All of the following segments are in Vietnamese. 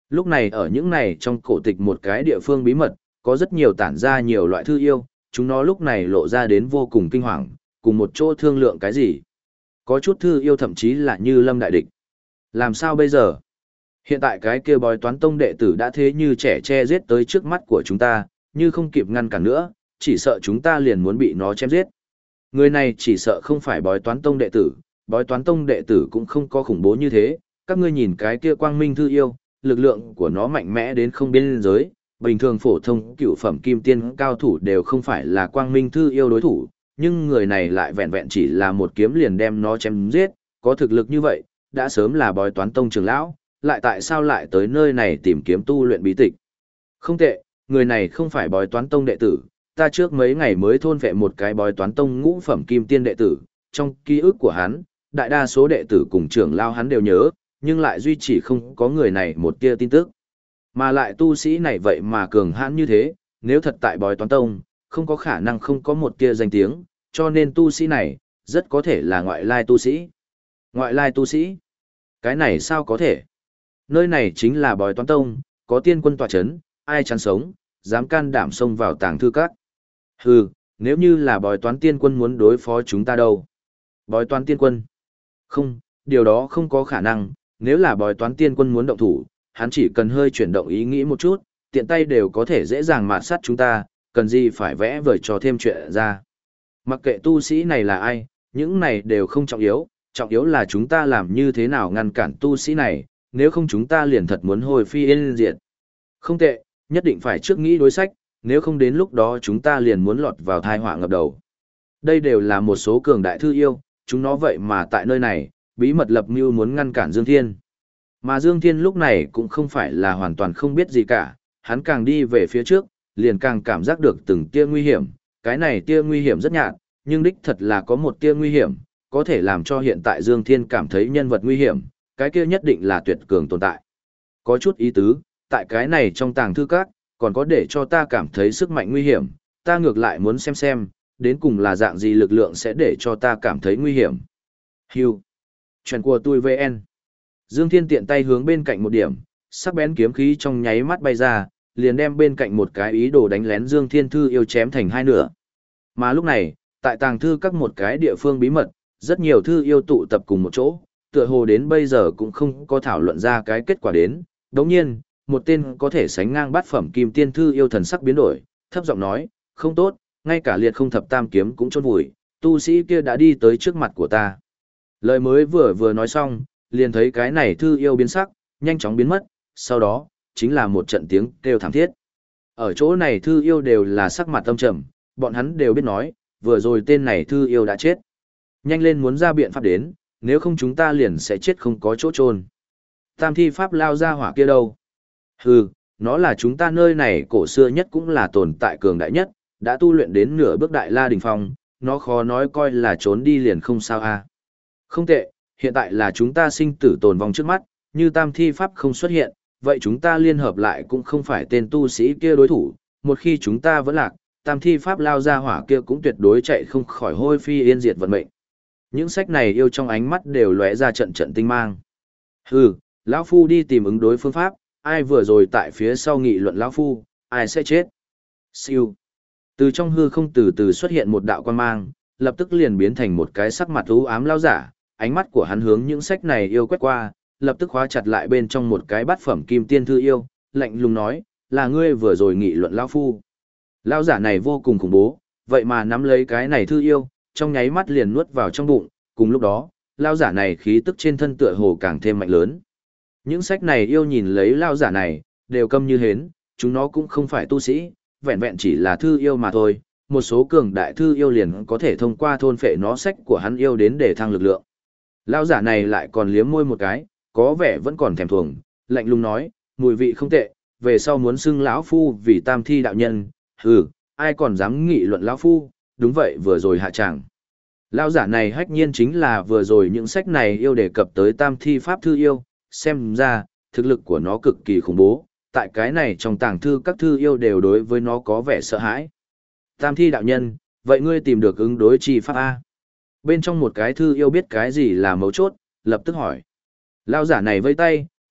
Lúc này ở những này trong cổ tịch một cái địa phương bí mật, có rất nhiều tản ra nhiều loại thư yêu, chúng nó lúc này lộ ra đến vô cùng kinh hoàng, cùng một chỗ thương lượng cái gì. Có chút thư yêu thậm chí là như lâm đại địch. Làm sao bây giờ? Hiện tại cái kia bói toán tông đệ tử đã thế như trẻ che giết tới trước mắt của chúng ta, như không kịp ngăn cản nữa, chỉ sợ chúng ta liền muốn bị nó chém giết. Người này chỉ sợ không phải bói toán tông đệ tử, bói toán tông đệ tử cũng không có khủng bố như thế, các ngươi nhìn cái kia quang minh thư yêu, lực lượng của nó mạnh mẽ đến không biên giới, bình thường phổ thông cựu phẩm kim tiên cao thủ đều không phải là quang minh thư yêu đối thủ, nhưng người này lại vẹn vẹn chỉ là một kiếm liền đem nó chém giết, có thực lực như vậy, đã sớm là bói toán tông trưởng lão, lại tại sao lại tới nơi này tìm kiếm tu luyện bí tịch. Không tệ, người này không phải bói toán tông đệ tử, ta trước mấy ngày mới thôn vệ một cái bói toán tông ngũ phẩm kim tiên đệ tử, trong ký ức của hắn, đại đa số đệ tử cùng trưởng lão hắn đều nhớ, nhưng lại duy chỉ không có người này một tia tin tức. Mà lại tu sĩ này vậy mà cường hãn như thế, nếu thật tại bói toán tông, không có khả năng không có một tia danh tiếng, cho nên tu sĩ này, rất có thể là ngoại lai tu sĩ. Ngoại lai tu sĩ? Cái này sao có thể? Nơi này chính là bói toán tông, có tiên quân tọa chấn, ai chán sống, dám can đảm xông vào tàng thư các. Hừ, nếu như là bói toán tiên quân muốn đối phó chúng ta đâu? Bói toán tiên quân? Không, điều đó không có khả năng, nếu là bói toán tiên quân muốn động thủ, hắn chỉ cần hơi chuyển động ý nghĩ một chút, tiện tay đều có thể dễ dàng mạt sát chúng ta, cần gì phải vẽ vời cho thêm chuyện ra. Mặc kệ tu sĩ này là ai, những này đều không trọng yếu là chúng ta làm như thế nào ngăn cản tu sĩ này, nếu không chúng ta liền thật muốn hồi phi yên diệt. Không tệ, nhất định phải trước nghĩ đối sách, nếu không đến lúc đó chúng ta liền muốn lọt vào thai họa ngập đầu. Đây đều là một số cường đại thư yêu, chúng nó vậy mà tại nơi này, bí mật lập mưu muốn ngăn cản Dương Thiên. Mà Dương Thiên lúc này cũng không phải là hoàn toàn không biết gì cả, hắn càng đi về phía trước, liền càng cảm giác được từng tia nguy hiểm, cái này tia nguy hiểm rất nhạt, nhưng đích thật là có một tia nguy hiểm, có thể làm cho hiện tại Dương Thiên cảm thấy nhân vật nguy hiểm, cái kia nhất định là tuyệt cường tồn tại. Có chút ý tứ, tại cái này trong tàng thư các, còn có để cho ta cảm thấy sức mạnh nguy hiểm, ta ngược lại muốn xem, đến cùng là dạng gì lực lượng sẽ để cho ta cảm thấy nguy hiểm. Hưu. Chuyện của tôi VN. Dương Thiên tiện tay hướng bên cạnh một điểm, sắc bén kiếm khí trong nháy mắt bay ra, liền đem bên cạnh một cái ý đồ đánh lén Dương Thiên thư yêu chém thành hai nửa. Mà lúc này, tại tàng thư các một cái địa phương bí mật, rất nhiều thư yêu tụ tập cùng một chỗ, tựa hồ đến bây giờ cũng không có thảo luận ra cái kết quả đến. Đồng nhiên, một tên có thể sánh ngang bát phẩm kim tiên thư yêu thần sắc biến đổi, thấp giọng nói, không tốt, ngay cả liệt không thập tam kiếm cũng chôn vùi, tu sĩ kia đã đi tới trước mặt của ta. Lời mới vừa nói xong, liền thấy cái này thư yêu biến sắc, nhanh chóng biến mất, sau đó, chính là một trận tiếng kêu thảm thiết. Ở chỗ này thư yêu đều là sắc mặt tâm trầm, bọn hắn đều biết nói, vừa rồi tên này thư yêu đã chết. Nhanh lên muốn ra biện pháp đến, nếu không chúng ta liền sẽ chết không có chỗ chôn. Tam thi pháp lao ra hỏa kia đâu? Hừ, nó là chúng ta nơi này cổ xưa nhất cũng là tồn tại cường đại nhất, đã tu luyện đến nửa bước đại la đỉnh phong, nó khó nói coi là trốn đi liền không sao a. Không tệ, hiện tại là chúng ta sinh tử tồn vong trước mắt, như tam thi pháp không xuất hiện, vậy chúng ta liên hợp lại cũng không phải tên tu sĩ kia đối thủ, một khi chúng ta vẫn lạc, tam thi pháp lao ra hỏa kia cũng tuyệt đối chạy không khỏi hôi phi yên diệt vận mệnh. Những sách này yêu trong ánh mắt đều lóe ra trận trận tinh mang. Hừ, lão phu đi tìm ứng đối phương pháp, ai vừa rồi tại phía sau nghị luận lão phu, ai sẽ chết. Siêu. Từ trong hư không từ từ xuất hiện một đạo quang mang, lập tức liền biến thành một cái sắc mặt u ám lão giả, ánh mắt của hắn hướng những sách này yêu quét qua, lập tức khóa chặt lại bên trong một cái bát phẩm kim tiên thư yêu, lạnh lùng nói, là ngươi vừa rồi nghị luận lão phu. Lão giả này vô cùng khủng bố, vậy mà nắm lấy cái này thư yêu, trong nháy mắt liền nuốt vào trong bụng, cùng lúc đó, lão giả này khí tức trên thân tựa hồ càng thêm mạnh lớn. Những sách này yêu nhìn lấy lão giả này, đều câm như hến, chúng nó cũng không phải tu sĩ, vẹn vẹn chỉ là thư yêu mà thôi, một số cường đại thư yêu liền có thể thông qua thôn phệ nó sách của hắn yêu đến để thăng lực lượng. Lão giả này lại còn liếm môi một cái, có vẻ vẫn còn thèm thuồng, lạnh lùng nói, mùi vị không tệ, về sau muốn xưng lão phu vì tam thi đạo nhân, hừ, ai còn dám nghị luận lão phu, đúng vậy vừa rồi hạ tràng. Lão giả này hách nhiên chính là vừa rồi những sách này yêu đề cập tới tam thi pháp thư yêu, xem ra, thực lực của nó cực kỳ khủng bố, tại cái này trong tàng thư các thư yêu đều đối với nó có vẻ sợ hãi. Tam thi đạo nhân, vậy ngươi tìm được ứng đối chi pháp A. Bên trong một cái thư yêu biết cái gì là mấu chốt, lập tức hỏi. Lão giả này vây tay,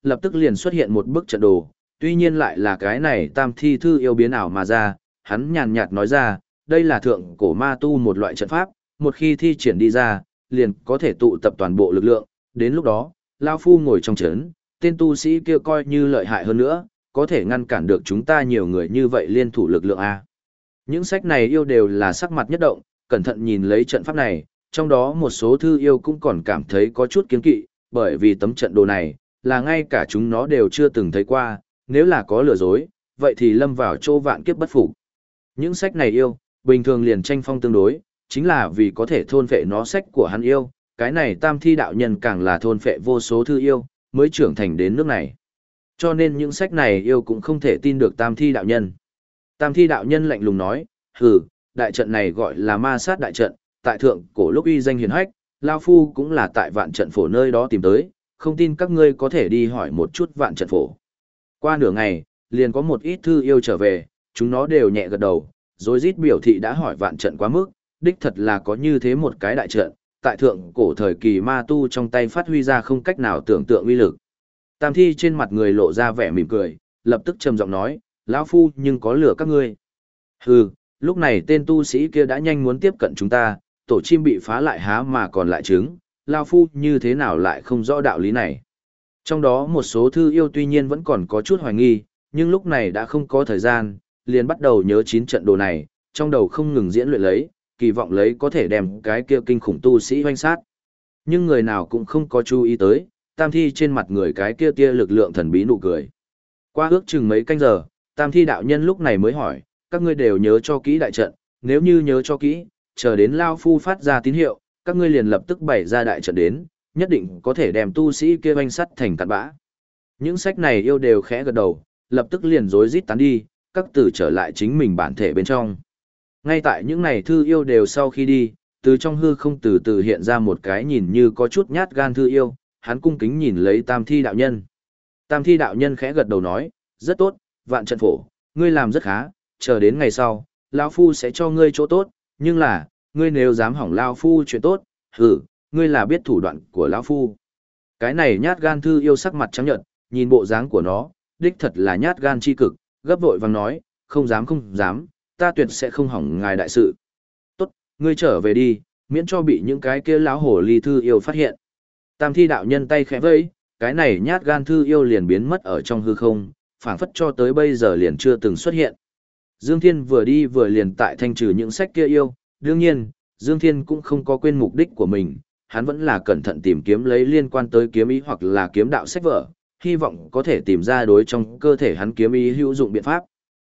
lập tức liền xuất hiện một bức trận đồ, tuy nhiên lại là cái này tam thi thư yêu biến ảo mà ra, hắn nhàn nhạt nói ra, đây là thượng cổ ma tu một loại trận pháp, một khi thi triển đi ra, liền có thể tụ tập toàn bộ lực lượng, đến lúc đó, Lao Phu ngồi trong chấn, tên tu sĩ kia coi như lợi hại hơn nữa, có thể ngăn cản được chúng ta nhiều người như vậy liên thủ lực lượng A. Những sách này yêu đều là sắc mặt nhất động, cẩn thận nhìn lấy trận pháp này, trong đó một số thư yêu cũng còn cảm thấy có chút kiêng kỵ, bởi vì tấm trận đồ này, là ngay cả chúng nó đều chưa từng thấy qua, nếu là có lừa dối, vậy thì lâm vào chỗ vạn kiếp bất phục. Những sách này yêu, bình thường liền tranh phong tương đối, chính là vì có thể thôn phệ nó sách của hắn yêu, cái này tam thi đạo nhân càng là thôn phệ vô số thư yêu, mới trưởng thành đến nước này. Cho nên những sách này yêu cũng không thể tin được tam thi đạo nhân. Tam thi đạo nhân lạnh lùng nói, hừ, đại trận này gọi là ma sát đại trận, tại thượng cổ lúc uy danh hiển hách, Lao Phu cũng là tại vạn trận phổ nơi đó tìm tới, không tin các ngươi có thể đi hỏi một chút vạn trận phổ. Qua nửa ngày, liền có một ít thư yêu trở về, chúng nó đều nhẹ gật đầu, rồi rít biểu thị đã hỏi vạn trận quá mức, đích thật là có như thế một cái đại trận, tại thượng cổ thời kỳ ma tu trong tay phát huy ra không cách nào tưởng tượng uy lực. Tam thi trên mặt người lộ ra vẻ mỉm cười, lập tức trầm giọng nói, lão Phu nhưng có lửa các ngươi. Hừ, lúc này tên tu sĩ kia đã nhanh muốn tiếp cận chúng ta, tổ chim bị phá lại há mà còn lại trứng, lão Phu như thế nào lại không rõ đạo lý này. Trong đó một số thư yêu tuy nhiên vẫn còn có chút hoài nghi, nhưng lúc này đã không có thời gian, liền bắt đầu nhớ chín trận đồ này, trong đầu không ngừng diễn luyện lấy, kỳ vọng lấy có thể đem cái kia kinh khủng tu sĩ hoanh sát. Nhưng người nào cũng không có chú ý tới, tam thi trên mặt người cái kia tia lực lượng thần bí nụ cười. Qua ước chừng mấy canh giờ, tam thi đạo nhân lúc này mới hỏi, các ngươi đều nhớ cho kỹ đại trận, nếu như nhớ cho kỹ, chờ đến Lao Phu phát ra tín hiệu, các ngươi liền lập tức bày ra đại trận đến, nhất định có thể đem tu sĩ kia hoanh sắt thành cặn bã. Những sách này yêu đều khẽ gật đầu, lập tức liền rối rít tán đi, các tử trở lại chính mình bản thể bên trong. Ngay tại những này thư yêu đều sau khi đi, từ trong hư không từ từ hiện ra một cái nhìn như có chút nhát gan thư yêu, hắn cung kính nhìn lấy tam thi đạo nhân. Tam thi đạo nhân khẽ gật đầu nói, rất tốt, vạn trận phổ, ngươi làm rất khá, chờ đến ngày sau, Lao Phu sẽ cho ngươi chỗ tốt, nhưng là, ngươi nếu dám hỏng Lao Phu chuyện tốt, ngươi là biết thủ đoạn của Lão Phu. Cái này nhát gan thư yêu sắc mặt trắng nhợt, nhìn bộ dáng của nó, đích thật là nhát gan chi cực, gấp vội vàng nói, không dám, ta tuyệt sẽ không hỏng ngài đại sự. Tốt, ngươi trở về đi, miễn cho bị những cái kia lão hổ ly thư yêu phát hiện. Tam thi đạo nhân tay khẽ vẫy, cái này nhát gan thư yêu liền biến mất ở trong hư không, phảng phất cho tới bây giờ liền chưa từng xuất hiện. Dương Thiên vừa đi vừa liền tại thanh trừ những sách kia yêu, đương nhiên, Dương Thiên cũng không có quên mục đích của mình, hắn vẫn là cẩn thận tìm kiếm lấy liên quan tới kiếm ý hoặc là kiếm đạo sách vở, hy vọng có thể tìm ra đối trong cơ thể hắn kiếm ý hữu dụng biện pháp.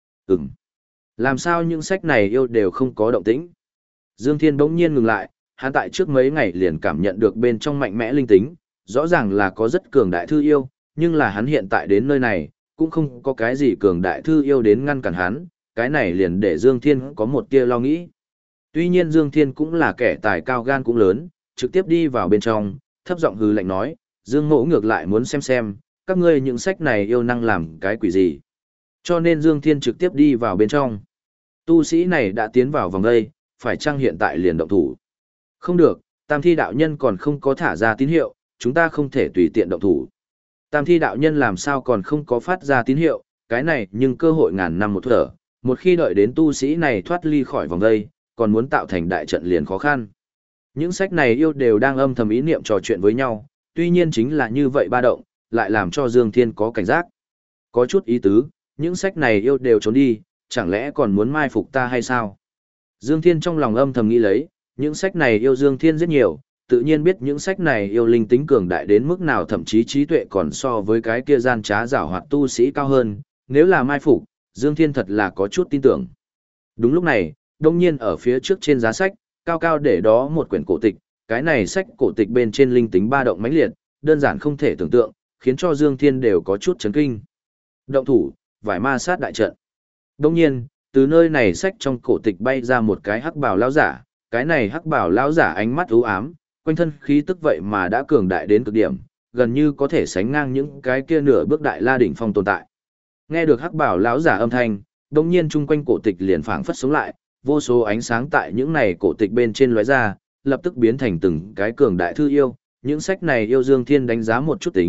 Làm sao những sách này yêu đều không có động tĩnh? Dương Thiên bỗng nhiên ngừng lại, hắn tại trước mấy ngày liền cảm nhận được bên trong mạnh mẽ linh tính, rõ ràng là có rất cường đại thư yêu, nhưng là hắn hiện tại đến nơi này, cũng không có cái gì cường đại thư yêu đến ngăn cản hắn, cái này liền để Dương Thiên có một tia lo nghĩ. Tuy nhiên Dương Thiên cũng là kẻ tài cao gan cũng lớn, trực tiếp đi vào bên trong, thấp giọng hừ lạnh nói, Dương Mỗ ngược lại muốn xem, các ngươi những sách này yêu năng làm cái quỷ gì. Cho nên Dương Thiên trực tiếp đi vào bên trong. Tu sĩ này đã tiến vào vòng đây, phải chăng hiện tại liền động thủ? Không được, Tam thi đạo nhân còn không có thả ra tín hiệu, chúng ta không thể tùy tiện động thủ. Tam thi đạo nhân làm sao còn không có phát ra tín hiệu, cái này nhưng cơ hội ngàn năm một thở, một khi đợi đến tu sĩ này thoát ly khỏi vòng đây, còn muốn tạo thành đại trận liền khó khăn. Những sách này yêu đều đang âm thầm ý niệm trò chuyện với nhau, tuy nhiên chính là như vậy ba động, lại làm cho Dương Thiên có cảnh giác. Có chút ý tứ, những sách này yêu đều trốn đi, chẳng lẽ còn muốn mai phục ta hay sao? Dương Thiên trong lòng âm thầm nghĩ lấy, những sách này yêu Dương Thiên rất nhiều, tự nhiên biết những sách này yêu linh tính cường đại đến mức nào, thậm chí trí tuệ còn so với cái kia gian trá giảo hoạt tu sĩ cao hơn, nếu là mai phục, Dương Thiên thật là có chút tin tưởng. Đúng lúc này, đông nhiên ở phía trước trên giá sách, cao cao để đó một quyển cổ tịch, cái này sách cổ tịch bên trên linh tính ba động mãnh liệt, đơn giản không thể tưởng tượng, khiến cho Dương Thiên đều có chút chấn kinh. Động thủ, vải ma sát đại trận. Đông nhiên, từ nơi này sách trong cổ tịch bay ra một cái hắc bào lão giả, cái này hắc bào lão giả ánh mắt u ám, quanh thân khí tức vậy mà đã cường đại đến cực điểm, gần như có thể sánh ngang những cái kia nửa bước đại la đỉnh phong tồn tại. Nghe được hắc bào lão giả âm thanh, đông nhiên chung quanh cổ tịch liền phảng phất sống lại, vô số ánh sáng tại những này cổ tịch bên trên lóe ra, lập tức biến thành từng cái cường đại thư yêu, những sách này yêu Dương Thiên đánh giá một chút tính,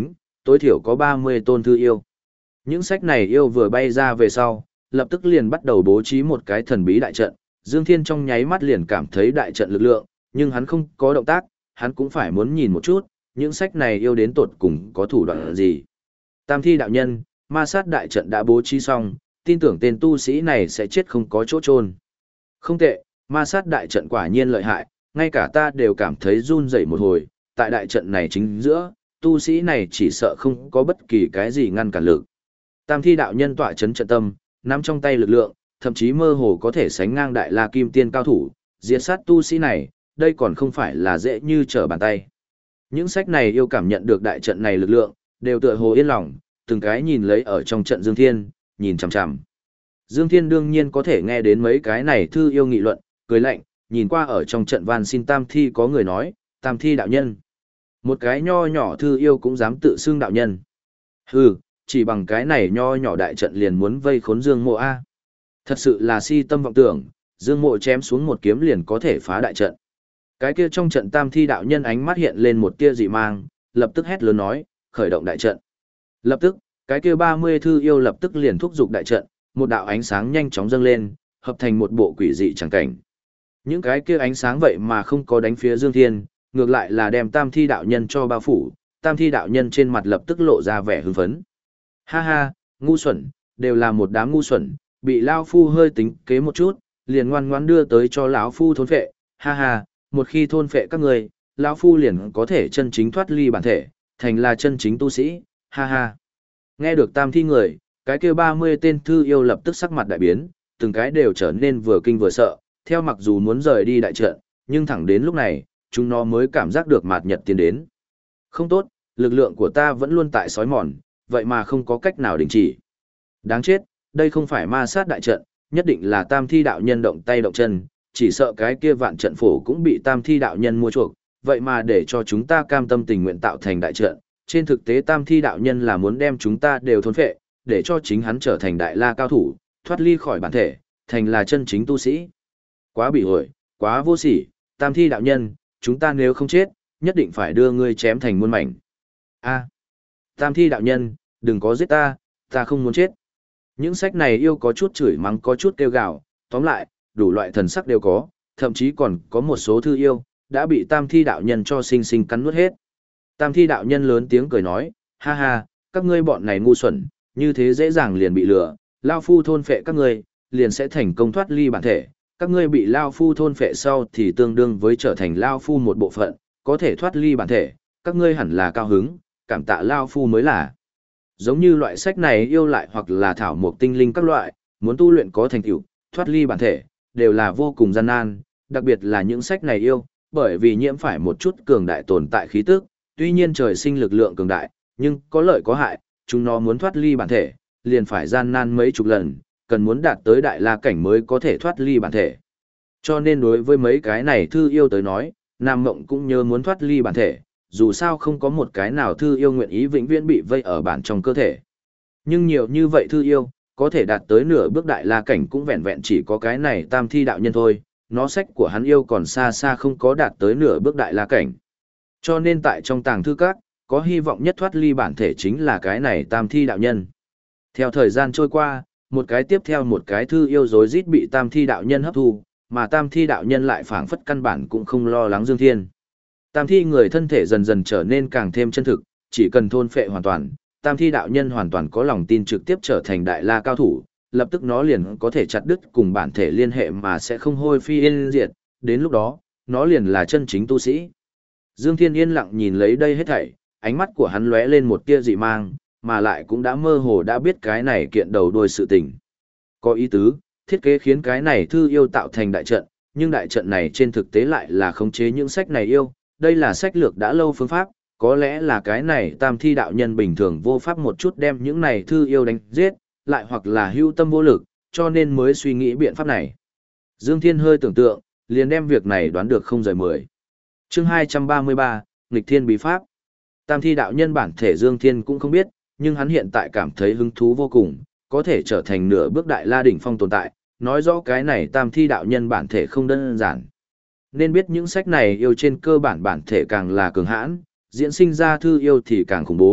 tối thiểu có 30 tôn thư yêu. Những sách này yêu vừa bay ra về sau, lập tức liền bắt đầu bố trí một cái thần bí đại trận. Dương Thiên trong nháy mắt liền cảm thấy đại trận lực lượng, nhưng hắn không có động tác, hắn cũng phải muốn nhìn một chút, những sách này yêu đến tột cùng có thủ đoạn gì. Tam thi đạo nhân, ma sát đại trận đã bố trí xong, tin tưởng tên tu sĩ này sẽ chết không có chỗ chôn. Không tệ, ma sát đại trận quả nhiên lợi hại, ngay cả ta đều cảm thấy run rẩy một hồi, tại đại trận này chính giữa, tu sĩ này chỉ sợ không có bất kỳ cái gì ngăn cản lực. Tam thi đạo nhân tọa chấn trận tâm, nắm trong tay lực lượng, thậm chí mơ hồ có thể sánh ngang đại la kim tiên cao thủ, diệt sát tu sĩ này, đây còn không phải là dễ như trở bàn tay. Những sách này yêu cảm nhận được đại trận này lực lượng, đều tựa hồ yên lòng, từng cái nhìn lấy ở trong trận Dương Thiên, nhìn chằm chằm. Dương Thiên đương nhiên có thể nghe đến mấy cái này thư yêu nghị luận, cười lạnh, nhìn qua ở trong trận van xin tam thi có người nói, tam thi đạo nhân. Một cái nho nhỏ thư yêu cũng dám tự xưng đạo nhân. Hừ, chỉ bằng cái này nho nhỏ đại trận liền muốn vây khốn Dương Mộ A. Thật sự là si tâm vọng tưởng, Dương Mộ chém xuống một kiếm liền có thể phá đại trận. Cái kia trong trận tam thi đạo nhân ánh mắt hiện lên một tia dị mang, lập tức hét lớn nói, khởi động đại trận. Lập tức, cái kia 30 thư yêu lập tức liền thúc giục đại trận, một đạo ánh sáng nhanh chóng dâng lên, hợp thành một bộ quỷ dị chẳng cảnh. Những cái kia ánh sáng vậy mà không có đánh phía Dương Thiên, ngược lại là đem tam thi đạo nhân cho bao phủ, tam thi đạo nhân trên mặt lập tức lộ ra vẻ hưng phấn. Ha ha, ngu xuẩn, đều là một đám ngu xuẩn, bị lão phu hơi tính kế một chút, liền ngoan ngoãn đưa tới cho lão phu thôn phệ, ha ha, một khi thôn phệ các người, lão phu liền có thể chân chính thoát ly bản thể, thành là chân chính tu sĩ, ha ha. Nghe được tam thi người, cái kia 30 tên thư yêu lập tức sắc mặt đại biến, từng cái đều trở nên vừa kinh vừa sợ, theo mặc dù muốn rời đi đại trận, nhưng thẳng đến lúc này, chúng nó mới cảm giác được mạt nhật tiến đến. Không tốt, lực lượng của ta vẫn luôn tại sói mòn, vậy mà không có cách nào đình chỉ. Đáng chết, đây không phải ma sát đại trận, nhất định là tam thi đạo nhân động tay động chân, chỉ sợ cái kia vạn trận phổ cũng bị tam thi đạo nhân mua chuộc, vậy mà để cho chúng ta cam tâm tình nguyện tạo thành đại trận. Trên thực tế tam thi đạo nhân là muốn đem chúng ta đều thôn phệ, để cho chính hắn trở thành đại la cao thủ, thoát ly khỏi bản thể, thành là chân chính tu sĩ. Quá bị ổi, quá vô sỉ, tam thi đạo nhân, chúng ta nếu không chết, nhất định phải đưa ngươi chém thành muôn mảnh. A, tam thi đạo nhân, đừng có giết ta, ta không muốn chết. Những sách này yêu có chút chửi mắng có chút kêu gào, tóm lại, đủ loại thần sắc đều có, thậm chí còn có một số thư yêu, đã bị tam thi đạo nhân cho sinh sinh cắn nuốt hết. Tam thi đạo nhân lớn tiếng cười nói, ha ha, các ngươi bọn này ngu xuẩn, như thế dễ dàng liền bị lừa, Lao Phu thôn phệ các ngươi, liền sẽ thành công thoát ly bản thể, các ngươi bị Lao Phu thôn phệ sau thì tương đương với trở thành Lao Phu một bộ phận, có thể thoát ly bản thể, các ngươi hẳn là cao hứng, cảm tạ Lao Phu mới là. Giống như loại sách này yêu lại hoặc là thảo mộc tinh linh các loại, muốn tu luyện có thành tựu, thoát ly bản thể, đều là vô cùng gian nan, đặc biệt là những sách này yêu, bởi vì nhiễm phải một chút cường đại tồn tại khí tức, tuy nhiên trời sinh lực lượng cường đại, nhưng có lợi có hại, chúng nó muốn thoát ly bản thể, liền phải gian nan mấy chục lần, cần muốn đạt tới đại la cảnh mới có thể thoát ly bản thể. Cho nên đối với mấy cái này thư yêu tới nói, Nam Mộng cũng nhớ muốn thoát ly bản thể, dù sao không có một cái nào thư yêu nguyện ý vĩnh viễn bị vây ở bản trong cơ thể. Nhưng nhiều như vậy thư yêu, có thể đạt tới nửa bước đại la cảnh cũng vẹn vẹn chỉ có cái này tam thi đạo nhân thôi, nó sách của hắn yêu còn xa xa không có đạt tới nửa bước đại la cảnh. Cho nên tại trong tàng thư các, có hy vọng nhất thoát ly bản thể chính là cái này tam thi đạo nhân. Theo thời gian trôi qua, một cái tiếp theo một cái thư yêu rối rít bị tam thi đạo nhân hấp thu, mà tam thi đạo nhân lại phảng phất căn bản cũng không lo lắng Dương Thiên. Tam thi người thân thể dần dần trở nên càng thêm chân thực, chỉ cần thôn phệ hoàn toàn, tam thi đạo nhân hoàn toàn có lòng tin trực tiếp trở thành đại la cao thủ, lập tức nó liền có thể chặt đứt cùng bản thể liên hệ mà sẽ không hôi phi yên diệt, đến lúc đó, nó liền là chân chính tu sĩ. Dương Thiên yên lặng nhìn lấy đây hết thảy, ánh mắt của hắn lóe lên một tia dị mang, mà lại cũng đã mơ hồ đã biết cái này kiện đầu đuôi sự tình. Có ý tứ, thiết kế khiến cái này thư yêu tạo thành đại trận, nhưng đại trận này trên thực tế lại là khống chế những sách này yêu, đây là sách lược đã lâu phương pháp, có lẽ là cái này tam thi đạo nhân bình thường vô pháp một chút đem những này thư yêu đánh giết, lại hoặc là hưu tâm vô lực, cho nên mới suy nghĩ biện pháp này. Dương Thiên hơi tưởng tượng, liền đem việc này đoán được không rời 10. Chương 233, Nghịch Thiên Bí Pháp. Tam thi đạo nhân bản thể Dương Thiên cũng không biết, nhưng hắn hiện tại cảm thấy hứng thú vô cùng, có thể trở thành nửa bước đại la đỉnh phong tồn tại, nói rõ cái này tam thi đạo nhân bản thể không đơn giản. Nên biết những sách này yêu trên cơ bản bản thể càng là cường hãn, diễn sinh ra thư yêu thì càng khủng bố,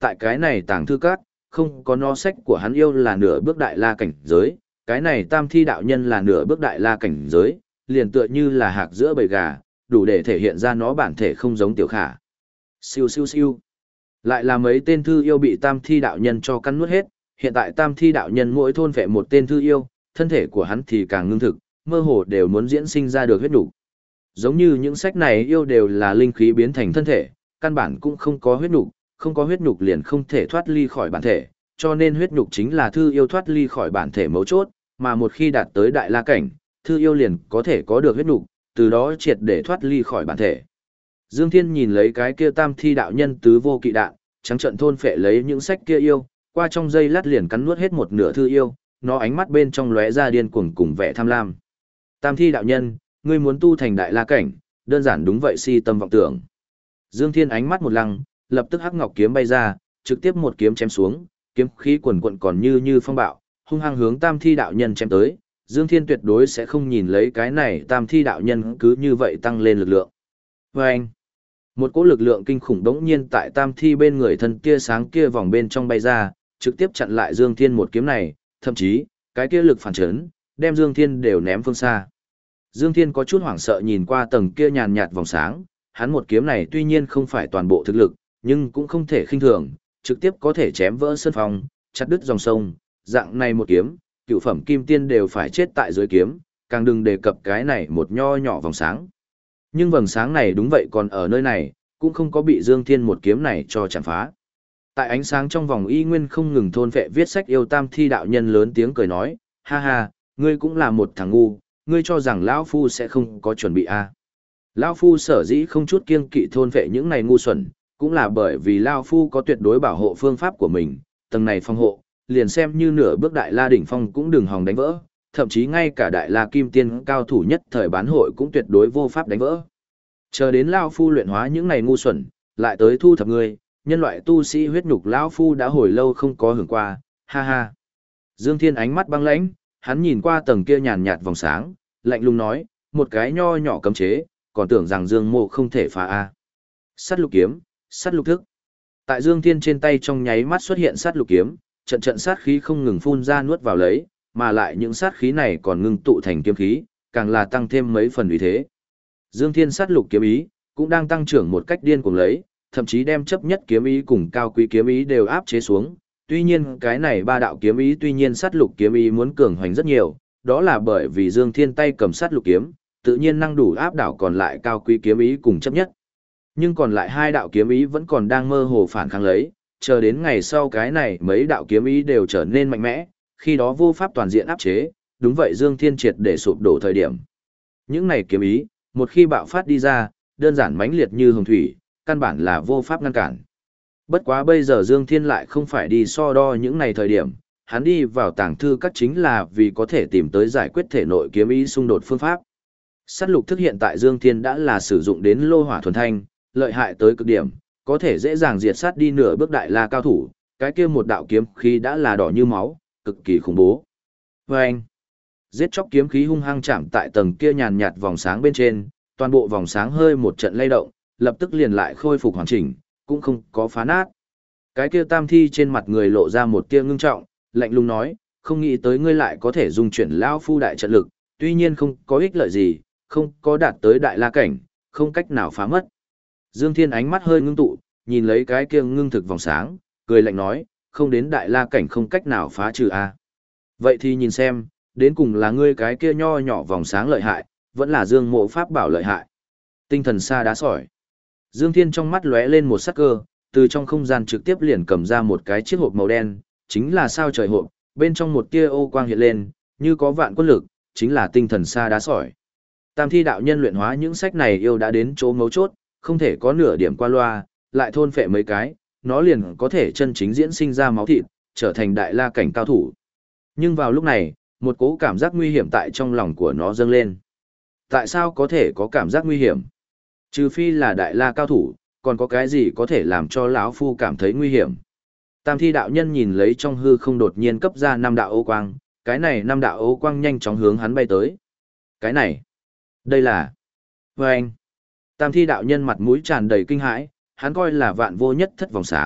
tại cái này tàng thư các, không có no sách của hắn yêu là nửa bước đại la cảnh giới, cái này tam thi đạo nhân là nửa bước đại la cảnh giới, liền tựa như là hạc giữa bầy gà, đủ để thể hiện ra nó bản thể không giống tiểu khả. Siêu siêu siêu. Lại là mấy tên thư yêu bị tam thi đạo nhân cho cắn nuốt hết, hiện tại tam thi đạo nhân mỗi thôn phệ một tên thư yêu, thân thể của hắn thì càng ngưng thực, mơ hồ đều muốn diễn sinh ra được huyết nục. Giống như những sách này yêu đều là linh khí biến thành thân thể, căn bản cũng không có huyết nục, không có huyết nục liền không thể thoát ly khỏi bản thể, cho nên huyết nục chính là thư yêu thoát ly khỏi bản thể mấu chốt, mà một khi đạt tới đại la cảnh, thư yêu liền có thể có được huyết nục, từ đó triệt để thoát ly khỏi bản thể. Dương Thiên nhìn lấy cái kia tam thi đạo nhân tứ vô kỵ đạn, trắng trận thôn phệ lấy những sách kia yêu, qua trong giây lát liền cắn nuốt hết một nửa thư yêu, nó ánh mắt bên trong lóe ra điên cuồng cùng vẻ tham lam. Tam thi đạo nhân, ngươi muốn tu thành đại la cảnh, đơn giản đúng vậy si tâm vọng tưởng. Dương Thiên ánh mắt một lăng, lập tức hắc ngọc kiếm bay ra, trực tiếp một kiếm chém xuống, kiếm khí quần quận còn như phong bạo, hung hăng hướng tam thi đạo nhân chém tới. Dương Thiên tuyệt đối sẽ không nhìn lấy cái này tam thi đạo nhân cứ như vậy tăng lên lực lượng. Và anh, một cỗ lực lượng kinh khủng đống nhiên tại tam thi bên người thân kia sáng kia vòng bên trong bay ra, trực tiếp chặn lại Dương Thiên một kiếm này, thậm chí, cái kia lực phản chấn, đem Dương Thiên đều ném phương xa. Dương Thiên có chút hoảng sợ nhìn qua tầng kia nhàn nhạt vòng sáng, hắn một kiếm này tuy nhiên không phải toàn bộ thực lực, nhưng cũng không thể khinh thường, trực tiếp có thể chém vỡ sơn phong, chặt đứt dòng sông, dạng này một kiếm, cựu phẩm kim tiên đều phải chết tại dưới kiếm, càng đừng đề cập cái này một nho nhỏ vòng sáng. Nhưng vầng sáng này đúng vậy còn ở nơi này, cũng không có bị Dương Thiên một kiếm này cho chạm phá. Tại ánh sáng trong vòng y nguyên không ngừng thôn phệ viết sách yêu tam thi đạo nhân lớn tiếng cười nói, ha ha, ngươi cũng là một thằng ngu, ngươi cho rằng lão phu sẽ không có chuẩn bị à. Lão phu sở dĩ không chút kiêng kỵ thôn phệ những này ngu xuẩn, cũng là bởi vì lão phu có tuyệt đối bảo hộ phương pháp của mình, tầng này phòng hộ, liền xem như nửa bước đại la đỉnh phong cũng đừng hòng đánh vỡ, thậm chí ngay cả đại la kim tiên cao thủ nhất thời bán hội cũng tuyệt đối vô pháp đánh vỡ. Chờ đến lão phu luyện hóa những này ngu xuẩn, lại tới thu thập ngươi, nhân loại tu sĩ huyết nhục lão phu đã hồi lâu không có hưởng qua, ha ha. Dương Thiên ánh mắt băng lãnh, hắn nhìn qua tầng kia nhàn nhạt vòng sáng, lạnh lùng nói, một cái nho nhỏ cấm chế, còn tưởng rằng Dương Mộ không thể phá a. Sát lục kiếm, sát lục thức. Tại Dương Thiên trên tay trong nháy mắt xuất hiện sát lục kiếm, trận trận sát khí không ngừng phun ra nuốt vào lấy, mà lại những sát khí này còn ngưng tụ thành kiếm khí, càng là tăng thêm mấy phần uy thế. Dương Thiên sát lục kiếm ý cũng đang tăng trưởng một cách điên cuồng lấy, thậm chí đem chấp nhất kiếm ý cùng cao quý kiếm ý đều áp chế xuống. Tuy nhiên cái này ba đạo kiếm ý tuy nhiên sát lục kiếm ý muốn cường hoành rất nhiều, đó là bởi vì Dương Thiên tay cầm sát lục kiếm, tự nhiên năng đủ áp đảo còn lại cao quý kiếm ý cùng chấp nhất. Nhưng còn lại hai đạo kiếm ý vẫn còn đang mơ hồ phản kháng lấy, chờ đến ngày sau cái này mấy đạo kiếm ý đều trở nên mạnh mẽ, khi đó vô pháp toàn diện áp chế, đúng vậy Dương Thiên triệt để sụp đổ thời điểm. Những này kiếm ý, một khi bạo phát đi ra, đơn giản mãnh liệt như hồng thủy, căn bản là vô pháp ngăn cản. Bất quá bây giờ Dương Thiên lại không phải đi so đo những này thời điểm, hắn đi vào tàng thư các chính là vì có thể tìm tới giải quyết thể nội kiếm ý xung đột phương pháp. Sát lục thức hiện tại Dương Thiên đã là sử dụng đến lô hỏa thuần thanh, lợi hại tới cực điểm, có thể dễ dàng diệt sát đi nửa bước đại la cao thủ, cái kia một đạo kiếm khí đã là đỏ như máu, cực kỳ khủng bố. Và anh, giết chóc kiếm khí hung hăng chạm tại tầng kia nhàn nhạt vòng sáng bên trên, toàn bộ vòng sáng hơi một trận lay động, lập tức liền lại khôi phục hoàn chỉnh, cũng không có phá nát. Cái kia tam thi trên mặt người lộ ra một tia ngưng trọng, lạnh lùng nói, không nghĩ tới ngươi lại có thể dùng chuyển lão phu đại trận lực, tuy nhiên không có ích lợi gì, không có đạt tới đại la cảnh, không cách nào phá mất. Dương Thiên ánh mắt hơi ngưng tụ, nhìn lấy cái kia ngưng thực vòng sáng, cười lạnh nói, không đến đại la cảnh không cách nào phá trừ a. Vậy thì nhìn xem, đến cùng là ngươi cái kia nho nhỏ vòng sáng lợi hại, vẫn là Dương Mộ pháp bảo lợi hại. Tinh thần sa đá sỏi. Dương Thiên trong mắt lóe lên một sắc cơ, từ trong không gian trực tiếp liền cầm ra một cái chiếc hộp màu đen, chính là sao trời hộp, bên trong một tia ô quang hiện lên, như có vạn quân lực, chính là tinh thần sa đá sỏi. Tam thi đạo nhân luyện hóa những sách này yêu đã đến chỗ mấu chốt, không thể có nửa điểm qua loa, lại thôn phệ mấy cái, nó liền có thể chân chính diễn sinh ra máu thịt, trở thành đại la cảnh cao thủ. Nhưng vào lúc này, một cỗ cảm giác nguy hiểm tại trong lòng của nó dâng lên. Tại sao có thể có cảm giác nguy hiểm? Trừ phi là đại la cao thủ, còn có cái gì có thể làm cho lão phu cảm thấy nguy hiểm? Tam thi đạo nhân nhìn lấy trong hư không đột nhiên cấp ra 5 đạo ô quang, cái này 5 đạo ô quang nhanh chóng hướng hắn bay tới. Cái này, đây là... Và anh, tam thi đạo nhân mặt mũi tràn đầy kinh hãi, hắn coi là vạn vô nhất thất vòng sáng,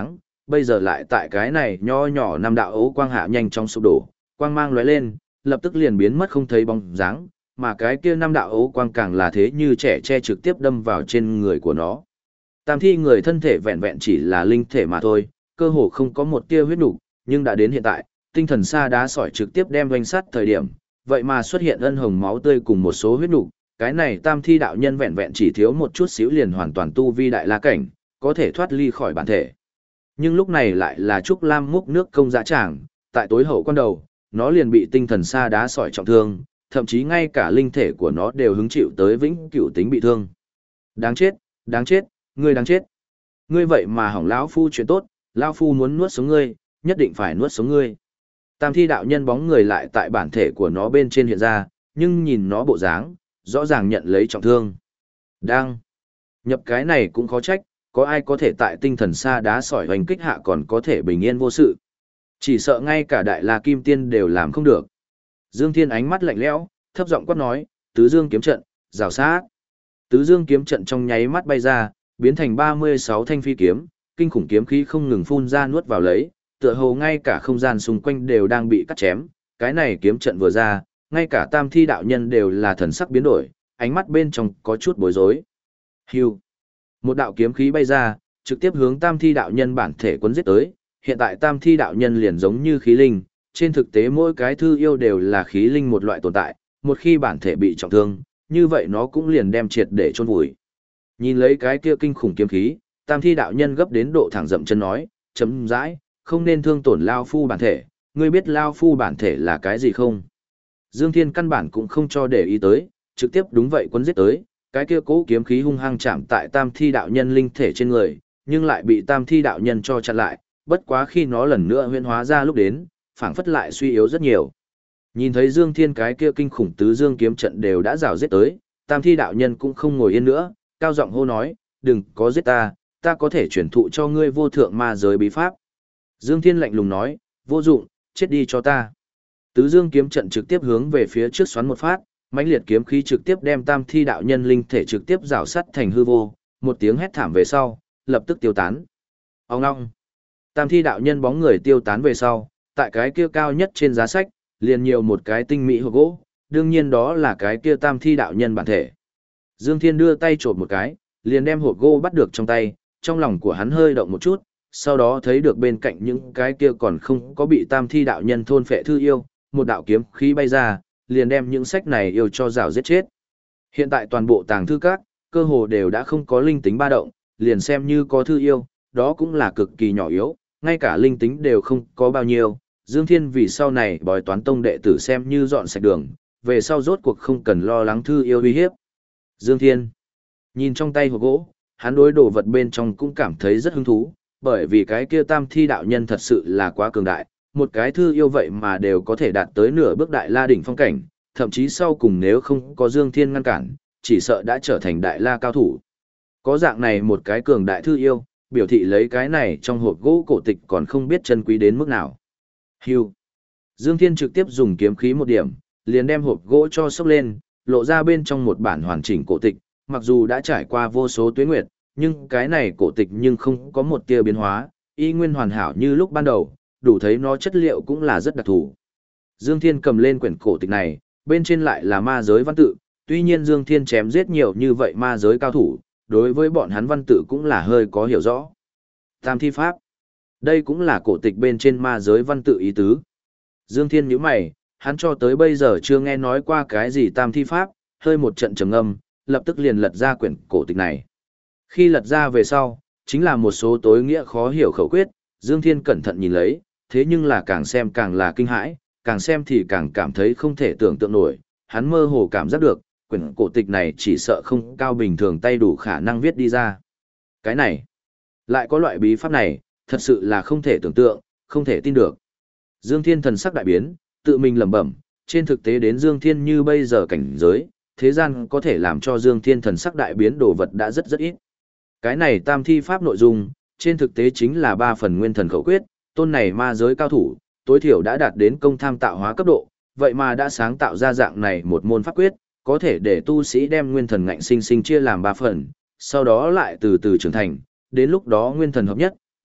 bây giờ lại tại cái này nho nhỏ năm đạo ấu quang hạ nhanh chóng sụp đổ, quang mang lóe lên, lập tức liền biến mất không thấy bóng dáng, mà cái kia năm đạo ấu quang càng là thế như trẻ tre trực tiếp đâm vào trên người của nó. Tam thi người thân thể vẹn vẹn chỉ là linh thể mà thôi, cơ hồ không có một tia huyết nục, nhưng đã đến hiện tại, tinh thần sa đá sỏi trực tiếp đem doanh sắt thời điểm, vậy mà xuất hiện ân hồng máu tươi cùng một số huyết nục, cái này tam thi đạo nhân vẹn vẹn chỉ thiếu một chút xíu liền hoàn toàn tu vi đại la cảnh, có thể thoát ly khỏi bản thể. Nhưng lúc này lại là Trúc Lam múc nước công dã tràng, tại tối hậu quan đầu, nó liền bị tinh thần sa đá sỏi trọng thương, thậm chí ngay cả linh thể của nó đều hứng chịu tới vĩnh cửu tính bị thương. Đáng chết, ngươi đáng chết. Ngươi vậy mà hỏng lão phu chuyện tốt, lão phu muốn nuốt sống ngươi, nhất định phải nuốt sống ngươi. Tam thi đạo nhân bóng người lại tại bản thể của nó bên trên hiện ra, nhưng nhìn nó bộ dáng, rõ ràng nhận lấy trọng thương. Đang nhập cái này cũng khó trách, có ai có thể tại tinh thần sa đá sỏi hoành kích hạ còn có thể bình yên vô sự. Chỉ sợ ngay cả đại la kim tiên đều làm không được. Dương Thiên ánh mắt lạnh lẽo, thấp giọng quát nói, tứ dương kiếm trận, rào sát. Tứ dương kiếm trận trong nháy mắt bay ra, biến thành 36 thanh phi kiếm, kinh khủng kiếm khí không ngừng phun ra nuốt vào lấy, tựa hồ ngay cả không gian xung quanh đều đang bị cắt chém. Cái này kiếm trận vừa ra, ngay cả tam thi đạo nhân đều là thần sắc biến đổi, ánh mắt bên trong có chút bối rối. Hưu. Một đạo kiếm khí bay ra, trực tiếp hướng tam thi đạo nhân bản thể quấn giết tới. Hiện tại tam thi đạo nhân liền giống như khí linh, trên thực tế mỗi cái thư yêu đều là khí linh một loại tồn tại, một khi bản thể bị trọng thương, như vậy nó cũng liền đem triệt để chôn vùi. Nhìn lấy cái kia kinh khủng kiếm khí, tam thi đạo nhân gấp đến độ thẳng dậm chân nói, chấm dãi, không nên thương tổn lao phu bản thể, ngươi biết lao phu bản thể là cái gì không? Dương Thiên căn bản cũng không cho để ý tới, trực tiếp đúng vậy quấn giết tới, cái kia cố kiếm khí hung hăng chạm tại tam thi đạo nhân linh thể trên người, nhưng lại bị tam thi đạo nhân cho chặn lại, bất quá khi nó lần nữa huyễn hóa ra lúc đến, phảng phất lại suy yếu rất nhiều. Nhìn thấy Dương Thiên cái kia kinh khủng tứ dương kiếm trận đều đã rào giết tới, tam thi đạo nhân cũng không ngồi yên nữa, cao giọng hô nói, đừng có giết ta, ta có thể chuyển thụ cho ngươi vô thượng ma giới bí pháp. Dương Thiên lạnh lùng nói, vô dụng, chết đi cho ta. Tứ dương kiếm trận trực tiếp hướng về phía trước xoắn một phát, mãnh liệt kiếm khí trực tiếp đem tam thi đạo nhân linh thể trực tiếp rào sắt thành hư vô, một tiếng hét thảm về sau, lập tức tiêu tán. Ông ngong. Tam thi đạo nhân bóng người tiêu tán về sau, tại cái kia cao nhất trên giá sách, liền nhiều một cái tinh mỹ hộp gỗ, đương nhiên đó là cái kia tam thi đạo nhân bản thể. Dương Thiên đưa tay trộm một cái, liền đem hộp gỗ bắt được trong tay, trong lòng của hắn hơi động một chút, sau đó thấy được bên cạnh những cái kia còn không có bị tam thi đạo nhân thôn phệ thư yêu, một đạo kiếm khí bay ra, liền đem những sách này yêu cho rào giết chết. Hiện tại toàn bộ tàng thư các, cơ hồ đều đã không có linh tính ba động, liền xem như có thư yêu, đó cũng là cực kỳ nhỏ yếu, ngay cả linh tính đều không có bao nhiêu. Dương Thiên vì sau này bói toán tông đệ tử xem như dọn sạch đường, về sau rốt cuộc không cần lo lắng thư yêu uy hiếp. Dương Thiên nhìn trong tay hộp gỗ, hắn đối đồ vật bên trong cũng cảm thấy rất hứng thú, bởi vì cái kia tam thi đạo nhân thật sự là quá cường đại, một cái thư yêu vậy mà đều có thể đạt tới nửa bước đại la đỉnh phong cảnh, thậm chí sau cùng nếu không có Dương Thiên ngăn cản, chỉ sợ đã trở thành đại la cao thủ. Có dạng này một cái cường đại thư yêu, biểu thị lấy cái này trong hộp gỗ cổ tịch còn không biết chân quý đến mức nào. Hưu. Dương Thiên trực tiếp dùng kiếm khí một điểm, liền đem hộp gỗ cho xốc lên, lộ ra bên trong một bản hoàn chỉnh cổ tịch, mặc dù đã trải qua vô số tuế nguyệt, nhưng cái này cổ tịch nhưng không có một tia biến hóa, y nguyên hoàn hảo như lúc ban đầu, đủ thấy nó chất liệu cũng là rất đặc thù. Dương Thiên cầm lên quyển cổ tịch này, bên trên lại là ma giới văn tự, tuy nhiên Dương Thiên chém giết nhiều như vậy ma giới cao thủ, đối với bọn hắn văn tự cũng là hơi có hiểu rõ. Tam thi pháp. Đây cũng là cổ tịch bên trên ma giới văn tự ý tứ. Dương Thiên nhíu mày, hắn cho tới bây giờ chưa nghe nói qua cái gì tam thi pháp, hơi một trận trầm ngâm, lập tức liền lật ra quyển cổ tịch này. Khi lật ra về sau, chính là một số tối nghĩa khó hiểu khẩu quyết, Dương Thiên cẩn thận nhìn lấy, thế nhưng là càng xem càng là kinh hãi, càng xem thì càng cảm thấy không thể tưởng tượng nổi, hắn mơ hồ cảm giác được, quyển cổ tịch này chỉ sợ không cao bình thường tay đủ khả năng viết đi ra. Cái này, lại có loại bí pháp này, thật sự là không thể tưởng tượng, không thể tin được. Dương Thiên thần sắc đại biến, tự mình lẩm bẩm, trên thực tế đến Dương Thiên như bây giờ cảnh giới, thế gian có thể làm cho Dương Thiên thần sắc đại biến đồ vật đã rất ít. Cái này tam thi pháp nội dung, trên thực tế chính là 3 phần nguyên thần khẩu quyết, tôn này ma giới cao thủ, tối thiểu đã đạt đến công tham tạo hóa cấp độ, vậy mà đã sáng tạo ra dạng này một môn pháp quyết, có thể để tu sĩ đem nguyên thần ngạnh sinh sinh chia làm 3 phần, sau đó lại từ từ trưởng thành, đến lúc đó nguyên thần hợp nhất,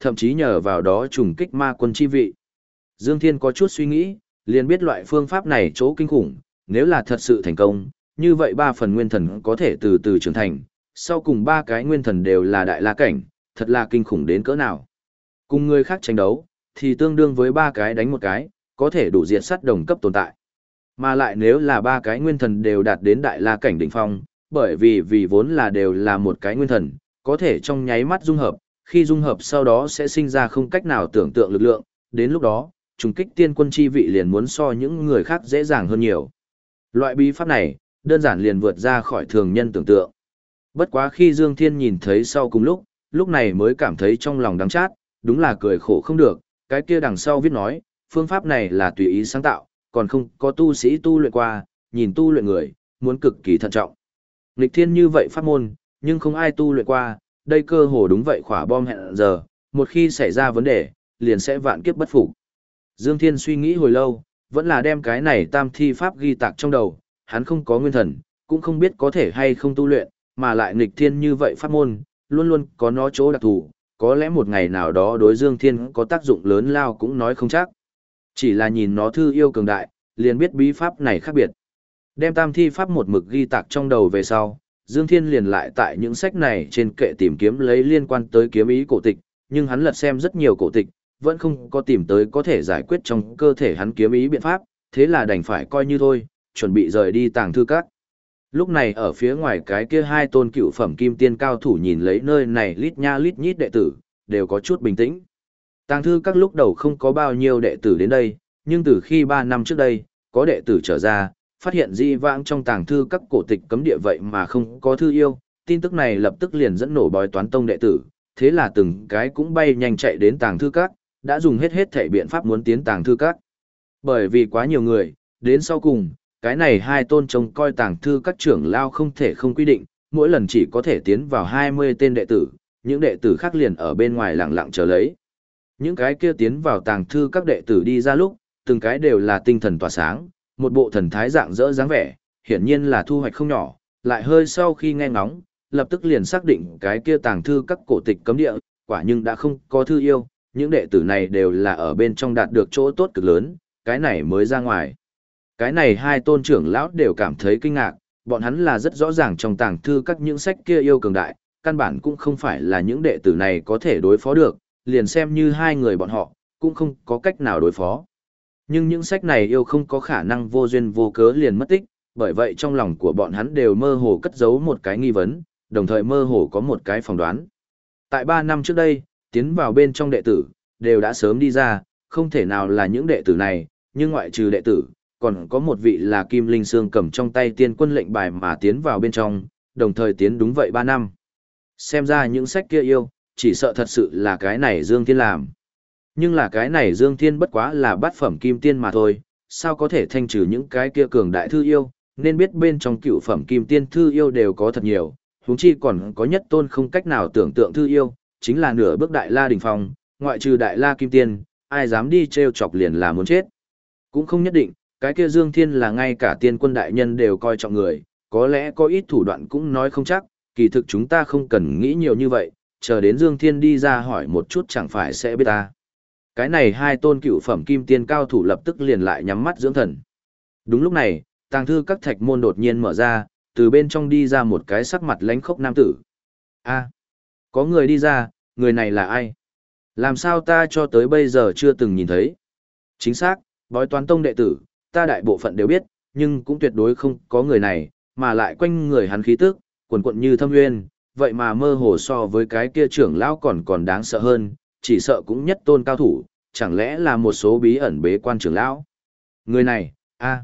thậm chí nhờ vào đó trùng kích ma quân chi vị. Dương Thiên có chút suy nghĩ, liền biết loại phương pháp này chỗ kinh khủng, nếu là thật sự thành công, như vậy 3 phần nguyên thần có thể từ từ trưởng thành, sau cùng 3 cái nguyên thần đều là đại la cảnh, thật là kinh khủng đến cỡ nào. Cùng người khác tranh đấu, thì tương đương với 3 cái đánh một cái, có thể đủ diệt sát đồng cấp tồn tại. Mà lại nếu là 3 cái nguyên thần đều đạt đến đại la cảnh đỉnh phong, bởi vì vốn là đều là một cái nguyên thần, có thể trong nháy mắt dung hợp, khi dung hợp sau đó sẽ sinh ra không cách nào tưởng tượng lực lượng, đến lúc đó, trùng kích tiên quân chi vị liền muốn so những người khác dễ dàng hơn nhiều. Loại bí pháp này, đơn giản liền vượt ra khỏi thường nhân tưởng tượng. Bất quá khi Dương Thiên nhìn thấy sau cùng lúc này mới cảm thấy trong lòng đắng chát, đúng là cười khổ không được, cái kia đằng sau viết nói, phương pháp này là tùy ý sáng tạo, còn không có tu sĩ tu luyện qua, nhìn tu luyện người, muốn cực kỳ thận trọng. Nghịch thiên như vậy pháp môn, nhưng không ai tu luyện qua, đây cơ hồ đúng vậy khỏa bom hẹn giờ, một khi xảy ra vấn đề, liền sẽ vạn kiếp bất phục. Dương Thiên suy nghĩ hồi lâu, vẫn là đem cái này tam thi pháp ghi tạc trong đầu, hắn không có nguyên thần, cũng không biết có thể hay không tu luyện, mà lại nghịch thiên như vậy pháp môn, luôn luôn có nó chỗ đặc thù, có lẽ một ngày nào đó đối Dương Thiên có tác dụng lớn lao cũng nói không chắc. Chỉ là nhìn nó thư yêu cường đại, liền biết bí pháp này khác biệt. Đem tam thi pháp một mực ghi tạc trong đầu về sau, Dương Thiên liền lại tại những sách này trên kệ tìm kiếm lấy liên quan tới kiếm ý cổ tịch, nhưng hắn lật xem rất nhiều cổ tịch, vẫn không có tìm tới có thể giải quyết trong cơ thể hắn kiếm ý biện pháp, thế là đành phải coi như thôi, chuẩn bị rời đi tàng thư các. Lúc này ở phía ngoài cái kia 2 tôn cựu phẩm kim tiên cao thủ nhìn lấy nơi này lít nha lít nhít đệ tử, đều có chút bình tĩnh. Tàng thư các lúc đầu không có bao nhiêu đệ tử đến đây, nhưng từ khi 3 năm trước đây, có đệ tử trở ra, phát hiện di vãng trong tàng thư các cổ tịch cấm địa vậy mà không có thư yêu, tin tức này lập tức liền dẫn nổ bói toán tông đệ tử, thế là từng cái cũng bay nhanh chạy đến tàng thư các, đã dùng hết thảy biện pháp muốn tiến tàng thư các. Bởi vì quá nhiều người, đến sau cùng, cái này 2 tôn trông coi tàng thư các trưởng lao không thể không quy định, mỗi lần chỉ có thể tiến vào 20 tên đệ tử, những đệ tử khác liền ở bên ngoài lặng lặng chờ lấy. Những cái kia tiến vào tàng thư các đệ tử đi ra lúc, từng cái đều là tinh thần tỏa sáng, một bộ thần thái dạng dỡ dáng vẻ, hiển nhiên là thu hoạch không nhỏ, lại hơi sau khi nghe ngóng, lập tức liền xác định cái kia tàng thư các cổ tịch cấm địa, quả nhưng đã không có thư yêu, những đệ tử này đều là ở bên trong đạt được chỗ tốt cực lớn, cái này mới ra ngoài. Cái này 2 tôn trưởng lão đều cảm thấy kinh ngạc, bọn hắn là rất rõ ràng trong tàng thư các những sách kia yêu cường đại, căn bản cũng không phải là những đệ tử này có thể đối phó được, liền xem như 2 người bọn họ, cũng không có cách nào đối phó. Nhưng những sách này yêu không có khả năng vô duyên vô cớ liền mất tích, bởi vậy trong lòng của bọn hắn đều mơ hồ cất giấu một cái nghi vấn, đồng thời mơ hồ có một cái phỏng đoán. Tại 3 năm trước đây, tiến vào bên trong đệ tử, đều đã sớm đi ra, không thể nào là những đệ tử này, nhưng ngoại trừ đệ tử, còn có một vị là Kim Linh Sương cầm trong tay tiên quân lệnh bài mà tiến vào bên trong, đồng thời tiến đúng vậy 3 năm. Xem ra những sách kia yêu, chỉ sợ thật sự là cái này Dương Thiên làm. Nhưng là cái này Dương Thiên bất quá là bát phẩm kim tiên mà thôi, sao có thể thanh trừ những cái kia cường đại thư yêu, nên biết bên trong cựu phẩm kim tiên thư yêu đều có thật nhiều, huống chi còn có nhất tôn không cách nào tưởng tượng thư yêu, chính là nửa bước đại la đỉnh phong, ngoại trừ đại la kim tiên, ai dám đi trêu chọc liền là muốn chết. Cũng không nhất định, cái kia Dương Thiên là ngay cả tiên quân đại nhân đều coi trọng người, có lẽ có ít thủ đoạn cũng nói không chắc, kỳ thực chúng ta không cần nghĩ nhiều như vậy, chờ đến Dương Thiên đi ra hỏi một chút chẳng phải sẽ biết ta. Cái này 2 tôn cựu phẩm kim tiên cao thủ lập tức liền lại nhắm mắt dưỡng thần. Đúng lúc này, tàng thư các thạch môn đột nhiên mở ra, từ bên trong đi ra một cái sắc mặt lánh khốc nam tử. A, có người đi ra, người này là ai? Làm sao ta cho tới bây giờ chưa từng nhìn thấy? Chính xác, bói toán tông đệ tử, ta đại bộ phận đều biết, nhưng cũng tuyệt đối không có người này, mà lại quanh người hắn khí tức, quần quận như thâm nguyên, vậy mà mơ hồ so với cái kia trưởng lão còn đáng sợ hơn, chỉ sợ cũng nhất tôn cao thủ, chẳng lẽ là một số bí ẩn bế quan trưởng lão. Người này,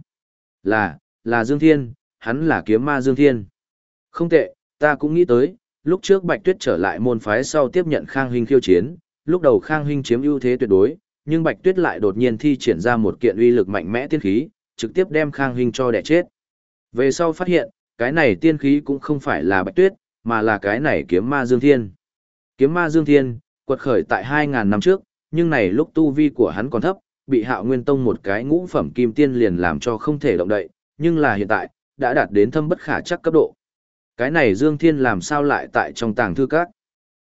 là Dương Thiên, hắn là kiếm ma Dương Thiên. Không tệ, ta cũng nghĩ tới, lúc trước Bạch Tuyết trở lại môn phái sau tiếp nhận Khang Hinh khiêu chiến, lúc đầu Khang Hinh chiếm ưu thế tuyệt đối, nhưng Bạch Tuyết lại đột nhiên thi triển ra một kiện uy lực mạnh mẽ tiên khí, trực tiếp đem Khang Hinh cho đẻ chết. Về sau phát hiện, cái này tiên khí cũng không phải là Bạch Tuyết, mà là cái này kiếm ma Dương Thiên. Kiếm ma Dương Thiên, quật khởi tại 2.000 năm trước, nhưng này lúc tu vi của hắn còn thấp, bị Hạo Nguyên Tông một cái ngũ phẩm kim tiên liền làm cho không thể động đậy, nhưng là hiện tại, đã đạt đến thâm bất khả chắc cấp độ. Cái này Dương Thiên làm sao lại tại trong tàng thư các?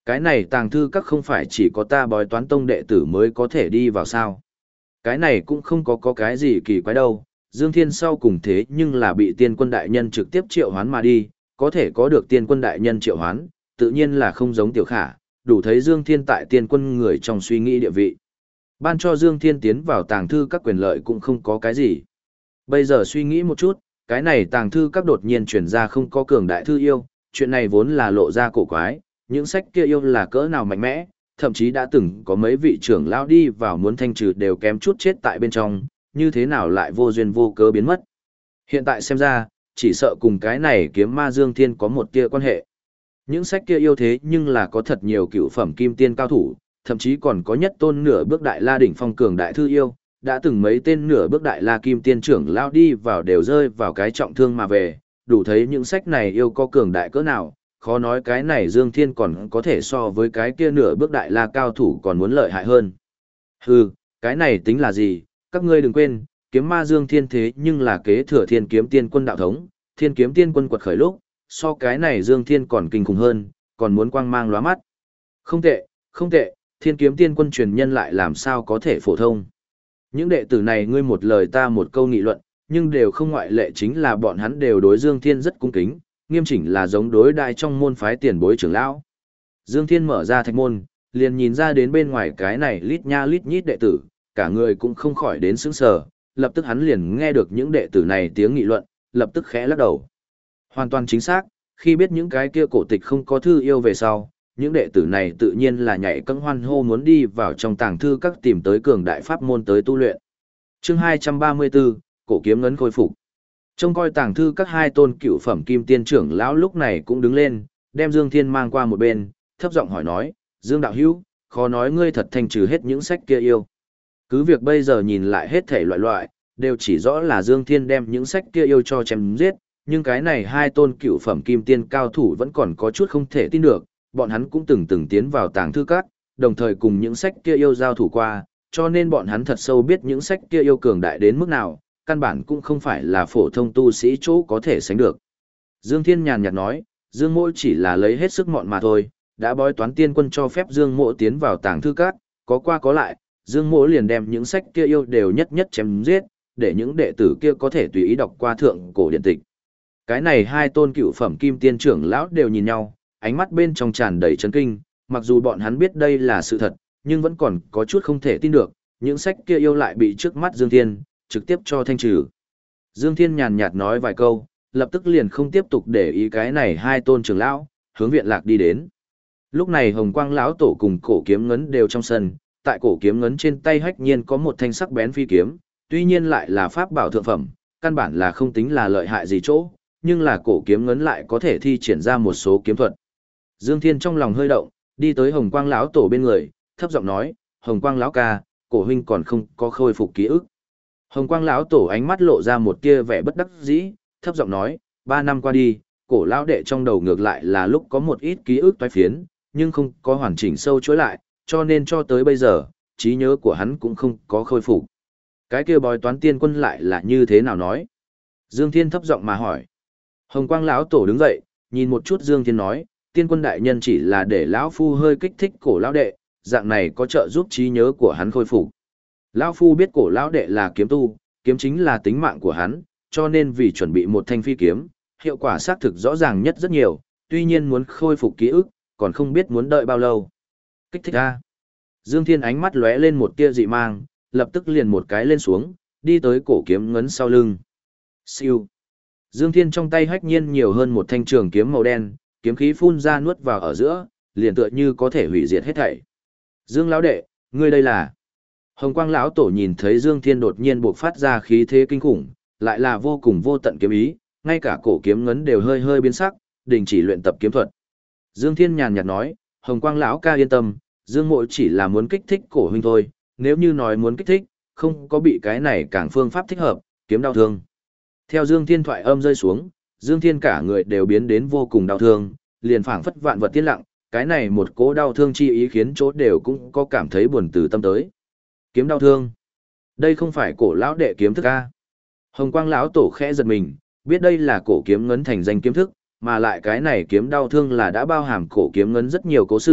Cái này tàng thư các không phải chỉ có ta bói toán tông đệ tử mới có thể đi vào sao. Cái này cũng không có cái gì kỳ quái đâu, Dương Thiên sau cùng thế nhưng là bị tiên quân đại nhân trực tiếp triệu hoán mà đi, có thể có được tiên quân đại nhân triệu hoán, tự nhiên là không giống Tiểu Khả, đủ thấy Dương Thiên tại tiên quân người trong suy nghĩ địa vị. Ban cho Dương Thiên tiến vào tàng thư các quyền lợi cũng không có cái gì. Bây giờ suy nghĩ một chút, cái này tàng thư các đột nhiên chuyển ra không có cường đại thư yêu, chuyện này vốn là lộ ra cổ quái, những sách kia yêu là cỡ nào mạnh mẽ, thậm chí đã từng có mấy vị trưởng lão đi vào muốn thanh trừ đều kém chút chết tại bên trong, như thế nào lại vô duyên vô cớ biến mất. Hiện tại xem ra, chỉ sợ cùng cái này kiếm ma Dương Thiên có một tia quan hệ. Những sách kia yêu thế nhưng là có thật nhiều cựu phẩm kim tiên cao thủ, thậm chí còn có nhất tôn nửa bước đại la đỉnh phong cường đại thư yêu, đã từng mấy tên nửa bước đại la kim tiên trưởng lão đi vào đều rơi vào cái trọng thương mà về, đủ thấy những sách này yêu có cường đại cỡ nào, khó nói cái này Dương Thiên còn có thể so với cái kia nửa bước đại la cao thủ còn muốn lợi hại hơn. Hừ, cái này tính là gì, các ngươi đừng quên, kiếm ma Dương Thiên thế nhưng là kế thừa Thiên Kiếm Tiên Quân đạo thống, Thiên Kiếm Tiên Quân quật khởi lúc, so cái này Dương Thiên còn kinh khủng hơn, còn muốn quang mang lóa mắt. Không tệ, không tệ, Thiên Kiếm Tiên Quân truyền nhân lại làm sao có thể phổ thông. Những đệ tử này ngươi một lời ta một câu nghị luận, nhưng đều không ngoại lệ chính là bọn hắn đều đối Dương Thiên rất cung kính, nghiêm chỉnh là giống đối đại trong môn phái tiền bối trưởng lão. Dương Thiên mở ra thạch môn, liền nhìn ra đến bên ngoài cái này lít nha lít nhít đệ tử, cả người cũng không khỏi đến sững sờ, lập tức hắn liền nghe được những đệ tử này tiếng nghị luận, lập tức khẽ lắc đầu. Hoàn toàn chính xác, khi biết những cái kia cổ tịch không có thư yêu về sau, những đệ tử này tự nhiên là nhảy cẫng hoan hô muốn đi vào trong tàng thư các tìm tới cường đại pháp môn tới tu luyện. Chương 234, cổ kiếm ngấn khôi phục. Trông coi tàng thư các hai tôn cựu phẩm kim tiên trưởng lão lúc này cũng đứng lên, đem Dương Thiên mang qua một bên, thấp giọng hỏi nói, Dương đạo hữu, khó nói ngươi thật thanh trừ hết những sách kia yêu. Cứ việc bây giờ nhìn lại hết thể loại, đều chỉ rõ là Dương Thiên đem những sách kia yêu cho chém giết, nhưng cái này hai tôn cựu phẩm kim tiên cao thủ vẫn còn có chút không thể tin được, bọn hắn cũng từng tiến vào tàng thư các, đồng thời cùng những sách kia yêu giao thủ qua, cho nên bọn hắn thật sâu biết những sách kia yêu cường đại đến mức nào, căn bản cũng không phải là phổ thông tu sĩ chỗ có thể sánh được. Dương Thiên nhàn nhạt nói, Dương Mỗ chỉ là lấy hết sức mọn mà thôi, đã bói toán tiên quân cho phép Dương Mỗ tiến vào tàng thư các, có qua có lại, Dương Mỗ liền đem những sách kia yêu đều nhất nhất chém giết, để những đệ tử kia có thể tùy ý đọc qua thượng cổ điện tịch. Cái này hai tôn cựu phẩm kim tiên trưởng lão đều nhìn nhau, ánh mắt bên trong tràn đầy chấn kinh, mặc dù bọn hắn biết đây là sự thật, nhưng vẫn còn có chút không thể tin được, những sách kia yêu lại bị trước mắt Dương Thiên trực tiếp cho thanh trừ. Dương Thiên nhàn nhạt nói vài câu, lập tức liền không tiếp tục để ý cái này hai tôn trưởng lão, hướng viện lạc đi đến. Lúc này Hồng Quang lão tổ cùng cổ kiếm ngấn đều trong sân, tại cổ kiếm ngấn trên tay hách nhiên có một thanh sắc bén phi kiếm, tuy nhiên lại là pháp bảo thượng phẩm, căn bản là không tính là lợi hại gì chỗ, nhưng là cổ kiếm ngấn lại có thể thi triển ra một số kiếm thuật. Dương Thiên trong lòng hơi động, đi tới Hồng Quang lão tổ bên người, thấp giọng nói, Hồng Quang lão ca, cổ huynh còn không có khôi phục ký ức. Hồng Quang lão tổ ánh mắt lộ ra một tia vẻ bất đắc dĩ, thấp giọng nói, 3 năm qua đi, cổ lão đệ trong đầu ngược lại là lúc có một ít ký ức toái phiến, nhưng không có hoàn chỉnh sâu chuỗi lại, cho nên cho tới bây giờ, trí nhớ của hắn cũng không có khôi phục. Cái kia bói toán tiên quân lại là như thế nào nói? Dương Thiên thấp giọng mà hỏi. Hồng Quang lão tổ đứng dậy, nhìn một chút Dương Thiên nói, tiên quân đại nhân chỉ là để lão phu hơi kích thích cổ lão đệ, dạng này có trợ giúp trí nhớ của hắn khôi phục. Lão phu biết cổ lão đệ là kiếm tu, kiếm chính là tính mạng của hắn, cho nên vì chuẩn bị một thanh phi kiếm, hiệu quả xác thực rõ ràng nhất rất nhiều, tuy nhiên muốn khôi phục ký ức, còn không biết muốn đợi bao lâu. Kích thích a. Dương Thiên ánh mắt lóe lên một tia dị mang, lập tức liền một cái lên xuống, đi tới cổ kiếm ngấn sau lưng. Siêu. Dương Thiên trong tay hách nhiên nhiều hơn một thanh trường kiếm màu đen, kiếm khí phun ra nuốt vào ở giữa, liền tựa như có thể hủy diệt hết thảy. Dương lão đệ, ngươi đây là? Hồng Quang lão tổ nhìn thấy Dương Thiên đột nhiên bộc phát ra khí thế kinh khủng, lại là vô cùng vô tận kiếm ý, ngay cả cổ kiếm ngấn đều hơi hơi biến sắc, đình chỉ luyện tập kiếm thuật. Dương Thiên nhàn nhạt nói, Hồng Quang lão ca yên tâm, Dương mộ chỉ là muốn kích thích cổ huynh thôi, nếu như nói muốn kích thích, không có bị cái này càng phương pháp thích hợp, kiếm đau thương. Theo Dương Thiên thoại âm rơi xuống, Dương Thiên cả người đều biến đến vô cùng đau thương, liền phảng phất vạn vật tiên lặng, cái này một cỗ đau thương chi ý khiến chỗ đều cũng có cảm thấy buồn từ tâm tới. Kiếm đau thương. Đây không phải cổ lão đệ kiếm thức a? Hồng Quang lão tổ khẽ giật mình, biết đây là cổ kiếm ngấn thành danh kiếm thức, mà lại cái này kiếm đau thương là đã bao hàm cổ kiếm ngấn rất nhiều cố sự,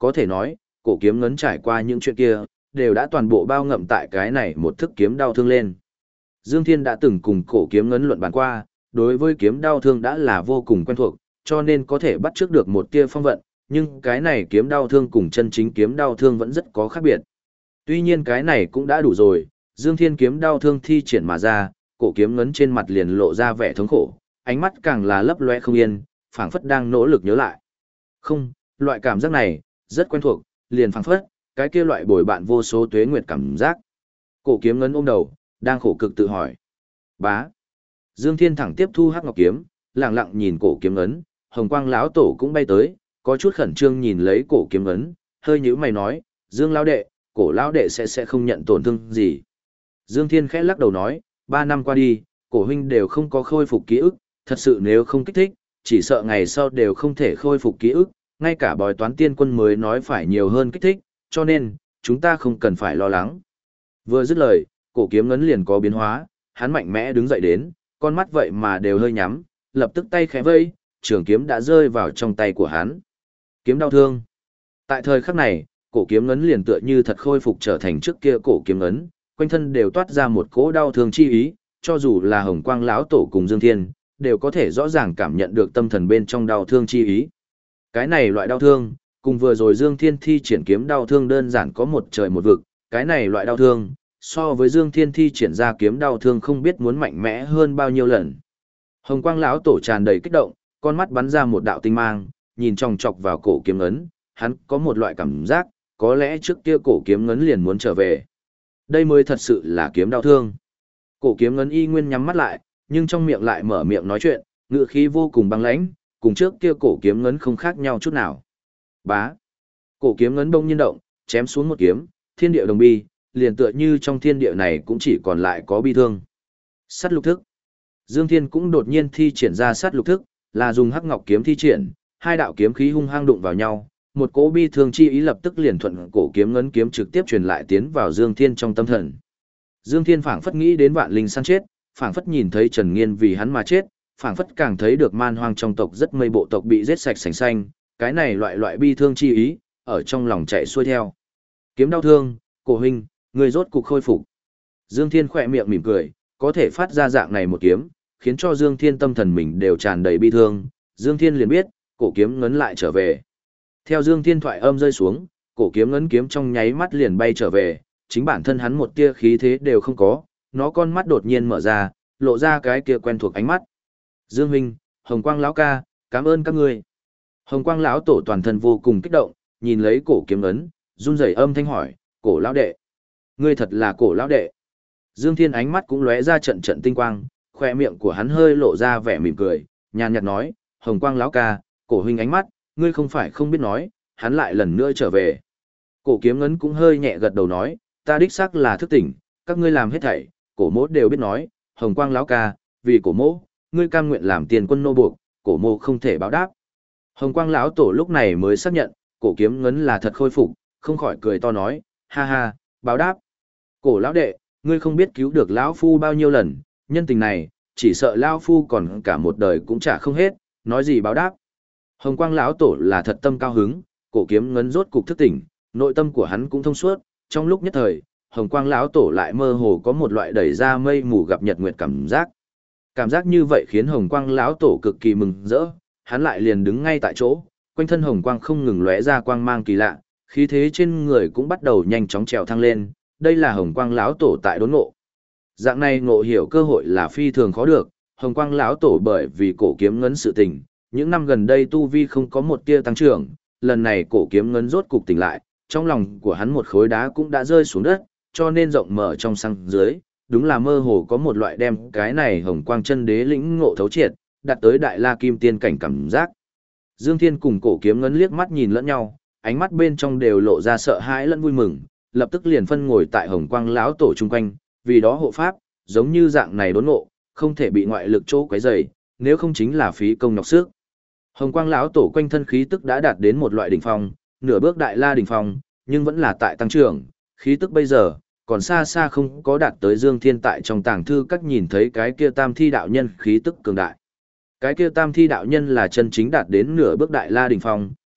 có thể nói, cổ kiếm ngấn trải qua những chuyện kia, đều đã toàn bộ bao ngậm tại cái này một thức kiếm đau thương lên. Dương Thiên đã từng cùng cổ kiếm ngấn luận bàn qua, đối với kiếm đau thương đã là vô cùng quen thuộc, cho nên có thể bắt trước được một tia phong vận, nhưng cái này kiếm đau thương cùng chân chính kiếm đau thương vẫn rất có khác biệt. Tuy nhiên cái này cũng đã đủ rồi, Dương Thiên kiếm đau thương thi triển mà ra, cổ kiếm ngấn trên mặt liền lộ ra vẻ thống khổ, ánh mắt càng là lấp loe không yên, phảng phất đang nỗ lực nhớ lại. Không, loại cảm giác này, rất quen thuộc, liền phảng phất, cái kia loại bồi bạn vô số tuế nguyệt cảm giác. Cổ kiếm ngấn ôm đầu, đang khổ cực tự hỏi. Bá. Dương Thiên thẳng tiếp thu hắc ngọc kiếm, lặng lặng nhìn cổ kiếm ngấn, hồng quang lão tổ cũng bay tới, có chút khẩn trương nhìn lấy cổ kiếm ngấn, hơi nhíu mày nói, Dương lão đệ, cổ lão đệ sẽ không nhận tổn thương gì. Dương Thiên khẽ lắc đầu nói, 3 năm qua đi, cổ huynh đều không có khôi phục ký ức, thật sự nếu không kích thích, chỉ sợ ngày sau đều không thể khôi phục ký ức, ngay cả bói toán tiên quân mới nói phải nhiều hơn kích thích, cho nên, chúng ta không cần phải lo lắng. Vừa dứt lời, cổ kiếm ngấn liền có biến hóa, hắn mạnh mẽ đứng dậy đến, con mắt vậy mà đều hơi nhắm, lập tức tay khẽ vây, trường kiếm đã rơi vào trong tay của hắn. Kiếm đau thương. Tại thời khắc này, cổ kiếm ngấn liền tựa như thật khôi phục trở thành trước kia cổ kiếm ngấn, quanh thân đều toát ra một cỗ đau thương chi ý, cho dù là Hồng Quang lão tổ cùng Dương Thiên, đều có thể rõ ràng cảm nhận được tâm thần bên trong đau thương chi ý. Cái này loại đau thương, cùng vừa rồi Dương Thiên thi triển kiếm đau thương đơn giản có một trời một vực, cái này loại đau thương, so với Dương Thiên thi triển ra kiếm đau thương không biết muốn mạnh mẽ hơn bao nhiêu lần. Hồng Quang lão tổ tràn đầy kích động, con mắt bắn ra một đạo tinh mang, nhìn chòng chọc vào cổ kiếm ngấn, hắn có một loại cảm giác, có lẽ trước kia cổ kiếm ngấn liền muốn trở về. Đây mới thật sự là kiếm đau thương. Cổ kiếm ngấn y nguyên nhắm mắt lại, nhưng trong miệng lại mở miệng nói chuyện, ngữ khí vô cùng băng lãnh, cùng trước kia cổ kiếm ngấn không khác nhau chút nào. Bá. Cổ kiếm ngấn đông nhiên động, chém xuống một kiếm, thiên địa đồng bi, liền tựa như trong thiên địa này cũng chỉ còn lại có bi thương. Sát lục thức. Dương Thiên cũng đột nhiên thi triển ra sát lục thức, là dùng hắc ngọc kiếm thi triển, hai đạo kiếm khí hung hăng đụng vào nhau, một cỗ bi thương chi ý lập tức liền thuận cổ kiếm ngấn kiếm trực tiếp truyền lại tiến vào Dương Thiên trong tâm thần. Dương Thiên phảng phất nghĩ đến vạn linh săn chết, phảng phất nhìn thấy Trần Nghiên vì hắn mà chết, phảng phất càng thấy được man hoang trong tộc rất mây bộ tộc bị giết sạch sành xanh, cái này loại bi thương chi ý, ở trong lòng chạy xuôi theo. Kiếm đau thương, cổ huynh, người rốt cục khôi phục. Dương Thiên khỏe miệng mỉm cười, có thể phát ra dạng này một kiếm, khiến cho Dương Thiên tâm thần mình đều tràn đầy bi thương, Dương Thiên liền biết, cổ kiếm ngấn lại trở về. Theo Dương Thiên thoại âm rơi xuống, cổ kiếm ngấn kiếm trong nháy mắt liền bay trở về, chính bản thân hắn một tia khí thế đều không có, nó con mắt đột nhiên mở ra, lộ ra cái kia quen thuộc ánh mắt. Dương huynh, Hồng Quang lão ca, cảm ơn các ngươi. Hồng Quang lão tổ toàn thân vô cùng kích động, nhìn lấy cổ kiếm ngấn, run rẩy âm thanh hỏi, cổ lão đệ, ngươi thật là cổ lão đệ. Dương Thiên ánh mắt cũng lóe ra trận trận tinh quang, khoe miệng của hắn hơi lộ ra vẻ mỉm cười, nhàn nhạt nói, Hồng Quang lão ca, cổ huynh ánh mắt, ngươi không phải không biết nói, hắn lại lần nữa trở về. Cổ kiếm ngấn cũng hơi nhẹ gật đầu nói, ta đích xác là thức tỉnh, các ngươi làm hết thảy, cổ mỗ đều biết nói, Hồng Quang lão ca, vì cổ mỗ, ngươi cam nguyện làm tiền quân nô buộc, cổ mỗ không thể báo đáp. Hồng Quang lão tổ lúc này mới xác nhận, cổ kiếm ngấn là thật khôi phục, không khỏi cười to nói, ha ha, báo đáp. Cổ lão đệ, ngươi không biết cứu được lão phu bao nhiêu lần, nhân tình này, chỉ sợ lão phu còn cả một đời cũng trả không hết, nói gì báo đáp. Hồng Quang lão tổ là thật tâm cao hứng, cổ kiếm ngấn rốt cục thức tỉnh, nội tâm của hắn cũng thông suốt, trong lúc nhất thời, Hồng Quang lão tổ lại mơ hồ có một loại đẩy ra mây mù gặp nhật nguyệt cảm giác. Cảm giác như vậy khiến Hồng Quang lão tổ cực kỳ mừng rỡ, hắn lại liền đứng ngay tại chỗ, quanh thân hồng quang không ngừng lóe ra quang mang kỳ lạ, khí thế trên người cũng bắt đầu nhanh chóng trèo thăng lên, đây là Hồng Quang lão tổ tại đốn ngộ. Dạng này ngộ hiểu cơ hội là phi thường khó được, Hồng Quang lão tổ bởi vì cổ kiếm ngấn sự tình, những năm gần đây tu vi không có một tia tăng trưởng, lần này cổ kiếm ngấn rốt cục tỉnh lại, trong lòng của hắn một khối đá cũng đã rơi xuống đất, cho nên rộng mở trong sang dưới, đúng là mơ hồ có một loại đem cái này Hồng Quang chân đế lĩnh ngộ thấu triệt, đạt tới đại la kim tiên cảnh cảm giác. Dương Thiên cùng cổ kiếm ngấn liếc mắt nhìn lẫn nhau, ánh mắt bên trong đều lộ ra sợ hãi lẫn vui mừng, lập tức liền phân ngồi tại Hồng Quang lão tổ chung quanh, vì đó hộ pháp, giống như dạng này đốn ngộ, không thể bị ngoại lực chỗ quấy rầy, nếu không chính là phí công nhọc sức. Hồng Quang lão tổ quanh thân khí tức đã đạt đến một loại đỉnh phong, nửa bước đại la đỉnh phong, nhưng vẫn là tại tăng trưởng, khí tức bây giờ còn xa xa không có đạt tới Dương Thiên tại trong tàng thư các nhìn thấy cái kia Tam Thi đạo nhân khí tức cường đại. Cái kia Tam Thi đạo nhân là chân chính đạt đến nửa bước đại la đỉnh phong,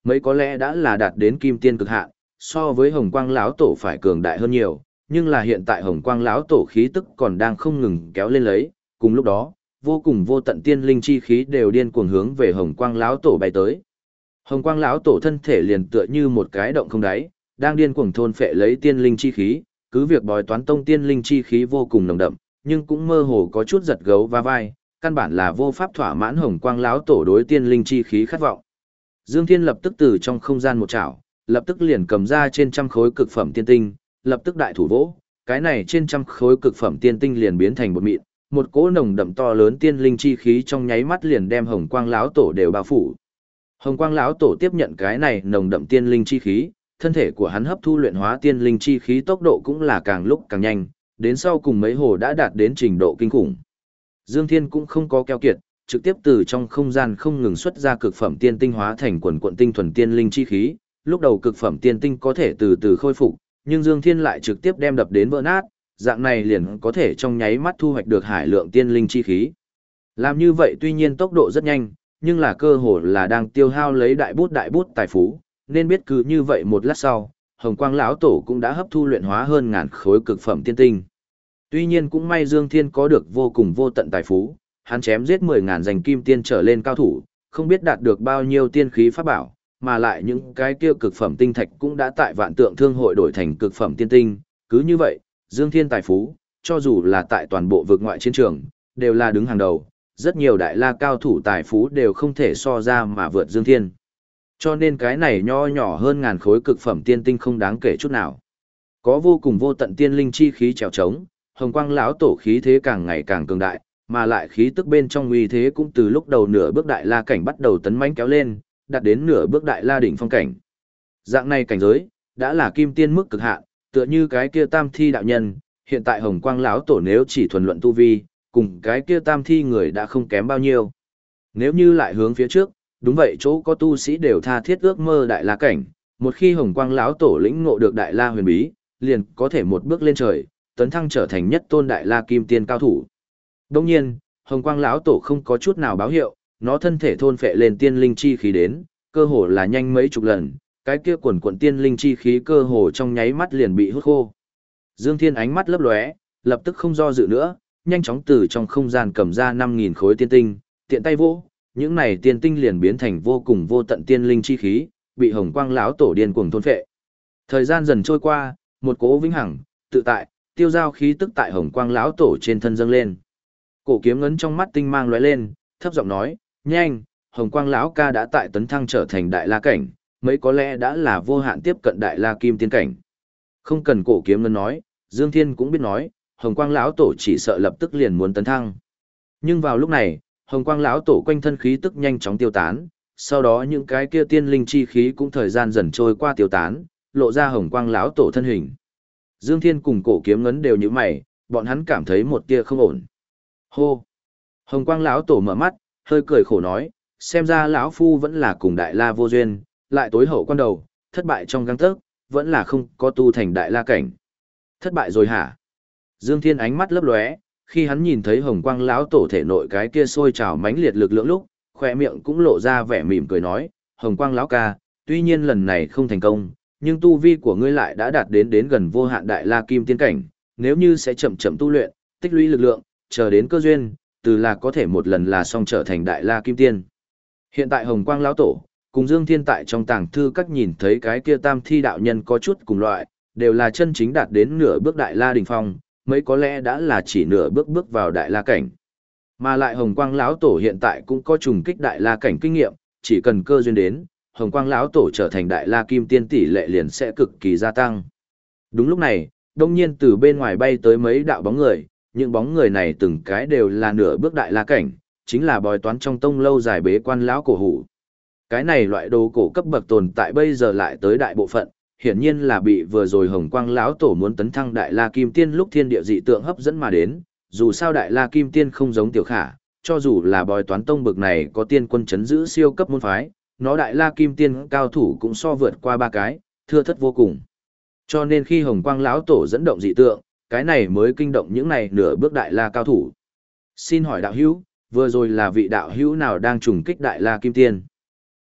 mấy có lẽ đã là đạt đến kim tiên cực hạn, so với Hồng Quang lão tổ phải cường đại hơn nhiều, nhưng là hiện tại Hồng Quang lão tổ khí tức còn đang không ngừng kéo lên lấy, cùng lúc đó, vô cùng vô tận tiên linh chi khí đều điên cuồng hướng về Hồng Quang lão tổ bay tới. Hồng Quang lão tổ thân thể liền tựa như một cái động không đáy, đang điên cuồng thôn phệ lấy tiên linh chi khí, cứ việc Bói Toán Tông tiên linh chi khí vô cùng nồng đậm, nhưng cũng mơ hồ có chút giật gấu va vai, căn bản là vô pháp thỏa mãn Hồng Quang lão tổ đối tiên linh chi khí khát vọng. Dương Thiên lập tức từ trong không gian một chảo, lập tức liền cầm ra trên trăm khối cực phẩm tiên tinh, lập tức đại thủ vỗ, cái này trên trăm khối cực phẩm tiên tinh liền biến thành bột mịn, một cỗ nồng đậm to lớn tiên linh chi khí trong nháy mắt liền đem Hồng Quang lão tổ đều bao phủ. Hồng Quang lão tổ tiếp nhận cái này nồng đậm tiên linh chi khí, thân thể của hắn hấp thu luyện hóa tiên linh chi khí tốc độ cũng là càng lúc càng nhanh, đến sau cùng mấy hồ đã đạt đến trình độ kinh khủng. Dương Thiên cũng không có keo kiệt, trực tiếp từ trong không gian không ngừng xuất ra cực phẩm tiên tinh hóa thành quần quần tinh thuần tiên linh chi khí, lúc đầu cực phẩm tiên tinh có thể từ từ khôi phục, nhưng Dương Thiên lại trực tiếp đem đập đến vỡ nát, dạng này liền có thể trong nháy mắt thu hoạch được hải lượng tiên linh chi khí. Làm như vậy tuy nhiên tốc độ rất nhanh, nhưng là cơ hồ là đang tiêu hao lấy đại bút tài phú, nên biết cứ như vậy một lát sau, Hồng Quang lão tổ cũng đã hấp thu luyện hóa hơn ngàn khối cực phẩm tiên tinh. Tuy nhiên cũng may Dương Thiên có được vô cùng vô tận tài phú, hắn chém giết 10.000 giành kim tiên trở lên cao thủ, không biết đạt được bao nhiêu tiên khí pháp bảo, mà lại những cái kia cực phẩm tinh thạch cũng đã tại Vạn Tượng Thương hội đổi thành cực phẩm tiên tinh, cứ như vậy, Dương Thiên tài phú, cho dù là tại toàn bộ vực ngoại chiến trường, đều là đứng hàng đầu, rất nhiều đại la cao thủ tài phú đều không thể so ra mà vượt Dương Thiên. Cho nên cái này nho nhỏ hơn ngàn khối cực phẩm tiên tinh không đáng kể chút nào. Có vô cùng vô tận tiên linh chi khí trèo trống, Hồng Quang lão tổ khí thế càng ngày càng cường đại, mà lại khí tức bên trong uy thế cũng từ lúc đầu nửa bước đại la cảnh bắt đầu tấn mãnh kéo lên, đạt đến nửa bước đại la đỉnh phong cảnh. Dạng này cảnh giới đã là kim tiên mức cực hạn, tựa như cái kia Tam Thi đạo nhân, hiện tại Hồng Quang lão tổ nếu chỉ thuần luận tu vi, cùng cái kia Tam Thi người đã không kém bao nhiêu. Nếu như lại hướng phía trước, đúng vậy chỗ có tu sĩ đều tha thiết ước mơ đại la cảnh, một khi Hồng Quang lão tổ lĩnh ngộ được đại la huyền bí, liền có thể một bước lên trời, tấn thăng trở thành nhất tôn đại la kim tiên cao thủ. Đương nhiên, Hồng Quang lão tổ không có chút nào báo hiệu, nó thân thể thôn phệ lên tiên linh chi khí đến, cơ hồ là nhanh mấy chục lần, cái kia quần quần tiên linh chi khí cơ hồ trong nháy mắt liền bị hút khô. Dương Thiên ánh mắt lấp lóe, lập tức không do dự nữa, nhanh chóng từ trong không gian cầm ra 5.000 khối tiên tinh, tiện tay vỗ, những này tiên tinh liền biến thành vô cùng vô tận tiên linh chi khí, bị Hồng Quang lão tổ điên cuồng thôn phệ. Thời gian dần trôi qua, một cỗ vĩnh hằng, tự tại, tiêu giao khí tức tại Hồng Quang lão tổ trên thân dâng lên. Cổ kiếm ngấn trong mắt tinh mang lóe lên, thấp giọng nói, "Nhanh, Hồng Quang lão ca đã tại tấn thăng trở thành đại la cảnh, mấy có lẽ đã là vô hạn tiếp cận đại la kim tiên cảnh." Không cần cổ kiếm ngấn nói, Dương Thiên cũng biết nói, Hồng Quang lão tổ chỉ sợ lập tức liền muốn tấn thăng. Nhưng vào lúc này, Hồng Quang lão tổ quanh thân khí tức nhanh chóng tiêu tán, sau đó những cái kia tiên linh chi khí cũng thời gian dần trôi qua tiêu tán, lộ ra Hồng Quang lão tổ thân hình. Dương Thiên cùng cổ kiếm ngấn đều như mày, bọn hắn cảm thấy một tia không ổn. Hô! Hồng Quang lão tổ mở mắt, hơi cười khổ nói, xem ra lão phu vẫn là cùng đại la vô duyên, lại tối hậu quan đầu, thất bại trong gang tấc, vẫn là không có tu thành đại la cảnh. Thất bại rồi hả? Dương Thiên ánh mắt lấp lóe, khi hắn nhìn thấy Hồng Quang lão tổ thể nội cái kia sôi trào mãnh liệt lực lượng lúc, khóe miệng cũng lộ ra vẻ mỉm cười nói, Hồng Quang lão ca, tuy nhiên lần này không thành công, nhưng tu vi của ngươi lại đã đạt đến gần vô hạn đại la kim tiên cảnh, nếu như sẽ chậm chậm tu luyện, tích lũy lực lượng, chờ đến cơ duyên, từ là có thể một lần là xong trở thành đại la kim tiên. Hiện tại Hồng Quang lão tổ cùng Dương Thiên tại trong tàng thư các nhìn thấy cái kia Tam Thi đạo nhân có chút cùng loại, đều là chân chính đạt đến nửa bước đại la đỉnh phong, mấy có lẽ đã là chỉ nửa bước bước vào đại la cảnh. Mà lại Hồng Quang lão tổ hiện tại cũng có trùng kích đại la cảnh kinh nghiệm, chỉ cần cơ duyên đến, Hồng Quang lão tổ trở thành đại la kim tiên tỷ lệ liền sẽ cực kỳ gia tăng. Đúng lúc này, đông nhiên từ bên ngoài bay tới mấy đạo bóng người, những bóng người này từng cái đều là nửa bước đại la cảnh, chính là bói toán trong tông lâu dài bế quan lão cổ hủ. Cái này loại đồ cổ cấp bậc tồn tại bây giờ lại tới đại bộ phận, hiển nhiên là bị vừa rồi Hồng Quang lão tổ muốn tấn thăng đại la kim tiên lúc thiên địa dị tượng hấp dẫn mà đến, dù sao đại la kim tiên không giống tiểu khả, cho dù là bói toán tông bậc này có tiên quân chấn giữ siêu cấp môn phái, nó đại la kim tiên cao thủ cũng so vượt qua ba cái, thưa thất vô cùng. Cho nên khi Hồng Quang lão tổ dẫn động dị tượng, cái này mới kinh động những này nửa bước đại la cao thủ. Xin hỏi đạo hữu, vừa rồi là vị đạo hữu nào đang trùng kích đại la kim tiên?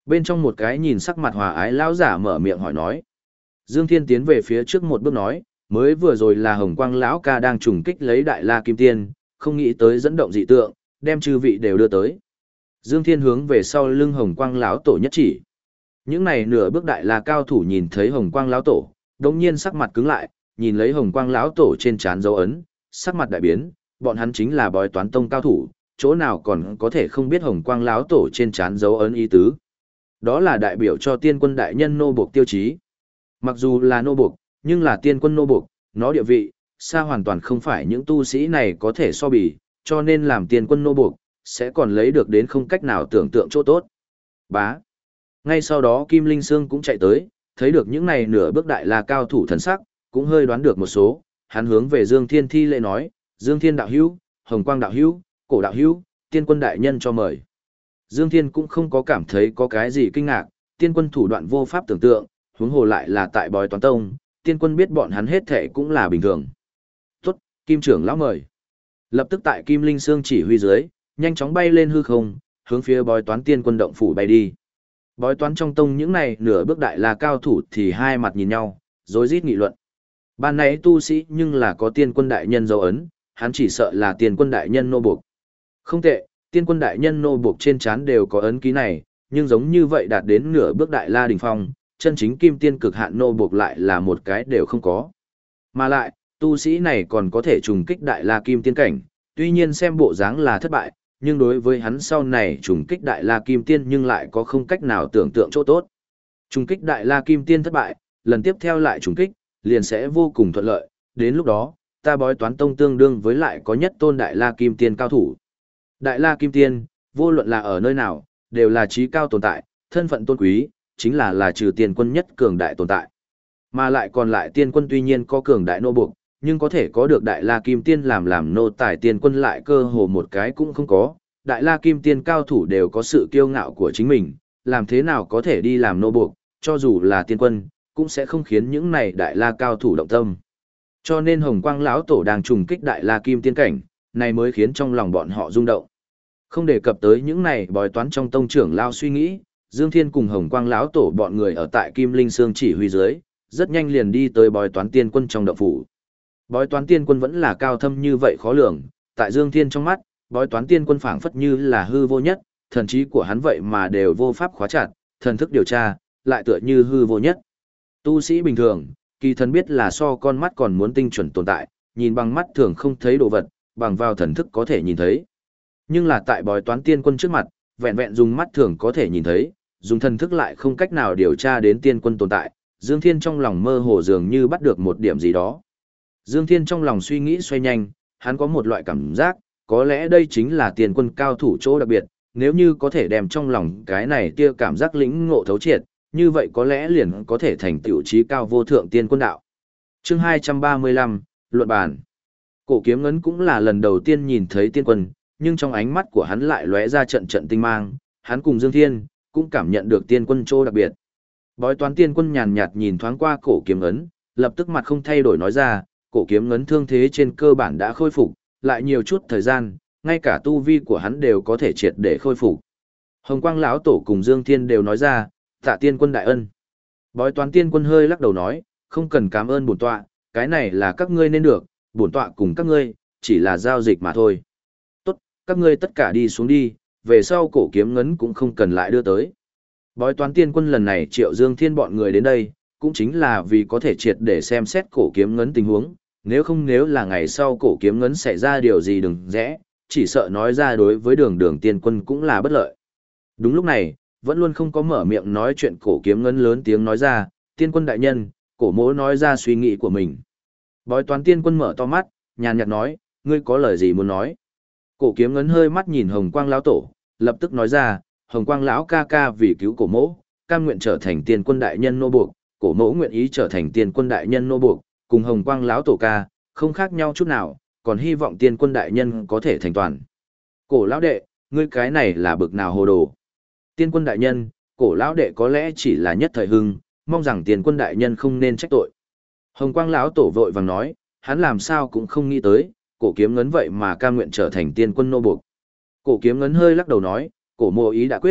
Bên trong một cái nhìn sắc mặt hòa ái lão giả mở miệng hỏi nói. Dương Thiên tiến về phía trước một bước nói, mới vừa rồi là Hồng Quang lão ca đang trùng kích lấy Đại La Kim Tiên, không nghĩ tới dẫn động dị tượng, đem chư vị đều đưa tới. Dương Thiên hướng về sau lưng Hồng Quang lão tổ nhất chỉ. Những này nửa bước Đại La cao thủ nhìn thấy Hồng Quang lão tổ, đột nhiên sắc mặt cứng lại, nhìn lấy Hồng Quang lão tổ trên trán dấu ấn, sắc mặt đại biến, bọn hắn chính là Bói Toán tông cao thủ, chỗ nào còn có thể không biết Hồng Quang lão tổ trên trán dấu ấn ý tứ. Đó là đại biểu cho Tiên Quân đại nhân nô buộc tiêu chí. Mặc dù là nô buộc, nhưng là Tiên Quân nô buộc, nó địa vị xa hoàn toàn không phải những tu sĩ này có thể so bì, cho nên làm Tiên Quân nô buộc sẽ còn lấy được đến không cách nào tưởng tượng chỗ tốt. Bá. Ngay sau đó Kim Linh Sương cũng chạy tới, thấy được những này nửa bước Đại La cao thủ thần sắc, cũng hơi đoán được một số, hắn hướng về Dương Thiên thi lễ nói, Dương Thiên đạo hữu, Hồng Quang đạo hữu, Cổ đạo hữu, Tiên Quân đại nhân cho mời. Dương Thiên cũng không có cảm thấy có cái gì kinh ngạc, Tiên Quân thủ đoạn vô pháp tưởng tượng, huống hồ lại là tại Bói Toán tông, Tiên Quân biết bọn hắn hết thệ cũng là bình thường. Tốt, Kim trưởng lão mời. Lập tức tại Kim Linh Sương chỉ huy dưới, nhanh chóng bay lên hư không, hướng phía Bói Toán Tiên Quân động phủ bay đi. Bói Toán trong tông những này nửa bước Đại La cao thủ thì hai mặt nhìn nhau, rối rít nghị luận. Ban nãy tu sĩ nhưng là có Tiên Quân đại nhân dấu ấn, hắn chỉ sợ là Tiên Quân đại nhân nô buộc. Không tệ, Tiên Quân đại nhân nô buộc trên trán đều có ấn ký này, nhưng giống như vậy đạt đến nửa bước Đại La đỉnh phong, chân chính kim tiên cực hạn nô buộc lại là một cái đều không có. Mà lại, tu sĩ này còn có thể trùng kích Đại La kim tiên cảnh, tuy nhiên xem bộ dáng là thất bại, nhưng đối với hắn sau này trùng kích Đại La kim tiên nhưng lại có không cách nào tưởng tượng chỗ tốt. Trùng kích Đại La kim tiên thất bại, lần tiếp theo lại trùng kích, liền sẽ vô cùng thuận lợi, đến lúc đó, ta Bói Toán tông tương đương với lại có nhất tôn Đại La kim tiên cao thủ. Đại La kim tiên, vô luận là ở nơi nào, đều là trí cao tồn tại, thân phận tôn quý, chính là trừ Tiên Quân nhất cường đại tồn tại. Mà lại còn lại Tiên Quân tuy nhiên có cường đại nô buộc, nhưng có thể có được Đại La kim tiên làm nô tài Tiên Quân lại cơ hồ một cái cũng không có. Đại La kim tiên cao thủ đều có sự kiêu ngạo của chính mình, làm thế nào có thể đi làm nô buộc, cho dù là Tiên Quân, cũng sẽ không khiến những này Đại La cao thủ động tâm. Cho nên Hồng Quang lão tổ đang trùng kích Đại La kim tiên cảnh, này mới khiến trong lòng bọn họ rung động. Không đề cập tới những này Bói Toán trong tông trưởng lao suy nghĩ, Dương Thiên cùng Hồng Quang lão tổ bọn người ở tại Kim Linh Sương chỉ huy dưới, rất nhanh liền đi tới Bói Toán Tiên Quân trong động phủ. Bói Toán Tiên Quân vẫn là cao thâm như vậy khó lường, tại Dương Thiên trong mắt, Bói Toán Tiên Quân phảng phất như là hư vô nhất, thần trí của hắn vậy mà đều vô pháp khóa chặt, thần thức điều tra, lại tựa như hư vô nhất. Tu sĩ bình thường, kỳ thần biết là so con mắt còn muốn tinh chuẩn tồn tại, nhìn bằng mắt thường không thấy đồ vật, bằng vào thần thức có thể nhìn thấy. Nhưng là tại Bói Toán Tiên Quân trước mặt, vẹn vẹn dùng mắt thường có thể nhìn thấy, dùng thần thức lại không cách nào điều tra đến Tiên Quân tồn tại, Dương Thiên trong lòng mơ hồ dường như bắt được một điểm gì đó. Dương Thiên trong lòng suy nghĩ xoay nhanh, hắn có một loại cảm giác, có lẽ đây chính là Tiên Quân cao thủ chỗ đặc biệt, nếu như có thể đem trong lòng cái này tia cảm giác lĩnh ngộ thấu triệt, như vậy có lẽ liền có thể thành tựu chí cao vô thượng Tiên Quân đạo. Chương 235, Luận bàn. Cổ Kiếm Ngấn cũng là lần đầu tiên nhìn thấy Tiên Quân, nhưng trong ánh mắt của hắn lại lóe ra trận trận tinh mang, hắn cùng Dương Thiên cũng cảm nhận được Tiên Quân chỗ đặc biệt. Bói Toán Tiên Quân nhàn nhạt nhìn thoáng qua Cổ Kiếm Ngấn, lập tức mặt không thay đổi nói ra, Cổ Kiếm Ngấn thương thế trên cơ bản đã khôi phục, lại nhiều chút thời gian, ngay cả tu vi của hắn đều có thể triệt để khôi phục. Hồng Quang lão tổ cùng Dương Thiên đều nói ra, tạ Tiên Quân đại ân. Bói Toán Tiên Quân hơi lắc đầu nói, không cần cảm ơn bổn tọa, cái này là các ngươi nên được, bổn tọa cùng các ngươi chỉ là giao dịch mà thôi. Tốt, các ngươi tất cả đi xuống đi, về sau Cổ Kiếm Ngấn cũng không cần lại đưa tới. Bói Toán Tiên Quân lần này triệu Dương Thiên bọn người đến đây, cũng chính là vì có thể triệt để xem xét Cổ Kiếm Ngấn tình huống, nếu là ngày sau Cổ Kiếm Ngấn xảy ra điều gì đừng rẽ, chỉ sợ nói ra đối với Đường Tiên Quân cũng là bất lợi. Đúng lúc này, vẫn luôn không có mở miệng nói chuyện Cổ Kiếm Ngấn lớn tiếng nói ra, Tiên Quân đại nhân, Cổ mỗ nói ra suy nghĩ của mình. Bói Toán Tiên Quân mở to mắt, nhàn nhạt nói, ngươi có lời gì muốn nói? Cổ Kiếm Ngấn hơi mắt nhìn Hồng Quang lão tổ, lập tức nói ra, Hồng Quang lão ca ca vì cứu Cổ mỗ, cam nguyện trở thành Tiên Quân đại nhân nô buộc, Cổ mỗ nguyện ý trở thành Tiên Quân đại nhân nô buộc, cùng Hồng Quang lão tổ ca, không khác nhau chút nào, còn hy vọng Tiên Quân đại nhân có thể thành toàn. Cổ lão đệ, ngươi cái này là bực nào hồ đồ? Tiên Quân đại nhân, Cổ lão đệ có lẽ chỉ là nhất thời hưng, mong rằng Tiên Quân đại nhân không nên trách tội. Hồng Quang lão tổ vội vàng nói, hắn làm sao cũng không nghĩ tới, Cổ Kiếm Ngấn vậy mà cam nguyện trở thành Tiên Quân nô buộc. Cổ Kiếm Ngấn hơi lắc đầu nói, Cổ mộ ý đã quyết,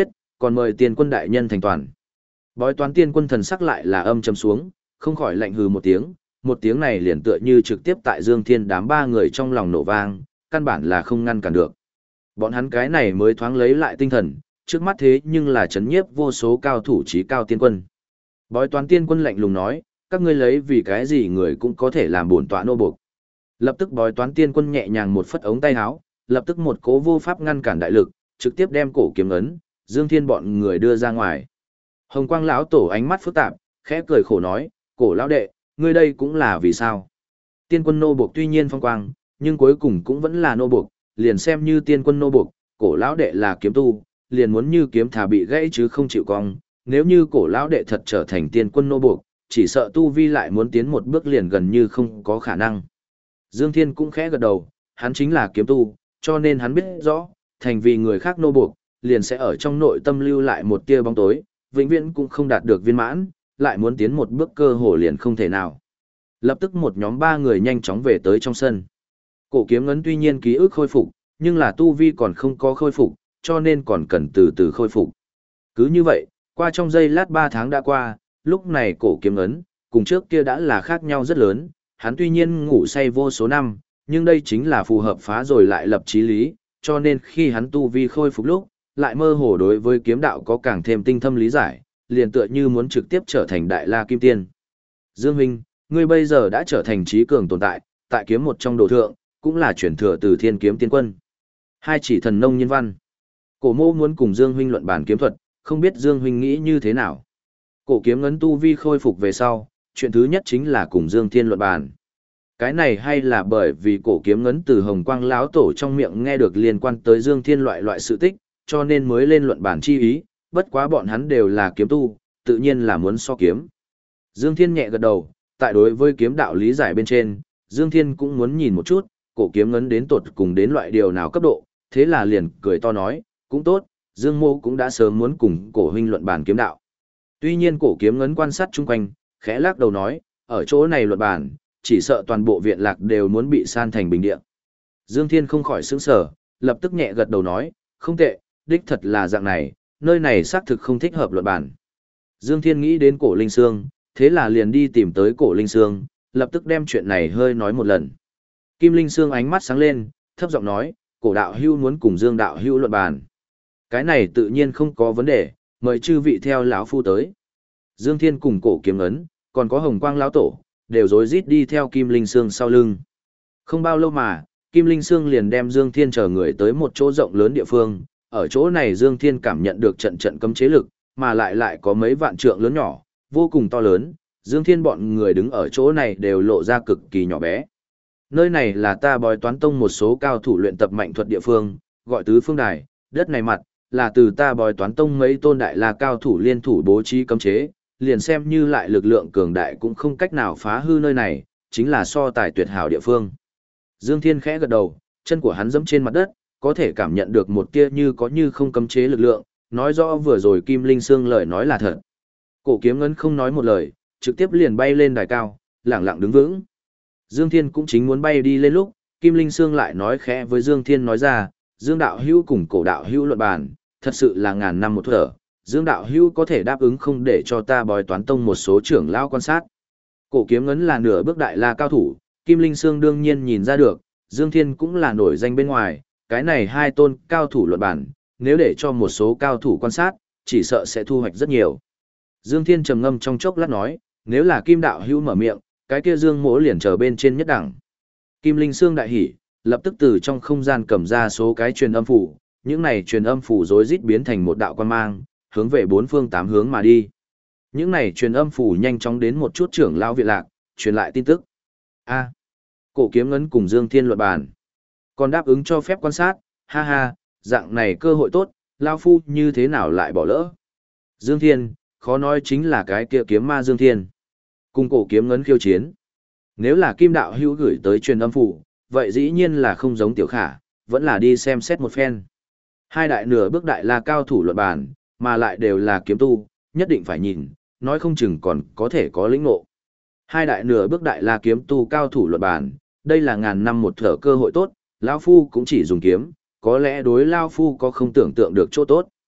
còn mời tiên quân đại nhân thành toàn. Bói toán tiên quân thần sắc lại là âm trầm xuống, không khỏi lạnh hừ một tiếng này liền tựa như trực tiếp tại Dương Thiên đám ba người trong lòng nổ vang, căn bản là không ngăn cản được. Bọn hắn cái này mới thoáng lấy lại tinh thần, trước mắt thế nhưng là chấn nhiếp vô số cao thủ trí cao tiên quân. Bói toán tiên quân lạnh lùng nói, các ngươi lấy vì cái gì người cũng có thể làm bổn tọa nô buộc. Lập tức bói toán tiên quân nhẹ nhàng một phất ống tay áo, lập tức một cố vô pháp ngăn cản đại lực, trực tiếp đem cổ kiếm ấn, Dương Thiên bọn người đưa ra ngoài. Hồng Quang lão tổ ánh mắt phức tạp, khẽ cười khổ nói, cổ lão đệ, ngươi đây cũng là vì sao? Tiên quân nô buộc tuy nhiên phong quang, nhưng cuối cùng cũng vẫn là nô buộc, liền xem như tiên quân nô buộc, cổ lão đệ là kiếm tu, liền muốn như kiếm thả bị gãy chứ không chịu cong, nếu như cổ lão đệ thật trở thành tiên quân nô buộc, chỉ sợ tu vi lại muốn tiến một bước liền gần như không có khả năng. Dương Thiên cũng khẽ gật đầu, hắn chính là kiếm tu, cho nên hắn biết rõ, thành vì người khác nô buộc, liền sẽ ở trong nội tâm lưu lại một tia bóng tối, vĩnh viễn cũng không đạt được viên mãn, lại muốn tiến một bước cơ hồ liền không thể nào. Lập tức một nhóm ba người nhanh chóng về tới trong sân. Cổ kiếm ngấn tuy nhiên ký ức khôi phục, nhưng là tu vi còn không có khôi phục, cho nên còn cần từ từ khôi phục. Cứ như vậy, qua trong giây lát 3 tháng đã qua, lúc này cổ kiếm ngấn, cùng trước kia đã là khác nhau rất lớn, hắn tuy nhiên ngủ say vô số năm, nhưng đây chính là phù hợp phá rồi lại lập chí lý, cho nên khi hắn tu vi khôi phục lúc, lại mơ hồ đối với kiếm đạo có càng thêm tinh thâm lý giải, liền tựa như muốn trực tiếp trở thành đại la kim tiên. Dương Huynh, ngươi bây giờ đã trở thành trí cường tồn tại, tại kiếm một trong đồ thượng, cũng là chuyển thừa từ thiên kiếm tiên quân. Hai chỉ thần nông nhân văn. Cổ mô muốn cùng Dương Huynh luận bàn kiếm thuật, không biết Dương Huynh nghĩ như thế nào. Cổ kiếm ngấn tu vi khôi phục về sau, chuyện thứ nhất chính là cùng Dương Thiên luận bàn. Cái này hay là bởi vì cổ kiếm ngấn từ Hồng Quang lão tổ trong miệng nghe được liên quan tới Dương Thiên loại sự tích, cho nên mới lên luận bàn chi ý, bất quá bọn hắn đều là kiếm tu, tự nhiên là muốn so kiếm. Dương Thiên nhẹ gật đầu, tại đối với kiếm đạo lý giải bên trên, Dương Thiên cũng muốn nhìn một chút, cổ kiếm ngấn đến tột cùng đến loại điều nào cấp độ, thế là liền cười to nói, cũng tốt, Dương Mô cũng đã sớm muốn cùng cổ huynh luận bàn kiếm đạo. Tuy nhiên cổ kiếm ngấn quan sát chung quanh, khẽ lắc đầu nói, ở chỗ này luận bàn, chỉ sợ toàn bộ viện lạc đều muốn bị san thành bình địa. Dương Thiên không khỏi sững sờ, lập tức nhẹ gật đầu nói, không tệ, đích thật là dạng này, nơi này xác thực không thích hợp luận bàn. Dương Thiên nghĩ đến cổ Linh Sương, thế là liền đi tìm tới cổ Linh Sương, lập tức đem chuyện này hơi nói một lần. Kim Linh Sương ánh mắt sáng lên, thấp giọng nói, cổ đạo hưu muốn cùng Dương đạo hưu luận bàn. Cái này tự nhiên không có vấn đề, mời chư vị theo lão phu tới. Dương Thiên cùng cổ kiếm ấn, còn có Hồng Quang lão tổ, đều rối rít đi theo Kim Linh Sương sau lưng. Không bao lâu mà, Kim Linh Sương liền đem Dương Thiên chờ người tới một chỗ rộng lớn địa phương, ở chỗ này Dương Thiên cảm nhận được trận trận cấm chế lực, mà lại có mấy vạn trượng lớn nhỏ, vô cùng to lớn, Dương Thiên bọn người đứng ở chỗ này đều lộ ra cực kỳ nhỏ bé. Nơi này là ta Bói Toán Tông một số cao thủ luyện tập mạnh thuật địa phương, gọi Tứ Phương Đài, đất này mặt, là từ ta Bói Toán Tông mấy tôn đại là cao thủ liên thủ bố trí cấm chế, liền xem như lại lực lượng cường đại cũng không cách nào phá hư nơi này, chính là so tài tuyệt hảo địa phương. Dương Thiên khẽ gật đầu, chân của hắn dẫm trên mặt đất, có thể cảm nhận được một tia như có như không cấm chế lực lượng, nói rõ vừa rồi Kim Linh Sương lời nói là thật. Cổ kiếm ngấn không nói một lời, trực tiếp liền bay lên đài cao, lẳng lặng đứng vững. Dương Thiên cũng chính muốn bay đi lên lúc, Kim Linh Sương lại nói khẽ với Dương Thiên nói ra, Dương đạo hữu cùng cổ đạo hữu luận bàn, thật sự là ngàn năm một thở. Dương đạo hữu có thể đáp ứng không để cho ta Bói Toán Tông một số trưởng lão quan sát. Cổ kiếm ngấn là nửa bước đại la cao thủ, Kim Linh Sương đương nhiên nhìn ra được, Dương Thiên cũng là nổi danh bên ngoài, cái này hai tôn cao thủ luận bản, nếu để cho một số cao thủ quan sát, chỉ sợ sẽ thu hoạch rất nhiều. Dương Thiên trầm ngâm trong chốc lát nói, nếu là Kim đạo hữu mở miệng, cái kia Dương Mỗ liền chờ bên trên nhất đẳng. Kim Linh Sương đại hỉ, lập tức từ trong không gian cầm ra số cái truyền âm phủ, những này truyền âm phủ rối rít biến thành một đạo quan mang, hướng về bốn phương tám hướng mà đi. Những này truyền âm phủ nhanh chóng đến một chút trưởng lão viện lạc, truyền lại tin tức. A, cổ kiếm ngấn cùng Dương Thiên luận bàn, còn đáp ứng cho phép quan sát, ha ha, dạng này cơ hội tốt, lão phu như thế nào lại bỏ lỡ. Dương Thiên, khó nói chính là cái kia kiếm ma Dương Thiên, cùng cổ kiếm ngấn khiêu chiến. Nếu là Kim đạo hữu gửi tới truyền âm phủ, vậy dĩ nhiên là không giống Tiểu Khả, vẫn là đi xem xét một phen. Hai đại nửa bước đại la cao thủ luận bàn, mà lại đều là kiếm tu, nhất định phải nhìn, nói không chừng còn có thể có lĩnh ngộ. Hai đại nửa bước đại la kiếm tu cao thủ luận bàn, đây là ngàn năm một thở cơ hội tốt, lão phu cũng chỉ dùng kiếm, có lẽ đối lão phu có không tưởng tượng được chỗ tốt.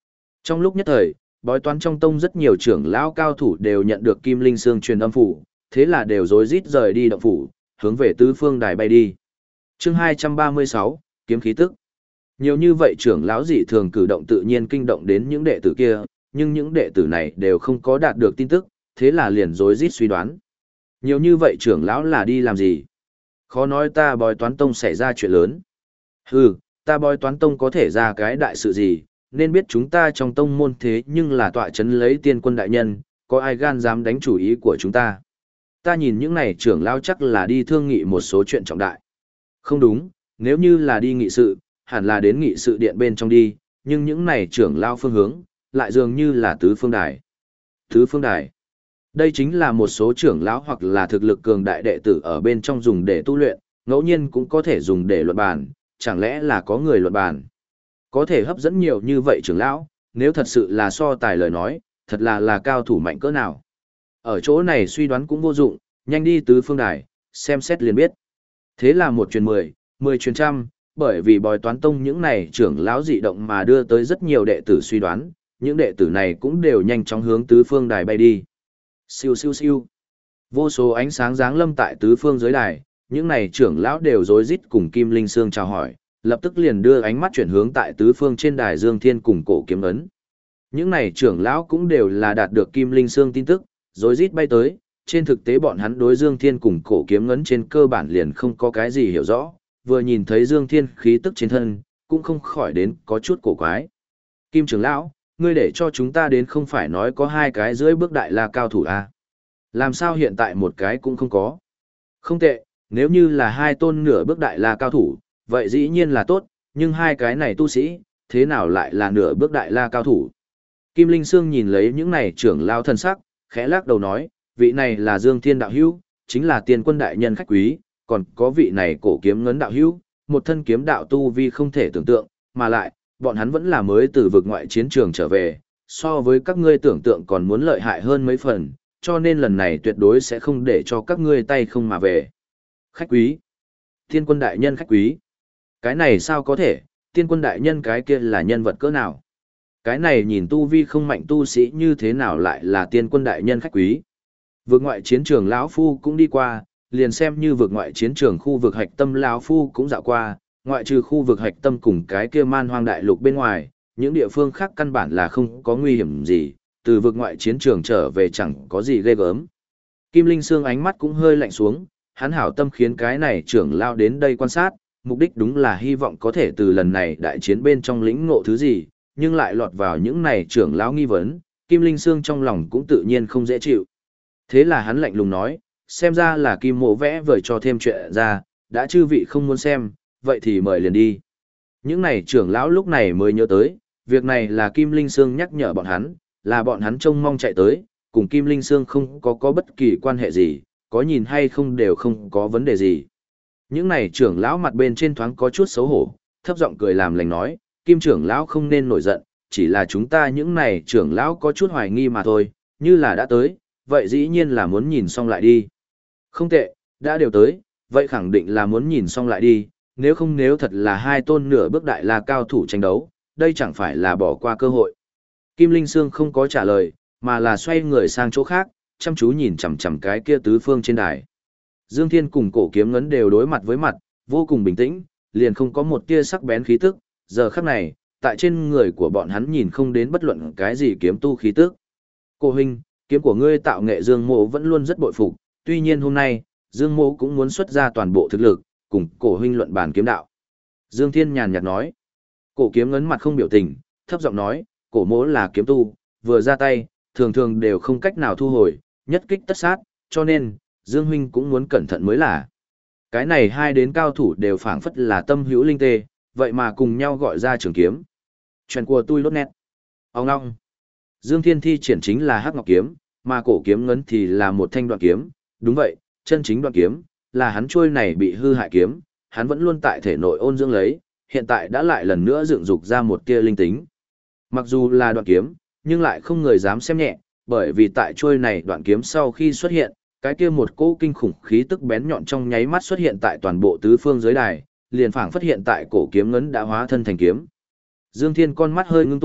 Trong lúc nhất thời, bói toán trong tông rất nhiều trưởng lão cao thủ đều nhận được Kim Linh Sương truyền âm phủ, thế là đều rối rít rời đi động phủ, hướng về tứ phương đài bay đi. Chương 236, kiếm khí tức. Nhiều như vậy trưởng lão dị thường cử động tự nhiên kinh động đến những đệ tử kia, nhưng những đệ tử này đều không có đạt được tin tức, thế là liền rối rít suy đoán. Nhiều như vậy trưởng lão là đi làm gì? Khó nói ta bói toán tông xảy ra chuyện lớn. Hừ, ta bói toán tông có thể ra cái đại sự gì, nên biết chúng ta trong tông môn thế nhưng là tọa chấn lấy tiên quân đại nhân, có ai gan dám đánh chủ ý của chúng ta. Ta nhìn những này trưởng lão chắc là đi thương nghị một số chuyện trọng đại. Không đúng, nếu như là đi nghị sự, hẳn là đến nghị sự điện bên trong đi, nhưng những này trưởng lão phương hướng, lại dường như là tứ phương đài. Tứ phương đài. Đây chính là một số trưởng lão hoặc là thực lực cường đại đệ tử ở bên trong dùng để tu luyện, ngẫu nhiên cũng có thể dùng để luận bàn, chẳng lẽ là có người luận bàn. Có thể hấp dẫn nhiều như vậy trưởng lão, nếu thật sự là so tài lời nói, thật là cao thủ mạnh cỡ nào. Ở chỗ này suy đoán cũng vô dụng, nhanh đi tứ phương đài, xem xét liền biết. Thế là một truyền 10, 10 truyền trăm, bởi vì bói toán tông những này trưởng lão dị động mà đưa tới rất nhiều đệ tử suy đoán, những đệ tử này cũng đều nhanh chóng hướng tứ phương đài bay đi. Siêu siêu siêu. Vô số ánh sáng giáng lâm tại tứ phương dưới đài, những này trưởng lão đều rối rít cùng Kim Linh Sương chào hỏi, lập tức liền đưa ánh mắt chuyển hướng tại tứ phương trên đài Dương Thiên cùng cổ kiếm ấn. Những này trưởng lão cũng đều là đạt được Kim Linh Sương tin tức, rối rít bay tới, trên thực tế bọn hắn đối Dương Thiên cùng cổ kiếm ấn trên cơ bản liền không có cái gì hiểu rõ, vừa nhìn thấy Dương Thiên khí tức trên thân, cũng không khỏi đến có chút cổ quái. Kim trưởng lão, ngươi để cho chúng ta đến không phải nói có hai cái dưới bước đại la cao thủ à? Làm sao hiện tại một cái cũng không có? Không tệ, nếu như là hai tôn nửa bước đại la cao thủ, vậy dĩ nhiên là tốt, nhưng hai cái này tu sĩ, thế nào lại là nửa bước đại la cao thủ? Kim Linh Sương nhìn lấy những này trưởng lao thân sắc, khẽ lắc đầu nói, vị này là Dương Thiên đạo hữu, chính là tiên quân đại nhân khách quý, còn có vị này cổ kiếm ngấn đạo hữu, một thân kiếm đạo tu vi không thể tưởng tượng, mà lại, bọn hắn vẫn là mới từ vực ngoại chiến trường trở về, so với các ngươi tưởng tượng còn muốn lợi hại hơn mấy phần, cho nên lần này tuyệt đối sẽ không để cho các ngươi tay không mà về. Khách quý. Tiên quân đại nhân khách quý. Cái này sao có thể, tiên quân đại nhân cái kia là nhân vật cỡ nào? Cái này nhìn tu vi không mạnh tu sĩ như thế nào lại là tiên quân đại nhân khách quý? Vực ngoại chiến trường lão phu cũng đi qua, liền xem như vực ngoại chiến trường khu vực hạch tâm lão phu cũng dạo qua, ngoại trừ khu vực hạch tâm cùng cái kia man hoang đại lục bên ngoài, những địa phương khác căn bản là không có nguy hiểm gì, từ vực ngoại chiến trường trở về chẳng có gì ghê gớm. Kim Linh Sương ánh mắt cũng hơi lạnh xuống, hắn hảo tâm khiến cái này trưởng lao đến đây quan sát, mục đích đúng là hy vọng có thể từ lần này đại chiến bên trong lĩnh ngộ thứ gì, nhưng lại lọt vào những này trưởng lão nghi vấn, Kim Linh Sương trong lòng cũng tự nhiên không dễ chịu. Thế là hắn lạnh lùng nói, xem ra là Kim Mộ vẽ vời cho thêm chuyện ra, đã chư vị không muốn xem, vậy thì mời liền đi. Những này trưởng lão lúc này mới nhớ tới, việc này là Kim Linh Sương nhắc nhở bọn hắn, là bọn hắn trông mong chạy tới, cùng Kim Linh Sương không có bất kỳ quan hệ gì, có nhìn hay không đều không có vấn đề gì. Những này trưởng lão mặt bên trên thoáng có chút xấu hổ, thấp giọng cười làm lành nói, Kim trưởng lão không nên nổi giận, chỉ là chúng ta những này trưởng lão có chút hoài nghi mà thôi, như là đã tới, vậy dĩ nhiên là muốn nhìn xong lại đi. Không tệ, đã đều tới, vậy khẳng định là muốn nhìn xong lại đi, nếu thật là hai tôn nửa bước đại la cao thủ tranh đấu, đây chẳng phải là bỏ qua cơ hội. Kim Linh Sương không có trả lời, mà là xoay người sang chỗ khác, chăm chú nhìn chằm chằm cái kia tứ phương trên đài. Dương Thiên cùng cổ kiếm ngấn đều đối mặt với mặt, vô cùng bình tĩnh, liền không có một tia sắc bén khí tức, giờ khắc này, tại trên người của bọn hắn nhìn không đến bất luận cái gì kiếm tu khí tức. Cô huynh, kiếm của ngươi tạo nghệ Dương Mộ vẫn luôn rất bội phục, tuy nhiên hôm nay, Dương Mộ cũng muốn xuất ra toàn bộ thực lực, cùng cổ huynh luận bàn kiếm đạo. Dương Thiên nhàn nhạt nói. Cổ kiếm ngấn mặt không biểu tình, thấp giọng nói, cổ mỗ là kiếm tu, vừa ra tay, thường thường đều không cách nào thu hồi, nhất kích tất sát, cho nên, Dương huynh cũng muốn cẩn thận mới là. Cái này hai đến cao thủ đều phảng phất là tâm hữu linh tê, vậy mà cùng nhau gọi ra trường kiếm. Chuyện của tôi lốt nét. Ông ngong. Dương Thiên thi triển chính là hắc ngọc kiếm, mà cổ kiếm ngấn thì là một thanh đoạn kiếm, đúng vậy, chân chính đoạn kiếm, là hắn trôi này bị hư hại kiếm, hắn vẫn luôn tại thể nội ôn dưỡng lấy, hiện tại đã lại lần nữa dựng dục ra một tia linh tính. Mặc dù là đoạn kiếm, nhưng lại không người dám xem nhẹ, bởi vì tại trôi này đoạn kiếm sau khi xuất hiện, cái kia một cỗ kinh khủng khí tức bén nhọn trong nháy mắt xuất hiện tại toàn bộ tứ phương giới đài, liền phảng phát hiện tại cổ kiếm ngấn đã hóa thân thành kiếm. Dương Thiên con mắt hơi ngưng tụ,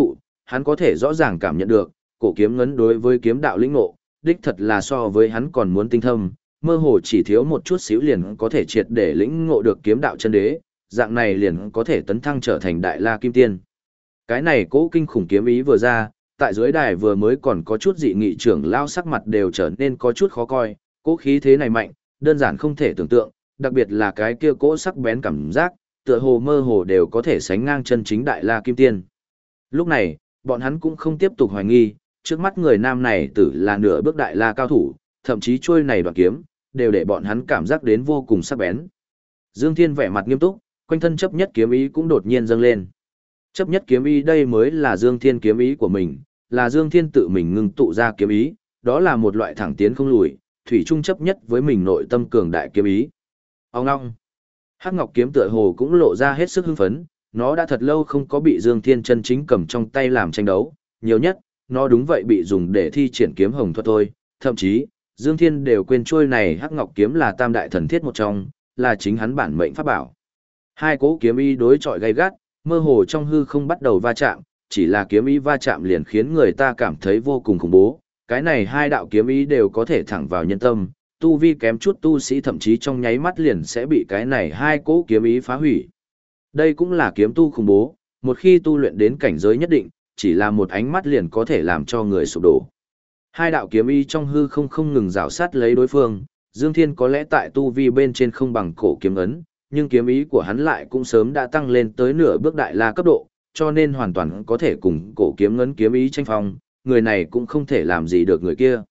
hắn có thể rõ ràng cảm nhận được, cổ kiếm ngấn đối với kiếm đạo lĩnh ngộ, đích thật là so với hắn còn muốn tinh thâm, mơ hồ chỉ thiếu một chút xíu liền có thể triệt để lĩnh ngộ được kiếm đạo chân đế, dạng này liền có thể tấn thăng trở thành đại la kim tiên. Cái này cố kinh khủng kiếm ý vừa ra, tại dưới đài vừa mới còn có chút dị nghị trưởng lao sắc mặt đều trở nên có chút khó coi, cố khí thế này mạnh, đơn giản không thể tưởng tượng, đặc biệt là cái kia cố sắc bén cảm giác, tựa hồ mơ hồ đều có thể sánh ngang chân chính đại la kim tiên. Lúc này, bọn hắn cũng không tiếp tục hoài nghi, trước mắt người nam này tử là nửa bước đại la cao thủ, thậm chí chuôi này đoạn kiếm, đều để bọn hắn cảm giác đến vô cùng sắc bén. Dương Thiên vẻ mặt nghiêm túc, quanh thân chấp nhất kiếm ý cũng đột nhiên dâng lên. Chấp nhất kiếm ý đây mới là Dương Thiên kiếm ý của mình, là Dương Thiên tự mình ngưng tụ ra kiếm ý, đó là một loại thẳng tiến không lùi, thủy chung chấp nhất với mình nội tâm cường đại kiếm ý. Ông ngong. Hắc Ngọc kiếm tựa hồ cũng lộ ra hết sức hưng phấn, nó đã thật lâu không có bị Dương Thiên chân chính cầm trong tay làm tranh đấu, nhiều nhất, nó đúng vậy bị dùng để thi triển kiếm hồng thuật thôi, thậm chí, Dương Thiên đều quên trôi này Hắc Ngọc kiếm là tam đại thần thiết một trong, là chính hắn bản mệnh pháp bảo. Hai cỗ kiếm ý đối chọi gay gắt, mơ hồ trong hư không bắt đầu va chạm, chỉ là kiếm ý va chạm liền khiến người ta cảm thấy vô cùng khủng bố. Cái này hai đạo kiếm ý đều có thể thẳng vào nhân tâm, tu vi kém chút tu sĩ thậm chí trong nháy mắt liền sẽ bị cái này hai cỗ kiếm ý phá hủy. Đây cũng là kiếm tu khủng bố, một khi tu luyện đến cảnh giới nhất định, chỉ là một ánh mắt liền có thể làm cho người sụp đổ. Hai đạo kiếm ý trong hư không ngừng rào sát lấy đối phương, Dương Thiên có lẽ tại tu vi bên trên không bằng cổ kiếm ấn, nhưng kiếm ý của hắn lại cũng sớm đã tăng lên tới nửa bước đại la cấp độ, cho nên hoàn toàn có thể cùng cổ kiếm ấn kiếm ý tranh phong, người này cũng không thể làm gì được người kia.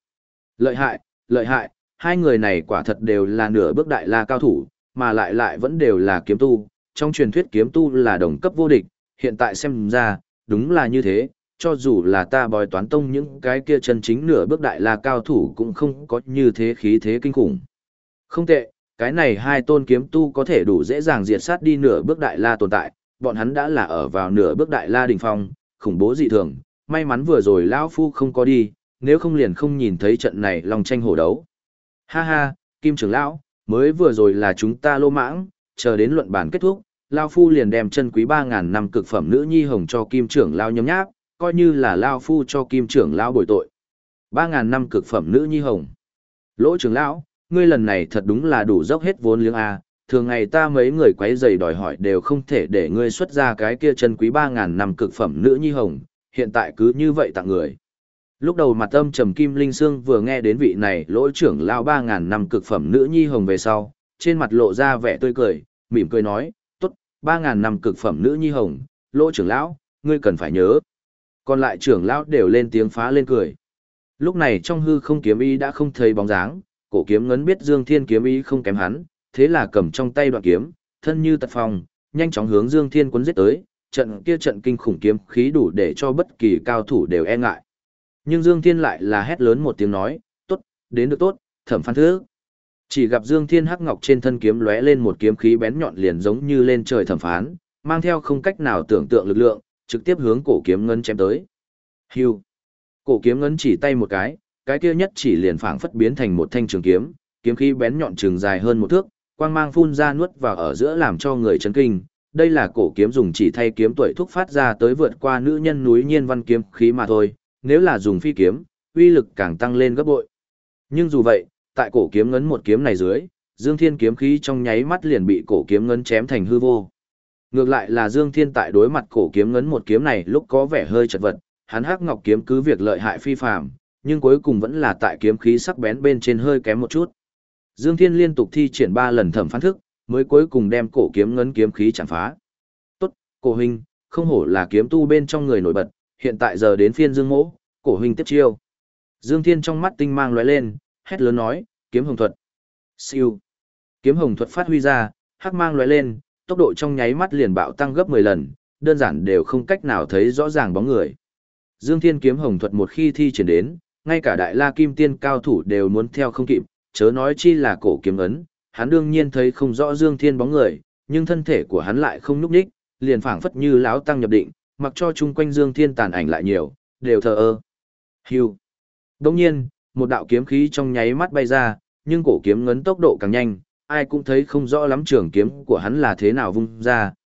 Lợi hại, hai người này quả thật đều là nửa bước đại la cao thủ, mà lại vẫn đều là kiếm tu, trong truyền thuyết kiếm tu là đồng cấp vô địch, hiện tại xem ra, đúng là như thế, cho dù là ta bói toán tông những cái kia chân chính nửa bước đại la cao thủ cũng không có như thế khí thế kinh khủng. Không tệ, cái này hai tôn kiếm tu có thể đủ dễ dàng diệt sát đi nửa bước đại la tồn tại, bọn hắn đã là ở vào nửa bước đại la đỉnh phong, khủng bố dị thường, may mắn vừa rồi lão phu không có đi, nếu không liền không nhìn thấy trận này long tranh hổ đấu. Ha ha, Kim trưởng lão, mới vừa rồi là chúng ta lô mãng, chờ đến luận bản kết thúc, lão phu liền đem chân quý 3000 năm cực phẩm nữ nhi hồng cho Kim trưởng lão nhấm nháp, coi như là lão phu cho Kim trưởng lão bồi tội. 3000 năm cực phẩm nữ nhi hồng. Lỗ trưởng lão, ngươi lần này thật đúng là đủ dốc hết vốn liếng a, thường ngày ta mấy người quấy rầy đòi hỏi đều không thể để ngươi xuất ra cái kia chân quý 3000 năm cực phẩm nữ nhi hồng, hiện tại cứ như vậy tặng người. Lúc đầu mặt âm trầm Kim Linh Sương vừa nghe đến vị này lỗ trưởng lão 3000 năm cực phẩm nữ nhi hồng về sau, trên mặt lộ ra vẻ tươi cười, mỉm cười nói, tốt, 3000 năm cực phẩm nữ nhi hồng, lỗ trưởng lão, ngươi cần phải nhớ. Còn lại trưởng lão đều lên tiếng phá lên cười. Lúc này trong hư không kiếm ý đã không thấy bóng dáng, cổ kiếm ngấn biết Dương Thiên kiếm ý không kém hắn, thế là cầm trong tay đoạn kiếm, thân như tật phong, nhanh chóng hướng Dương Thiên cuốn giết tới, trận kinh khủng kiếm khí đủ để cho bất kỳ cao thủ đều e ngại. Nhưng Dương Thiên lại là hét lớn một tiếng nói, tốt, đến được tốt, Thẩm Phán Thứ. Chỉ gặp Dương Thiên hắc ngọc trên thân kiếm lóe lên một kiếm khí bén nhọn liền giống như lên trời thẩm phán, mang theo không cách nào tưởng tượng lực lượng, trực tiếp hướng cổ kiếm ngấn chém tới. Hưu. Cổ kiếm ngấn chỉ tay một cái kia nhất chỉ liền phảng phất biến thành một thanh trường kiếm, kiếm khí bén nhọn trường dài hơn một thước, quang mang phun ra nuốt vào ở giữa làm cho người chấn kinh. Đây là cổ kiếm dùng chỉ thay kiếm tuổi thúc phát ra tới vượt qua nữ nhân núi nhiên văn kiếm khí mà thôi, nếu là dùng phi kiếm, uy lực càng tăng lên gấp bội. Nhưng dù vậy, tại cổ kiếm ngấn một kiếm này dưới, Dương Thiên kiếm khí trong nháy mắt liền bị cổ kiếm ngấn chém thành hư vô. Ngược lại là Dương Thiên tại đối mặt cổ kiếm ngấn một kiếm này lúc có vẻ hơi chật vật, hắn hắc ngọc kiếm cứ việc lợi hại phi phàm, nhưng cuối cùng vẫn là tại kiếm khí sắc bén bên trên hơi kém một chút. Dương Thiên liên tục thi triển 3 lần thẩm phán thức, mới cuối cùng đem cổ kiếm ngấn kiếm khí chạm phá. Tốt, cổ huynh, không hổ là kiếm tu bên trong người nổi bật, hiện tại giờ đến phiên Dương Mỗ, cổ huynh tiếp chiêu. Dương Thiên trong mắt tinh mang lóe lên, hét lớn nói, kiếm hồng thuật. Siêu. Kiếm hồng thuật phát huy ra, hắc mang lóe lên, tốc độ trong nháy mắt liền bạo tăng gấp 10 lần, đơn giản đều không cách nào thấy rõ ràng bóng người. Dương Thiên kiếm hồng thuật một khi thi triển đến, ngay cả đại la kim tiên cao thủ đều muốn theo không kịp, chớ nói chi là cổ kiếm ấn, hắn đương nhiên thấy không rõ Dương Thiên bóng người, nhưng thân thể của hắn lại không nhúc nhích, liền phảng phất như lão tăng nhập định, mặc cho chung quanh Dương Thiên tàn ảnh lại nhiều, đều thờ ơ. Hưu. Đồng nhiên, một đạo kiếm khí trong nháy mắt bay ra, nhưng cổ kiếm ngấn tốc độ càng nhanh, ai cũng thấy không rõ lắm trường kiếm của hắn là thế nào vung ra,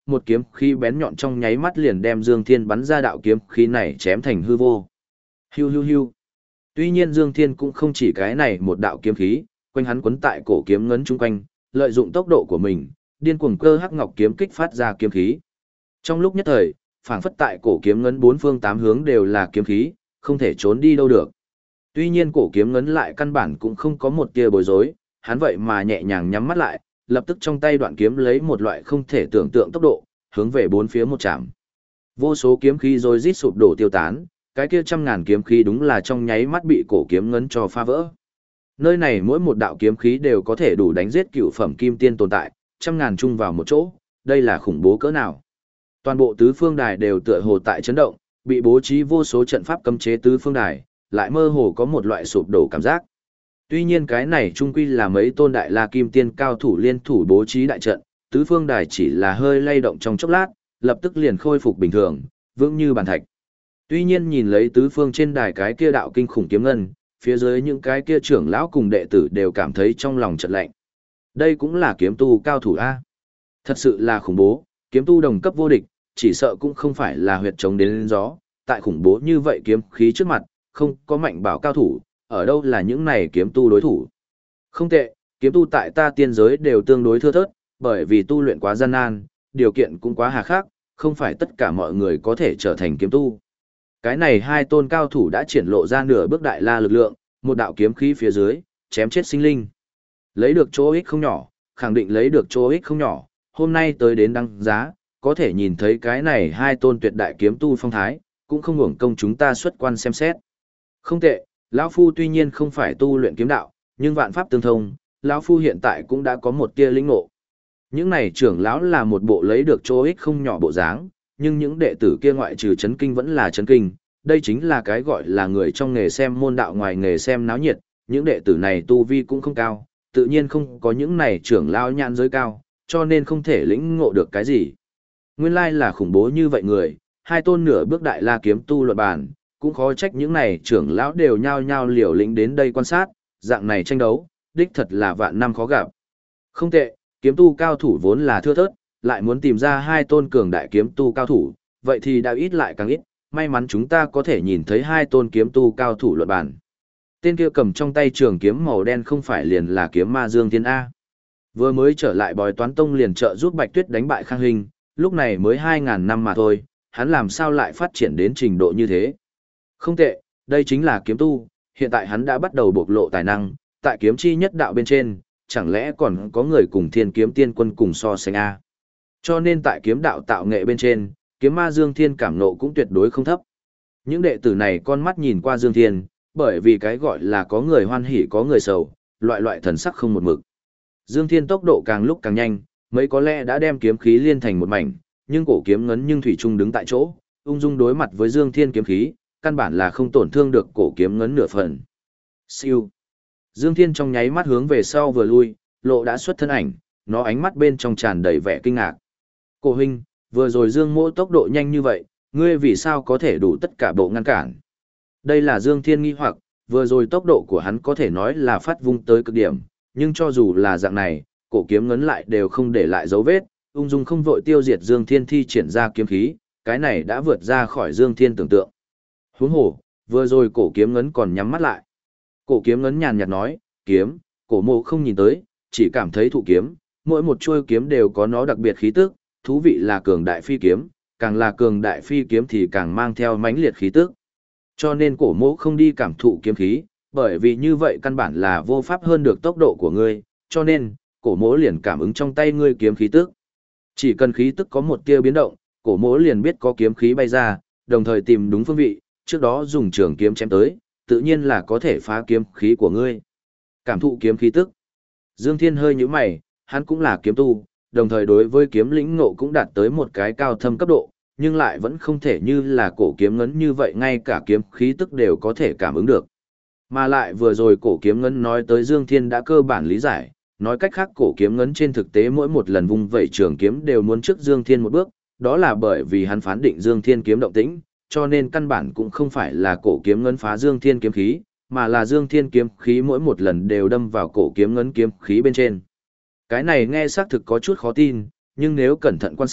một kiếm khí bén nhọn trong nháy mắt liền đem Dương Thiên bắn ra đạo kiếm khí này chém thành hư vô. Hiu hiu hiu. Tuy nhiên Dương Thiên cũng không chỉ cái này một đạo kiếm khí, quanh hắn quấn tại cổ kiếm ngấn chung quanh, lợi dụng tốc độ của mình, điên cuồng cơ hắc ngọc kiếm kích phát ra kiếm khí. Trong lúc nhất thời, phảng phất tại cổ kiếm ngấn bốn phương tám hướng đều là kiếm khí, không thể trốn đi đâu được. Tuy nhiên cổ kiếm ngấn lại căn bản cũng không có một tia bối rối, hắn vậy mà nhẹ nhàng nhắm mắt lại, lập tức trong tay đoạn kiếm lấy một loại không thể tưởng tượng tốc độ, hướng về bốn phía một chạm. Vô số kiếm khí rồi rít sụp đổ tiêu tán, cái kia trăm ngàn kiếm khí đúng là trong nháy mắt bị cổ kiếm ngấn cho phá vỡ. Nơi này mỗi một đạo kiếm khí đều có thể đủ đánh giết cựu phẩm kim tiên tồn tại, trăm ngàn chung vào một chỗ, đây là khủng bố cỡ nào. Toàn bộ tứ phương đài đều tựa hồ tại chấn động, bị bố trí vô số trận pháp cấm chế tứ phương đài, lại mơ hồ có một loại sụp đổ cảm giác. Tuy nhiên cái này chung quy là mấy tôn đại la kim tiên cao thủ liên thủ bố trí đại trận, tứ phương đài chỉ là hơi lay động trong chốc lát, lập tức liền khôi phục bình thường, vững như bàn thạch. Tuy nhiên nhìn lấy tứ phương trên đài cái kia đạo kinh khủng kiếm ngân, phía dưới những cái kia trưởng lão cùng đệ tử đều cảm thấy trong lòng chợt lạnh. Đây cũng là kiếm tu cao thủ A. Thật sự là khủng bố, kiếm tu đồng cấp vô địch, chỉ sợ cũng không phải là huyệt chống đến gió, tại khủng bố như vậy kiếm khí trước mặt, không có mạnh bảo cao thủ, ở đâu là những này kiếm tu đối thủ. Không tệ, kiếm tu tại ta tiên giới đều tương đối thưa thớt, bởi vì tu luyện quá gian nan, điều kiện cũng quá hà khắc, không phải tất cả mọi người có thể trở thành kiếm tu. Cái này hai tôn cao thủ đã triển lộ ra nửa bước đại la lực lượng, một đạo kiếm khí phía dưới, chém chết sinh linh. Lấy được chỗ ích không nhỏ, khẳng định lấy được chỗ ích không nhỏ, hôm nay tới đến đăng giá, có thể nhìn thấy cái này hai tôn tuyệt đại kiếm tu phong thái, cũng không hưởng công chúng ta xuất quan xem xét. Không tệ, lão phu tuy nhiên không phải tu luyện kiếm đạo, nhưng vạn pháp tương thông, lão phu hiện tại cũng đã có một tia lĩnh ngộ. Những này trưởng lão là một bộ lấy được chỗ ích không nhỏ bộ dáng, nhưng những đệ tử kia ngoại trừ chấn kinh vẫn là chấn kinh, đây chính là cái gọi là người trong nghề xem môn đạo ngoài nghề xem náo nhiệt, những đệ tử này tu vi cũng không cao, tự nhiên không có những này trưởng lão nhãn giới cao, cho nên không thể lĩnh ngộ được cái gì. Nguyên lai là khủng bố như vậy người, hai tôn nửa bước đại la kiếm tu luận bàn, cũng khó trách những này trưởng lão đều nhao nhao liều lĩnh đến đây quan sát, dạng này tranh đấu, đích thật là vạn năm khó gặp. Không tệ, kiếm tu cao thủ vốn là thưa thớt, lại muốn tìm ra hai tôn cường đại kiếm tu cao thủ, vậy thì đã ít lại càng ít, may mắn chúng ta có thể nhìn thấy hai tôn kiếm tu cao thủ luận bàn. Tên kia cầm trong tay trường kiếm màu đen không phải liền là kiếm ma Dương Thiên A. Vừa mới trở lại bói toán tông liền trợ giúp Bạch Tuyết đánh bại Khang Hình, lúc này mới 2.000 năm mà thôi, hắn làm sao lại phát triển đến trình độ như thế. Không tệ, đây chính là kiếm tu, hiện tại hắn đã bắt đầu bộc lộ tài năng, tại kiếm chi nhất đạo bên trên, chẳng lẽ còn có người cùng thiên kiếm tiên quân cùng so sánh A. Cho nên tại kiếm đạo tạo nghệ bên trên, kiếm ma Dương Thiên cảm nộ cũng tuyệt đối không thấp. Những đệ tử này con mắt nhìn qua Dương Thiên, bởi vì cái gọi là có người hoan hỉ có người sầu, loại loại thần sắc không một mực. Dương Thiên tốc độ càng lúc càng nhanh, mấy có lẽ đã đem kiếm khí liên thành một mảnh, nhưng cổ kiếm ngấn nhưng thủy chung đứng tại chỗ, ung dung đối mặt với Dương Thiên kiếm khí, căn bản là không tổn thương được cổ kiếm ngấn nửa phần. Siêu. Dương Thiên trong nháy mắt hướng về sau vừa lui, lộ đã xuất thân ảnh, nó ánh mắt bên trong tràn đầy vẻ kinh ngạc. Cổ huynh, vừa rồi Dương Mỗ tốc độ nhanh như vậy, ngươi vì sao có thể đủ tất cả bộ ngăn cản? Đây là Dương Thiên nghi hoặc, vừa rồi tốc độ của hắn có thể nói là phát vung tới cực điểm, nhưng cho dù là dạng này, cổ kiếm ngấn lại đều không để lại dấu vết, ung dung không vội tiêu diệt Dương Thiên thi triển ra kiếm khí, cái này đã vượt ra khỏi Dương Thiên tưởng tượng. Huống hồ, vừa rồi cổ kiếm ngấn còn nhắm mắt lại. Cổ kiếm ngấn nhàn nhạt nói, kiếm, cổ mộ không nhìn tới, chỉ cảm thấy thụ kiếm, mỗi một chuôi kiếm đều có nó đặc biệt khí tức, thú vị là cường đại phi kiếm, càng là cường đại phi kiếm thì càng mang theo mãnh liệt khí tức. Cho nên cổ mộ không đi cảm thụ kiếm khí, bởi vì như vậy căn bản là vô pháp hơn được tốc độ của ngươi, cho nên, cổ mộ liền cảm ứng trong tay ngươi kiếm khí tức. Chỉ cần khí tức có một tia biến động, cổ mộ liền biết có kiếm khí bay ra, đồng thời tìm đúng phương vị, trước đó dùng trường kiếm chém tới, tự nhiên là có thể phá kiếm khí của ngươi. Cảm thụ kiếm khí tức. Dương Thiên hơi nhíu mày, hắn cũng là kiếm tu, đồng thời đối với kiếm lĩnh ngộ cũng đạt tới một cái cao thâm cấp độ, nhưng lại vẫn không thể như là cổ kiếm ngấn như vậy ngay cả kiếm khí tức đều có thể cảm ứng được. Mà lại vừa rồi cổ kiếm ngấn nói tới Dương Thiên đã cơ bản lý giải, nói cách khác cổ kiếm ngấn trên thực tế mỗi một lần vung vẩy trường kiếm đều muốn trước Dương Thiên một bước, đó là bởi vì hắn phán định Dương Thiên kiếm động tĩnh, cho nên căn bản cũng không phải là cổ kiếm ngấn phá Dương Thiên kiếm khí, mà là Dương Thiên kiếm khí mỗi một lần đều đâm vào cổ kiếm ngấn kiếm khí bên trên. Cái này nghe xác thực có chút khó tin, nhưng nếu cẩn thận quan sát,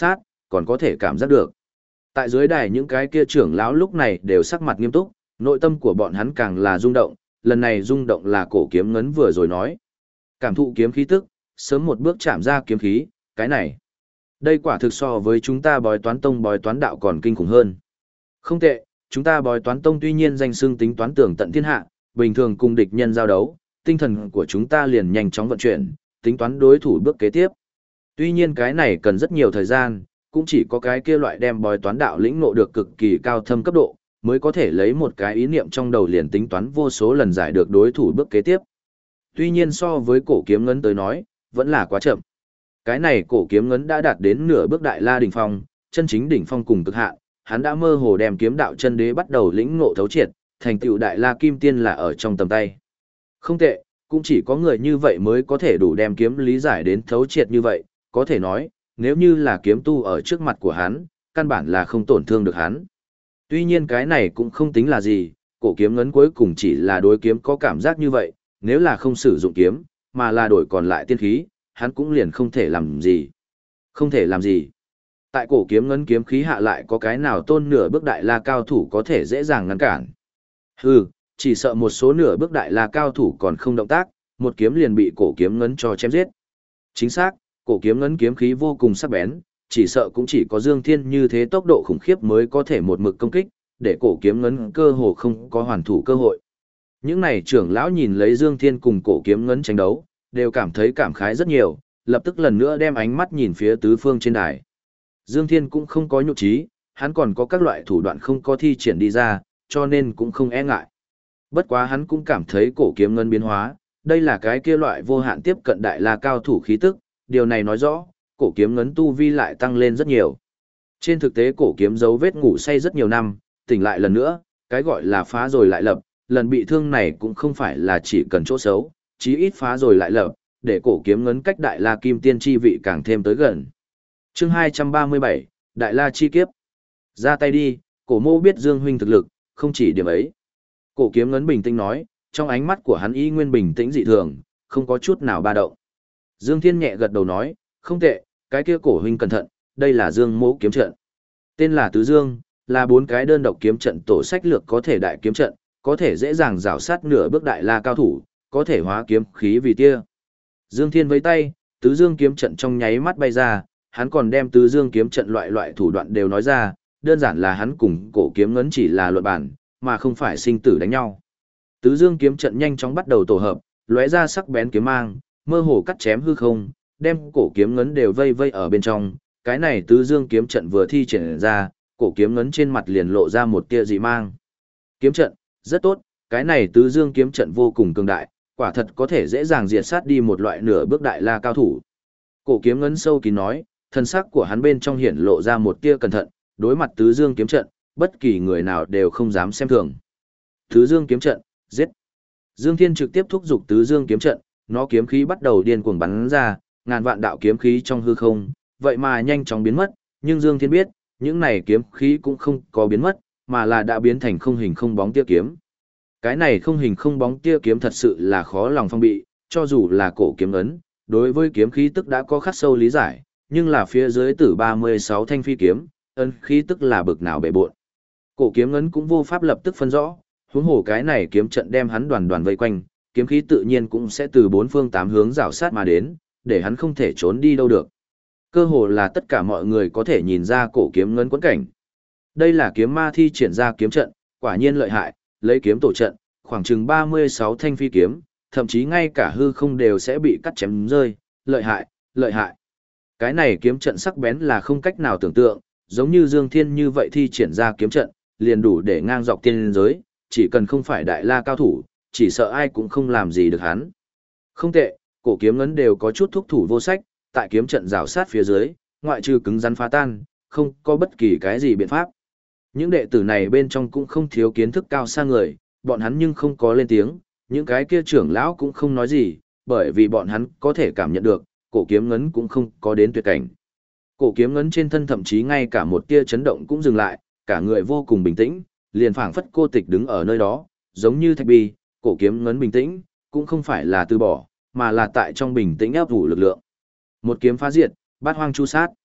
còn có thể cảm giác được. Tại dưới đài những cái kia trưởng lão lúc này đều sắc mặt nghiêm túc, nội tâm của bọn hắn càng là rung động, lần này rung động là cổ kiếm ngấn vừa rồi nói. Cảm thụ kiếm khí tức, sớm một bước chạm ra kiếm khí, cái này. Đây quả thực so với chúng ta bói toán tông bói toán đạo còn kinh khủng hơn. Không tệ, chúng ta bói toán tông tuy nhiên danh xưng tính toán tưởng tận thiên hạ, bình thường cùng địch nhân giao đấu, tinh thần của chúng ta liền nhanh chóng vận chuyển, tính toán đối thủ bước kế tiếp. Tuy nhiên cái này cần rất nhiều thời gian, cũng chỉ có cái kia loại đem bói toán đạo lĩnh ngộ được cực kỳ cao thâm cấp độ, mới có thể lấy một cái ý niệm trong đầu liền tính toán vô số lần giải được đối thủ bước kế tiếp. Tuy nhiên so với cổ kiếm ngấn tới nói, vẫn là quá chậm. Cái này cổ kiếm ngấn đã đạt đến nửa bước đại la đỉnh phong, chân chính đỉnh phong cùng cực hạn, hắn đã mơ hồ đem kiếm đạo chân đế bắt đầu lĩnh ngộ thấu triệt, thành tựu đại la kim tiên là ở trong tầm tay. Không tệ, cũng chỉ có người như vậy mới có thể đủ đem kiếm lý giải đến thấu triệt như vậy, có thể nói, nếu như là kiếm tu ở trước mặt của hắn, căn bản là không tổn thương được hắn. Tuy nhiên cái này cũng không tính là gì, cổ kiếm ngấn cuối cùng chỉ là đối kiếm có cảm giác như vậy, nếu là không sử dụng kiếm, mà là đổi còn lại tiên khí, hắn cũng liền không thể làm gì. Không thể làm gì. Tại cổ kiếm ngấn kiếm khí hạ lại có cái nào tôn nửa bước đại la cao thủ có thể dễ dàng ngăn cản. Hừ, chỉ sợ một số nửa bước đại la cao thủ còn không động tác, một kiếm liền bị cổ kiếm ngấn cho chém giết. Chính xác, cổ kiếm ngấn kiếm khí vô cùng sắc bén, chỉ sợ cũng chỉ có Dương Thiên như thế tốc độ khủng khiếp mới có thể một mực công kích, để cổ kiếm ngấn cơ hồ không có hoàn thủ cơ hội. Những này trưởng lão nhìn lấy Dương Thiên cùng cổ kiếm ngấn tranh đấu, đều cảm thấy cảm khái rất nhiều, lập tức lần nữa đem ánh mắt nhìn phía tứ phương trên đài. Dương Thiên cũng không có nhục trí, hắn còn có các loại thủ đoạn không có thi triển đi ra, cho nên cũng không e ngại. Bất quá hắn cũng cảm thấy cổ kiếm ngấn biến hóa, đây là cái kia loại vô hạn tiếp cận đại la cao thủ khí tức, điều này nói rõ, cổ kiếm ngấn tu vi lại tăng lên rất nhiều. Trên thực tế cổ kiếm dấu vết ngủ say rất nhiều năm, tỉnh lại lần nữa, cái gọi là phá rồi lại lập, lần bị thương này cũng không phải là chỉ cần chỗ xấu, chí ít phá rồi lại lập, để cổ kiếm ngấn cách đại la kim tiên chi vị càng thêm tới gần. Chương 237, Đại La chi kiếp. Ra tay đi, cổ mô biết Dương huynh thực lực, không chỉ điểm ấy. Cổ kiếm ngấn bình tĩnh nói, trong ánh mắt của hắn y nguyên bình tĩnh dị thường, không có chút nào ba động. Dương Thiên nhẹ gật đầu nói, không tệ, cái kia cổ huynh cẩn thận, đây là Dương mỗ kiếm trận. Tên là Tứ Dương, là 4 cái đơn độc kiếm trận tổ sách lược có thể đại kiếm trận, có thể dễ dàng rào sát nửa bước đại la cao thủ, có thể hóa kiếm khí vì tia. Dương Thiên với tay, Tứ Dương kiếm trận trong nháy mắt bay ra, hắn còn đem Tứ Dương kiếm trận loại thủ đoạn đều nói ra, đơn giản là hắn cùng cổ kiếm ngấn chỉ là luận bản, mà không phải sinh tử đánh nhau. Tứ Dương kiếm trận nhanh chóng bắt đầu tổ hợp, lóe ra sắc bén kiếm mang, mơ hồ cắt chém hư không, đem cổ kiếm ngấn đều vây vây ở bên trong. Cái này Tứ Dương kiếm trận vừa thi triển ra, cổ kiếm ngấn trên mặt liền lộ ra một tia dị mang. Kiếm trận, rất tốt, cái này Tứ Dương kiếm trận vô cùng cường đại, quả thật có thể dễ dàng diệt sát đi một loại nửa bước đại la cao thủ. Cổ kiếm ngấn sâu kín nói, thân sắc của hắn bên trong hiển lộ ra một tia cẩn thận, đối mặt Tứ Dương kiếm trận, bất kỳ người nào đều không dám xem thường. Tứ Dương kiếm trận, giết. Dương Thiên trực tiếp thúc giục Tứ Dương kiếm trận, nó kiếm khí bắt đầu điên cuồng bắn ra, ngàn vạn đạo kiếm khí trong hư không, vậy mà nhanh chóng biến mất, nhưng Dương Thiên biết, những này kiếm khí cũng không có biến mất, mà là đã biến thành không hình không bóng tia kiếm. Cái này không hình không bóng tia kiếm thật sự là khó lòng phong bị, cho dù là cổ kiếm ấn, đối với kiếm khí tức đã có khắc sâu lý giải, nhưng là phía dưới tử 36 thanh phi kiếm, ấn khí tức là bực nào bệ bội. Cổ kiếm ấn cũng vô pháp lập tức phân rõ, huống hồ cái này kiếm trận đem hắn đoàn đoàn vây quanh, kiếm khí tự nhiên cũng sẽ từ 4 phương 8 hướng rảo sát mà đến, để hắn không thể trốn đi đâu được. Cơ hồ là tất cả mọi người có thể nhìn ra cổ kiếm ngấn quẫn cảnh. Đây là kiếm ma thi triển ra kiếm trận, quả nhiên lợi hại, lấy kiếm tổ trận, khoảng chừng 36 thanh phi kiếm, thậm chí ngay cả hư không đều sẽ bị cắt chém rơi, lợi hại, lợi hại. Cái này kiếm trận sắc bén là không cách nào tưởng tượng, giống như Dương Thiên như vậy thi triển ra kiếm trận, liền đủ để ngang dọc tiên giới, chỉ cần không phải đại la cao thủ, chỉ sợ ai cũng không làm gì được hắn. Không tệ, cổ kiếm ngấn đều có chút thúc thủ vô sách, tại kiếm trận rào sát phía dưới, ngoại trừ cứng rắn phá tan, không có bất kỳ cái gì biện pháp. Những đệ tử này bên trong cũng không thiếu kiến thức cao xa người, bọn hắn nhưng không có lên tiếng, những cái kia trưởng lão cũng không nói gì, bởi vì bọn hắn có thể cảm nhận được, cổ kiếm ngấn cũng không có đến tuyệt cảnh. Cổ kiếm ngấn trên thân thậm chí ngay cả một tia chấn động cũng dừng lại, cả người vô cùng bình tĩnh, liền phảng phất cô tịch đứng ở nơi đó, giống như thạch bi, cổ kiếm ngấn bình tĩnh, cũng không phải là từ bỏ, mà là tại trong bình tĩnh áp ủ lực lượng. Một kiếm phá diệt, bát hoang chu sát.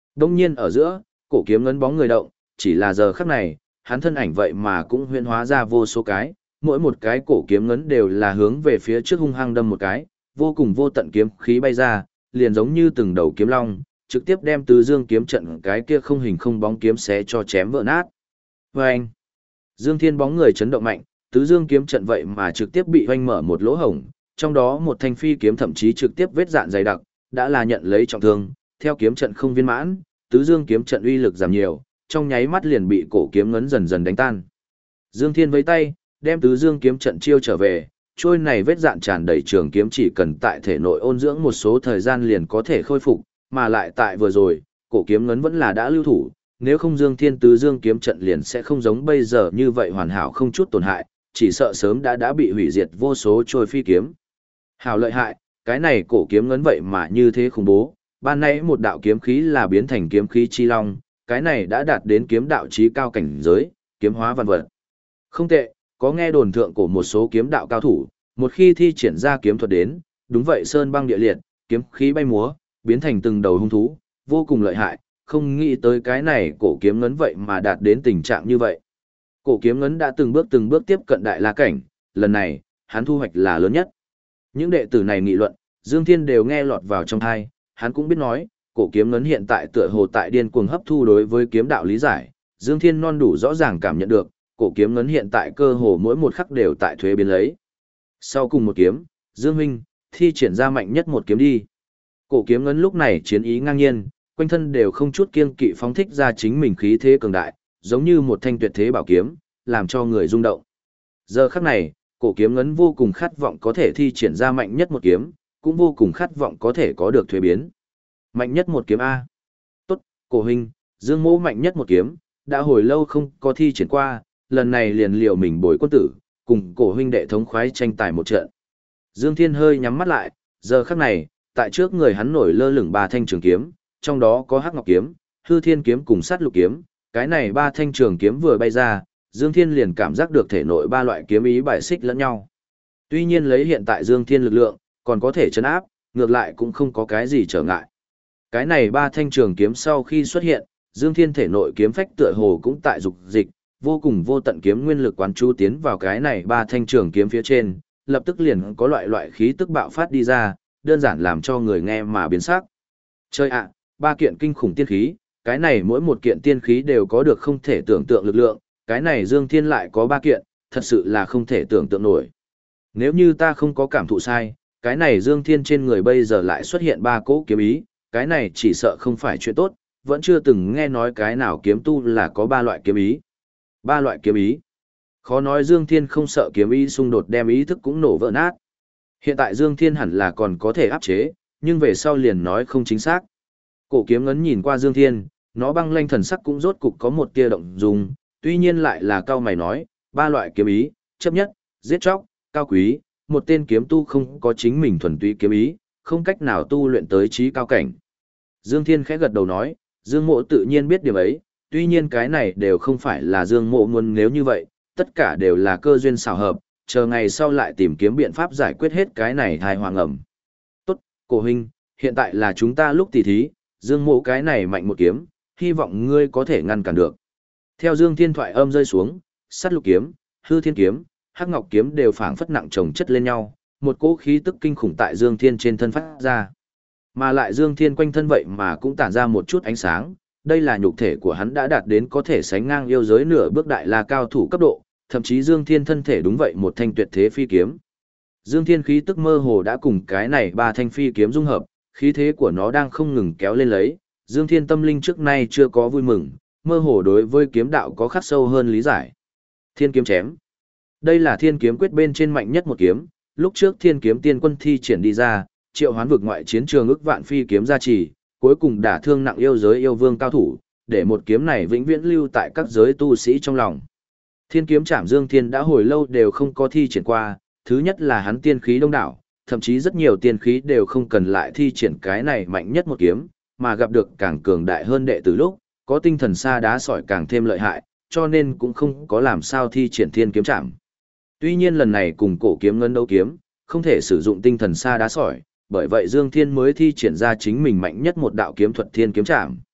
Đông nhiên ở giữa, cổ kiếm ngấn bóng người động, chỉ là giờ khắc này, hắn thân ảnh vậy mà cũng huyễn hóa ra vô số cái, mỗi một cái cổ kiếm ngấn đều là hướng về phía trước hung hăng đâm một cái, vô cùng vô tận kiếm khí bay ra, liền giống như từng đầu kiếm long, trực tiếp đem tứ dương kiếm trận cái kia không hình không bóng kiếm xé cho chém vỡ nát. Và anh, Dương Thiên bóng người chấn động mạnh, tứ dương kiếm trận vậy mà trực tiếp bị hoanh mở một lỗ hổng, trong đó một thanh phi kiếm thậm chí trực tiếp vết dạn dày đặc, đã là nhận lấy trọng thương, theo kiếm trận không viên mãn, tứ dương kiếm trận uy lực giảm nhiều, trong nháy mắt liền bị cổ kiếm ngấn dần dần đánh tan. Dương Thiên vẫy tay, đem tứ dương kiếm trận chiêu trở về, trôi này vết dạn tràn đầy trường kiếm chỉ cần tại thể nội ôn dưỡng một số thời gian liền có thể khôi phục, mà lại tại vừa rồi, cổ kiếm ngấn vẫn là đã lưu thủ, nếu không Dương Thiên tứ dương kiếm trận liền sẽ không giống bây giờ như vậy hoàn hảo không chút tổn hại, chỉ sợ sớm đã bị hủy diệt vô số trôi phi kiếm. Hảo lợi hại, cái này cổ kiếm ngấn vậy mà như thế khủng bố, ban nãy một đạo kiếm khí là biến thành kiếm khí chi long, cái này đã đạt đến kiếm đạo chí cao cảnh giới, kiếm hóa văn vật. Không tệ, có nghe đồn thượng của một số kiếm đạo cao thủ, một khi thi triển ra kiếm thuật đến, đúng vậy sơn băng địa liệt, kiếm khí bay múa, biến thành từng đầu hung thú, vô cùng lợi hại, không nghĩ tới cái này cổ kiếm ngấn vậy mà đạt đến tình trạng như vậy. Cổ kiếm ngấn đã từng bước tiếp cận đại la cảnh, lần này, hắn thu hoạch là lớn nhất. Những đệ tử này nghị luận, Dương Thiên đều nghe lọt vào trong tai, hắn cũng biết nói, cổ kiếm ngấn hiện tại tựa hồ tại điên cuồng hấp thu đối với kiếm đạo lý giải, Dương Thiên non đủ rõ ràng cảm nhận được, cổ kiếm ngấn hiện tại cơ hồ mỗi một khắc đều tại thuế biến lấy. Sau cùng một kiếm, Dương huynh, thi triển ra mạnh nhất một kiếm đi. Cổ kiếm ngấn lúc này chiến ý ngang nhiên, quanh thân đều không chút kiêng kỵ phóng thích ra chính mình khí thế cường đại, giống như một thanh tuyệt thế bảo kiếm, làm cho người rung động. Giờ khắc này, cổ kiếm ngấn vô cùng khát vọng có thể thi triển ra mạnh nhất một kiếm, cũng vô cùng khát vọng có thể có được thuế biến. Mạnh nhất một kiếm A. Tốt, cổ huynh, Dương mỗ mạnh nhất một kiếm, đã hồi lâu không có thi triển qua, lần này liền liều mình bồi quân tử, cùng cổ huynh đệ thống khoái tranh tài một trận. Dương Thiên hơi nhắm mắt lại, giờ khắc này, tại trước người hắn nổi lơ lửng ba thanh trường kiếm, trong đó có Hắc Ngọc kiếm, Hư Thiên kiếm cùng Sát Lục kiếm, cái này ba thanh trường kiếm vừa bay ra, Dương Thiên liền cảm giác được thể nội ba loại kiếm ý bài xích lẫn nhau. Tuy nhiên lấy hiện tại Dương Thiên lực lượng, còn có thể chấn áp, ngược lại cũng không có cái gì trở ngại. Cái này ba thanh trường kiếm sau khi xuất hiện, Dương Thiên thể nội kiếm phách tựa hồ cũng tại dục dịch, vô cùng vô tận kiếm nguyên lực quán chú tiến vào cái này ba thanh trường kiếm phía trên, lập tức liền có loại khí tức bạo phát đi ra, đơn giản làm cho người nghe mà biến sắc. Chơi ạ, ba kiện kinh khủng tiên khí, cái này mỗi một kiện tiên khí đều có được không thể tưởng tượng lực lượng, cái này Dương Thiên lại có ba kiện, thật sự là không thể tưởng tượng nổi. Nếu như ta không có cảm thụ sai, cái này Dương Thiên trên người bây giờ lại xuất hiện ba cỗ kiếm ý, cái này chỉ sợ không phải chuyện tốt, vẫn chưa từng nghe nói cái nào kiếm tu là có ba loại kiếm ý. Ba loại kiếm ý. Khó nói Dương Thiên không sợ kiếm ý xung đột đem ý thức cũng nổ vỡ nát. Hiện tại Dương Thiên hẳn là còn có thể áp chế, nhưng về sau liền nói không chính xác. Cổ kiếm ngấn nhìn qua Dương Thiên, nó băng lanh thần sắc cũng rốt cục có một tia động dung, tuy nhiên lại là cao mày nói, ba loại kiếm ý, chấp nhất, giết chóc, cao quý, một tên kiếm tu không có chính mình thuần túy kiếm ý, không cách nào tu luyện tới trí cao cảnh. Dương Thiên khẽ gật đầu nói, Dương Mộ tự nhiên biết điểm ấy, tuy nhiên cái này đều không phải là Dương Mộ muốn nếu như vậy, tất cả đều là cơ duyên xảo hợp, chờ ngày sau lại tìm kiếm biện pháp giải quyết hết cái này thai hoàng ẩm. Tốt, cổ huynh, hiện tại là chúng ta lúc tỉ thí, Dương Mộ cái này mạnh một kiếm, hy vọng ngươi có thể ngăn cản được. Theo Dương Thiên thoại âm rơi xuống, Sát Lục kiếm, Hư Thiên kiếm, Hắc Ngọc kiếm đều phảng phất nặng chồng chất lên nhau, một cỗ khí tức kinh khủng tại Dương Thiên trên thân phát ra. Mà lại Dương Thiên quanh thân vậy mà cũng tản ra một chút ánh sáng, đây là nhục thể của hắn đã đạt đến có thể sánh ngang yêu giới nửa bước đại la cao thủ cấp độ, thậm chí Dương Thiên thân thể đúng vậy một thanh tuyệt thế phi kiếm. Dương Thiên khí tức mơ hồ đã cùng cái này ba thanh phi kiếm dung hợp, khí thế của nó đang không ngừng kéo lên lấy, Dương Thiên tâm linh trước nay chưa có vui mừng, mơ hồ đối với kiếm đạo có khắc sâu hơn lý giải. Thiên kiếm chém. Đây là Thiên kiếm quyết bên trên mạnh nhất một kiếm, lúc trước Thiên kiếm tiên quân thi triển đi ra, triệu hoán vực ngoại chiến trường ức vạn phi kiếm gia trì, cuối cùng đả thương nặng yêu giới yêu vương cao thủ, để một kiếm này vĩnh viễn lưu tại các giới tu sĩ trong lòng. Thiên kiếm chạm Dương Thiên đã hồi lâu đều không có thi triển qua, thứ nhất là hắn tiên khí đông đảo, thậm chí rất nhiều tiên khí đều không cần lại thi triển cái này mạnh nhất một kiếm, mà gặp được càng cường đại hơn đệ tử lúc, có tinh thần sa đá sỏi càng thêm lợi hại, cho nên cũng không có làm sao thi triển thiên kiếm chạm. Tuy nhiên lần này cùng cổ kiếm ngân đấu kiếm, không thể sử dụng tinh thần sa đá sỏi, bởi vậy Dương Thiên mới thi triển ra chính mình mạnh nhất một đạo kiếm thuật thiên kiếm chạm.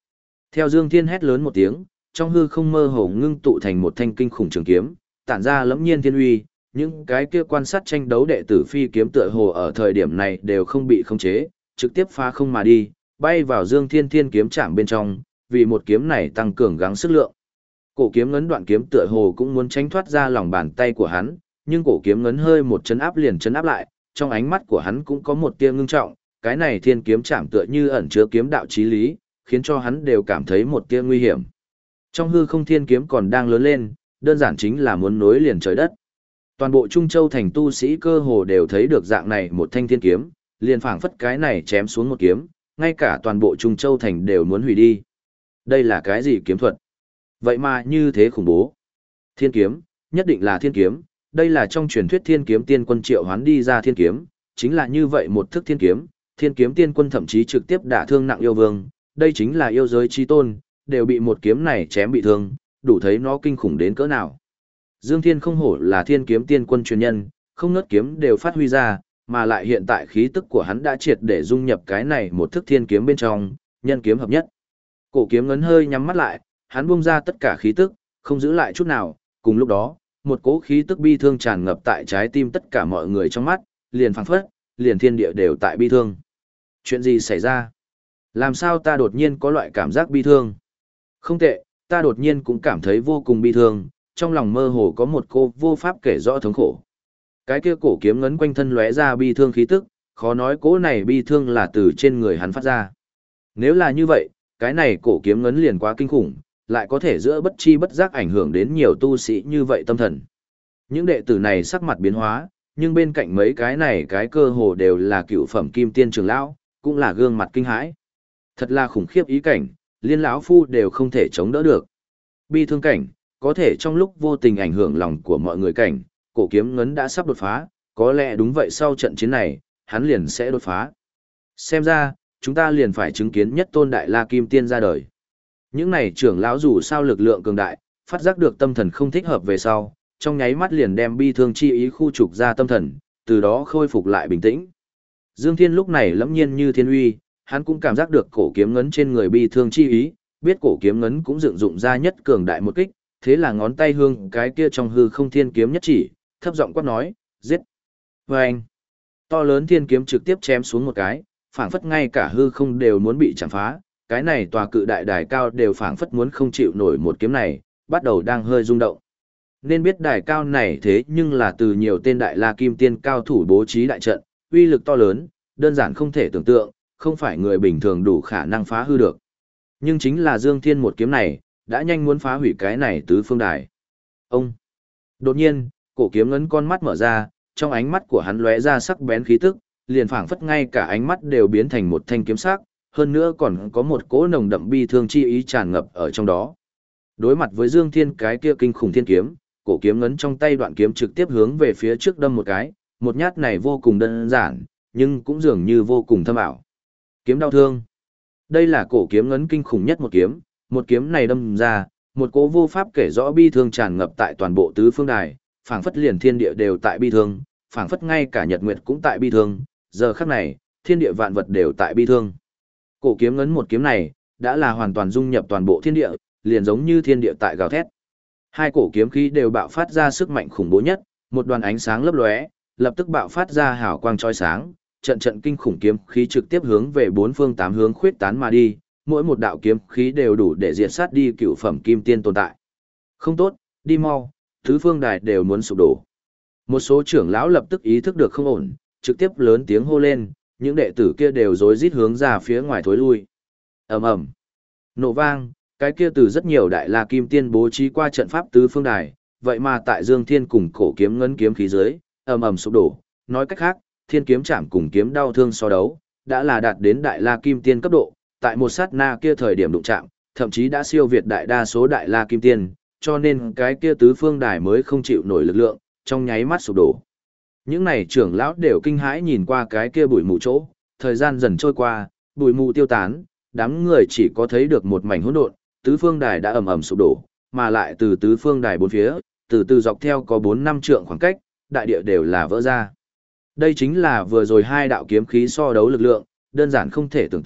Theo Dương Thiên hét lớn một tiếng, trong hư không mơ hồ ngưng tụ thành một thanh kinh khủng trường kiếm, tản ra lẫm nhiên thiên uy, những cái kia quan sát tranh đấu đệ tử phi kiếm tựa hồ ở thời điểm này đều không bị khống chế, trực tiếp phá không mà đi, bay vào Dương Thiên thiên kiếm chạm bên trong, vì một kiếm này tăng cường gắng sức lượng. Cổ kiếm ngấn đoạn kiếm tựa hồ cũng muốn tránh thoát ra lòng bàn tay của hắn, nhưng cổ kiếm ngấn hơi một chấn áp liền chấn áp lại, trong ánh mắt của hắn cũng có một tia ngưng trọng, cái này thiên kiếm chạm tựa như ẩn chứa kiếm đạo chí lý, khiến cho hắn đều cảm thấy một tia nguy hiểm. Trong hư không thiên kiếm còn đang lớn lên, đơn giản chính là muốn nối liền trời đất. Toàn bộ Trung Châu thành tu sĩ cơ hồ đều thấy được dạng này một thanh thiên kiếm, liền phảng phất cái này chém xuống một kiếm, ngay cả toàn bộ Trung Châu thành đều muốn hủy đi. Đây là cái gì kiếm thuật? Vậy mà như thế khủng bố. Thiên kiếm, nhất định là thiên kiếm, đây là trong truyền thuyết thiên kiếm tiên quân triệu hoán đi ra thiên kiếm, chính là như vậy một thức thiên kiếm tiên quân thậm chí trực tiếp đả thương nặng yêu vương, đây chính là yêu giới chi tôn, đều bị một kiếm này chém bị thương, đủ thấy nó kinh khủng đến cỡ nào. Dương Thiên không hổ là thiên kiếm tiên quân truyền nhân, không ngớt kiếm đều phát huy ra, mà lại hiện tại khí tức của hắn đã triệt để dung nhập cái này một thức thiên kiếm bên trong, nhân kiếm hợp nhất. Cổ kiếm ngấn hơi nhắm mắt lại, hắn buông ra tất cả khí tức, không giữ lại chút nào, cùng lúc đó, một cỗ khí tức bi thương tràn ngập tại trái tim tất cả mọi người trong mắt, liền phảng phất, liền thiên địa đều tại bi thương. Chuyện gì xảy ra? Làm sao ta đột nhiên có loại cảm giác bi thương? Không tệ, ta đột nhiên cũng cảm thấy vô cùng bi thương, trong lòng mơ hồ có một cô vô pháp kể rõ thống khổ. Cái kia cổ kiếm ngấn quanh thân lóe ra bi thương khí tức, khó nói cỗ này bi thương là từ trên người hắn phát ra. Nếu là như vậy, cái này cổ kiếm ngấn liền quá kinh khủng, lại có thể giữa bất chi bất giác ảnh hưởng đến nhiều tu sĩ như vậy tâm thần. Những đệ tử này sắc mặt biến hóa, nhưng bên cạnh mấy cái này cái cơ hồ đều là cựu phẩm kim tiên trưởng lão, cũng là gương mặt kinh hãi. Thật là khủng khiếp ý cảnh, liên lão phu đều không thể chống đỡ được. Bi thương cảnh, có thể trong lúc vô tình ảnh hưởng lòng của mọi người cảnh, cổ kiếm ngấn đã sắp đột phá, có lẽ đúng vậy sau trận chiến này, hắn liền sẽ đột phá. Xem ra, chúng ta liền phải chứng kiến nhất tôn đại la kim tiên ra đời. Những này trưởng lão dù sao lực lượng cường đại, phát giác được tâm thần không thích hợp về sau, trong nháy mắt liền đem bi thương chi ý khu trục ra tâm thần, từ đó khôi phục lại bình tĩnh. Dương Thiên lúc này lẫm nhiên như thiên uy, hắn cũng cảm giác được cổ kiếm ngấn trên người bi thương chi ý, biết cổ kiếm ngấn cũng dựng dụng ra nhất cường đại một kích, thế là ngón tay hương cái kia trong hư không thiên kiếm nhất chỉ, thấp giọng quát nói, giết. Và anh, to lớn thiên kiếm trực tiếp chém xuống một cái, phảng phất ngay cả hư không đều muốn bị chạm phá, cái này tòa cự đại đài cao đều phảng phất muốn không chịu nổi một kiếm này, bắt đầu đang hơi rung động. Nên biết đài cao này thế nhưng là từ nhiều tên đại la kim tiên cao thủ bố trí đại trận, uy lực to lớn, đơn giản không thể tưởng tượng, không phải người bình thường đủ khả năng phá hư được. Nhưng chính là Dương Thiên một kiếm này, đã nhanh muốn phá hủy cái này tứ phương đài. Ông! Đột nhiên, cổ kiếm ngấn con mắt mở ra, trong ánh mắt của hắn lóe ra sắc bén khí tức, liền phảng phất ngay cả ánh mắt đều biến thành một thanh kiếm sắc, hơn nữa còn có một cỗ nồng đậm bi thương chi ý tràn ngập ở trong đó. Đối mặt với Dương Thiên cái kia kinh khủng thiên kiếm, cổ kiếm ngấn trong tay đoạn kiếm trực tiếp hướng về phía trước đâm một cái, một nhát này vô cùng đơn giản, nhưng cũng dường như vô cùng thâm ảo. Kiếm đau thương. Đây là cổ kiếm ngấn kinh khủng nhất một kiếm này đâm ra, một cỗ vô pháp kể rõ bi thương tràn ngập tại toàn bộ tứ phương đài, phảng phất liền thiên địa đều tại bi thương, phảng phất ngay cả nhật nguyệt cũng tại bi thương, giờ khắc này, thiên địa vạn vật đều tại bi thương. Cổ kiếm ngấn một kiếm này, đã là hoàn toàn dung nhập toàn bộ thiên địa, liền giống như thiên địa tại gào thét. Hai cổ kiếm khí đều bạo phát ra sức mạnh khủng bố nhất, một đoàn ánh sáng lấp lóe, lập tức bạo phát ra hào quang chói sáng, trận trận kinh khủng kiếm khí trực tiếp hướng về bốn phương tám hướng khuyết tán mà đi, mỗi một đạo kiếm khí đều đủ để diệt sát đi cựu phẩm kim tiên tồn tại. Không tốt, đi mau, tứ phương đài đều muốn sụp đổ. Một số trưởng lão lập tức ý thức được không ổn, trực tiếp lớn tiếng hô lên, những đệ tử kia đều rối rít hướng ra phía ngoài thối lui. Ầm ầm, nổ vang, cái kia từ rất nhiều đại la kim tiên bố trí qua trận pháp tứ phương đài, vậy mà tại Dương Thiên cùng cổ kiếm ngấn kiếm khí dưới, ầm ầm sụp đổ. Nói cách khác, thiên kiếm chạm cùng kiếm đau thương so đấu, đã là đạt đến đại la kim tiên cấp độ, tại một sát na kia thời điểm đụng chạm, thậm chí đã siêu việt đại đa số đại la kim tiên, cho nên cái kia tứ phương đài mới không chịu nổi lực lượng, trong nháy mắt sụp đổ. Những này trưởng lão đều kinh hãi nhìn qua cái kia bụi mù chỗ, thời gian dần trôi qua, bụi mù tiêu tán, đám người chỉ có thấy được một mảnh hỗn độn, tứ phương đài đã ầm ầm sụp đổ, mà lại từ tứ phương đài bốn phía, từ từ dọc theo có 4-5 trượng khoảng cách, đại địa đều là vỡ ra. Đây chính là vừa rồi hai đạo kiếm khí so đấu lực lượng, đơn giản không thể tưởng tượng,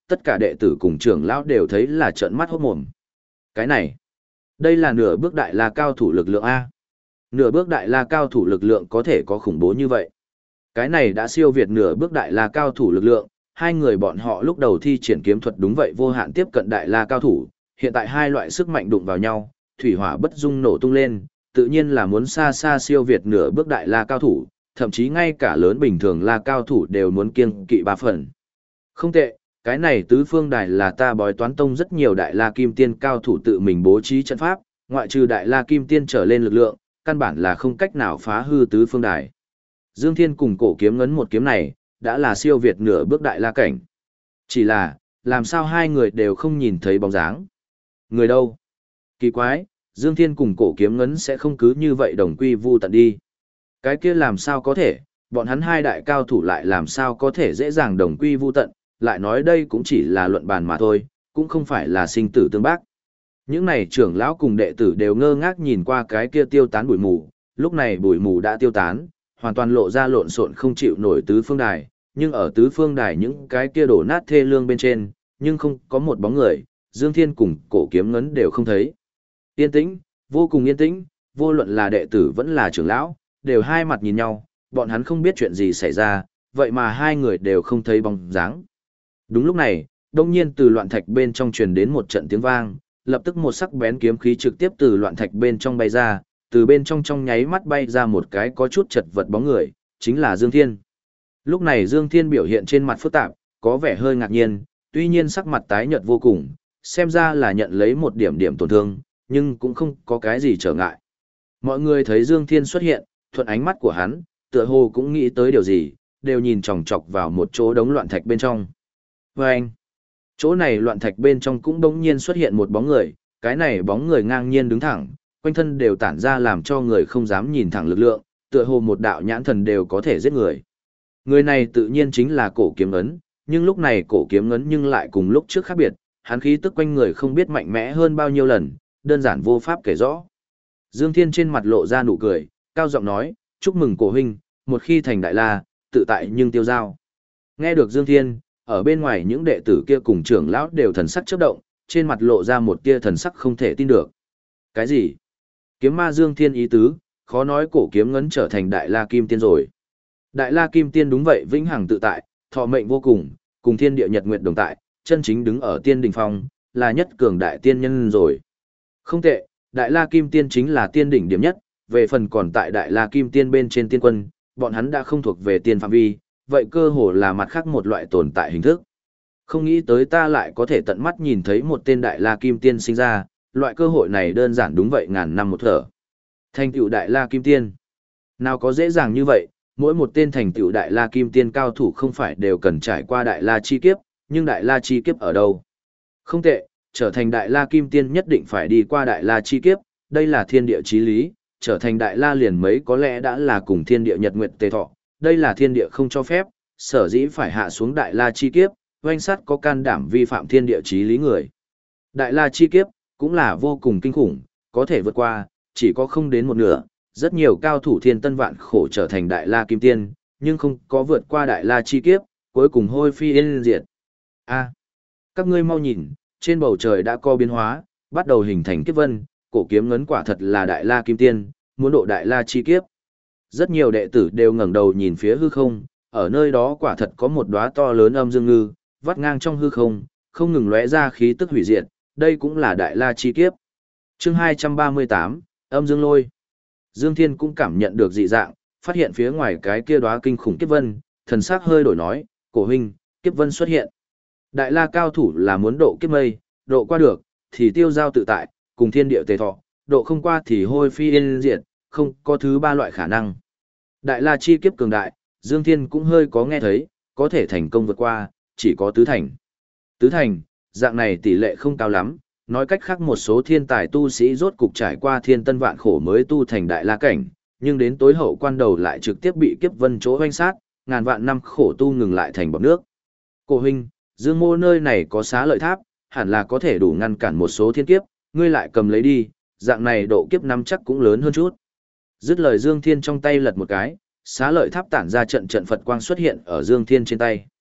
tất cả đệ tử cùng trưởng lão đều thấy là trợn mắt hốt mồm. Cái này, đây là nửa bước đại la cao thủ lực lượng A. Nửa bước đại la cao thủ lực lượng có thể có khủng bố như vậy. Cái này đã siêu việt nửa bước đại la cao thủ lực lượng, hai người bọn họ lúc đầu thi triển kiếm thuật đúng vậy vô hạn tiếp cận đại la cao thủ, hiện tại hai loại sức mạnh đụng vào nhau, thủy hỏa bất dung nổ tung lên, tự nhiên là muốn xa xa siêu việt nửa bước đại la cao thủ, thậm chí ngay cả lớn bình thường la cao thủ đều muốn kiêng kỵ 3 phần. Không tệ, cái này tứ phương đài là ta bói toán tông rất nhiều đại la kim tiên cao thủ tự mình bố trí trận pháp, ngoại trừ đại la kim tiên trở lên lực lượng, căn bản là không cách nào phá hư tứ phương đài. Dương Thiên cùng cổ kiếm ngấn một kiếm này, đã là siêu việt nửa bước đại la cảnh. Chỉ là, làm sao hai người đều không nhìn thấy bóng dáng? Người đâu? Kỳ quái, Dương Thiên cùng cổ kiếm ngấn sẽ không cứ như vậy đồng quy vu tận đi. Cái kia làm sao có thể, bọn hắn hai đại cao thủ lại làm sao có thể dễ dàng đồng quy vu tận, lại nói đây cũng chỉ là luận bàn mà thôi, cũng không phải là sinh tử tương bác. Những này trưởng lão cùng đệ tử đều ngơ ngác nhìn qua cái kia tiêu tán bụi mù, lúc này bụi mù đã tiêu tán, hoàn toàn lộ ra lộn xộn không chịu nổi tứ phương đài, nhưng ở tứ phương đài những cái kia đổ nát thê lương bên trên, nhưng không có một bóng người, Dương Thiên cùng cổ kiếm ngấn đều không thấy. Yên tĩnh, vô cùng yên tĩnh, vô luận là đệ tử vẫn là trưởng lão, đều hai mặt nhìn nhau, bọn hắn không biết chuyện gì xảy ra, vậy mà hai người đều không thấy bóng dáng. Đúng lúc này, đông nhiên từ loạn thạch bên trong truyền đến một trận tiếng vang, lập tức một sắc bén kiếm khí trực tiếp từ loạn thạch bên trong bay ra, từ bên trong trong nháy mắt bay ra một cái có chút chật vật bóng người, chính là Dương Thiên. Lúc này Dương Thiên biểu hiện trên mặt phức tạp, có vẻ hơi ngạc nhiên, tuy nhiên sắc mặt tái nhợt vô cùng, xem ra là nhận lấy một điểm điểm tổn thương, nhưng cũng không có cái gì trở ngại. Mọi người thấy Dương Thiên xuất hiện, thuận ánh mắt của hắn, tựa hồ cũng nghĩ tới điều gì, đều nhìn chòng chọc vào một chỗ đống loạn thạch bên trong. Và anh, chỗ này loạn thạch bên trong cũng đống nhiên xuất hiện một bóng người, cái này bóng người ngang nhiên đứng thẳng, quanh thân đều tản ra làm cho người không dám nhìn thẳng lực lượng, tựa hồ một đạo nhãn thần đều có thể giết người. Người này tự nhiên chính là cổ kiếm ấn, nhưng lúc này cổ kiếm ấn nhưng lại cùng lúc trước khác biệt, hắn khí tức quanh người không biết mạnh mẽ hơn bao nhiêu lần, đơn giản vô pháp kể rõ. Dương Thiên trên mặt lộ ra nụ cười, cao giọng nói, chúc mừng cổ huynh, một khi thành đại la, tự tại nhưng tiêu giao. Nghe được Dương Thiên, ở bên ngoài những đệ tử kia cùng trưởng lão đều thần sắc chớp động, trên mặt lộ ra một tia thần sắc không thể tin được. Cái gì? Kiếm ma Dương Thiên ý tứ, khó nói cổ kiếm ngấn trở thành đại la kim tiên rồi. Đại la kim tiên đúng vậy vĩnh hằng tự tại, thọ mệnh vô cùng, cùng thiên địa nhật nguyệt đồng tại, chân chính đứng ở tiên đỉnh phong, là nhất cường đại tiên nhân rồi. Không tệ, đại la kim tiên chính là tiên đỉnh điểm nhất, về phần còn tại đại la kim tiên bên trên tiên quân, bọn hắn đã không thuộc về tiên phạm vi, vậy cơ hồ là mặt khác một loại tồn tại hình thức. Không nghĩ tới ta lại có thể tận mắt nhìn thấy một tên đại la kim tiên sinh ra, loại cơ hội này đơn giản đúng vậy ngàn năm một thở. Thành tựu đại la kim tiên. Nào có dễ dàng như vậy, mỗi một tên thành tựu đại la kim tiên cao thủ không phải đều cần trải qua đại la chi kiếp, nhưng đại la chi kiếp ở đâu? Không tệ, trở thành đại la kim tiên nhất định phải đi qua đại la chi kiếp, đây là thiên địa chí lý, trở thành đại la liền mấy có lẽ đã là cùng thiên địa nhật nguyệt tề thọ, đây là thiên địa không cho phép, sở dĩ phải hạ xuống đại la chi kiếp, oanh sắt có can đảm vi phạm thiên địa chí lý người. Đại la chi kiếp, cũng là vô cùng kinh khủng, có thể vượt qua, chỉ có không đến một nửa, rất nhiều cao thủ thiên tân vạn khổ trở thành đại la kim tiên, nhưng không có vượt qua đại la chi kiếp, cuối cùng hôi phi yên diệt. A, các ngươi mau nhìn, trên bầu trời đã có biến hóa, bắt đầu hình thành kiếp vân, cổ kiếm ngấn quả thật là đại la kim tiên, muốn độ đại la chi kiếp. Rất nhiều đệ tử đều ngẩng đầu nhìn phía hư không, ở nơi đó quả thật có một đóa to lớn âm dương ngư, vắt ngang trong hư không, không ngừng lóe ra khí tức hủy diệt, đây cũng là đại la chi kiếp. Chương 238, âm dương lôi. Dương Thiên cũng cảm nhận được dị dạng, phát hiện phía ngoài cái kia đóa kinh khủng kiếp vân, thần sắc hơi đổi nói, cổ huynh, kiếp vân xuất hiện. Đại la cao thủ là muốn độ kiếp mây, độ qua được, thì tiêu giao tự tại, cùng thiên địa tề thọ, độ không qua thì hôi phi yên diệt, không có thứ ba loại khả năng. Đại la chi kiếp cường đại, Dương Thiên cũng hơi có nghe thấy, có thể thành công vượt qua, chỉ có tứ thành. Tứ thành, dạng này tỷ lệ không cao lắm, nói cách khác một số thiên tài tu sĩ rốt cục trải qua thiên tân vạn khổ mới tu thành đại la cảnh, nhưng đến tối hậu quan đầu lại trực tiếp bị kiếp vân chỗ hoanh sát, ngàn vạn năm khổ tu ngừng lại thành bọt nước. Cổ huynh, Dương mô nơi này có xá lợi tháp, hẳn là có thể đủ ngăn cản một số thiên kiếp, ngươi lại cầm lấy đi, dạng này độ kiếp năm chắc cũng lớn hơn chút. Dứt lời Dương Thiên trong tay lật một cái, xá lợi tháp tản ra trận trận Phật quang xuất hiện ở Dương Thiên trên tay.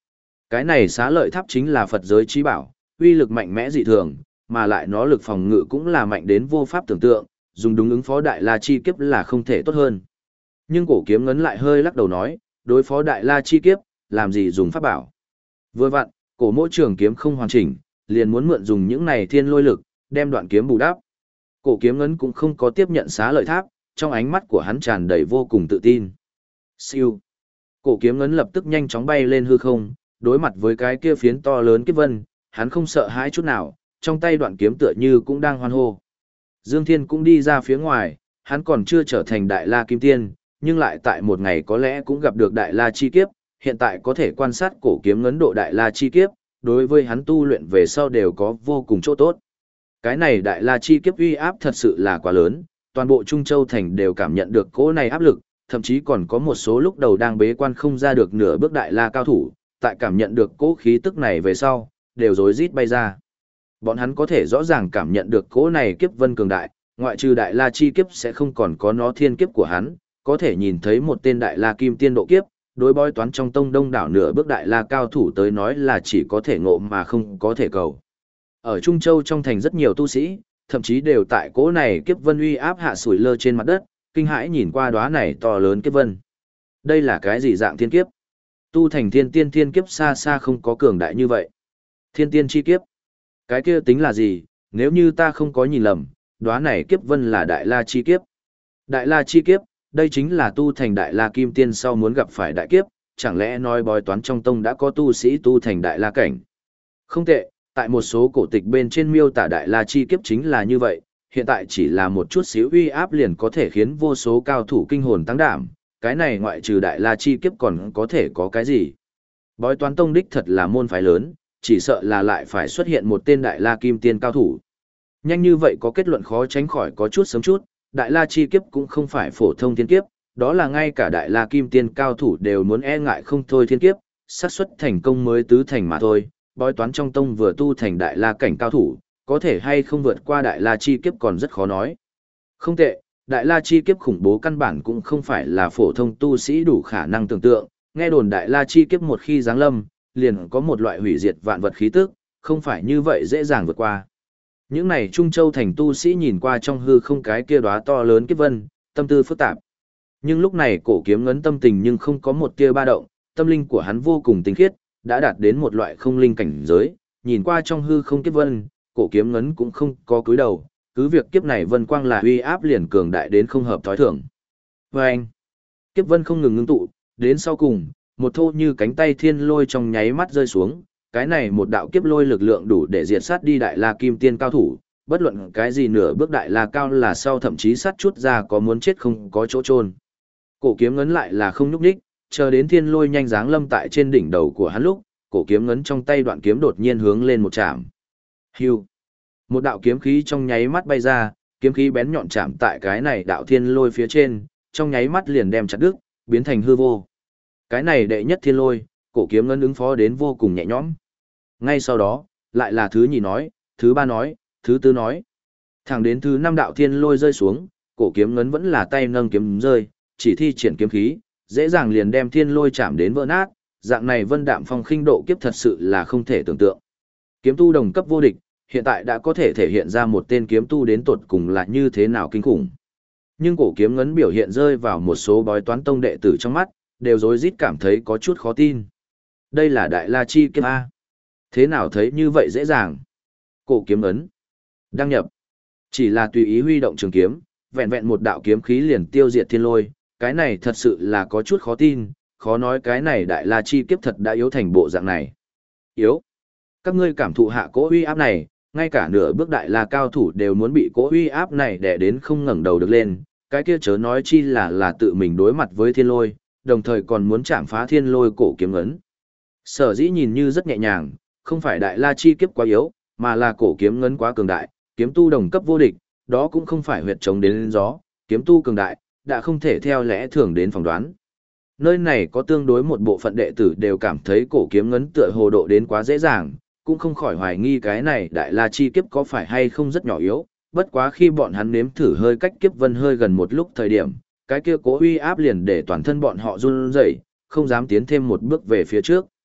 Cái này xá lợi tháp chính là Phật giới trí bảo, uy lực mạnh mẽ dị thường, mà lại nó lực phòng ngự cũng là mạnh đến vô pháp tưởng tượng, dùng đúng ứng phó Đại La chi kiếp là không thể tốt hơn. Nhưng cổ kiếm ngấn lại hơi lắc đầu nói, đối phó Đại La chi kiếp, làm gì dùng pháp bảo. Vừa vặn, cổ mỗ trường kiếm không hoàn chỉnh, liền muốn mượn dùng những này thiên lôi lực, đem đoạn kiếm bù đắp. Cổ kiếm ngấn cũng không có tiếp nhận xá lợi tháp, trong ánh mắt của hắn tràn đầy vô cùng tự tin. Siêu. Cổ kiếm ngấn lập tức nhanh chóng bay lên hư không, đối mặt với cái kia phiến to lớn kiếp vân, hắn không sợ hãi chút nào, trong tay đoạn kiếm tựa như cũng đang hoan hô. Dương Thiên cũng đi ra phía ngoài, hắn còn chưa trở thành Đại La Kim Tiên, nhưng lại tại một ngày có lẽ cũng gặp được Đại La chi kiếp, hiện tại có thể quan sát cổ kiếm ngấn độ Đại La chi kiếp, đối với hắn tu luyện về sau đều có vô cùng chỗ tốt. Cái này Đại La chi kiếp uy áp thật sự là quá lớn, toàn bộ Trung Châu thành đều cảm nhận được cỗ này áp lực, thậm chí còn có một số lúc đầu đang bế quan không ra được nửa bước Đại La cao thủ, tại cảm nhận được cỗ khí tức này về sau, đều rối rít bay ra. Bọn hắn có thể rõ ràng cảm nhận được cỗ này kiếp vân cường đại, ngoại trừ Đại La chi kiếp sẽ không còn có nó thiên kiếp của hắn, có thể nhìn thấy một tên Đại La kim tiên độ kiếp, đối bói toán trong tông đông đảo nửa bước Đại La cao thủ tới nói là chỉ có thể ngộ mà không có thể cầu. Ở Trung Châu trong thành rất nhiều tu sĩ, thậm chí đều tại cỗ này kiếp vân uy áp hạ sủi lơ trên mặt đất, kinh hãi nhìn qua đóa này to lớn kiếp vân. Đây là cái gì dạng thiên kiếp? Tu thành thiên tiên thiên kiếp xa xa không có cường đại như vậy. Thiên tiên chi kiếp. Cái kia tính là gì, nếu như ta không có nhìn lầm, đóa này kiếp vân là Đại La chi kiếp. Đại La chi kiếp, đây chính là tu thành Đại La kim tiên sau muốn gặp phải đại kiếp, chẳng lẽ nói bói toán trong tông đã có tu sĩ tu thành Đại La cảnh. Không tệ, tại một số cổ tịch bên trên miêu tả Đại La chi kiếp chính là như vậy, hiện tại chỉ là một chút xíu uy áp liền có thể khiến vô số cao thủ kinh hồn tăng đảm, cái này ngoại trừ Đại La chi kiếp còn có thể có cái gì. Bói toán tông đích thật là môn phái lớn, chỉ sợ là lại phải xuất hiện một tên Đại La kim tiên cao thủ. Nhanh như vậy có kết luận khó tránh khỏi có chút sớm chút, Đại La chi kiếp cũng không phải phổ thông thiên kiếp, đó là ngay cả Đại La kim tiên cao thủ đều muốn e ngại không thôi thiên kiếp, xác suất thành công mới tứ thành mà thôi. Bói toán trong tông vừa tu thành Đại La cảnh cao thủ, có thể hay không vượt qua Đại La chi kiếp còn rất khó nói. Không tệ, Đại La chi kiếp khủng bố căn bản cũng không phải là phổ thông tu sĩ đủ khả năng tưởng tượng, nghe đồn Đại La chi kiếp một khi giáng lâm, liền có một loại hủy diệt vạn vật khí tức, không phải như vậy dễ dàng vượt qua. Những này Trung Châu thành tu sĩ nhìn qua trong hư không cái kia đóa to lớn kiếp vân, tâm tư phức tạp. Nhưng lúc này cổ kiếm ngấn tâm tình nhưng không có một tia ba động, tâm linh của hắn vô cùng tinh khiết, đã đạt đến một loại không linh cảnh giới, nhìn qua trong hư không kiếp vân, cổ kiếm ngấn cũng không có cúi đầu, cứ việc kiếp này vân quang là uy áp liền cường đại đến không hợp thói thường. Vâng! Kiếp vân không ngừng ngưng tụ, đến sau cùng, một thô như cánh tay thiên lôi trong nháy mắt rơi xuống, cái này một đạo kiếp lôi lực lượng đủ để diệt sát đi Đại La kim tiên cao thủ, bất luận cái gì nửa bước Đại La cao là sau thậm chí sát chút ra có muốn chết không có chỗ chôn. Cổ kiếm ngấn lại là không nhúc nhích, chờ đến thiên lôi nhanh dáng lâm tại trên đỉnh đầu của hắn lúc, cổ kiếm ngấn trong tay đoạn kiếm đột nhiên hướng lên một chạm. Hưu. Một đạo kiếm khí trong nháy mắt bay ra, kiếm khí bén nhọn chạm tại cái này đạo thiên lôi phía trên, trong nháy mắt liền đem chặt đứt, biến thành hư vô. Cái này đệ nhất thiên lôi, cổ kiếm ngấn ứng phó đến vô cùng nhẹ nhõm. Ngay sau đó, lại là thứ nhì nói, thứ ba nói, thứ tư nói. Thẳng đến thứ năm đạo thiên lôi rơi xuống, cổ kiếm ngấn vẫn là tay nâng kiếm rơi, chỉ thi triển kiếm khí, dễ dàng liền đem thiên lôi chạm đến vỡ nát, dạng này vân đạm phong khinh độ kiếp thật sự là không thể tưởng tượng. Kiếm tu đồng cấp vô địch, hiện tại đã có thể thể hiện ra một tên kiếm tu đến tột cùng là như thế nào kinh khủng. Nhưng cổ kiếm ngấn biểu hiện rơi vào một số bói toán tông đệ tử trong mắt, đều rối rít cảm thấy có chút khó tin. Đây là Đại La chi kiếp A. Thế nào thấy như vậy dễ dàng? Cổ kiếm ấn. Đăng nhập. Chỉ là tùy ý huy động trường kiếm, vẹn vẹn một đạo kiếm khí liền tiêu diệt thiên lôi, cái này thật sự là có chút khó tin, khó nói cái này Đại La chi kiếp thật đã yếu thành bộ dạng này. Yếu. Các ngươi cảm thụ hạ cỗ uy áp này, ngay cả nửa bước Đại La cao thủ đều muốn bị cỗ uy áp này đè đến không ngẩng đầu được lên, cái kia chớ nói chi là tự mình đối mặt với thiên lôi, đồng thời còn muốn chạm phá thiên lôi cổ kiếm ấn. Sở dĩ nhìn như rất nhẹ nhàng, không phải Đại La chi kiếp quá yếu, mà là cổ kiếm ngấn quá cường đại, kiếm tu đồng cấp vô địch, đó cũng không phải huyệt chống đến gió, kiếm tu cường đại, đã không thể theo lẽ thường đến phỏng đoán. Nơi này có tương đối một bộ phận đệ tử đều cảm thấy cổ kiếm ngấn tựa hồ độ đến quá dễ dàng, cũng không khỏi hoài nghi cái này Đại La chi kiếp có phải hay không rất nhỏ yếu, bất quá khi bọn hắn nếm thử hơi cách kiếp vân hơi gần một lúc thời điểm, cái kia cố uy áp liền để toàn thân bọn họ run rẩy, không dám tiến thêm một bước về phía trước.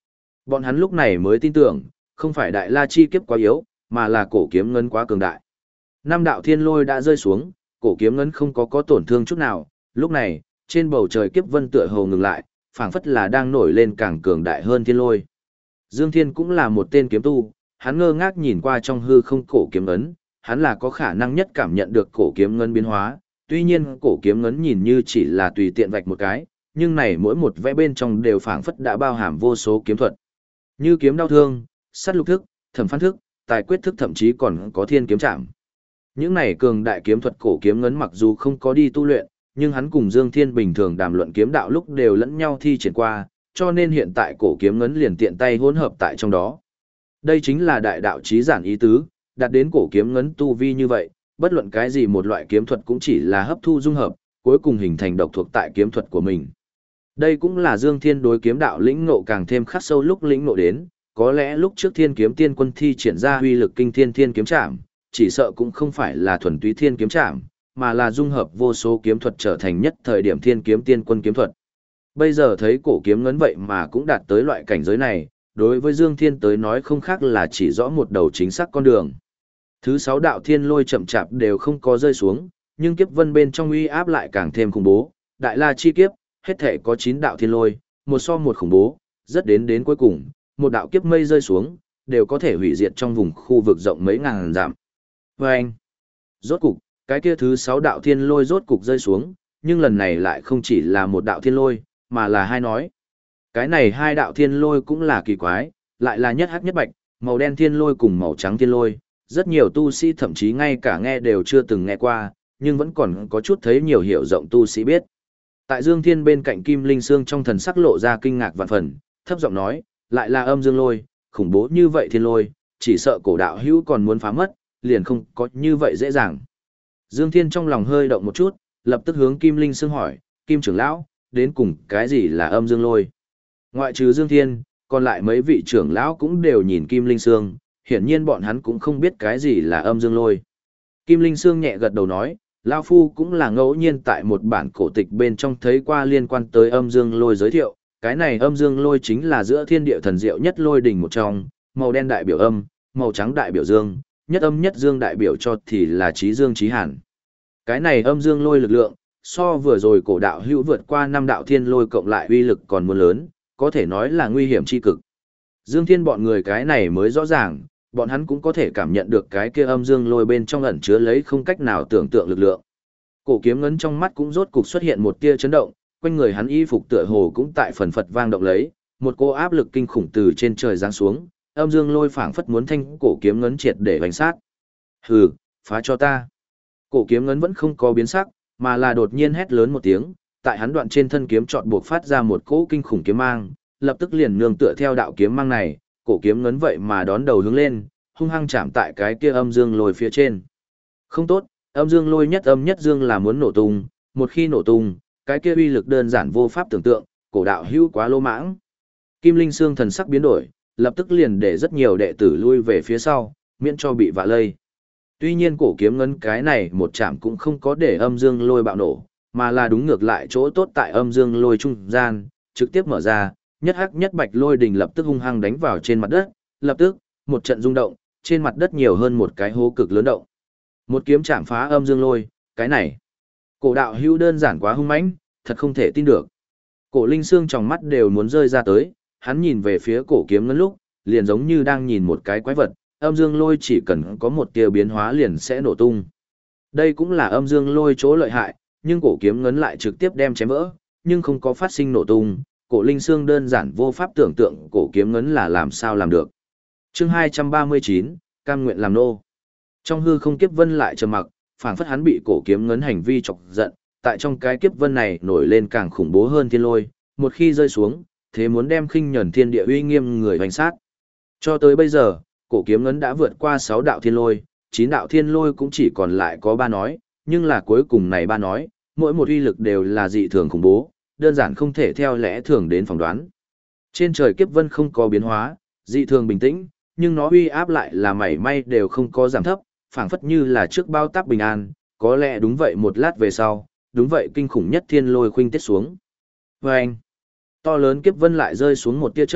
Bọn hắn lúc này mới tin tưởng, không phải đại la chi kiếp quá yếu, mà là cổ kiếm ngân quá cường đại. Năm đạo thiên lôi đã rơi xuống, cổ kiếm ngân không có tổn thương chút nào, lúc này, trên bầu trời kiếp vân tựa hồ ngừng lại, phảng phất là đang nổi lên càng cường đại hơn thiên lôi. Dương Thiên cũng là một tên kiếm tu, hắn ngơ ngác nhìn qua trong hư không cổ kiếm ấn, hắn là có khả năng nhất cảm nhận được cổ kiếm ngân biến hóa, tuy nhiên cổ kiếm ngân nhìn như chỉ là tùy tiện vạch một cái, nhưng này mỗi một vẽ bên trong đều phảng phất đã bao hàm vô số kiếm thuật. Như kiếm đau thương, sát lục thức, thẩm phán thức, tài quyết thức thậm chí còn có thiên kiếm trảm. Những này cường đại kiếm thuật cổ kiếm ngân mặc dù không có đi tu luyện, nhưng hắn cùng Dương Thiên bình thường đàm luận kiếm đạo lúc đều lẫn nhau thi triển qua, cho nên hiện tại cổ kiếm ngấn liền tiện tay hỗn hợp tại trong đó. Đây chính là đại đạo chí giản ý tứ, đạt đến cổ kiếm ngấn tu vi như vậy, bất luận cái gì một loại kiếm thuật cũng chỉ là hấp thu dung hợp, cuối cùng hình thành độc thuộc tại kiếm thuật của mình. Đây cũng là Dương Thiên đối kiếm đạo lĩnh ngộ càng thêm khắc sâu lúc lĩnh ngộ đến, có lẽ lúc trước Thiên Kiếm Tiên Quân thi triển ra uy lực kinh thiên thiên kiếm trảm, chỉ sợ cũng không phải là thuần túy thiên kiếm trảm, mà là dung hợp vô số kiếm thuật trở thành nhất thời điểm Thiên Kiếm Tiên Quân kiếm thuật. Bây giờ thấy cổ kiếm ngấn vậy mà cũng đạt tới loại cảnh giới này, đối với Dương Thiên tới nói không khác là chỉ rõ một đầu chính xác con đường. Thứ 6 đạo thiên lôi chậm chạp đều không có rơi xuống, nhưng kiếp vân bên trong uy áp lại càng thêm khủng bố, đại la chi kiếp, hết thể có 9 đạo thiên lôi, một so một khủng bố, rất đến cuối cùng, một đạo kiếp mây rơi xuống, đều có thể hủy diệt trong vùng khu vực rộng mấy ngàn dặm. Vâng! Rốt cục, cái kia thứ 6 đạo thiên lôi rốt cục rơi xuống, nhưng lần này lại không chỉ là một đạo thiên lôi, mà là hai nói. Cái này hai đạo thiên lôi cũng là kỳ quái, lại là nhất hắc nhất bạch, màu đen thiên lôi cùng màu trắng thiên lôi, rất nhiều tu sĩ thậm chí ngay cả nghe đều chưa từng nghe qua, nhưng vẫn còn có chút thấy nhiều hiểu rộng tu sĩ biết. Tại Dương Thiên bên cạnh Kim Linh Sương trong thần sắc lộ ra kinh ngạc vạn phần, thấp giọng nói, lại là âm dương lôi, khủng bố như vậy thiên lôi, chỉ sợ cổ đạo hữu còn muốn phá mất, liền không có như vậy dễ dàng. Dương Thiên trong lòng hơi động một chút, lập tức hướng Kim Linh Sương hỏi, Kim trưởng lão, đến cùng cái gì là âm dương lôi? Ngoại trừ Dương Thiên, còn lại mấy vị trưởng lão cũng đều nhìn Kim Linh Sương, hiển nhiên bọn hắn cũng không biết cái gì là âm dương lôi. Kim Linh Sương nhẹ gật đầu nói, Lao Phu cũng là ngẫu nhiên tại một bản cổ tịch bên trong thấy qua liên quan tới âm dương lôi giới thiệu, cái này âm dương lôi chính là giữa thiên địa thần diệu nhất lôi đỉnh một trong, màu đen đại biểu âm, màu trắng đại biểu dương, nhất âm nhất dương đại biểu cho thì là trí dương trí hàn. Cái này âm dương lôi lực lượng, so vừa rồi cổ đạo hữu vượt qua 5 đạo thiên lôi cộng lại uy lực còn muốn lớn, có thể nói là nguy hiểm chi cực. Dương Thiên bọn người cái này mới rõ ràng, bọn hắn cũng có thể cảm nhận được cái kia âm dương lôi bên trong ẩn chứa lấy không cách nào tưởng tượng lực lượng. Cổ kiếm ngấn trong mắt cũng rốt cục xuất hiện một tia chấn động, quanh người hắn y phục tựa hồ cũng tại phần phật vang động lấy, một cô áp lực kinh khủng từ trên trời giáng xuống, âm dương lôi phảng phất muốn thanh cổ kiếm ngấn triệt để vành sát. Hừ, phá cho ta. Cổ kiếm ngấn vẫn không có biến sắc, mà là đột nhiên hét lớn một tiếng, tại hắn đoạn trên thân kiếm chọn buộc phát ra một cỗ kinh khủng kiếm mang, lập tức liền nương tựa theo đạo kiếm mang này, cổ kiếm ngấn vậy mà đón đầu hướng lên, hung hăng chạm tại cái kia âm dương lôi phía trên. Không tốt, âm dương lôi nhất âm nhất dương là muốn nổ tung, một khi nổ tung, cái kia uy lực đơn giản vô pháp tưởng tượng, cổ đạo hữu quá lô mãng. Kim Linh Sương thần sắc biến đổi, lập tức liền để rất nhiều đệ tử lui về phía sau, miễn cho bị vạ lây. Tuy nhiên cổ kiếm ngấn cái này một chạm cũng không có để âm dương lôi bạo nổ, mà là đúng ngược lại chỗ tốt tại âm dương lôi trung gian, trực tiếp mở ra, nhất hắc nhất bạch lôi đình lập tức hung hăng đánh vào trên mặt đất, lập tức, một trận rung động, trên mặt đất nhiều hơn một cái hố cực lớn động. Một kiếm chạm phá âm dương lôi, cái này, cổ đạo hữu đơn giản quá hung mãnh, thật không thể tin được. Cổ Linh Sương trong mắt đều muốn rơi ra tới, hắn nhìn về phía cổ kiếm ngấn lúc, liền giống như đang nhìn một cái quái vật, âm dương lôi chỉ cần có một tia biến hóa liền sẽ nổ tung. Đây cũng là âm dương lôi chỗ lợi hại, nhưng cổ kiếm ngấn lại trực tiếp đem chém vỡ, nhưng không có phát sinh nổ tung. Cổ Linh Sương đơn giản vô pháp tưởng tượng cổ kiếm ngấn là làm sao làm được. Chương 239, cam nguyện làm nô. Trong hư không kiếp vân lại trầm mặc, phảng phất hắn bị cổ kiếm ngấn hành vi chọc giận, tại trong cái kiếp vân này nổi lên càng khủng bố hơn thiên lôi, một khi rơi xuống, thế muốn đem khinh nhẫn thiên địa uy nghiêm người hoành sát. Cho tới bây giờ, cổ kiếm ngấn đã vượt qua 6 đạo thiên lôi, 9 đạo thiên lôi cũng chỉ còn lại có 3 nói, nhưng là cuối cùng này 3 nói, mỗi một uy lực đều là dị thường khủng bố, đơn giản không thể theo lẽ thường đến phỏng đoán. Trên trời kiếp vân không có biến hóa, dị thường bình tĩnh, nhưng nó uy áp lại là mảy may đều không có giảm thấp, phảng phất như là trước bao táp bình an, có lẽ đúng vậy một lát về sau, đúng vậy kinh khủng nhất thiên lôi khuynh tiết xuống. Vâng! To lớn kiếp vân lại rơi xuống một tia chớp,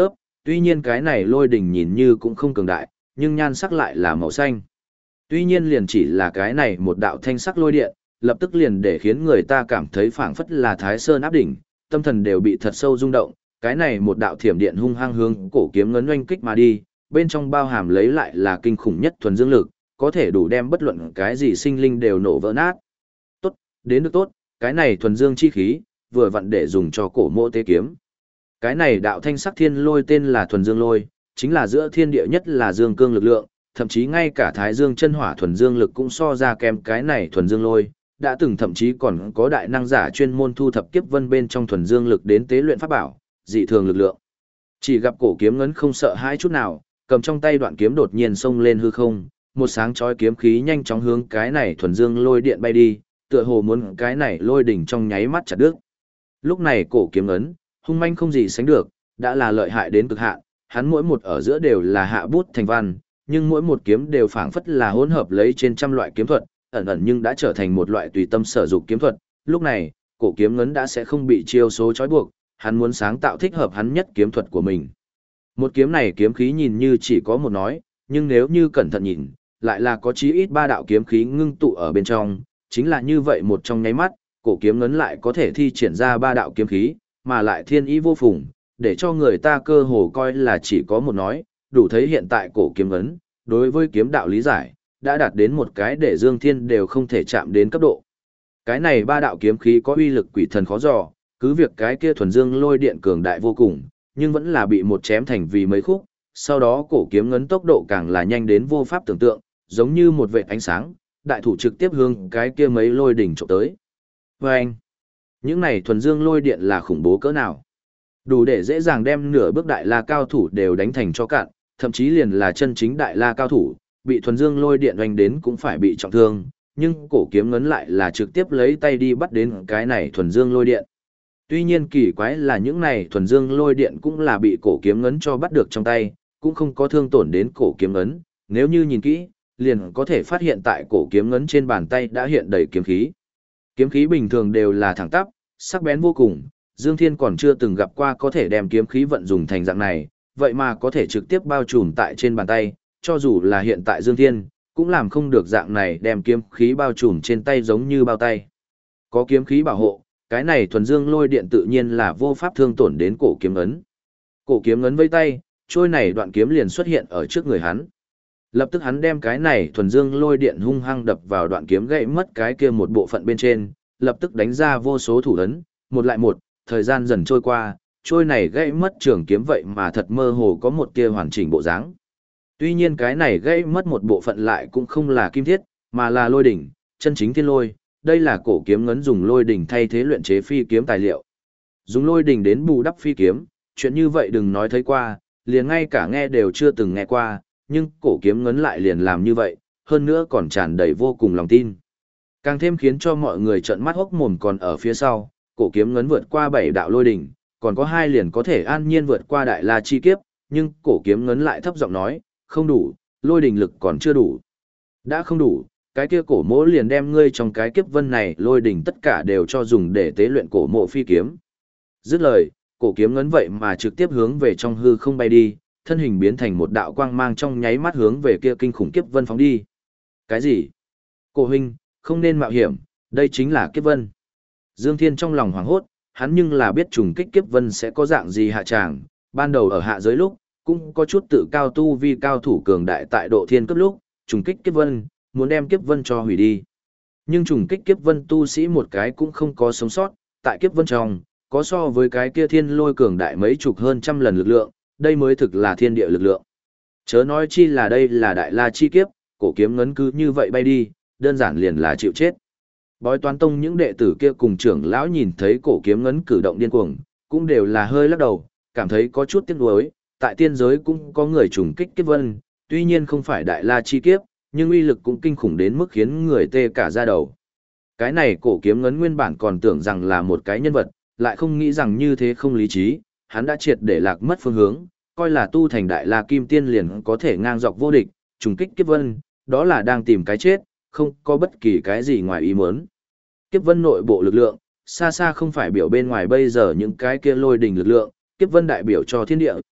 Tuy nhiên cái này lôi đỉnh nhìn như cũng không cường đại, nhưng nhan sắc lại là màu xanh. Tuy nhiên liền chỉ là cái này một đạo thanh sắc lôi điện, lập tức liền để khiến người ta cảm thấy phảng phất là Thái Sơn áp đỉnh, tâm thần đều bị thật sâu rung động. Cái này một đạo thiểm điện hung hăng hướng cổ kiếm ngấn oanh kích mà đi, bên trong bao hàm lấy lại là kinh khủng nhất thuần dương lực, có thể đủ đem bất luận cái gì sinh linh đều nổ vỡ nát. Tốt, đến được tốt, cái này thuần dương chi khí, vừa vặn để dùng cho cổ mộ tế kiếm. Cái này đạo thanh sắc thiên lôi tên là thuần dương lôi, chính là giữa thiên địa nhất là dương cương lực lượng, thậm chí ngay cả thái dương chân hỏa thuần dương lực cũng so ra kém cái này thuần dương lôi, đã từng thậm chí còn có đại năng giả chuyên môn thu thập kiếp vân bên trong thuần dương lực đến tế luyện pháp bảo, dị thường lực lượng. Chỉ gặp cổ kiếm ngấn không sợ hãi chút nào, cầm trong tay đoạn kiếm đột nhiên xông lên hư không, một sáng chói kiếm khí nhanh chóng hướng cái này thuần dương lôi điện bay đi, tựa hồ muốn cái này lôi đỉnh trong nháy mắt chặt đứt. Lúc này cổ kiếm ngấn, hung manh không gì sánh được, đã là lợi hại đến cực hạn, hắn mỗi một ở giữa đều là hạ bút thành văn, nhưng mỗi một kiếm đều phảng phất là hỗn hợp lấy trên trăm loại kiếm thuật, ẩn ẩn nhưng đã trở thành một loại tùy tâm sở dụng kiếm thuật. Lúc này, cổ kiếm ngấn đã sẽ không bị chiêu số trói buộc, hắn muốn sáng tạo thích hợp hắn nhất kiếm thuật của mình. Một kiếm này kiếm khí nhìn như chỉ có một nói, nhưng nếu như cẩn thận nhìn, lại là có chí ít ba đạo kiếm khí ngưng tụ ở bên trong, chính là như vậy một trong nháy mắt, cổ kiếm ngấn lại có thể thi triển ra ba đạo kiếm khí, mà lại thiên ý vô phùng, để cho người ta cơ hồ coi là chỉ có một nói, đủ thấy hiện tại cổ kiếm ngấn, đối với kiếm đạo lý giải, đã đạt đến một cái để Dương Thiên đều không thể chạm đến cấp độ. Cái này ba đạo kiếm khí có uy lực quỷ thần khó dò, cứ việc cái kia thuần dương lôi điện cường đại vô cùng, nhưng vẫn là bị một chém thành vì mấy khúc, sau đó cổ kiếm ngấn tốc độ càng là nhanh đến vô pháp tưởng tượng, giống như một vệt ánh sáng, đại thủ trực tiếp hướng cái kia mấy lôi đỉnh chụp tới. Và anh, những này thuần dương lôi điện là khủng bố cỡ nào? Đủ để dễ dàng đem nửa bước đại la cao thủ đều đánh thành cho cạn, thậm chí liền là chân chính đại la cao thủ, bị thuần dương lôi điện đánh đến cũng phải bị trọng thương, nhưng cổ kiếm ngấn lại là trực tiếp lấy tay đi bắt đến cái này thuần dương lôi điện. Tuy nhiên kỳ quái là những này thuần dương lôi điện cũng là bị cổ kiếm ngấn cho bắt được trong tay, cũng không có thương tổn đến cổ kiếm ngấn, nếu như nhìn kỹ, liền có thể phát hiện tại cổ kiếm ngấn trên bàn tay đã hiện đầy kiếm khí. Kiếm khí bình thường đều là thẳng tắp, sắc bén vô cùng, Dương Thiên còn chưa từng gặp qua có thể đem kiếm khí vận dụng thành dạng này, vậy mà có thể trực tiếp bao trùm tại trên bàn tay, cho dù là hiện tại Dương Thiên, cũng làm không được dạng này đem kiếm khí bao trùm trên tay giống như bao tay. Có kiếm khí bảo hộ, cái này thuần dương lôi điện tự nhiên là vô pháp thương tổn đến cổ kiếm ấn. Cổ kiếm ấn vây tay, trôi này đoạn kiếm liền xuất hiện ở trước người hắn. Lập tức hắn đem cái này thuần dương lôi điện hung hăng đập vào đoạn kiếm gãy mất cái kia một bộ phận bên trên, lập tức đánh ra vô số thủ ấn, một lại một, thời gian dần trôi qua, trôi này gãy mất trường kiếm vậy mà thật mơ hồ có một kia hoàn chỉnh bộ dáng. Tuy nhiên cái này gãy mất một bộ phận lại cũng không là kim thiết, mà là lôi đỉnh, chân chính thiên lôi, đây là cổ kiếm ngấn dùng lôi đỉnh thay thế luyện chế phi kiếm tài liệu. Dùng lôi đỉnh đến bù đắp phi kiếm, chuyện như vậy đừng nói thấy qua, liền ngay cả nghe đều chưa từng nghe qua, nhưng cổ kiếm ngấn lại liền làm như vậy, hơn nữa còn tràn đầy vô cùng lòng tin. Càng thêm khiến cho mọi người trợn mắt hốc mồm còn ở phía sau, cổ kiếm ngấn vượt qua 7 đạo lôi đỉnh, còn có 2 liền có thể an nhiên vượt qua đại la chi kiếp, nhưng cổ kiếm ngấn lại thấp giọng nói, không đủ, lôi đỉnh lực còn chưa đủ. Đã không đủ, cái kia cổ mỗ liền đem ngươi trong cái kiếp vân này lôi đỉnh tất cả đều cho dùng để tế luyện cổ mộ phi kiếm. Dứt lời, cổ kiếm ngấn vậy mà trực tiếp hướng về trong hư không bay đi, thân hình biến thành một đạo quang mang trong nháy mắt hướng về kia kinh khủng kiếp vân phóng đi. Cái gì? Cổ huynh, không nên mạo hiểm, đây chính là kiếp vân. Dương Thiên trong lòng hoảng hốt, hắn nhưng là biết trùng kích kiếp vân sẽ có dạng gì hạ tràng, ban đầu ở hạ giới lúc, cũng có chút tự cao tu vi cao thủ cường đại tại độ thiên cấp lúc, trùng kích kiếp vân, muốn đem kiếp vân cho hủy đi. Nhưng trùng kích kiếp vân tu sĩ một cái cũng không có sống sót, tại kiếp vân trong, có so với cái kia thiên lôi cường đại mấy chục hơn trăm lần lực lượng, đây mới thực là thiên địa lực lượng. Chớ nói chi là đây là đại la chi kiếp, cổ kiếm ngấn cứ như vậy bay đi, đơn giản liền là chịu chết. Bói toán tông những đệ tử kia cùng trưởng lão nhìn thấy cổ kiếm ngấn cử động điên cuồng, cũng đều là hơi lắc đầu, cảm thấy có chút tiếc nuối, tại tiên giới cũng có người trùng kích kiếp vân, tuy nhiên không phải đại la chi kiếp, nhưng uy lực cũng kinh khủng đến mức khiến người tê cả da đầu. Cái này cổ kiếm ngấn nguyên bản còn tưởng rằng là một cái nhân vật, lại không nghĩ rằng như thế không lý trí, hắn đã triệt để lạc mất phương hướng, coi là tu thành đại la kim tiên liền có thể ngang dọc vô địch, trùng kích kiếp vân, đó là đang tìm cái chết, không có bất kỳ cái gì ngoài ý muốn. Kiếp vân nội bộ lực lượng, xa xa không phải biểu bên ngoài bây giờ những cái kia lôi đình lực lượng, kiếp vân đại biểu cho thiên địa,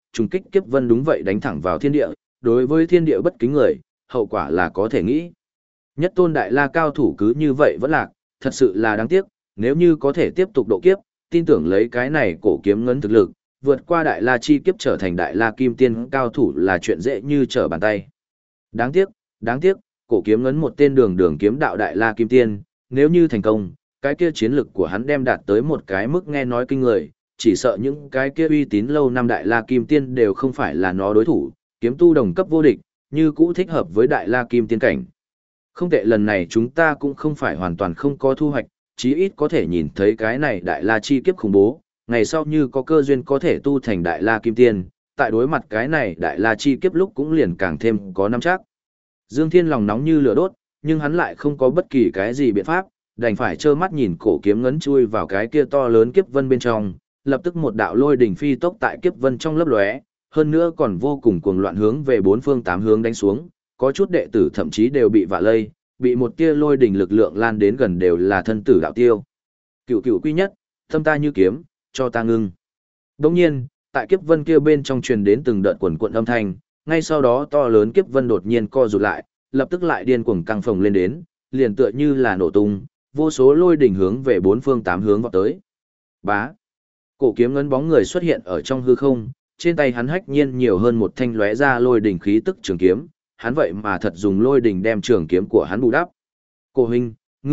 trùng kích kiếp vân đúng vậy đánh thẳng vào thiên địa, đối với thiên địa bất kính người, hậu quả là có thể nghĩ. Nhất tôn đại la cao thủ cứ như vậy vẫn lạc, thật sự là đáng tiếc, nếu như có thể tiếp tục độ kiếp, tin tưởng lấy cái này cổ kiếm ngấn thực lực, vượt qua đại la chi kiếp trở thành đại la kim tiên cao thủ là chuyện dễ như trở bàn tay. Đáng tiếc, cổ kiếm ngấn một tên đường đường kiếm đạo đại la kim tiên, nếu như thành công, cái kia chiến lực của hắn đem đạt tới một cái mức nghe nói kinh người, chỉ sợ những cái kia uy tín lâu năm đại la kim tiên đều không phải là nó đối thủ, kiếm tu đồng cấp vô địch, như cũ thích hợp với đại la kim tiên cảnh. Không tệ, lần này chúng ta cũng không phải hoàn toàn không có thu hoạch, chí ít có thể nhìn thấy cái này đại la chi kiếp khủng bố, ngày sau như có cơ duyên có thể tu thành đại la kim tiên, tại đối mặt cái này đại la chi kiếp lúc cũng liền càng thêm có nắm chắc. Dương Thiên lòng nóng như lửa đốt, nhưng hắn lại không có bất kỳ cái gì biện pháp, đành phải trơ mắt nhìn cổ kiếm ngấn chui vào cái kia to lớn kiếp vân bên trong, lập tức một đạo lôi đỉnh phi tốc tại kiếp vân trong lấp lóe, hơn nữa còn vô cùng cuồng loạn hướng về bốn phương tám hướng đánh xuống, có chút đệ tử thậm chí đều bị vạ lây, bị một tia lôi đỉnh lực lượng lan đến gần đều là thân tử đạo tiêu. Cửu cửu quy nhất, tâm ta như kiếm, cho ta ngưng. Đồng nhiên, tại kiếp vân kia bên trong truyền đến từng đợt quần cuộn âm thanh, ngay sau đó to lớn kiếp vân đột nhiên co rụt lại, lập tức lại điên cuồng căng phồng lên đến, liền tựa như là nổ tung, vô số lôi đỉnh hướng về bốn phương tám hướng vọt tới. Bá. Cổ kiếm ngấn bóng người xuất hiện ở trong hư không, trên tay hắn hách nhiên nhiều hơn một thanh lóe ra lôi đỉnh khí tức trường kiếm, hắn vậy mà thật dùng lôi đỉnh đem trường kiếm của hắn bù đắp. Cổ huynh,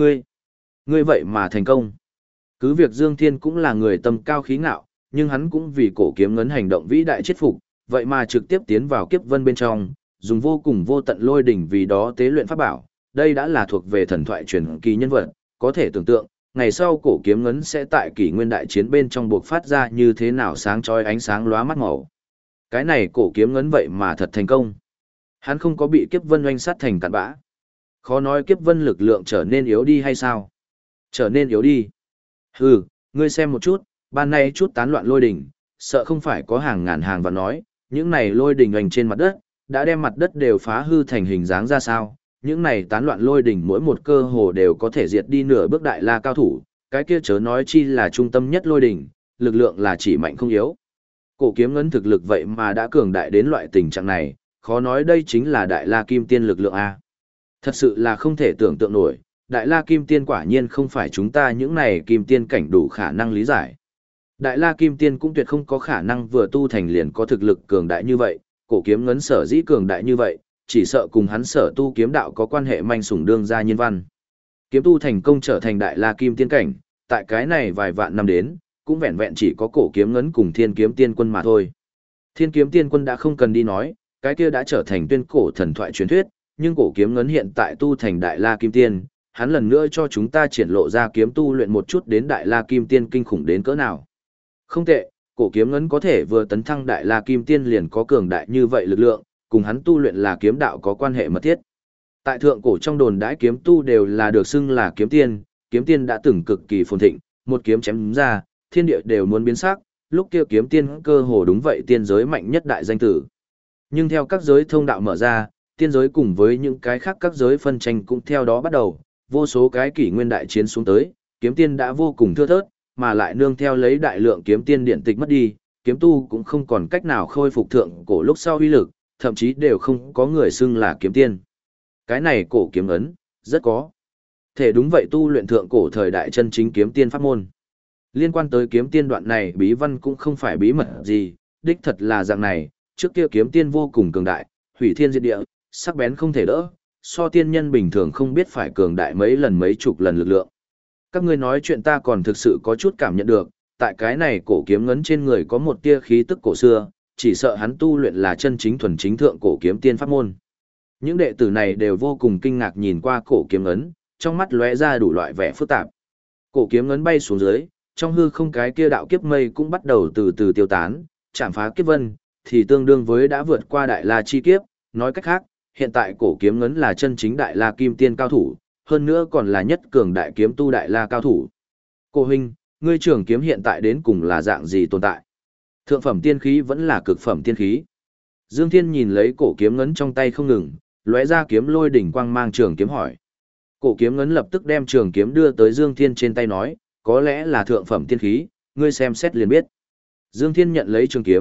ngươi vậy mà thành công. Cứ việc Dương Thiên cũng là người tâm cao khí ngạo, nhưng hắn cũng vì cổ kiếm ngấn hành động vĩ đại chết phục, vậy mà trực tiếp tiến vào kiếp vân bên trong, dùng vô cùng vô tận lôi đỉnh vì đó tế luyện pháp bảo. Đây đã là thuộc về thần thoại truyền kỳ nhân vật, có thể tưởng tượng, ngày sau cổ kiếm ngấn sẽ tại kỷ nguyên đại chiến bên trong buộc phát ra như thế nào sáng chói ánh sáng lóa mắt màu. Cái này cổ kiếm ngấn vậy mà thật thành công. Hắn không có bị kiếp vân oanh sát thành cặn bã. Khó nói kiếp vân lực lượng trở nên yếu đi hay sao? Trở nên yếu đi. Hừ, ngươi xem một chút, ban nay chút tán loạn lôi đỉnh, sợ không phải có hàng ngàn hàng và nói, những này lôi đỉnh oanh trên mặt đất, đã đem mặt đất đều phá hư thành hình dáng ra sao? Những này tán loạn lôi đỉnh mỗi một cơ hồ đều có thể diệt đi nửa bước đại la cao thủ, cái kia chớ nói chi là trung tâm nhất lôi đỉnh, lực lượng là chỉ mạnh không yếu. Cổ kiếm ngấn thực lực vậy mà đã cường đại đến loại tình trạng này, khó nói đây chính là đại la kim tiên lực lượng A. Thật sự là không thể tưởng tượng nổi, đại la kim tiên quả nhiên không phải chúng ta những này kim tiên cảnh đủ khả năng lý giải. Đại la kim tiên cũng tuyệt không có khả năng vừa tu thành liền có thực lực cường đại như vậy, cổ kiếm ngấn sở dĩ cường đại như vậy, chỉ sợ cùng hắn sở tu kiếm đạo có quan hệ manh sủng đương gia nhân văn. Kiếm tu thành công trở thành đại la kim tiên cảnh, tại cái này vài vạn năm đến, cũng vẹn vẹn chỉ có cổ kiếm ngấn cùng thiên kiếm tiên quân mà thôi. Thiên kiếm tiên quân đã không cần đi nói, cái kia đã trở thành tuyên cổ thần thoại truyền thuyết, nhưng cổ kiếm ngấn hiện tại tu thành đại la kim tiên, hắn lần nữa cho chúng ta triển lộ ra kiếm tu luyện một chút đến đại la kim tiên kinh khủng đến cỡ nào. Không tệ, cổ kiếm ngấn có thể vừa tấn thăng đại la kim tiên liền có cường đại như vậy lực lượng, cùng hắn tu luyện là kiếm đạo có quan hệ mật thiết. Tại thượng cổ trong đồn đãi kiếm tu đều là được xưng là kiếm tiên đã từng cực kỳ phồn thịnh, một kiếm chém ra, thiên địa đều muốn biến sắc, lúc kia kiếm tiên cơ hồ đúng vậy tiên giới mạnh nhất đại danh tử. Nhưng theo các giới thông đạo mở ra, tiên giới cùng với những cái khác các giới phân tranh cũng theo đó bắt đầu, vô số cái kỷ nguyên đại chiến xuống tới, kiếm tiên đã vô cùng thưa thớt, mà lại nương theo lấy đại lượng kiếm tiên điện tịch mất đi, kiếm tu cũng không còn cách nào khôi phục thượng cổ lúc sau uy lực, thậm chí đều không có người xưng là kiếm tiên. Cái này cổ kiếm ấn, rất có thể đúng vậy tu luyện thượng cổ thời đại chân chính kiếm tiên pháp môn. Liên quan tới kiếm tiên đoạn này bí văn cũng không phải bí mật gì, đích thật là dạng này, trước kia kiếm tiên vô cùng cường đại, hủy thiên diệt địa, sắc bén không thể đỡ, so tiên nhân bình thường không biết phải cường đại mấy lần mấy chục lần lực lượng. Các ngươi nói chuyện ta còn thực sự có chút cảm nhận được, tại cái này cổ kiếm ngấn trên người có một tia khí tức cổ xưa, chỉ sợ hắn tu luyện là chân chính thuần chính thượng cổ kiếm tiên pháp môn. Những đệ tử này đều vô cùng kinh ngạc nhìn qua cổ kiếm ngấn, trong mắt lóe ra đủ loại vẻ phức tạp. Cổ kiếm ngấn bay xuống dưới, trong hư không cái kia đạo kiếp mây cũng bắt đầu từ từ tiêu tán, chạm phá kiếp vân, thì tương đương với đã vượt qua đại la chi kiếp, nói cách khác, hiện tại cổ kiếm ngấn là chân chính đại la kim tiên cao thủ, hơn nữa còn là nhất cường đại kiếm tu đại la cao thủ. Cô huynh, ngươi trường kiếm hiện tại đến cùng là dạng gì tồn tại? Thượng phẩm tiên khí vẫn là cực phẩm tiên khí? Dương Thiên nhìn lấy cổ kiếm ngấn trong tay không ngừng, lóe ra kiếm lôi đỉnh quang mang trường kiếm hỏi. Cổ kiếm ngấn lập tức đem trường kiếm đưa tới Dương Thiên trên tay nói, có lẽ là thượng phẩm tiên khí, ngươi xem xét liền biết. Dương Thiên nhận lấy trường kiếm,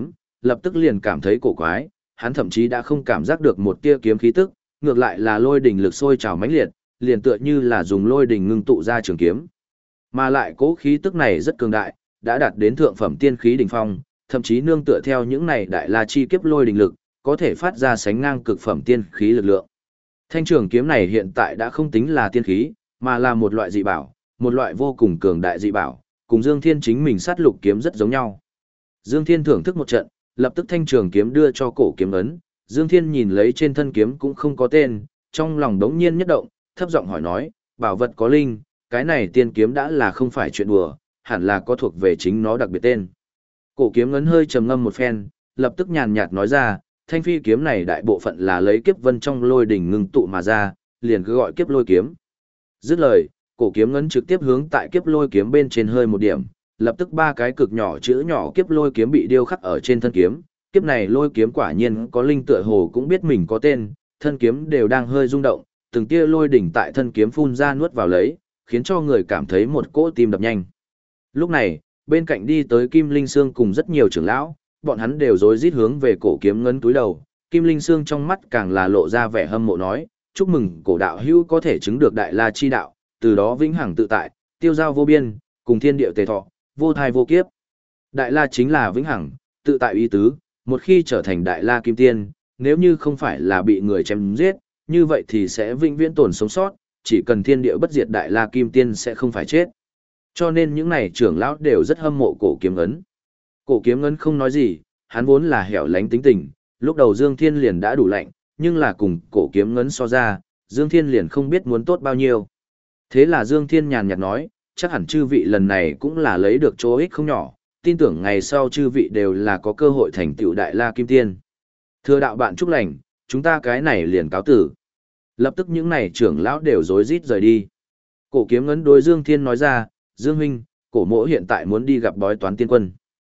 lập tức liền cảm thấy cổ quái, hắn thậm chí đã không cảm giác được một tia kiếm khí tức, ngược lại là lôi đỉnh lực sôi trào mãnh liệt, liền tựa như là dùng lôi đỉnh ngưng tụ ra trường kiếm. Mà lại cố khí tức này rất cường đại, đã đạt đến thượng phẩm tiên khí đỉnh phong, thậm chí nương tựa theo những này đại la chi kiếp lôi đỉnh lực, có thể phát ra sánh ngang cực phẩm tiên khí lực lượng. Thanh trường kiếm này hiện tại đã không tính là tiên khí, mà là một loại dị bảo, một loại vô cùng cường đại dị bảo, cùng Dương Thiên chính mình sát lục kiếm rất giống nhau. Dương Thiên thưởng thức một trận, lập tức thanh trường kiếm đưa cho cổ kiếm ấn, Dương Thiên nhìn lấy trên thân kiếm cũng không có tên, trong lòng đống nhiên nhất động, thấp giọng hỏi nói, bảo vật có linh, cái này tiên kiếm đã là không phải chuyện đùa, hẳn là có thuộc về chính nó đặc biệt tên. Cổ kiếm ấn hơi trầm ngâm một phen, lập tức nhàn nhạt nói ra, thanh phi kiếm này đại bộ phận là lấy kiếp vân trong lôi đỉnh ngưng tụ mà ra, liền cứ gọi kiếp lôi kiếm. Dứt lời, cổ kiếm ấn trực tiếp hướng tại kiếp lôi kiếm bên trên hơi một điểm, lập tức ba cái cực nhỏ chữ nhỏ kiếp lôi kiếm bị điêu khắc ở trên thân kiếm. Kiếp này lôi kiếm quả nhiên có linh tựa hồ cũng biết mình có tên, thân kiếm đều đang hơi rung động, từng tia lôi đỉnh tại thân kiếm phun ra nuốt vào lấy, khiến cho người cảm thấy một cỗ tim đập nhanh. Lúc này, bên cạnh đi tới Kim Linh Sương cùng rất nhiều trưởng lão, bọn hắn đều rối rít hướng về cổ kiếm ngấn túi đầu. Kim Linh Sương trong mắt càng là lộ ra vẻ hâm mộ nói, chúc mừng cổ đạo hữu có thể chứng được đại la chi đạo, từ đó vĩnh hằng tự tại, tiêu giao vô biên, cùng thiên địa tề thọ, vô thai vô kiếp. Đại la chính là vĩnh hằng, tự tại ý tứ, một khi trở thành đại la kim tiên, nếu như không phải là bị người chém giết, như vậy thì sẽ vĩnh viễn tồn sống sót, chỉ cần thiên địa bất diệt đại la kim tiên sẽ không phải chết. Cho nên những này trưởng lão đều rất hâm mộ cổ kiếm ấn. Cổ kiếm ấn không nói gì, hắn vốn là hẻo lánh tính tình, lúc đầu Dương Thiên liền đã đủ lạnh, nhưng là cùng cổ kiếm ấn so ra, Dương Thiên liền không biết muốn tốt bao nhiêu. Thế là Dương Thiên nhàn nhạt nói, chắc hẳn chư vị lần này cũng là lấy được chỗ ích không nhỏ, tin tưởng ngày sau chư vị đều là có cơ hội thành tựu đại la kim tiên. Thưa đạo bạn chúc lành, chúng ta cái này liền cáo tử. Lập tức những này trưởng lão đều rối rít rời đi. Cổ kiếm ấn đối Dương Thiên nói ra, Dương huynh, cổ mỗ hiện tại muốn đi gặp bói toán tiên quân.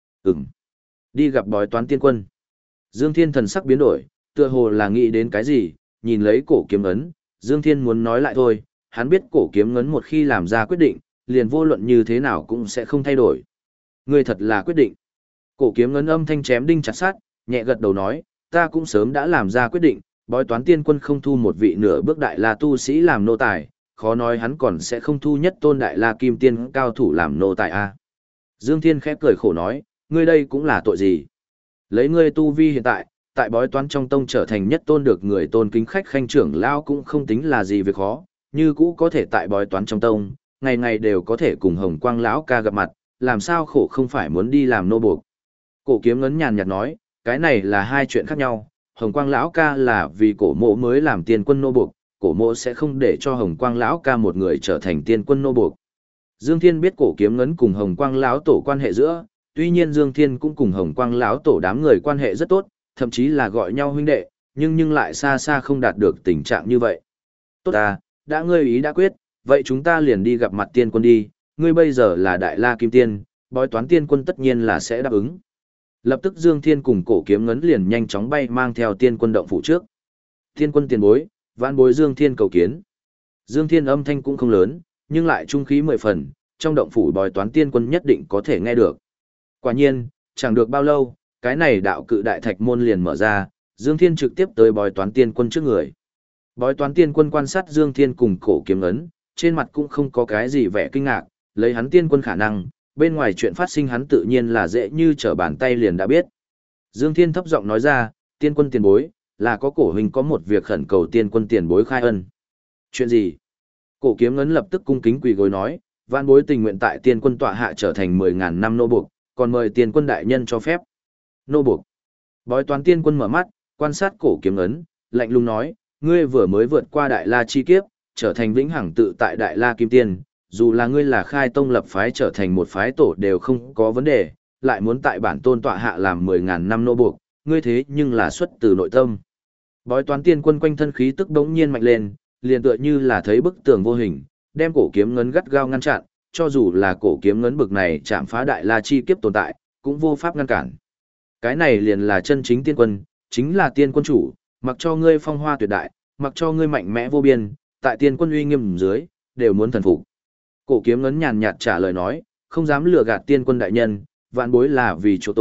Đi gặp bói toán tiên quân. Dương Thiên thần sắc biến đổi, tựa hồ là nghĩ đến cái gì, nhìn lấy cổ kiếm ấn, Dương Thiên muốn nói lại thôi, hắn biết cổ kiếm ấn một khi làm ra quyết định, liền vô luận như thế nào cũng sẽ không thay đổi. Ngươi thật là quyết định. Cổ kiếm ấn âm thanh chém đinh chặt sắt, nhẹ gật đầu nói, ta cũng sớm đã làm ra quyết định, bói toán tiên quân không thu một vị nửa bước đại la tu sĩ làm nô tài, khó nói hắn còn sẽ không thu nhất tôn đại la kim tiên cao thủ làm nô tài a. Dương Thiên khép cười khổ nói, ngươi đây cũng là tội gì? Lấy ngươi tu vi hiện tại, tại bói toán trong tông trở thành nhất tôn được người tôn kính khách khanh trưởng lão cũng không tính là gì việc khó, như cũ có thể tại bói toán trong tông, ngày ngày đều có thể cùng Hồng Quang lão ca gặp mặt, làm sao khổ không phải muốn đi làm nô buộc. Cổ kiếm ngấn nhàn nhạt nói, cái này là hai chuyện khác nhau, Hồng Quang lão ca là vì cổ mộ mới làm tiên quân nô buộc, cổ mộ sẽ không để cho Hồng Quang lão ca một người trở thành tiên quân nô buộc. Dương Thiên biết cổ kiếm ngấn cùng Hồng Quang lão tổ quan hệ giữa, tuy nhiên Dương Thiên cũng cùng Hồng Quang lão tổ đám người quan hệ rất tốt, thậm chí là gọi nhau huynh đệ, nhưng lại xa xa không đạt được tình trạng như vậy. Tốt à, đã ngươi ý đã quyết, vậy chúng ta liền đi gặp mặt tiên quân đi, ngươi bây giờ là đại la kim tiên, bói toán tiên quân tất nhiên là sẽ đáp ứng. Lập tức Dương Thiên cùng cổ kiếm ngấn liền nhanh chóng bay mang theo tiên quân động phủ trước. Tiên quân tiền bối, vãn bối Dương Thiên cầu kiến. Dương Thiên âm thanh cũng không lớn, nhưng lại trung khí 10 phần, trong động phủ bói toán tiên quân nhất định có thể nghe được. Quả nhiên, chẳng được bao lâu, cái này đạo cự đại thạch môn liền mở ra, Dương Thiên trực tiếp tới bói toán tiên quân trước người. Bói toán tiên quân quan sát Dương Thiên cùng cổ kiếm ấn, trên mặt cũng không có cái gì vẻ kinh ngạc, lấy hắn tiên quân khả năng, bên ngoài chuyện phát sinh hắn tự nhiên là dễ như trở bàn tay liền đã biết. Dương Thiên thấp giọng nói ra, tiên quân tiền bối, là có cổ huynh có một việc khẩn cầu tiên quân tiền bối khai ân. Chuyện gì? Cổ kiếm ấn lập tức cung kính quỳ gối nói, vạn bối tình nguyện tại tiên quân tọa hạ trở thành 10.000 năm nô buộc, còn mời tiên quân đại nhân cho phép. Nô buộc. Bói toán tiên quân mở mắt, quan sát cổ kiếm ấn, lạnh lùng nói, ngươi vừa mới vượt qua đại la chi kiếp, trở thành vĩnh hằng tự tại đại la kim tiên, dù là ngươi là khai tông lập phái trở thành một phái tổ đều không có vấn đề, lại muốn tại bản tôn tọa hạ làm 10.000 năm nô buộc, ngươi thế nhưng là xuất từ nội tâm. Bói toán tiên quân quanh thân khí tức bỗng nhiên mạnh lên, liền tựa như là thấy bức tường vô hình, đem cổ kiếm ngấn gắt gao ngăn chặn, cho dù là cổ kiếm ngấn bực này chạm phá đại la chi kiếp tồn tại, cũng vô pháp ngăn cản. Cái này liền là chân chính tiên quân, chính là tiên quân chủ, mặc cho ngươi phong hoa tuyệt đại, mặc cho ngươi mạnh mẽ vô biên, tại tiên quân uy nghiêm dưới, đều muốn thần phục. Cổ kiếm ngấn nhàn nhạt trả lời nói, không dám lừa gạt tiên quân đại nhân, vạn bối là vì chỗ tội,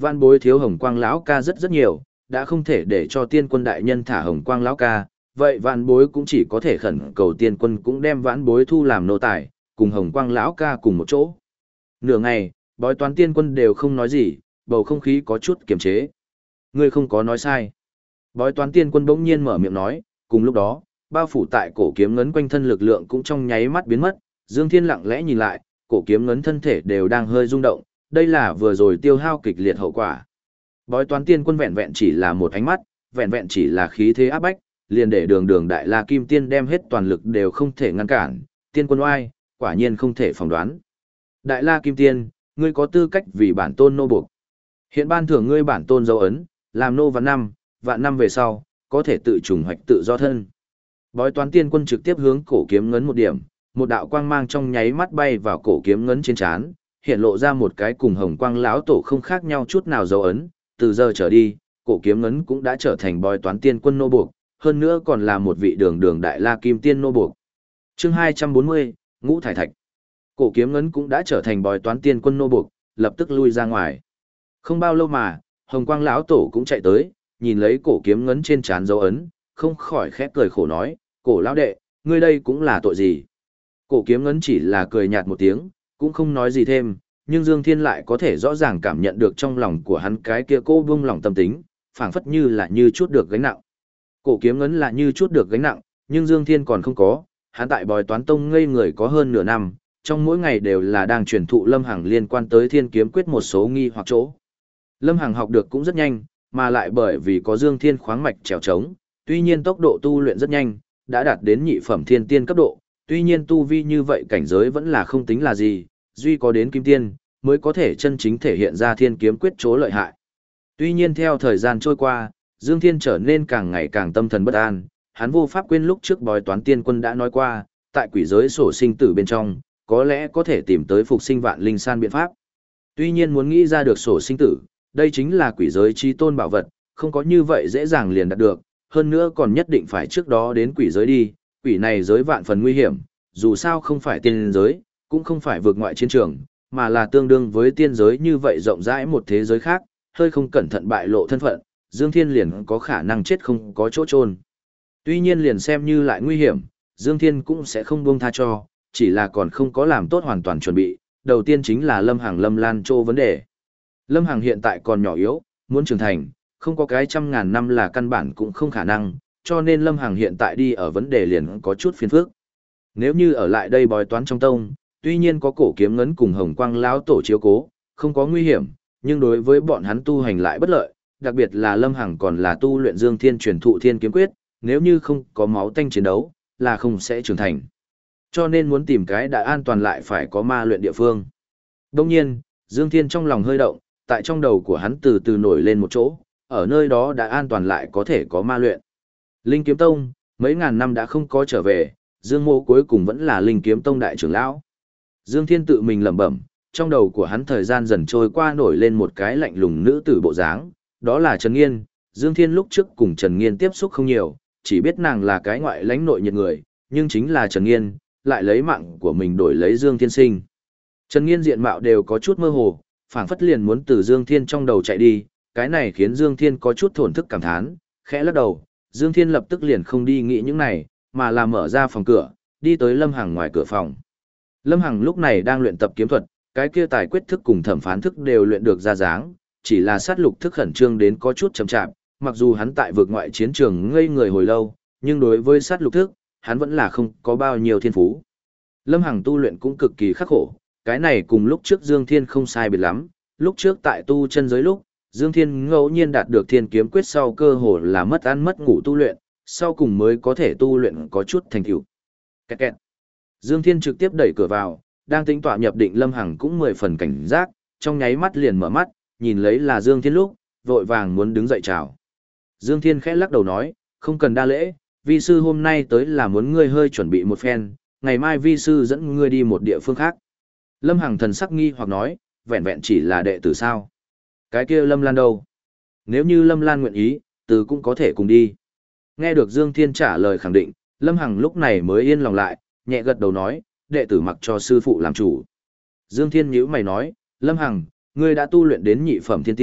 Vạn bối thiếu Hồng Quang lão ca rất rất nhiều, đã không thể để cho tiên quân đại nhân thả Hồng Quang lão ca, vậy vạn bối cũng chỉ có thể khẩn cầu tiên quân cũng đem vạn bối thu làm nô tài, cùng Hồng Quang lão ca cùng một chỗ. Nửa ngày, bói toán tiên quân đều không nói gì, bầu không khí có chút kiềm chế. Ngươi không có nói sai. Bói toán tiên quân bỗng nhiên mở miệng nói, cùng lúc đó, bao phủ tại cổ kiếm ngấn quanh thân lực lượng cũng trong nháy mắt biến mất, Dương Thiên lặng lẽ nhìn lại, cổ kiếm ngấn thân thể đều đang hơi rung động, đây là vừa rồi tiêu hao kịch liệt hậu quả. Bói toán tiên quân vẹn vẹn chỉ là một ánh mắt, vẹn vẹn chỉ là khí thế áp bách, liền để đường đại la kim tiên đem hết toàn lực đều không thể ngăn cản, tiên quân oai, quả nhiên không thể phỏng đoán. Đại la kim tiên, ngươi có tư cách vì bản tôn nô buộc. Hiện ban thưởng ngươi bản tôn dấu ấn, làm nô vạn năm về sau, có thể tự trùng hoạch tự do thân. Bói toán tiên quân trực tiếp hướng cổ kiếm ngấn một điểm, một đạo quang mang trong nháy mắt bay vào cổ kiếm ngấn trên trán, hiện lộ ra một cái cùng Hồng Quang lão tổ không khác nhau chút nào dấu ấn, từ giờ trở đi, cổ kiếm ngấn cũng đã trở thành bói toán tiên quân nô buộc, hơn nữa còn là một vị đường đại la kim tiên nô buộc. Chương 240, Ngũ thải thạch. Cổ kiếm ngấn cũng đã trở thành bói toán tiên quân nô buộc, lập tức lui ra ngoài. Không bao lâu mà, Hồng Quang lão tổ cũng chạy tới, nhìn lấy cổ kiếm ngấn trên trán dấu ấn, không khỏi khẽ cười khổ nói, cổ lão đệ, ngươi đây cũng là tội gì? Cổ kiếm ngấn chỉ là cười nhạt một tiếng, cũng không nói gì thêm, nhưng Dương Thiên lại có thể rõ ràng cảm nhận được trong lòng của hắn cái kia cô buông lòng tâm tính, phảng phất như là như chút được gánh nặng. Cổ kiếm ngấn là như chút được gánh nặng, nhưng Dương Thiên còn không có, hắn tại bói toán tông ngây người có hơn nửa năm, trong mỗi ngày đều là đang truyền thụ Lâm Hằng liên quan tới Thiên Kiếm Quyết một số nghi hoặc chỗ. Lâm Hằng học được cũng rất nhanh, mà lại bởi vì có Dương Thiên khoáng mạch trèo trống, tuy nhiên tốc độ tu luyện rất nhanh, đã đạt đến nhị phẩm thiên tiên cấp độ, tuy nhiên tu vi như vậy cảnh giới vẫn là không tính là gì, duy có đến kim tiên, mới có thể chân chính thể hiện ra Thiên Kiếm Quyết chỗ lợi hại. Tuy nhiên theo thời gian trôi qua, Dương Thiên trở nên càng ngày càng tâm thần bất an, hắn vô pháp quên lúc trước bói toán tiên quân đã nói qua, tại quỷ giới sổ sinh tử bên trong, có lẽ có thể tìm tới phục sinh vạn linh san biện pháp. Tuy nhiên muốn nghĩ ra được sổ sinh tử, đây chính là quỷ giới chi tôn bảo vật, không có như vậy dễ dàng liền đạt được, hơn nữa còn nhất định phải trước đó đến quỷ giới đi, quỷ này giới vạn phần nguy hiểm, dù sao không phải tiên giới, cũng không phải vượt ngoại chiến trường, mà là tương đương với tiên giới như vậy rộng rãi một thế giới khác, hơi không cẩn thận bại lộ thân phận, Dương Thiên liền có khả năng chết không có chỗ chôn. Tuy nhiên liền xem như lại nguy hiểm, Dương Thiên cũng sẽ không buông tha cho, chỉ là còn không có làm tốt hoàn toàn chuẩn bị, đầu tiên chính là Lâm Hằng Lâm Lan Trô vấn đề. Lâm Hằng hiện tại còn nhỏ yếu, muốn trưởng thành, không có cái 100.000 năm là căn bản cũng không khả năng, cho nên Lâm Hằng hiện tại đi ở vấn đề liền có chút phiền phức. Nếu như ở lại đây bói toán trong tông, tuy nhiên có cổ kiếm ngấn cùng Hồng Quang lão tổ chiếu cố, không có nguy hiểm, nhưng đối với bọn hắn tu hành lại bất lợi, đặc biệt là Lâm Hằng còn là tu luyện Dương Thiên truyền thụ Thiên Kiếm Quyết, nếu như không có máu tanh chiến đấu, là không sẽ trưởng thành. Cho nên muốn tìm cái đã an toàn lại phải có ma luyện địa phương. Đông nhiên, Dương Thiên trong lòng hơi động, tại trong đầu của hắn từ từ nổi lên một chỗ, ở nơi đó đã an toàn lại có thể có ma luyện. Linh Kiếm Tông, mấy ngàn năm đã không có trở về, Dương Mô cuối cùng vẫn là Linh Kiếm Tông đại trưởng lão. Dương Thiên tự mình lẩm bẩm, trong đầu của hắn thời gian dần trôi qua nổi lên một cái lạnh lùng nữ tử bộ dáng, đó là Trần Nghiên. Dương Thiên lúc trước cùng Trần Nghiên tiếp xúc không nhiều, chỉ biết nàng là cái ngoại lãnh nội nhiệt người, nhưng chính là Trần Nghiên, lại lấy mạng của mình đổi lấy Dương Thiên sinh. Trần Nghiên diện mạo đều có chút mơ hồ, phảng phất liền muốn từ Dương Thiên trong đầu chạy đi, cái này khiến Dương Thiên có chút thổn thức cảm thán, khẽ lắc đầu, Dương Thiên lập tức liền không đi nghĩ những này, mà là mở ra phòng cửa, đi tới Lâm Hằng ngoài cửa phòng. Lâm Hằng lúc này đang luyện tập kiếm thuật, cái kia tài quyết thức cùng thẩm phán thức đều luyện được ra dáng, chỉ là sát lục thức khẩn trương đến có chút chậm chạp, mặc dù hắn tại vực ngoại chiến trường ngây người hồi lâu, nhưng đối với sát lục thức, hắn vẫn là không có bao nhiêu thiên phú. Lâm Hằng tu luyện cũng cực kỳ khắc khổ, cái này cùng lúc trước Dương Thiên không sai biệt lắm, lúc trước tại tu chân giới lúc, Dương Thiên ngẫu nhiên đạt được Thiên Kiếm Quyết sau cơ hồ là mất ăn mất ngủ tu luyện, sau cùng mới có thể tu luyện có chút thành tựu. Kẹt kẹt. Dương Thiên trực tiếp đẩy cửa vào, đang tính tọa nhập định Lâm Hằng cũng 10 phần cảnh giác, trong nháy mắt liền mở mắt, nhìn lấy là Dương Thiên lúc, vội vàng muốn đứng dậy chào. Dương Thiên khẽ lắc đầu nói, không cần đa lễ, vi sư hôm nay tới là muốn ngươi hơi chuẩn bị một phen, ngày mai vi sư dẫn ngươi đi một địa phương khác. Lâm Hằng thần sắc nghi hoặc nói, vẹn vẹn chỉ là đệ tử sao? Cái kia Lâm Lan đâu? Nếu như Lâm Lan nguyện ý, từ cũng có thể cùng đi. Nghe được Dương Thiên trả lời khẳng định, Lâm Hằng lúc này mới yên lòng lại, nhẹ gật đầu nói, đệ tử mặc cho sư phụ làm chủ. Dương Thiên nhíu mày nói, Lâm Hằng, ngươi đã tu luyện đến nhị phẩm thiên tiên,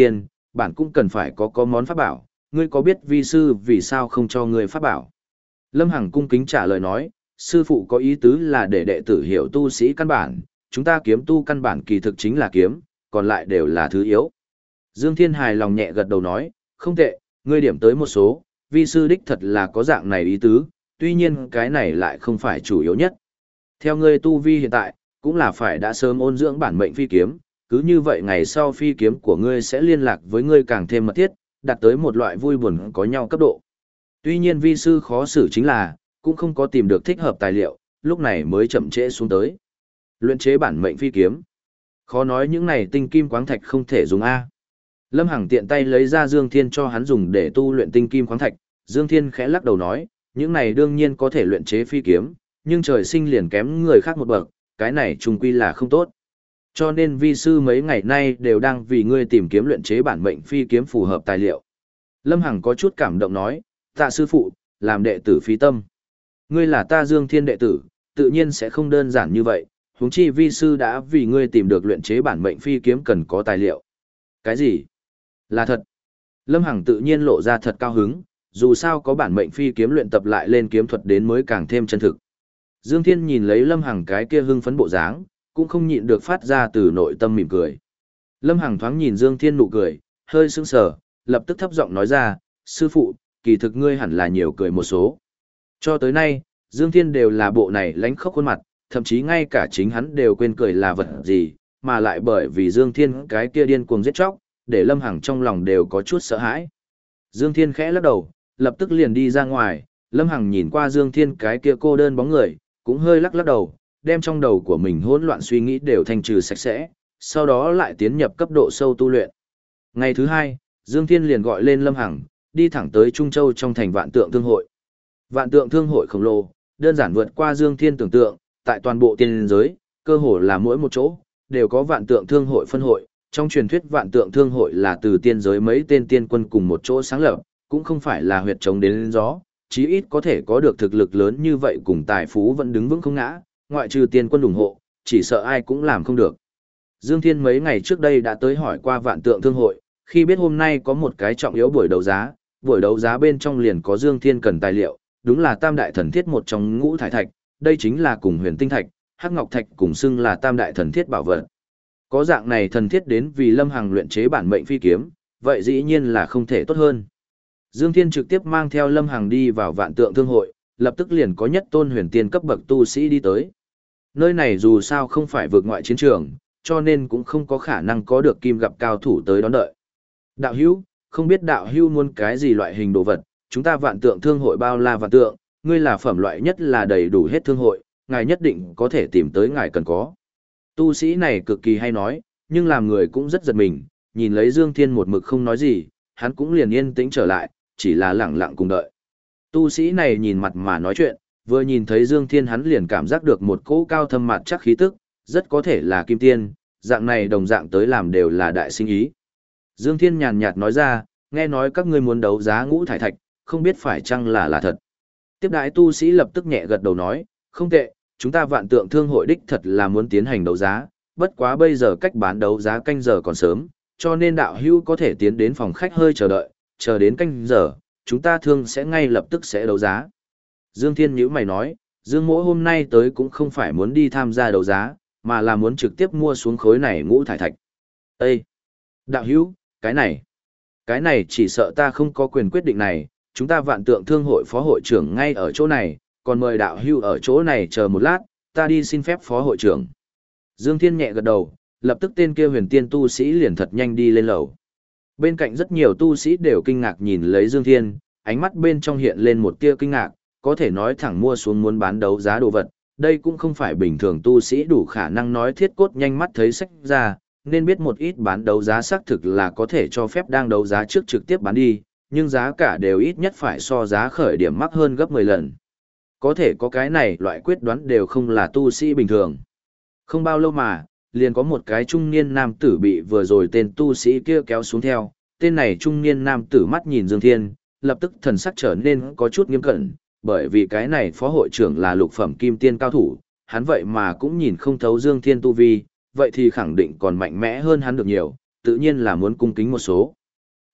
bản cũng cần phải có món pháp bảo, ngươi có biết vi sư vì sao không cho ngươi pháp bảo? Lâm Hằng cung kính trả lời nói, sư phụ có ý tứ là để đệ tử hiểu tu sĩ căn bản, chúng ta kiếm tu căn bản kỳ thực chính là kiếm, còn lại đều là thứ yếu. Dương Thiên hài lòng nhẹ gật đầu nói, không tệ, ngươi điểm tới một số, vi sư đích thật là có dạng này ý tứ, tuy nhiên cái này lại không phải chủ yếu nhất. Theo ngươi tu vi hiện tại, cũng là phải đã sớm ôn dưỡng bản mệnh phi kiếm, cứ như vậy ngày sau phi kiếm của ngươi sẽ liên lạc với ngươi càng thêm mật thiết, đạt tới một loại vui buồn có nhau cấp độ. Tuy nhiên vi sư khó xử chính là, cũng không có tìm được thích hợp tài liệu, lúc này mới chậm trễ xuống tới. Luyện chế bản mệnh phi kiếm. Khó nói những này tinh kim khoáng thạch không thể dùng A. Lâm Hằng tiện tay lấy ra Dương Thiên cho hắn dùng để tu luyện tinh kim khoáng thạch, Dương Thiên khẽ lắc đầu nói, những này đương nhiên có thể luyện chế phi kiếm, nhưng trời sinh liền kém người khác một bậc, cái này trùng quy là không tốt. Cho nên vi sư mấy ngày nay đều đang vì ngươi tìm kiếm luyện chế bản mệnh phi kiếm phù hợp tài liệu. Lâm Hằng có chút cảm động nói, tạ sư phụ, làm đệ tử phí tâm. Ngươi là ta Dương Thiên đệ tử, tự nhiên sẽ không đơn giản như vậy, huống chi vi sư đã vì ngươi tìm được luyện chế bản mệnh phi kiếm cần có tài liệu. Cái gì? Là thật. Lâm Hằng tự nhiên lộ ra thật cao hứng, dù sao có bản mệnh phi kiếm luyện tập lại lên kiếm thuật đến mới càng thêm chân thực. Dương Thiên nhìn lấy Lâm Hằng cái kia hưng phấn bộ dáng, cũng không nhịn được phát ra từ nội tâm mỉm cười. Lâm Hằng thoáng nhìn Dương Thiên nụ cười, hơi sững sờ, lập tức thấp giọng nói ra, sư phụ, kỳ thực ngươi hẳn là nhiều cười một số. Cho tới nay, Dương Thiên đều là bộ này lánh khóc khuôn mặt, thậm chí ngay cả chính hắn đều quên cười là vật gì, mà lại bởi vì Dương Thiên cái kia điên cuồng giết chóc, để Lâm Hằng trong lòng đều có chút sợ hãi. Dương Thiên khẽ lắc đầu, lập tức liền đi ra ngoài, Lâm Hằng nhìn qua Dương Thiên cái kia cô đơn bóng người, cũng hơi lắc lắc đầu, đem trong đầu của mình hỗn loạn suy nghĩ đều thanh trừ sạch sẽ, sau đó lại tiến nhập cấp độ sâu tu luyện. Ngày thứ hai, Dương Thiên liền gọi lên Lâm Hằng, đi thẳng tới Trung Châu trong thành Vạn Tượng Thương hội. Vạn Tượng Thương hội khổng lồ, đơn giản vượt qua Dương Thiên tưởng tượng, tại toàn bộ tiên giới, cơ hồ là mỗi một chỗ đều có Vạn Tượng Thương hội phân hội. Trong truyền thuyết Vạn Tượng Thương hội là từ tiên giới mấy tên tiên quân cùng một chỗ sáng lập, cũng không phải là huyệt trống đến gió, chí ít có thể có được thực lực lớn như vậy cùng tài phú vẫn đứng vững không ngã, ngoại trừ tiên quân ủng hộ, chỉ sợ ai cũng làm không được. Dương Thiên mấy ngày trước đây đã tới hỏi qua Vạn Tượng Thương hội, khi biết hôm nay có một cái trọng yếu buổi đấu giá bên trong liền có Dương Thiên cần tài liệu, đúng là tam đại thần thiết một trong ngũ thải thạch, đây chính là cùng huyền tinh thạch, hắc ngọc thạch cùng xưng là tam đại thần thiết bảo vật. Có dạng này thần thiết đến vì Lâm Hằng luyện chế bản mệnh phi kiếm, vậy dĩ nhiên là không thể tốt hơn. Dương Thiên trực tiếp mang theo Lâm Hằng đi vào Vạn Tượng Thương hội, lập tức liền có nhất tôn huyền tiên cấp bậc tu sĩ đi tới. Nơi này dù sao không phải vượt ngoại chiến trường, cho nên cũng không có khả năng có được kim gặp cao thủ tới đón đợi. Đạo hữu, không biết đạo hữu muốn cái gì loại hình đồ vật, chúng ta Vạn Tượng Thương hội bao la vạn tượng, ngươi là phẩm loại nhất là đầy đủ hết thương hội, ngài nhất định có thể tìm tới ngài cần có. Tu sĩ này cực kỳ hay nói, nhưng làm người cũng rất giật mình, nhìn lấy Dương Thiên một mực không nói gì, hắn cũng liền yên tĩnh trở lại, chỉ là lặng lặng cùng đợi. Tu sĩ này nhìn mặt mà nói chuyện, vừa nhìn thấy Dương Thiên hắn liền cảm giác được một cỗ cao thâm mặt chắc khí tức, rất có thể là kim tiên, dạng này đồng dạng tới làm đều là đại sinh ý. Dương Thiên nhàn nhạt nói ra, nghe nói các ngươi muốn đấu giá ngũ thải thạch, không biết phải chăng là thật. Tiếp đái tu sĩ lập tức nhẹ gật đầu nói, không tệ, chúng ta Vạn Tượng Thương hội đích thật là muốn tiến hành đấu giá, bất quá bây giờ cách bán đấu giá canh giờ còn sớm, cho nên đạo hữu có thể tiến đến phòng khách hơi chờ đợi, chờ đến canh giờ, chúng ta thương sẽ ngay lập tức sẽ đấu giá. Dương Thiên nhíu mày nói, Dương Mỗ hôm nay tới cũng không phải muốn đi tham gia đấu giá, mà là muốn trực tiếp mua xuống khối này ngũ thải thạch. Ê! Đạo hữu, cái này chỉ sợ ta không có quyền quyết định này, chúng ta Vạn Tượng Thương hội phó hội trưởng ngay ở chỗ này, còn mời đạo hữu ở chỗ này chờ một lát, ta đi xin phép phó hội trưởng. Dương Thiên nhẹ gật đầu, lập tức tên kia huyền tiên tu sĩ liền thật nhanh đi lên lầu. Bên cạnh rất nhiều tu sĩ đều kinh ngạc nhìn lấy Dương Thiên, ánh mắt bên trong hiện lên một tia kinh ngạc, có thể nói thẳng mua xuống muốn bán đấu giá đồ vật, đây cũng không phải bình thường tu sĩ đủ khả năng nói thiết cốt nhanh mắt thấy sách ra, nên biết một ít bán đấu giá xác thực là có thể cho phép đang đấu giá trước trực tiếp bán đi, nhưng giá cả đều ít nhất phải so giá khởi điểm mắc hơn gấp 10 lần. Có thể có cái này loại quyết đoán đều không là tu sĩ bình thường. Không bao lâu mà, liền có một cái trung niên nam tử bị vừa rồi tên tu sĩ kia kéo xuống theo, tên này trung niên nam tử mắt nhìn Dương Thiên, lập tức thần sắc trở nên có chút nghiêm cẩn, bởi vì cái này phó hội trưởng là lục phẩm kim tiên cao thủ, hắn vậy mà cũng nhìn không thấu Dương Thiên tu vi, vậy thì khẳng định còn mạnh mẽ hơn hắn được nhiều, tự nhiên là muốn cung kính một số.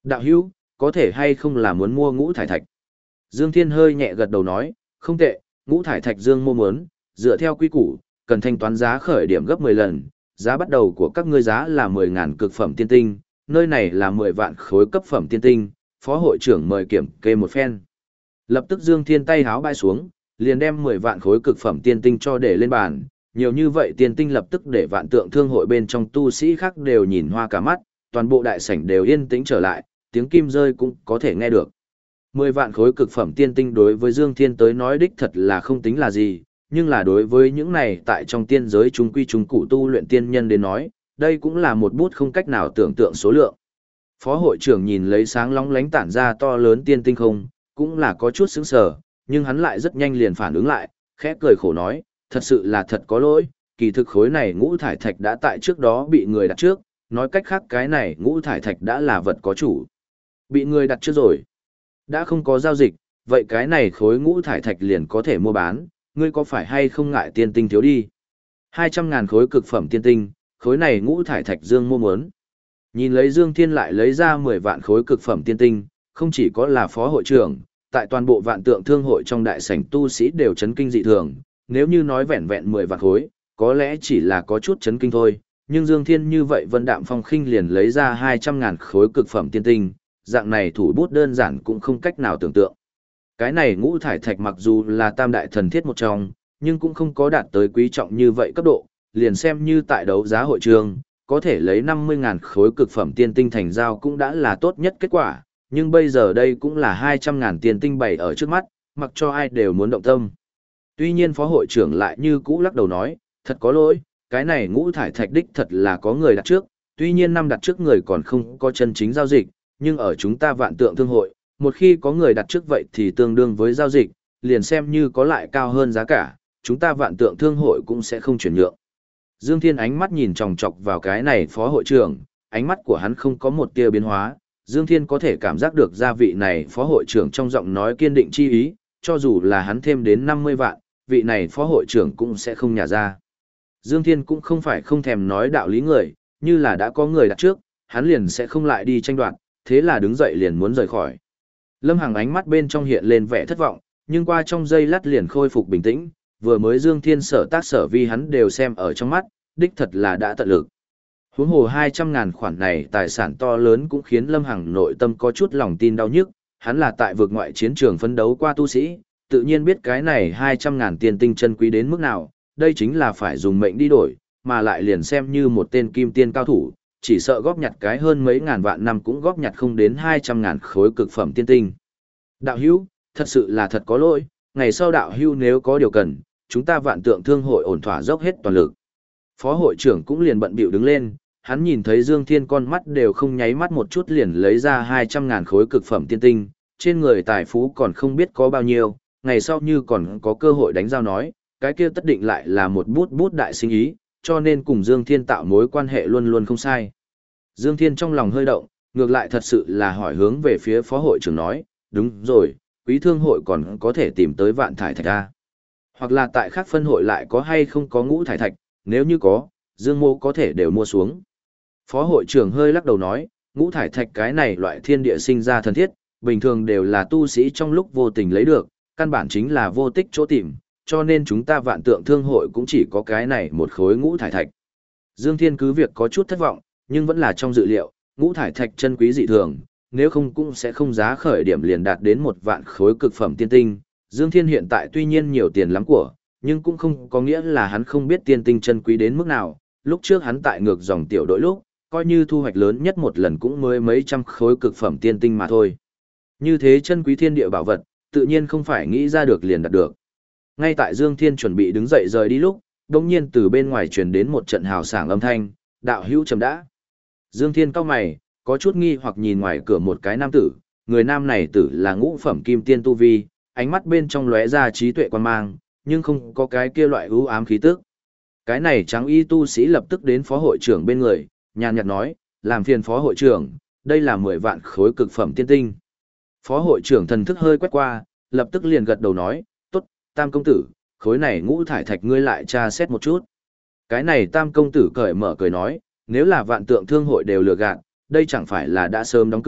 Đạo hữu, có thể hay không là muốn mua ngũ thải thạch? Dương Thiên hơi nhẹ gật đầu nói, không tệ, ngũ thải thạch Dương Mô muốn, dựa theo quy củ, cần thanh toán giá khởi điểm gấp 10 lần, giá bắt đầu của các ngươi giá là 10.000 cực phẩm tiên tinh, nơi này là 10 vạn khối cấp phẩm tiên tinh, phó hội trưởng mời kiểm kê một phen. Lập tức Dương Thiên tay háo bay xuống, liền đem 10 vạn khối cực phẩm tiên tinh cho để lên bàn, nhiều như vậy tiên tinh lập tức để vạn tượng thương hội bên trong tu sĩ khác đều nhìn hoa cả mắt, toàn bộ đại sảnh đều yên tĩnh trở lại, tiếng kim rơi cũng có thể nghe được. 10 vạn khối cực phẩm tiên tinh đối với Dương Thiên tới nói đích thật là không tính là gì, nhưng là đối với những này tại trong tiên giới trung quy trung cụ tu luyện tiên nhân đến nói, đây cũng là một bút không cách nào tưởng tượng số lượng. Phó hội trưởng nhìn lấy sáng lóng lánh tản ra to lớn tiên tinh không, cũng là có chút sững sờ, nhưng hắn lại rất nhanh liền phản ứng lại, khẽ cười khổ nói, thật sự là thật có lỗi, kỳ thực khối này ngũ thải thạch đã tại trước đó bị người đặt trước, nói cách khác cái này ngũ thải thạch đã là vật có chủ. Bị người đặt trước rồi, đã không có giao dịch, vậy cái này khối ngũ thải thạch liền có thể mua bán, ngươi có phải hay không ngại tiên tinh thiếu đi? 200.000 khối cực phẩm tiên tinh, khối này ngũ thải thạch Dương Mô muốn. Nhìn lấy Dương Thiên lại lấy ra 10 vạn khối cực phẩm tiên tinh, không chỉ có là phó hội trưởng, tại toàn bộ vạn tượng thương hội trong đại sảnh tu sĩ đều chấn kinh dị thường, nếu như nói vẹn vẹn 10 vạn khối, có lẽ chỉ là có chút chấn kinh thôi, nhưng Dương Thiên như vậy Vân Đạm Phong khinh liền lấy ra 200.000 khối cực phẩm tiên tinh, dạng này thủ bút đơn giản cũng không cách nào tưởng tượng. Cái này ngũ thải thạch mặc dù là tam đại thần thiết một trong, nhưng cũng không có đạt tới quý trọng như vậy cấp độ, liền xem như tại đấu giá hội trường, có thể lấy 50.000 khối cực phẩm tiên tinh thành giao cũng đã là tốt nhất kết quả, nhưng bây giờ đây cũng là 200.000 tiên tinh bày ở trước mắt, mặc cho ai đều muốn động tâm. Tuy nhiên phó hội trưởng lại như cũ lắc đầu nói, thật có lỗi, cái này ngũ thải thạch đích thật là có người đặt trước, tuy nhiên năm đặt trước người còn không có chân chính giao dịch, nhưng ở chúng ta vạn tượng thương hội, một khi có người đặt trước vậy thì tương đương với giao dịch, liền xem như có lại cao hơn giá cả, chúng ta vạn tượng thương hội cũng sẽ không chuyển nhượng. Dương Thiên ánh mắt nhìn chòng chọc vào cái này phó hội trưởng, ánh mắt của hắn không có một tia biến hóa, Dương Thiên có thể cảm giác được gia vị này phó hội trưởng trong giọng nói kiên định chi ý, cho dù là hắn thêm đến 50 vạn, vị này phó hội trưởng cũng sẽ không nhả ra. Dương Thiên cũng không phải không thèm nói đạo lý người, như là đã có người đặt trước, hắn liền sẽ không lại đi tranh đoạt, thế là đứng dậy liền muốn rời khỏi. Lâm Hằng ánh mắt bên trong hiện lên vẻ thất vọng, nhưng qua trong giây lát liền khôi phục bình tĩnh, vừa mới Dương Thiên sở tác sở vi hắn đều xem ở trong mắt, đích thật là đã tận lực. Huống hồ 200.000 khoản này tài sản to lớn cũng khiến Lâm Hằng nội tâm có chút lòng tin đau nhức, hắn là tại vực ngoại chiến trường phấn đấu qua tu sĩ, tự nhiên biết cái này 200.000 tiền tinh chân quý đến mức nào, đây chính là phải dùng mệnh đi đổi, mà lại liền xem như một tên kim tiên cao thủ, chỉ sợ góp nhặt cái hơn mấy ngàn vạn năm cũng góp nhặt không đến 200.000 khối cực phẩm tiên tinh. Đạo hữu, thật sự là thật có lỗi, ngày sau đạo hữu nếu có điều cần, chúng ta vạn tượng thương hội ổn thỏa dốc hết toàn lực. Phó hội trưởng cũng liền bận bịu đứng lên, hắn nhìn thấy Dương Thiên con mắt đều không nháy mắt một chút liền lấy ra 200.000 khối cực phẩm tiên tinh, trên người tài phú còn không biết có bao nhiêu, ngày sau như còn có cơ hội đánh giao nói, cái kia tất định lại là một bút bút đại sinh ý, cho nên cùng Dương Thiên tạo mối quan hệ luôn luôn không sai. Dương Thiên trong lòng hơi động, ngược lại thật sự là hỏi hướng về phía phó hội trưởng nói, đúng rồi, quý thương hội còn có thể tìm tới vạn thải thạch A. Hoặc là tại khác phân hội lại có hay không có ngũ thải thạch, nếu như có, Dương Mô có thể đều mua xuống. Phó hội trưởng hơi lắc đầu nói, ngũ thải thạch cái này loại thiên địa sinh ra thần thiết, bình thường đều là tu sĩ trong lúc vô tình lấy được, căn bản chính là vô tích chỗ tìm, cho nên chúng ta vạn tượng thương hội cũng chỉ có cái này một khối ngũ thải thạch. Dương Thiên cứ việc có chút thất vọng, nhưng vẫn là trong dự liệu, ngũ thải thạch chân quý dị thường, nếu không cũng sẽ không giá khởi điểm liền đạt đến 1 vạn khối cực phẩm tiên tinh. Dương Thiên hiện tại tuy nhiên nhiều tiền lắm của, nhưng cũng không có nghĩa là hắn không biết tiên tinh chân quý đến mức nào. Lúc trước hắn tại ngược dòng tiểu đội lúc, coi như thu hoạch lớn nhất một lần cũng mới mấy trăm khối cực phẩm tiên tinh mà thôi. Như thế chân quý thiên địa bảo vật, tự nhiên không phải nghĩ ra được liền đạt được. Ngay tại Dương Thiên chuẩn bị đứng dậy rời đi lúc, đột nhiên từ bên ngoài truyền đến một trận hào sảng âm thanh, đạo hữu trầm đã. Dương Thiên cau mày, có chút nghi hoặc nhìn ngoài cửa một cái nam tử, người nam này tử là ngũ phẩm kim tiên tu vi, ánh mắt bên trong lóe ra trí tuệ quan mang, nhưng không có cái kia loại ưu ám khí tức. Cái này trắng y tu sĩ lập tức đến phó hội trưởng bên người, nhàn nhạt nói, làm phiền phó hội trưởng, đây là 10 vạn khối cực phẩm tiên tinh. Phó hội trưởng thần thức hơi quét qua, lập tức liền gật đầu nói, tốt, tam công tử, khối này ngũ thải thạch ngươi lại tra xét một chút. Cái này tam công tử cởi mở cười nói, nếu là vạn tượng thương hội đều lừa gạt, đây chẳng phải là đã sớm đóng cửa,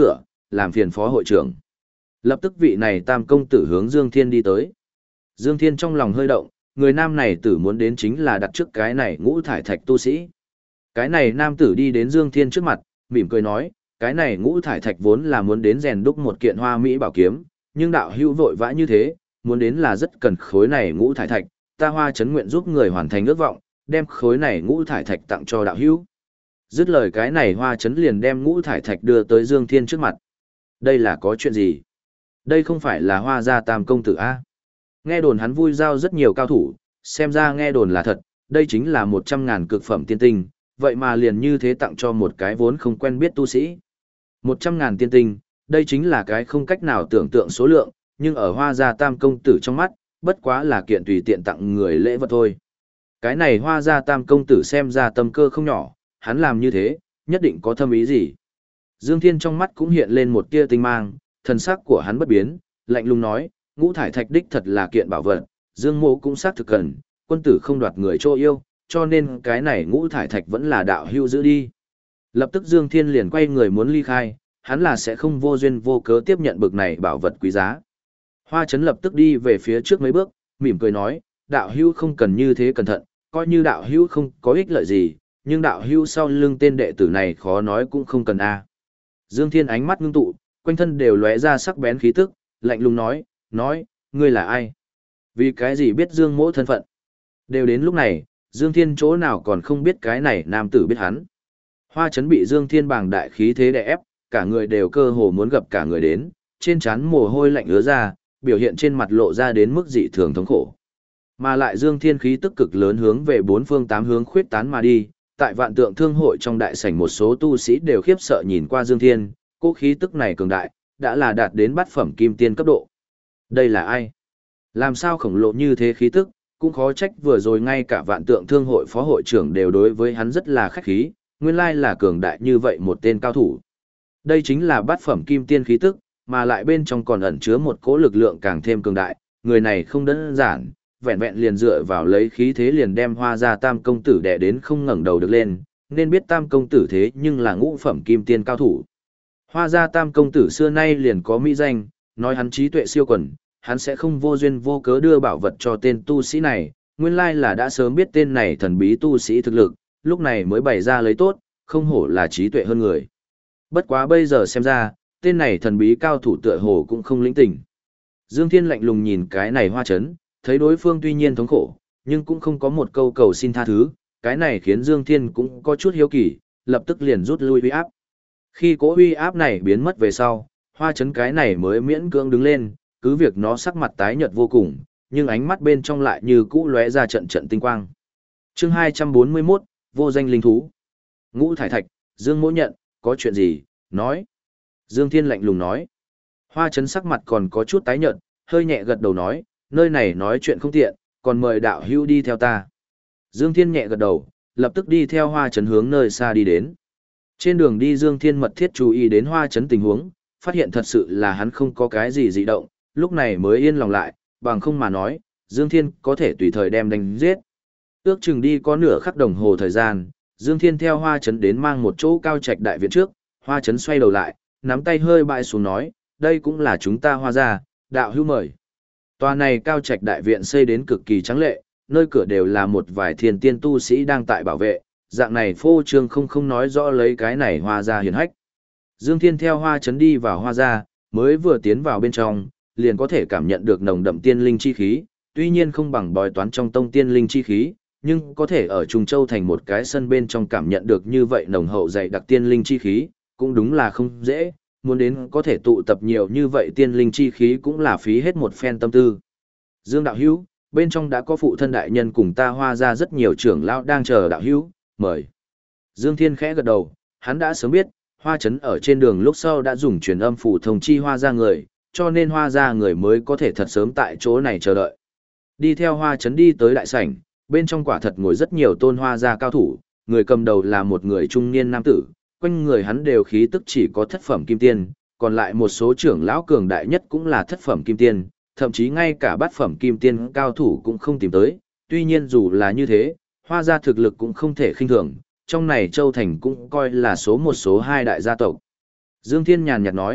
làm phiền phó hội trưởng. Lập tức vị này tam công tử hướng Dương Thiên đi tới. Dương Thiên trong lòng hơi động, người nam này tử muốn đến chính là đặt trước cái này ngũ thải thạch tu sĩ. Cái này nam tử đi đến Dương Thiên trước mặt, mỉm cười nói, cái này ngũ thải thạch vốn là muốn đến rèn đúc một kiện hoa mỹ bảo kiếm, nhưng đạo hữu vội vã như thế, muốn đến là rất cần khối này ngũ thải thạch, ta Hoa Chấn nguyện giúp người hoàn thành ước vọng, đem khối này ngũ thải thạch tặng cho đạo hữu. Dứt lời cái này Hoa Chấn liền đem ngũ thải thạch đưa tới Dương Thiên trước mặt. Đây là có chuyện gì? Đây không phải là Hoa gia tam công tử a? Nghe đồn hắn vui giao rất nhiều cao thủ, xem ra nghe đồn là thật, đây chính là 100.000 cực phẩm tiên tinh, vậy mà liền như thế tặng cho một cái vốn không quen biết tu sĩ. 100.000 tiên tinh, đây chính là cái không cách nào tưởng tượng số lượng, nhưng ở Hoa gia tam công tử trong mắt, bất quá là kiện tùy tiện tặng người lễ vật thôi. Cái này Hoa gia tam công tử xem ra tâm cơ không nhỏ, hắn làm như thế, nhất định có thâm ý gì. Dương Thiên trong mắt cũng hiện lên một tia tinh mang, thần sắc của hắn bất biến, lạnh lùng nói, ngũ thải thạch đích thật là kiện bảo vật, Dương mộ cũng xác thực cần, quân tử không đoạt người chỗ yêu, cho nên cái này ngũ thải thạch vẫn là đạo hữu giữ đi. Lập tức Dương Thiên liền quay người muốn ly khai, hắn là sẽ không vô duyên vô cớ tiếp nhận bực này bảo vật quý giá. Hoa Chấn lập tức đi về phía trước mấy bước, mỉm cười nói, đạo hữu không cần như thế cẩn thận, coi như đạo hữu không có ích lợi gì, nhưng đạo hữu sau lưng tên đệ tử này khó nói cũng không cần a. Dương Thiên ánh mắt ngưng tụ, quanh thân đều lóe ra sắc bén khí tức, lạnh lùng nói, ngươi là ai? Vì cái gì biết Dương mỗ thân phận? Đều đến lúc này, Dương Thiên chỗ nào còn không biết cái này nam tử biết hắn. Hoa Chấn bị Dương Thiên bàng đại khí thế đè ép, cả người đều cơ hồ muốn gặp cả người đến, trên trán mồ hôi lạnh ứa ra, biểu hiện trên mặt lộ ra đến mức dị thường thống khổ. Mà lại Dương Thiên khí tức cực lớn hướng về bốn phương tám hướng khuyết tán mà đi, tại Vạn Tượng Thương hội trong đại sảnh một số tu sĩ đều khiếp sợ nhìn qua Dương Thiên, cỗ khí tức này cường đại, đã là đạt đến bát phẩm kim tiên cấp độ. Đây là ai? Làm sao khổng lồ như thế khí tức, cũng khó trách vừa rồi ngay cả Vạn Tượng Thương hội phó hội trưởng đều đối với hắn rất là khách khí, nguyên lai là cường đại như vậy một tên cao thủ. Đây chính là bát phẩm kim tiên khí tức, mà lại bên trong còn ẩn chứa một cỗ lực lượng càng thêm cường đại, người này không đơn giản, vẹn vẹn liền dựa vào lấy khí thế liền đem Hoa gia tam công tử đè đến không ngẩng đầu được lên, nên biết tam công tử thế nhưng là ngũ phẩm kim tiên cao thủ. Hoa gia tam công tử xưa nay liền có mỹ danh, nói hắn trí tuệ siêu quần, hắn sẽ không vô duyên vô cớ đưa bảo vật cho tên tu sĩ này, nguyên lai là đã sớm biết tên này thần bí tu sĩ thực lực, lúc này mới bày ra lấy tốt, không hổ là trí tuệ hơn người. Bất quá bây giờ xem ra, tên này thần bí cao thủ tựa hồ cũng không lĩnh tình. Dương Thiên lạnh lùng nhìn cái này Hoa Chấn, thấy đối phương tuy nhiên thống khổ, nhưng cũng không có một câu cầu xin tha thứ, cái này khiến Dương Thiên cũng có chút hiếu kỳ, lập tức liền rút lui uy áp. Khi cỗ uy áp này biến mất về sau, Hoa Chấn cái này mới miễn cưỡng đứng lên, cứ việc nó sắc mặt tái nhợt vô cùng, nhưng ánh mắt bên trong lại như cũ lóe ra trận trận tinh quang. Chương 241, vô danh linh thú. Ngũ thải thạch, Dương mỗ nhận, có chuyện gì, nói. Dương Thiên lạnh lùng nói. Hoa Chấn sắc mặt còn có chút tái nhợt, hơi nhẹ gật đầu nói, nơi này nói chuyện không tiện, còn mời đạo hữu đi theo ta. Dương Thiên nhẹ gật đầu, lập tức đi theo Hoa Chấn hướng nơi xa đi đến. Trên đường đi Dương Thiên mật thiết chú ý đến Hoa Chấn tình huống, phát hiện thật sự là hắn không có cái gì dị động, lúc này mới yên lòng lại, bằng không mà nói, Dương Thiên có thể tùy thời đem đánh giết. Ước chừng đi có nửa khắc đồng hồ thời gian, Dương Thiên theo Hoa Chấn đến mang một chỗ cao trạch đại viện trước, Hoa Chấn xoay đầu lại, nắm tay hơi bại xuống nói, đây cũng là chúng ta Hoa gia, đạo hữu mời. Tòa này cao trạch đại viện xây đến cực kỳ trắng lệ, nơi cửa đều là một vài thiên tiên tu sĩ đang tại bảo vệ, dạng này phô trương không nói rõ lấy cái này Hoa gia hiển hách. Dương Thiên theo Hoa Chấn đi vào Hoa gia, mới vừa tiến vào bên trong, liền có thể cảm nhận được nồng đậm tiên linh chi khí, tuy nhiên không bằng bói toán trong tông tiên linh chi khí, nhưng có thể ở Trung Châu thành một cái sân bên trong cảm nhận được như vậy nồng hậu dày đặc tiên linh chi khí, cũng đúng là không dễ, muốn đến có thể tụ tập nhiều như vậy tiên linh chi khí cũng là phí hết một phen tâm tư. Dương đạo hữu, bên trong đã có phụ thân đại nhân cùng ta Hoa gia rất nhiều trưởng lão đang chờ đạo hữu, mời. Dương Thiên khẽ gật đầu, hắn đã sớm biết, Hoa Chấn ở trên đường lúc sau đã dùng truyền âm phủ thông chi Hoa gia người, cho nên Hoa gia người mới có thể thật sớm tại chỗ này chờ đợi. Đi theo Hoa Chấn đi tới đại sảnh, bên trong quả thật ngồi rất nhiều tôn Hoa gia cao thủ, người cầm đầu là một người trung niên nam tử, quanh người hắn đều khí tức chỉ có thất phẩm kim tiên, còn lại một số trưởng lão cường đại nhất cũng là thất phẩm kim tiên, thậm chí ngay cả bát phẩm kim tiên cao thủ cũng không tìm tới, tuy nhiên dù là như thế, Hoa gia thực lực cũng không thể khinh thường, trong này Châu Thành cũng coi là số một số hai đại gia tộc. Dương Thiên nhàn nhạt nói,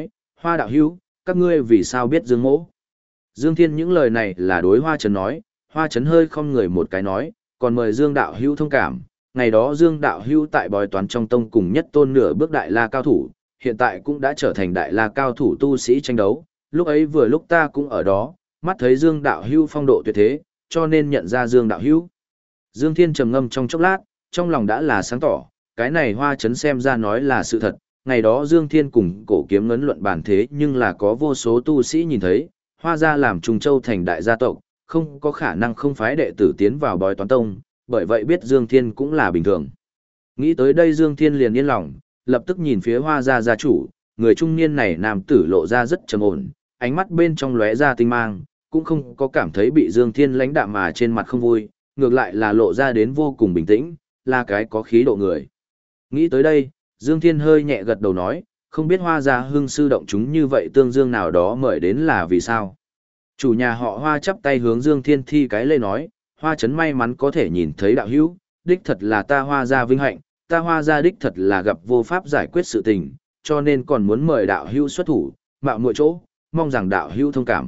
Hoa đạo hữu, các ngươi vì sao biết Dương Mỗ? Dương Thiên những lời này là đối Hoa Trấn nói, Hoa Trấn hơi không người một cái nói, còn mời Dương đạo hữu thông cảm. Ngày đó Dương đạo hữu tại bói toán trong tông cùng nhất tôn nửa bước đại la cao thủ, hiện tại cũng đã trở thành đại la cao thủ tu sĩ tranh đấu, lúc ấy vừa lúc ta cũng ở đó, mắt thấy Dương đạo hữu phong độ tuyệt thế, cho nên nhận ra Dương đạo hữu. Dương Thiên trầm ngâm trong chốc lát, trong lòng đã là sáng tỏ, cái này Hoa Trấn xem ra nói là sự thật, ngày đó Dương Thiên cùng Cổ Kiếm ngấn luận bàn thế nhưng là có vô số tu sĩ nhìn thấy, Hoa gia làm Trung Châu thành đại gia tộc, không có khả năng không phái đệ tử tiến vào bói toán tông, bởi vậy biết Dương Thiên cũng là bình thường. Nghĩ tới đây Dương Thiên liền yên lòng, lập tức nhìn phía Hoa gia gia chủ, người trung niên này nam tử lộ ra rất trầm ổn, ánh mắt bên trong lóe ra tinh mang, cũng không có cảm thấy bị Dương Thiên lãnh đạm mà trên mặt không vui, ngược lại là lộ ra đến vô cùng bình tĩnh, là cái có khí độ người. Nghĩ tới đây, Dương Thiên hơi nhẹ gật đầu nói, không biết Hoa gia hưng sư động chúng như vậy tương dương nào đó mời đến là vì sao. Chủ nhà họ Hoa chắp tay hướng Dương Thiên thi cái lễ nói, Hoa Trấn may mắn có thể nhìn thấy đạo hữu, đích thật là ta Hoa gia vinh hạnh, ta Hoa gia đích thật là gặp vô pháp giải quyết sự tình, cho nên còn muốn mời đạo hữu xuất thủ, mạo muội chỗ, mong rằng đạo hữu thông cảm.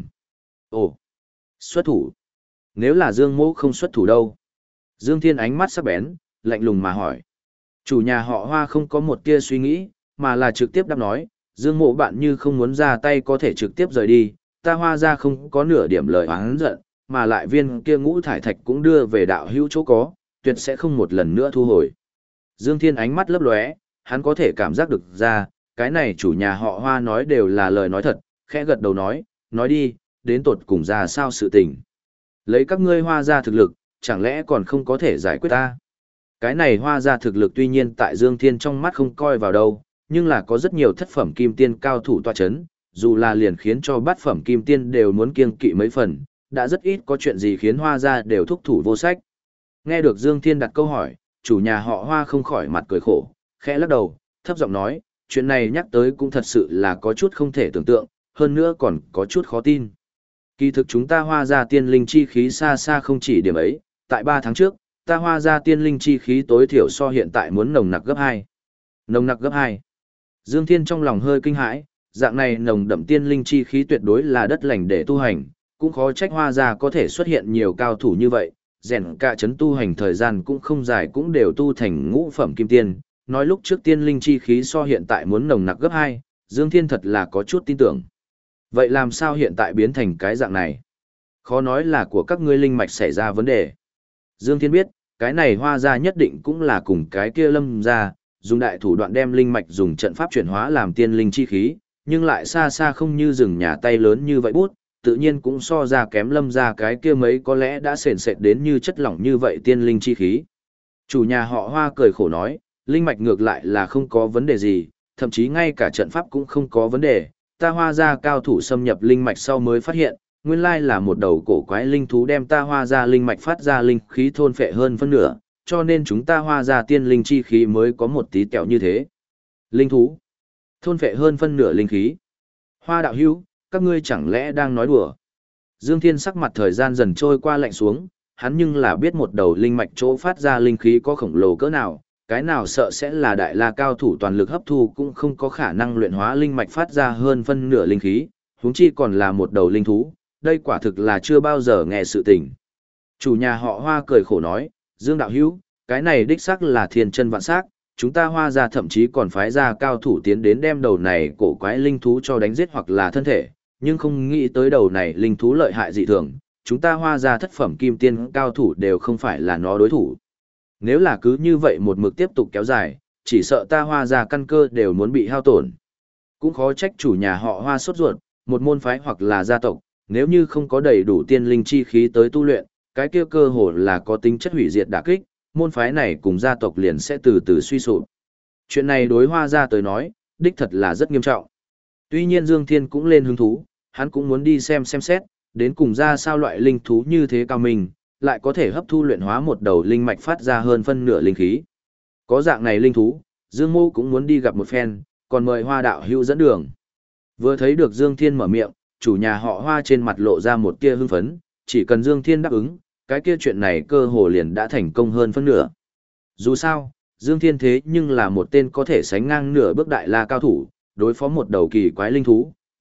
Ồ, xuất thủ. Nếu là Dương Mỗ không xuất thủ đâu? Dương Thiên ánh mắt sắc bén, lạnh lùng mà hỏi. Chủ nhà họ Hoa không có một tia suy nghĩ, mà là trực tiếp đáp nói, Dương Mỗ bạn như không muốn ra tay có thể trực tiếp rời đi, ta Hoa gia không có nửa điểm lời oán giận, mà lại viên kia ngũ thải thạch cũng đưa về đạo hữu chỗ có, tuyệt sẽ không một lần nữa thu hồi. Dương Thiên ánh mắt lấp lóe, hắn có thể cảm giác được ra, cái này chủ nhà họ Hoa nói đều là lời nói thật, khẽ gật đầu nói đi, đến tột cùng ra sao sự tình. Lấy các ngươi Hoa gia thực lực, chẳng lẽ còn không có thể giải quyết ta? Cái này Hoa gia thực lực tuy nhiên tại Dương Thiên trong mắt không coi vào đâu, nhưng là có rất nhiều thất phẩm kim tiên cao thủ tọa chấn, dù là liền khiến cho bát phẩm kim tiên đều muốn kiêng kỵ mấy phần, đã rất ít có chuyện gì khiến Hoa gia đều thúc thủ vô sách. Nghe được Dương Thiên đặt câu hỏi, chủ nhà họ Hoa không khỏi mặt cười khổ, khẽ lắc đầu, thấp giọng nói, chuyện này nhắc tới cũng thật sự là có chút không thể tưởng tượng, hơn nữa còn có chút khó tin. Kỳ thực chúng ta Hoa gia tiên linh chi khí xa xa không chỉ điểm ấy, tại 3 tháng trước, ta Hoa gia tiên linh chi khí tối thiểu so hiện tại muốn nồng nặc gấp 2. Nồng nặc gấp 2. Dương Thiên trong lòng hơi kinh hãi, dạng này nồng đậm tiên linh chi khí tuyệt đối là đất lành để tu hành, cũng khó trách Hoa gia có thể xuất hiện nhiều cao thủ như vậy, rèn cả chấn tu hành thời gian cũng không dài cũng đều tu thành ngũ phẩm kim tiên, nói lúc trước tiên linh chi khí so hiện tại muốn nồng nặc gấp 2, Dương Thiên thật là có chút tin tưởng. Vậy làm sao hiện tại biến thành cái dạng này? Khó nói là của các ngươi linh mạch xảy ra vấn đề. Dương Thiên biết, cái này Hoa gia nhất định cũng là cùng cái kia Lâm gia, dùng đại thủ đoạn đem linh mạch dùng trận pháp chuyển hóa làm tiên linh chi khí, nhưng lại xa xa không như rừng nhà tay lớn như vậy bút, tự nhiên cũng so ra kém Lâm gia cái kia mấy có lẽ đã sền sệt đến như chất lỏng như vậy tiên linh chi khí. Chủ nhà họ Hoa cười khổ nói, linh mạch ngược lại là không có vấn đề gì, thậm chí ngay cả trận pháp cũng không có vấn đề, ta Hoa gia cao thủ xâm nhập linh mạch sau mới phát hiện, nguyên lai là một đầu cổ quái linh thú đem ta Hoa gia linh mạch phát ra linh khí thôn phệ hơn phân nửa, cho nên chúng ta Hoa gia tiên linh chi khí mới có một tí tẹo như thế. Linh thú thôn phệ hơn phân nửa linh khí. Hoa đạo hữu, các ngươi chẳng lẽ đang nói đùa? Dương Thiên sắc mặt thời gian dần trôi qua lạnh xuống, hắn nhưng là biết một đầu linh mạch chỗ phát ra linh khí có khổng lồ cỡ nào, cái nào sợ sẽ là đại la cao thủ toàn lực hấp thu cũng không có khả năng luyện hóa linh mạch phát ra hơn phân nửa linh khí, huống chi còn là một đầu linh thú, đây quả thực là chưa bao giờ nghe sự tình. Chủ nhà họ Hoa cười khổ nói, Dương đạo hữu, cái này đích xác là thiên chân vạn sắc, chúng ta Hoa gia thậm chí còn phái ra cao thủ tiến đến đem đầu này cổ quái linh thú cho đánh giết hoặc là thân thể, nhưng không nghĩ tới đầu này linh thú lợi hại dị thường, chúng ta Hoa gia thất phẩm kim tiên cao thủ đều không phải là nó đối thủ. Nếu là cứ như vậy một mực tiếp tục kéo dài, chỉ sợ ta Hoa gia căn cơ đều muốn bị hao tổn. Cũng khó trách chủ nhà họ Hoa sốt ruột, một môn phái hoặc là gia tộc, nếu như không có đầy đủ tiên linh chi khí tới tu luyện, cái kia cơ hồ là có tính chất hủy diệt đả kích, môn phái này cùng gia tộc liền sẽ từ từ suy sụp. Chuyện này đối Hoa gia tới nói, đích thật là rất nghiêm trọng. Tuy nhiên Dương Thiên cũng lên hứng thú, hắn cũng muốn đi xem xét, đến cùng ra sao loại linh thú như thế cao mình, lại có thể hấp thu luyện hóa một đầu linh mạch phát ra hơn phân nửa linh khí. Có dạng này linh thú, Dương Mô cũng muốn đi gặp một phen, còn mời Hoa đạo hữu dẫn đường. Vừa thấy được Dương Thiên mở miệng, chủ nhà họ Hoa trên mặt lộ ra một tia hưng phấn, chỉ cần Dương Thiên đáp ứng, cái kia chuyện này cơ hồ liền đã thành công hơn phân nửa. Dù sao, Dương Thiên thế nhưng là một tên có thể sánh ngang nửa bước đại la cao thủ, đối phó một đầu kỳ quái linh thú,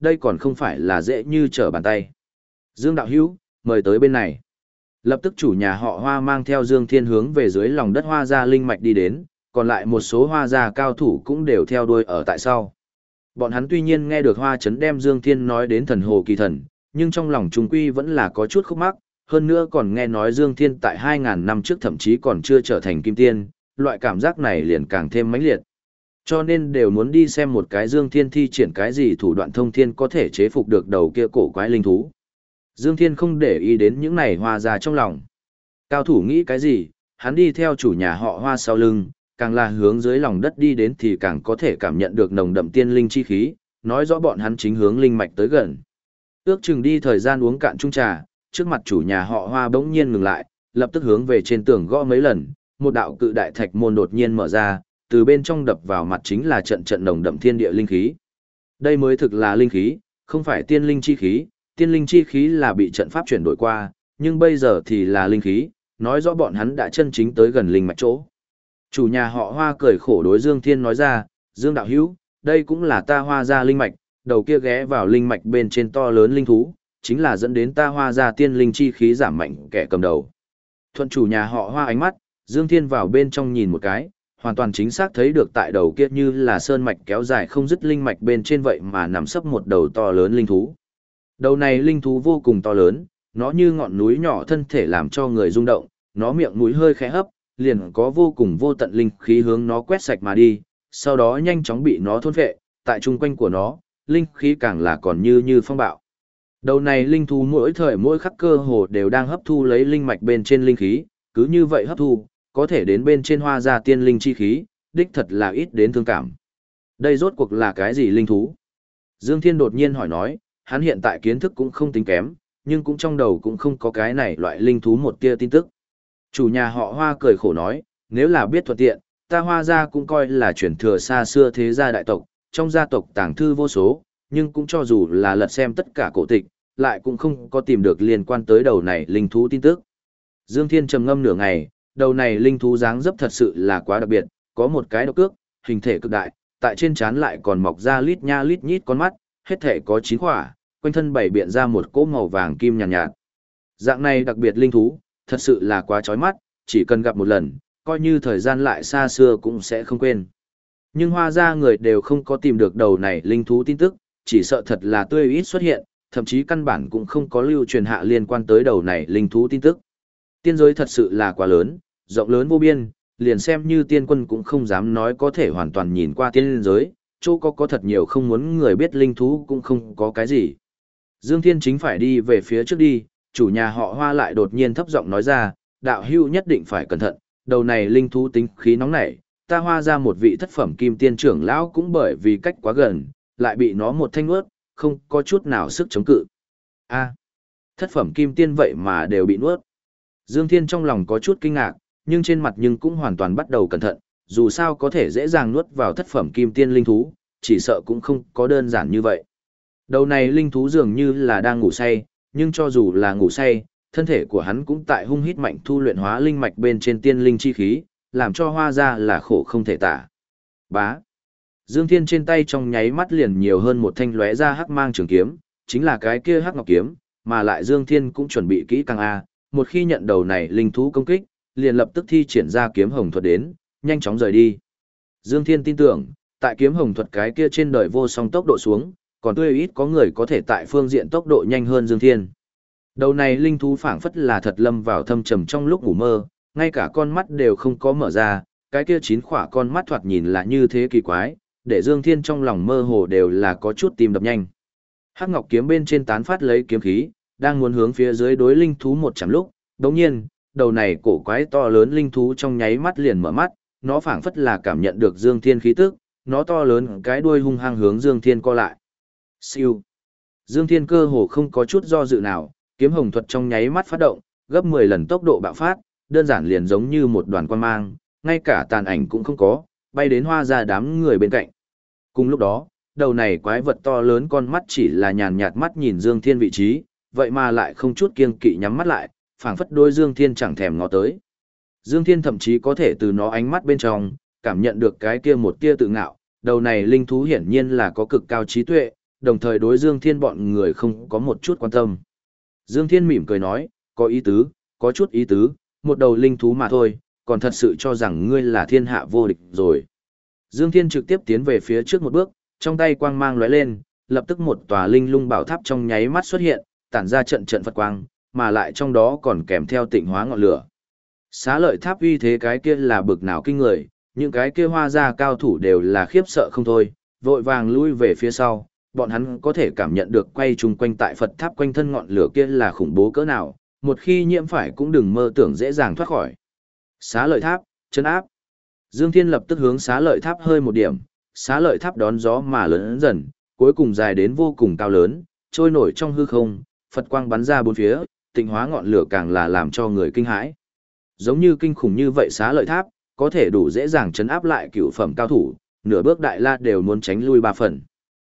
đây còn không phải là dễ như trở bàn tay. Dương đạo hữu, mời tới bên này. Lập tức chủ nhà họ Hoa mang theo Dương Thiên hướng về dưới lòng đất Hoa gia linh mạch đi đến, còn lại một số Hoa gia cao thủ cũng đều theo đuôi ở tại sau. Bọn hắn tuy nhiên nghe được Hoa Chấn đem Dương Thiên nói đến thần hồ kỳ thần, nhưng trong lòng chúng quy vẫn là có chút khúc mắc, hơn nữa còn nghe nói Dương Thiên tại 2.000 năm trước thậm chí còn chưa trở thành kim tiên, loại cảm giác này liền càng thêm mãnh liệt. Cho nên đều muốn đi xem một cái Dương Thiên thi triển cái gì thủ đoạn thông thiên có thể chế phục được đầu kia cổ quái linh thú. Dương Thiên không để ý đến những này Hoa gia trong lòng. Cao thủ nghĩ cái gì, hắn đi theo chủ nhà họ Hoa sau lưng, càng là hướng dưới lòng đất đi đến thì càng có thể cảm nhận được nồng đậm tiên linh chi khí, nói rõ bọn hắn chính hướng linh mạch tới gần. Ước chừng đi thời gian uống cạn chung trà, trước mặt chủ nhà họ Hoa bỗng nhiên ngừng lại, lập tức hướng về trên tường gõ mấy lần, một đạo cự đại thạch môn đột nhiên mở ra, từ bên trong đập vào mặt chính là trận trận nồng đậm thiên địa linh khí. Đây mới thực là linh khí, không phải tiên linh chi khí, tiên linh chi khí là bị trận pháp chuyển đổi qua, nhưng bây giờ thì là linh khí, nói rõ bọn hắn đã chân chính tới gần linh mạch chỗ. Chủ nhà họ Hoa cười khổ đối Dương Thiên nói ra, Dương đạo hữu, đây cũng là ta Hoa gia linh mạch, đầu kia ghé vào linh mạch bên trên to lớn linh thú, chính là dẫn đến ta Hoa gia tiên linh chi khí giảm mạnh kẻ cầm đầu. Thuận chủ nhà họ Hoa ánh mắt, Dương Thiên vào bên trong nhìn một cái, hoàn toàn chính xác thấy được tại đầu kia như là sơn mạch kéo dài không dứt linh mạch bên trên vậy mà nằm sấp một đầu to lớn linh thú. Đầu này linh thú vô cùng to lớn, nó như ngọn núi nhỏ thân thể làm cho người rung động, nó miệng mũi hơi khẽ hấp, liền có vô cùng vô tận linh khí hướng nó quét sạch mà đi, sau đó nhanh chóng bị nó thôn phệ, tại chung quanh của nó, linh khí càng là còn như phong bạo. Đầu này linh thú mỗi thời mỗi khắc cơ hồ đều đang hấp thu lấy linh mạch bên trên linh khí, cứ như vậy hấp thu, có thể đến bên trên Hoa gia tiên linh chi khí, đích thật là ít đến thương cảm. Đây rốt cuộc là cái gì linh thú? Dương Thiên đột nhiên hỏi nói, hắn hiện tại kiến thức cũng không tính kém, nhưng cũng trong đầu cũng không có cái này loại linh thú một tia tin tức. Chủ nhà họ Hoa cười khổ nói, nếu là biết thuận tiện, ta Hoa gia cũng coi là truyền thừa xa xưa thế gia đại tộc, trong gia tộc tàng thư vô số, nhưng cũng cho dù là lật xem tất cả cổ tịch, lại cũng không có tìm được liên quan tới đầu này linh thú tin tức. Dương Thiên trầm ngâm nửa ngày, đầu này linh thú dáng dấp thật sự là quá đặc biệt, có một cái độc cước, hình thể cực đại, tại trên trán lại còn mọc ra lít nha lít nhít con mắt, hết thể có 9 khỏa, quanh thân bảy biện ra một cỗ màu vàng kim nhàn nhạt. Dạng này đặc biệt linh thú, thật sự là quá chói mắt, chỉ cần gặp một lần, coi như thời gian lại xa xưa cũng sẽ không quên. Nhưng Hoa gia người đều không có tìm được đầu này linh thú tin tức, chỉ sợ thật là tươi ít xuất hiện, thậm chí căn bản cũng không có lưu truyền hạ liên quan tới đầu này linh thú tin tức. Tiên giới thật sự là quá lớn, rộng lớn vô biên, liền xem như tiên quân cũng không dám nói có thể hoàn toàn nhìn qua tiên giới, chỗ có thật nhiều không muốn người biết linh thú cũng không có cái gì. Dương Thiên chính phải đi về phía trước đi, chủ nhà họ Hoa lại đột nhiên thấp giọng nói ra, đạo hữu nhất định phải cẩn thận, đầu này linh thú tính khí nóng nảy, ta Hoa ra một vị thất phẩm kim tiên trưởng lão cũng bởi vì cách quá gần, lại bị nó một thanh nuốt, không có chút nào sức chống cự. A, thất phẩm kim tiên vậy mà đều bị nuốt. Dương Thiên trong lòng có chút kinh ngạc, nhưng trên mặt nhưng cũng hoàn toàn bắt đầu cẩn thận, dù sao có thể dễ dàng nuốt vào thất phẩm kim tiên linh thú, chỉ sợ cũng không có đơn giản như vậy. Đầu này linh thú dường như là đang ngủ say, nhưng cho dù là ngủ say, thân thể của hắn cũng tại hung hít mạnh thu luyện hóa linh mạch bên trên tiên linh chi khí, làm cho Hoa gia là khổ không thể tả. Bá. Dương Thiên trên tay trong nháy mắt liền nhiều hơn một thanh lóe ra hắc mang trường kiếm, chính là cái kia hắc ngọc kiếm, mà lại Dương Thiên cũng chuẩn bị kỹ càng a, một khi nhận đầu này linh thú công kích, liền lập tức thi triển ra kiếm hồng thuật đến, nhanh chóng rời đi. Dương Thiên tin tưởng, tại kiếm hồng thuật cái kia trên đời vô song tốc độ xuống, còn tươi ít có người có thể tại phương diện tốc độ nhanh hơn Dương Thiên. Đầu này linh thú phảng phất là thật lâm vào thâm trầm trong lúc ngủ mơ, ngay cả con mắt đều không có mở ra, cái kia 9 khỏa con mắt thoạt nhìn là như thế kỳ quái, để Dương Thiên trong lòng mơ hồ đều là có chút tim đập nhanh. Hắc ngọc kiếm bên trên tán phát lấy kiếm khí, đang muốn hướng phía dưới đối linh thú một chạm lúc, đồng nhiên, đầu này cổ quái to lớn linh thú trong nháy mắt liền mở mắt, nó phảng phất là cảm nhận được Dương Thiên khí tức, nó to lớn cái đuôi hung hăng hướng Dương Thiên co lại. Siêu. Dương Thiên cơ hồ không có chút do dự nào, kiếm hồng thuật trong nháy mắt phát động, gấp 10 lần tốc độ bạo phát, đơn giản liền giống như một đoàn quang mang, ngay cả tàn ảnh cũng không có, bay đến Hoa gia đám người bên cạnh. Cùng lúc đó, đầu này quái vật to lớn con mắt chỉ là nhàn nhạt mắt nhìn Dương Thiên vị trí, vậy mà lại không chút kiêng kỵ nhắm mắt lại, phảng phất đôi Dương Thiên chẳng thèm ngó tới. Dương Thiên thậm chí có thể từ nó ánh mắt bên trong, cảm nhận được cái kia một tia tự ngạo, đầu này linh thú hiển nhiên là có cực cao trí tuệ, đồng thời đối Dương Thiên bọn người không có một chút quan tâm. Dương Thiên mỉm cười nói, có ý tứ, có chút ý tứ, một đầu linh thú mà thôi, còn thật sự cho rằng ngươi là thiên hạ vô địch rồi. Dương Thiên trực tiếp tiến về phía trước một bước, trong tay quang mang lóe lên, lập tức một tòa linh lung bảo tháp trong nháy mắt xuất hiện, tản ra trận trận Phật quang, mà lại trong đó còn kèm theo tịnh hóa ngọn lửa. Xá lợi tháp uy thế cái kia là bực nào kinh người, những cái kia hoa gia cao thủ đều là khiếp sợ không thôi, vội vàng lui về phía sau, bọn hắn có thể cảm nhận được quay chung quanh tại Phật tháp quanh thân ngọn lửa kia là khủng bố cỡ nào, một khi nhiễm phải cũng đừng mơ tưởng dễ dàng thoát khỏi. Xá lợi tháp, chân áp. Dương Thiên lập tức hướng xá lợi tháp hơi một điểm, xá lợi tháp đón gió mà lớn dần, cuối cùng dài đến vô cùng cao lớn, trôi nổi trong hư không, Phật quang bắn ra bốn phía, tịnh hóa ngọn lửa càng là làm cho người kinh hãi. Giống như kinh khủng như vậy xá lợi tháp, có thể đủ dễ dàng chấn áp lại cửu phẩm cao thủ, nửa bước đại la đều muốn tránh lui ba phần.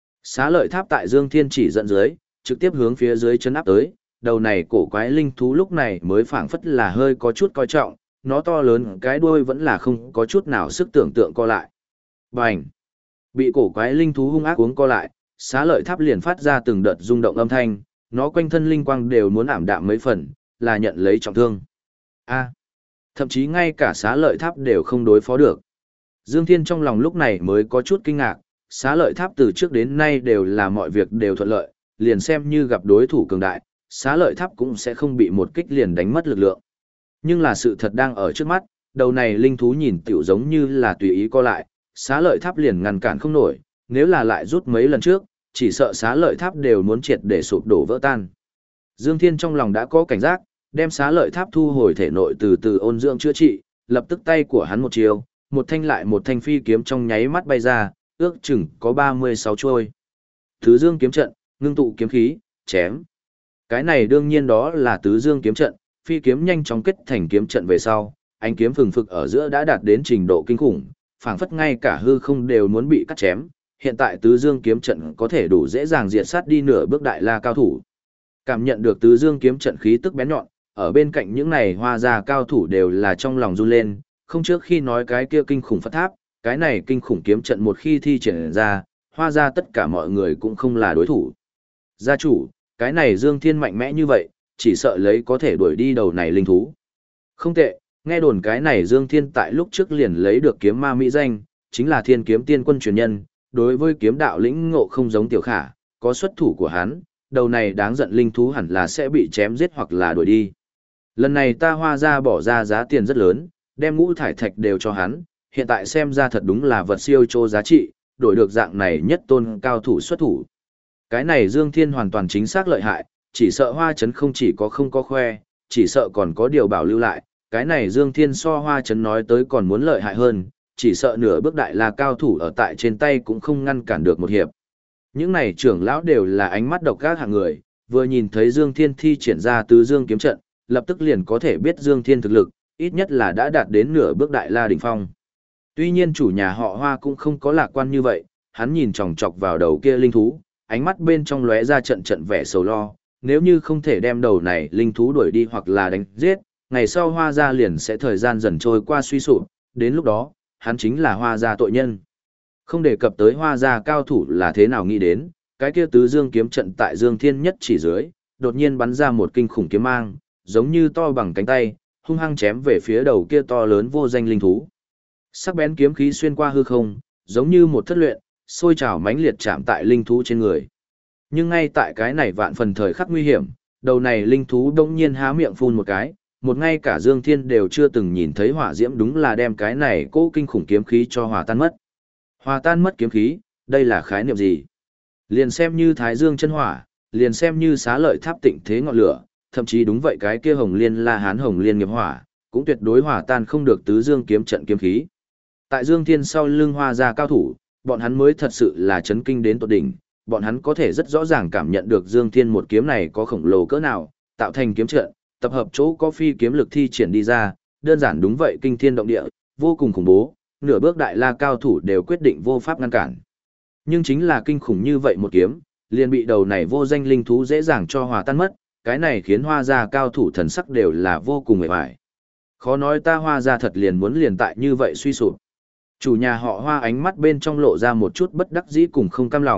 Xá lợi tháp tại Dương Thiên chỉ dẫn dưới, trực tiếp hướng phía dưới chấn áp tới, đầu này cổ quái linh thú lúc này mới phảng phất là hơi có chút coi trọng, nó to lớn cái đuôi vẫn là không có chút nào sức tưởng tượng co lại. Bành! Bị cổ quái linh thú hung ác cuống co lại, xá lợi tháp liền phát ra từng đợt rung động âm thanh, nó quanh thân linh quang đều muốn ảm đạm mấy phần, là nhận lấy trọng thương. A! Thậm chí ngay cả xá lợi tháp đều không đối phó được. Dương Thiên trong lòng lúc này mới có chút kinh ngạc, xá lợi tháp từ trước đến nay đều là mọi việc đều thuận lợi, liền xem như gặp đối thủ cường đại, xá lợi tháp cũng sẽ không bị một kích liền đánh mất lực lượng. Nhưng là sự thật đang ở trước mắt, đầu này linh thú nhìn tiểu giống như là tùy ý co lại, xá lợi tháp liền ngăn cản không nổi, nếu là lại rút mấy lần trước, chỉ sợ xá lợi tháp đều muốn triệt để sụp đổ vỡ tan. Dương Thiên trong lòng đã có cảnh giác, đem xá lợi tháp thu hồi thể nội từ từ ôn dưỡng chữa trị, lập tức tay của hắn một chiều, một thanh lại một thanh phi kiếm trong nháy mắt bay ra, ước chừng có 36 trôi. Tứ dương kiếm trận, ngưng tụ kiếm khí, chém. Cái này đương nhiên đó là tứ dương kiếm trận, phi kiếm nhanh chóng kết thành kiếm trận về sau, ánh kiếm phừng phực ở giữa đã đạt đến trình độ kinh khủng, phảng phất ngay cả hư không đều muốn bị cắt chém. Hiện tại tứ dương kiếm trận có thể đủ dễ dàng diệt sát đi nửa bước đại la cao thủ. Cảm nhận được tứ dương kiếm trận khí tức bén nhọn, ở bên cạnh những này hoa gia cao thủ đều là trong lòng run lên, không trước khi nói cái kia kinh khủng Phật tháp, cái này kinh khủng kiếm trận một khi thi triển ra, hoa gia tất cả mọi người cũng không là đối thủ. Gia chủ, cái này Dương Thiên mạnh mẽ như vậy, chỉ sợ lấy có thể đuổi đi đầu này linh thú. Không tệ, nghe đồn cái này Dương Thiên tại lúc trước liền lấy được kiếm ma mỹ danh, chính là Thiên Kiếm Tiên Quân truyền nhân, đối với kiếm đạo lĩnh ngộ không giống Tiểu Khả, có xuất thủ của hắn, đầu này đáng giận linh thú hẳn là sẽ bị chém giết hoặc là đuổi đi. Lần này ta hoa gia bỏ ra giá tiền rất lớn, đem ngũ thải thạch đều cho hắn, hiện tại xem ra thật đúng là vật siêu chô giá trị, đổi được dạng này nhất tôn cao thủ xuất thủ. Cái này Dương Thiên hoàn toàn chính xác lợi hại, chỉ sợ hoa chấn không chỉ có không có khoe, chỉ sợ còn có điều bảo lưu lại, cái này Dương Thiên so hoa chấn nói tới còn muốn lợi hại hơn, chỉ sợ nửa bước đại là cao thủ ở tại trên tay cũng không ngăn cản được một hiệp. Những này trưởng lão đều là ánh mắt độc ác hạng người, vừa nhìn thấy Dương Thiên thi triển ra tứ dương kiếm trận, lập tức liền có thể biết Dương Thiên thực lực, ít nhất là đã đạt đến nửa bước đại la đỉnh phong. Tuy nhiên chủ nhà họ Hoa cũng không có lạc quan như vậy, hắn nhìn chòng chọc vào đầu kia linh thú, ánh mắt bên trong lóe ra trận trận vẻ sầu lo, nếu như không thể đem đầu này linh thú đuổi đi hoặc là đánh giết, ngày sau Hoa gia liền sẽ thời gian dần trôi qua suy sụp, đến lúc đó, hắn chính là Hoa gia tội nhân. Không đề cập tới Hoa gia cao thủ là thế nào nghĩ đến, cái kia tứ dương kiếm trận tại Dương Thiên nhất chỉ dưới, đột nhiên bắn ra một kinh khủng kiếm mang, giống như to bằng cánh tay, hung hăng chém về phía đầu kia to lớn vô danh linh thú. Sắc bén kiếm khí xuyên qua hư không, giống như một thất luyện, sôi trào mãnh liệt chạm tại linh thú trên người. Nhưng ngay tại cái này vạn phần thời khắc nguy hiểm, đầu này linh thú đông nhiên há miệng phun một cái, một ngay cả Dương Thiên đều chưa từng nhìn thấy hỏa diễm đúng là đem cái này cố kinh khủng kiếm khí cho hòa tan mất. Hòa tan mất kiếm khí, đây là khái niệm gì? Liền xem như Thái Dương chân hỏa, liền xem như Xá Lợi Tháp tịnh thế ngọn lửa, thậm chí đúng vậy cái kia Hồng Liên La Hán Hồng Liên nghiệp hỏa, cũng tuyệt đối hòa tan không được tứ dương kiếm trận kiếm khí. Tại Dương Thiên sau lưng Hoa gia cao thủ, bọn hắn mới thật sự là chấn kinh đến tột đỉnh, bọn hắn có thể rất rõ ràng cảm nhận được Dương Thiên một kiếm này có khổng lồ cỡ nào, tạo thành kiếm trận, tập hợp chỗ có phi kiếm lực thi triển đi ra, đơn giản đúng vậy kinh thiên động địa, vô cùng khủng bố, nửa bước đại la cao thủ đều quyết định vô pháp ngăn cản. Nhưng chính là kinh khủng như vậy một kiếm, liền bị đầu này vô danh linh thú dễ dàng cho hòa tan mất, cái này khiến Hoa gia cao thủ thần sắc đều là vô cùng mệt mỏi. Khó nói ta Hoa gia thật liền muốn liền tại như vậy suy sụp. Chủ nhà họ Hoa ánh mắt bên trong lộ ra một chút bất đắc dĩ cùng không cam lòng,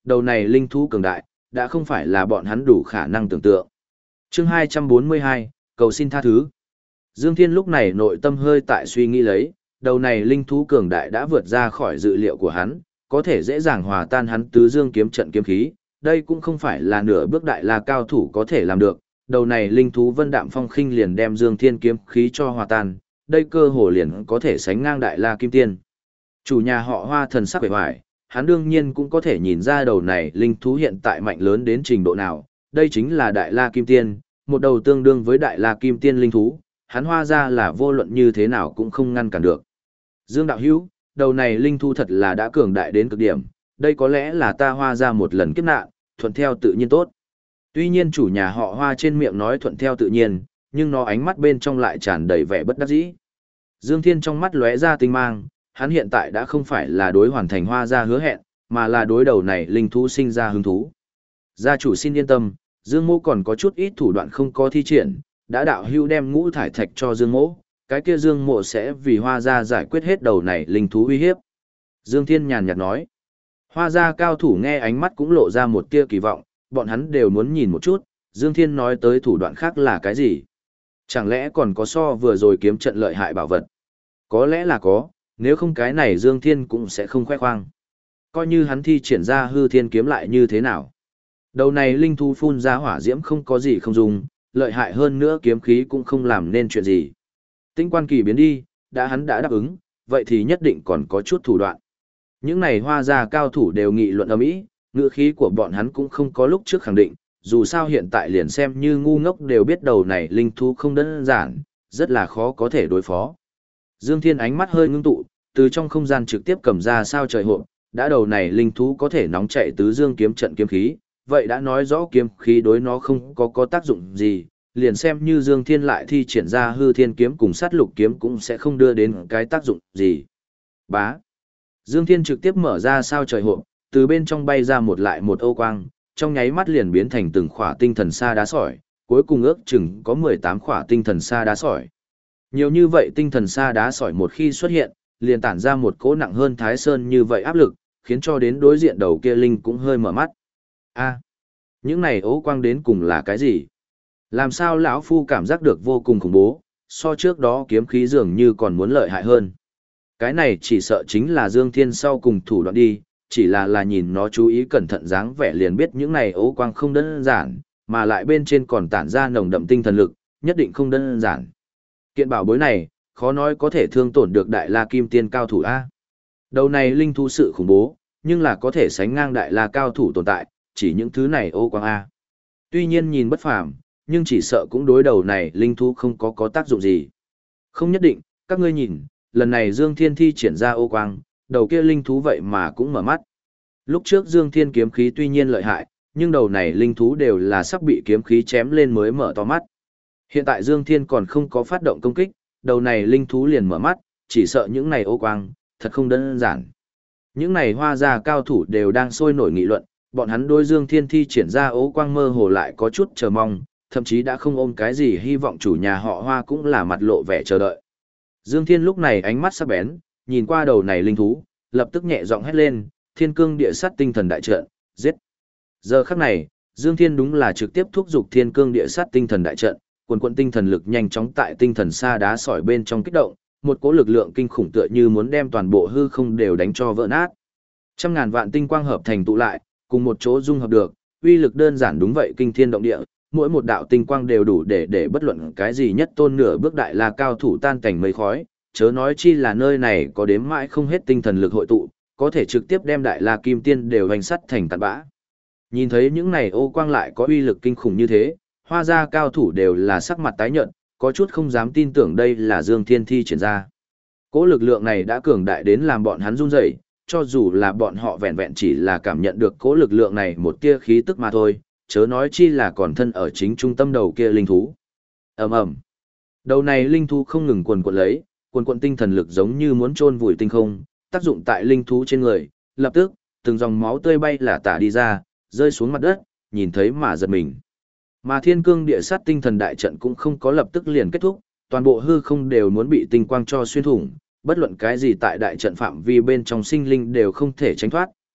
Đầu này linh thú cường đại, đã không phải là bọn hắn đủ khả năng tưởng tượng. Chương 242, cầu xin tha thứ. Dương Thiên lúc này nội tâm hơi tại suy nghĩ lấy, đầu này linh thú cường đại đã vượt ra khỏi dự liệu của hắn, có thể dễ dàng hòa tan hắn tứ dương kiếm trận kiếm khí, đây cũng không phải là nửa bước đại la cao thủ có thể làm được. Đầu này linh thú Vân Đạm Phong Khinh liền đem Dương Thiên kiếm khí cho hòa tan, đây cơ hồ liền có thể sánh ngang đại la kim tiên. Chủ nhà họ Hoa thần sắc vẻ vải, hắn đương nhiên cũng có thể nhìn ra đầu này linh thú hiện tại mạnh lớn đến trình độ nào, đây chính là đại la kim tiên, một đầu tương đương với đại la kim tiên linh thú, hắn Hoa ra là vô luận như thế nào cũng không ngăn cản được. Dương đạo hữu, đầu này linh thú thật là đã cường đại đến cực điểm, đây có lẽ là ta Hoa ra một lần kiếp nạn, thuận theo tự nhiên tốt. Tuy nhiên chủ nhà họ Hoa trên miệng nói thuận theo tự nhiên, nhưng nó ánh mắt bên trong lại tràn đầy vẻ bất đắc dĩ. Dương Thiên trong mắt lóe ra tinh mang, hắn hiện tại đã không phải là đối hoàn thành Hoa ra hứa hẹn, mà là đối đầu này linh thú sinh ra hứng thú. Gia chủ xin yên tâm, Dương Mỗ còn có chút ít thủ đoạn không có thi triển, đã đạo hưu đem ngũ thải thạch cho Dương Mỗ, cái kia Dương Mộ sẽ vì Hoa ra giải quyết hết đầu này linh thú uy hiếp. Dương Thiên nhàn nhạt nói. Hoa ra cao thủ nghe ánh mắt cũng lộ ra một tia kỳ vọng, bọn hắn đều muốn nhìn một chút, Dương Thiên nói tới thủ đoạn khác là cái gì? Chẳng lẽ còn có so vừa rồi kiếm trận lợi hại bảo vật? Có lẽ là có, nếu không cái này Dương Thiên cũng sẽ không khoe khoang. Coi như hắn thi triển ra hư thiên kiếm lại như thế nào? Đầu này linh thú phun ra hỏa diễm không có gì không dùng, lợi hại hơn nữa kiếm khí cũng không làm nên chuyện gì. Tinh quan kỳ biến đi, hắn đã đáp ứng, vậy thì nhất định còn có chút thủ đoạn. Những này Hoa gia cao thủ đều nghị luận ầm ĩ, ngữ khí của bọn hắn cũng không có lúc trước khẳng định, dù sao hiện tại liền xem như ngu ngốc đều biết đầu này linh thú không đơn giản, rất là khó có thể đối phó. Dương Thiên ánh mắt hơi ngưng tụ, từ trong không gian trực tiếp cầm ra sao trời hộp, đã đầu này linh thú có thể nóng chạy tứ dương kiếm trận kiếm khí, vậy đã nói rõ kiếm khí đối nó không có tác dụng gì, liền xem như Dương Thiên lại thi triển ra hư thiên kiếm cùng sát lục kiếm cũng sẽ không đưa đến cái tác dụng gì. Bá. Dương Thiên trực tiếp mở ra sao trời hộp, từ bên trong bay ra một lại một ô quang, trong nháy mắt liền biến thành từng khỏa tinh thần sa đá sỏi, cuối cùng ước chừng có 18 khỏa tinh thần sa đá sỏi. Nhiều như vậy tinh thần sa đá sỏi một khi xuất hiện, liền tản ra một cỗ nặng hơn Thái Sơn như vậy áp lực, khiến cho đến đối diện đầu kia linh cũng hơi mở mắt. A, những này ố quang đến cùng là cái gì? Làm sao lão phu cảm giác được vô cùng khủng bố, so trước đó kiếm khí dường như còn muốn lợi hại hơn. Cái này chỉ sợ chính là Dương Thiên sau cùng thủ đoạn đi, chỉ là nhìn nó chú ý cẩn thận dáng vẻ liền biết những này ố quang không đơn giản, mà lại bên trên còn tản ra nồng đậm tinh thần lực, nhất định không đơn giản. Kiện bảo bối này, khó nói có thể thương tổn được đại la kim tiên cao thủ A. Đầu này linh thú sự khủng bố, nhưng là có thể sánh ngang đại la cao thủ tồn tại, chỉ những thứ này ố quang A. Tuy nhiên nhìn bất phàm, nhưng chỉ sợ cũng đối đầu này linh thú không có tác dụng gì. Không nhất định, các ngươi nhìn, lần này Dương Thiên thi triển ra ô quang, đầu kia linh thú vậy mà cũng mở mắt. Lúc trước Dương Thiên kiếm khí tuy nhiên lợi hại, nhưng đầu này linh thú đều là sắp bị kiếm khí chém lên mới mở to mắt. Hiện tại Dương Thiên còn không có phát động công kích, đầu này linh thú liền mở mắt, chỉ sợ những này ô quang, thật không đơn giản. Những này Hoa gia cao thủ đều đang sôi nổi nghị luận, bọn hắn đối Dương Thiên thi triển ra ô quang mơ hồ lại có chút chờ mong, thậm chí đã không ôm cái gì hy vọng chủ nhà họ Hoa cũng là mặt lộ vẻ chờ đợi. Dương Thiên lúc này ánh mắt sắc bén, nhìn qua đầu này linh thú, lập tức nhẹ giọng hét lên, Thiên Cương Địa Sát Tinh Thần Đại Trận, giết. Giờ khắc này, Dương Thiên đúng là trực tiếp thúc giục Thiên Cương Địa Sát Tinh Thần Đại Trận, quần tinh thần lực nhanh chóng tại tinh thần sa đá sỏi bên trong kích động, một cỗ lực lượng kinh khủng tựa như muốn đem toàn bộ hư không đều đánh cho vỡ nát. Trăm ngàn vạn tinh quang hợp thành tụ lại, cùng một chỗ dung hợp được, uy lực đơn giản đúng vậy kinh thiên động địa, mỗi một đạo tinh quang đều đủ để bất luận cái gì nhất tôn nửa bước đại la cao thủ tan cảnh mây khói, chớ nói chi là nơi này có đếm mãi không hết tinh thần lực hội tụ, có thể trực tiếp đem đại la kim tiên đều hành sắt thành tàn bã. Nhìn thấy những này ô quang lại có uy lực kinh khủng như thế, Hoa gia cao thủ đều là sắc mặt tái nhợt, có chút không dám tin tưởng đây là Dương Thiên thi triển ra. Cỗ lực lượng này đã cường đại đến làm bọn hắn run rẩy, cho dù là bọn họ vẹn vẹn chỉ là cảm nhận được cỗ lực lượng này một tia khí tức mà thôi, chớ nói chi là còn thân ở chính trung tâm đầu kia linh thú. Ầm ầm. Đầu này linh thú không ngừng quần quận tinh thần lực giống như muốn chôn vùi tinh không, tác dụng tại linh thú trên người, lập tức, từng dòng máu tươi bay là tả đi ra, rơi xuống mặt đất, nhìn thấy mà giật mình. Mà Thiên Cương Địa Sát Tinh Thần Đại Trận cũng không có lập tức liền kết thúc, toàn bộ hư không đều muốn bị tinh quang cho xuyên thủng, bất luận cái gì tại đại trận phạm vi bên trong sinh linh đều không thể tránh thoát,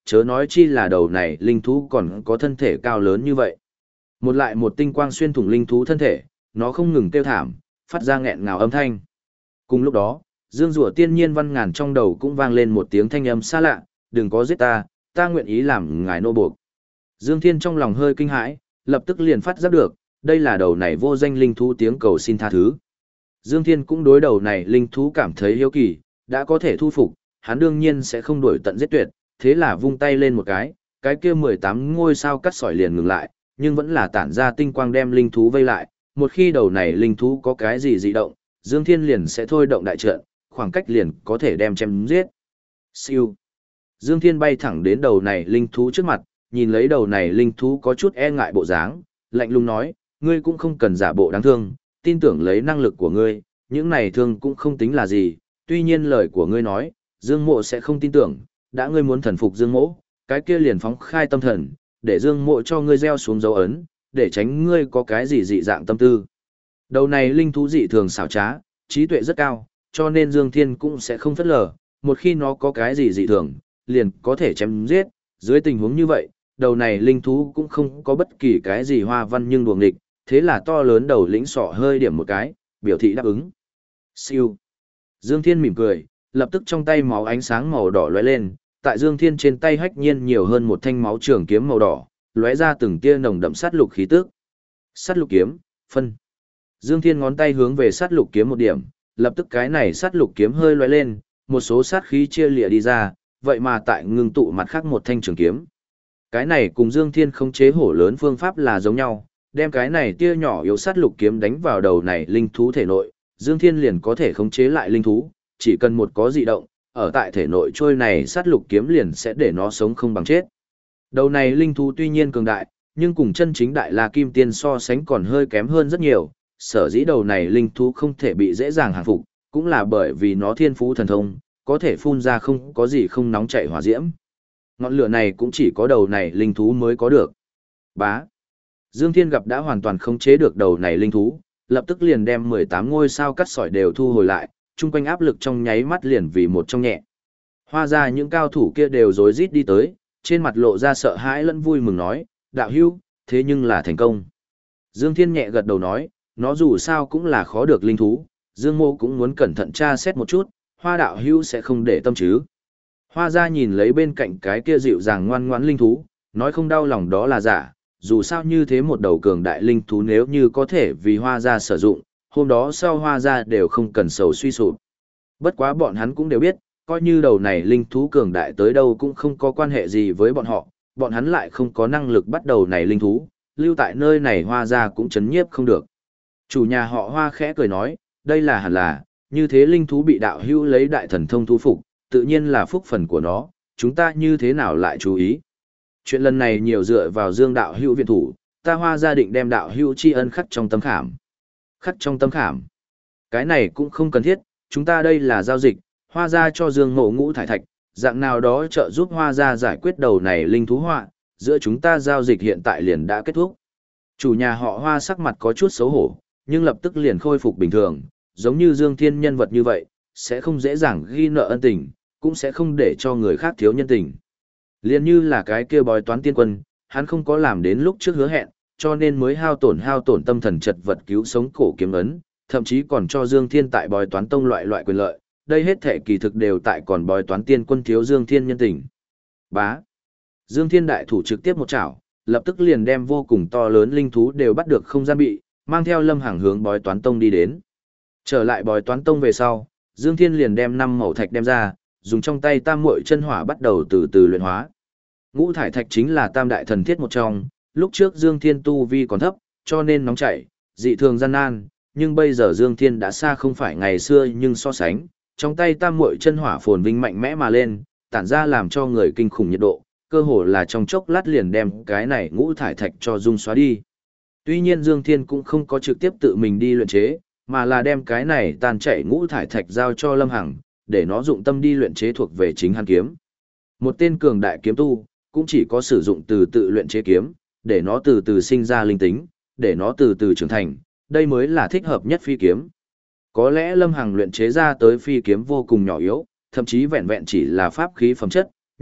chớ nói chi là đầu này linh thú còn có thân thể cao lớn như vậy. Một lại một tinh quang xuyên thủng linh thú thân thể, nó không ngừng kêu thảm, phát ra nghẹn ngào âm thanh. Cùng lúc đó, Dương Rủa Tiên Nhiên Văn Ngàn trong đầu cũng vang lên một tiếng thanh âm xa lạ, đừng có giết ta, ta nguyện ý làm ngài nô buộc. Dương Thiên trong lòng hơi kinh hãi, lập tức liền phát giác được, đây là đầu này vô danh linh thú tiếng cầu xin tha thứ. Dương Thiên cũng đối đầu này linh thú cảm thấy hiếu kỳ, đã có thể thu phục, hắn đương nhiên sẽ không đuổi tận giết tuyệt, thế là vung tay lên một cái kia 18 ngôi sao cắt sỏi liền ngừng lại, nhưng vẫn là tản ra tinh quang đem linh thú vây lại, một khi đầu này linh thú có cái gì dị động, Dương Thiên liền sẽ thôi động đại trận, khoảng cách liền có thể đem chém giết. Siêu. Dương Thiên bay thẳng đến đầu này linh thú trước mặt, nhìn lấy đầu này linh thú có chút e ngại bộ dáng, lạnh lùng nói, ngươi cũng không cần giả bộ đáng thương, tin tưởng lấy năng lực của ngươi, những này thương cũng không tính là gì, tuy nhiên lời của ngươi nói, Dương Mộ sẽ không tin tưởng, đã ngươi muốn thần phục Dương Mộ, cái kia liền phóng khai tâm thần, để Dương Mộ cho ngươi gieo xuống dấu ấn, để tránh ngươi có cái gì dị dạng tâm tư. Đầu này linh thú dị thường xảo trá, trí tuệ rất cao, cho nên Dương Thiên cũng sẽ không phất lờ, một khi nó có cái gì dị thường, liền có thể chém giết, dưới tình huống như vậy, đầu này linh thú cũng không có bất kỳ cái gì hoa văn nhưng đuồng địch, thế là to lớn đầu lĩnh sọ hơi điểm một cái, biểu thị đáp ứng. Siêu. Dương Thiên mỉm cười, lập tức trong tay máu ánh sáng màu đỏ lóe lên, tại Dương Thiên trên tay hách nhiên nhiều hơn một thanh máu trường kiếm màu đỏ, lóe ra từng tia nồng đậm sát lục khí tức. Sát lục kiếm, phân. Dương Thiên ngón tay hướng về sát lục kiếm một điểm, lập tức cái này sát lục kiếm hơi lóe lên, một số sát khí chia lìa đi ra, vậy mà tại ngưng tụ mặt khác một thanh trường kiếm. Cái này cùng Dương Thiên khống chế hổ lớn phương pháp là giống nhau, đem cái này tia nhỏ yếu sát lục kiếm đánh vào đầu này linh thú thể nội, Dương Thiên liền có thể khống chế lại linh thú, chỉ cần một có dị động, ở tại thể nội trôi này sát lục kiếm liền sẽ để nó sống không bằng chết. Đầu này linh thú tuy nhiên cường đại, nhưng cùng chân chính đại La Kim Tiên so sánh còn hơi kém hơn rất nhiều, sở dĩ đầu này linh thú không thể bị dễ dàng hàng phục, cũng là bởi vì nó thiên phú thần thông, có thể phun ra không có gì không nóng chảy hỏa diễm. Ngọn lửa này cũng chỉ có đầu này linh thú mới có được. Bá. Dương Thiên gặp đã hoàn toàn khống chế được đầu này linh thú, lập tức liền đem 18 ngôi sao cắt sỏi đều thu hồi lại, chung quanh áp lực trong nháy mắt liền vì một trong nhẹ. Hoa ra những cao thủ kia đều rối rít đi tới, trên mặt lộ ra sợ hãi lẫn vui mừng nói, đạo hữu, thế nhưng là thành công. Dương Thiên nhẹ gật đầu nói, nó dù sao cũng là khó được linh thú, Dương Mô cũng muốn cẩn thận tra xét một chút, Hoa đạo hữu sẽ không để tâm chứ. Hoa ra nhìn lấy bên cạnh cái kia dịu dàng ngoan ngoãn linh thú, nói không đau lòng đó là giả, dù sao như thế một đầu cường đại linh thú nếu như có thể vì Hoa ra sử dụng, hôm đó sau Hoa ra đều không cần sầu suy sụp. Bất quá bọn hắn cũng đều biết, coi như đầu này linh thú cường đại tới đâu cũng không có quan hệ gì với bọn hắn lại không có năng lực bắt đầu này linh thú, lưu tại nơi này Hoa ra cũng chấn nhiếp không được. Chủ nhà họ Hoa khẽ cười nói, đây là hẳn là, như thế linh thú bị đạo hữu lấy đại thần thông thu phục, tự nhiên là phúc phần của nó, chúng ta như thế nào lại chú ý. Chuyện lần này nhiều dựa vào Dương đạo hữu viện thủ, ta Hoa gia định đem đạo hữu tri ân khắc trong tâm khảm. Khắc trong tâm khảm. Cái này cũng không cần thiết, chúng ta đây là giao dịch, Hoa gia cho Dương Mộ ngũ thải thạch, dạng nào đó trợ giúp Hoa gia giải quyết đầu này linh thú họa, giữa chúng ta giao dịch hiện tại liền đã kết thúc. Chủ nhà họ Hoa sắc mặt có chút xấu hổ, nhưng lập tức liền khôi phục bình thường, giống như Dương Thiên nhân vật như vậy, sẽ không dễ dàng ghi nợ ân tình, cũng sẽ không để cho người khác thiếu nhân tình. Liên như là cái kia bói toán tiên quân, hắn không có làm đến lúc trước hứa hẹn, cho nên mới hao tổn tâm thần chật vật cứu sống cổ kiếm ấn, thậm chí còn cho Dương Thiên tại bói toán tông loại quyền lợi, đây hết thể kỳ thực đều tại còn bói toán tiên quân thiếu Dương Thiên nhân tình. Bá. Dương Thiên đại thủ trực tiếp một chảo, lập tức liền đem vô cùng to lớn linh thú đều bắt được không gian bị, mang theo Lâm Hằng hướng bói toán tông đi đến. Trở lại bói toán tông về sau, Dương Thiên liền đem 5 mẩu thạch đem ra, dùng trong tay tam muội chân hỏa bắt đầu từ từ luyện hóa. Ngũ thải thạch chính là tam đại thần thiết một trong, lúc trước Dương Thiên tu vi còn thấp, cho nên nóng chảy, dị thường gian nan, nhưng bây giờ Dương Thiên đã xa không phải ngày xưa nhưng so sánh, trong tay tam muội chân hỏa phồn vinh mạnh mẽ mà lên, tản ra làm cho người kinh khủng nhiệt độ, cơ hồ là trong chốc lát liền đem cái này ngũ thải thạch cho dung xóa đi. Tuy nhiên Dương Thiên cũng không có trực tiếp tự mình đi luyện chế, mà là đem cái này tàn chảy ngũ thải thạch giao cho Lâm Hằng, để nó dụng tâm đi luyện chế thuộc về chính hắn kiếm. Một tên cường đại kiếm tu, cũng chỉ có sử dụng từ tự luyện chế kiếm, để nó từ từ sinh ra linh tính, để nó từ từ trưởng thành, đây mới là thích hợp nhất phi kiếm. Có lẽ Lâm Hằng luyện chế ra tới phi kiếm vô cùng nhỏ yếu, thậm chí vẹn vẹn chỉ là pháp khí phẩm chất,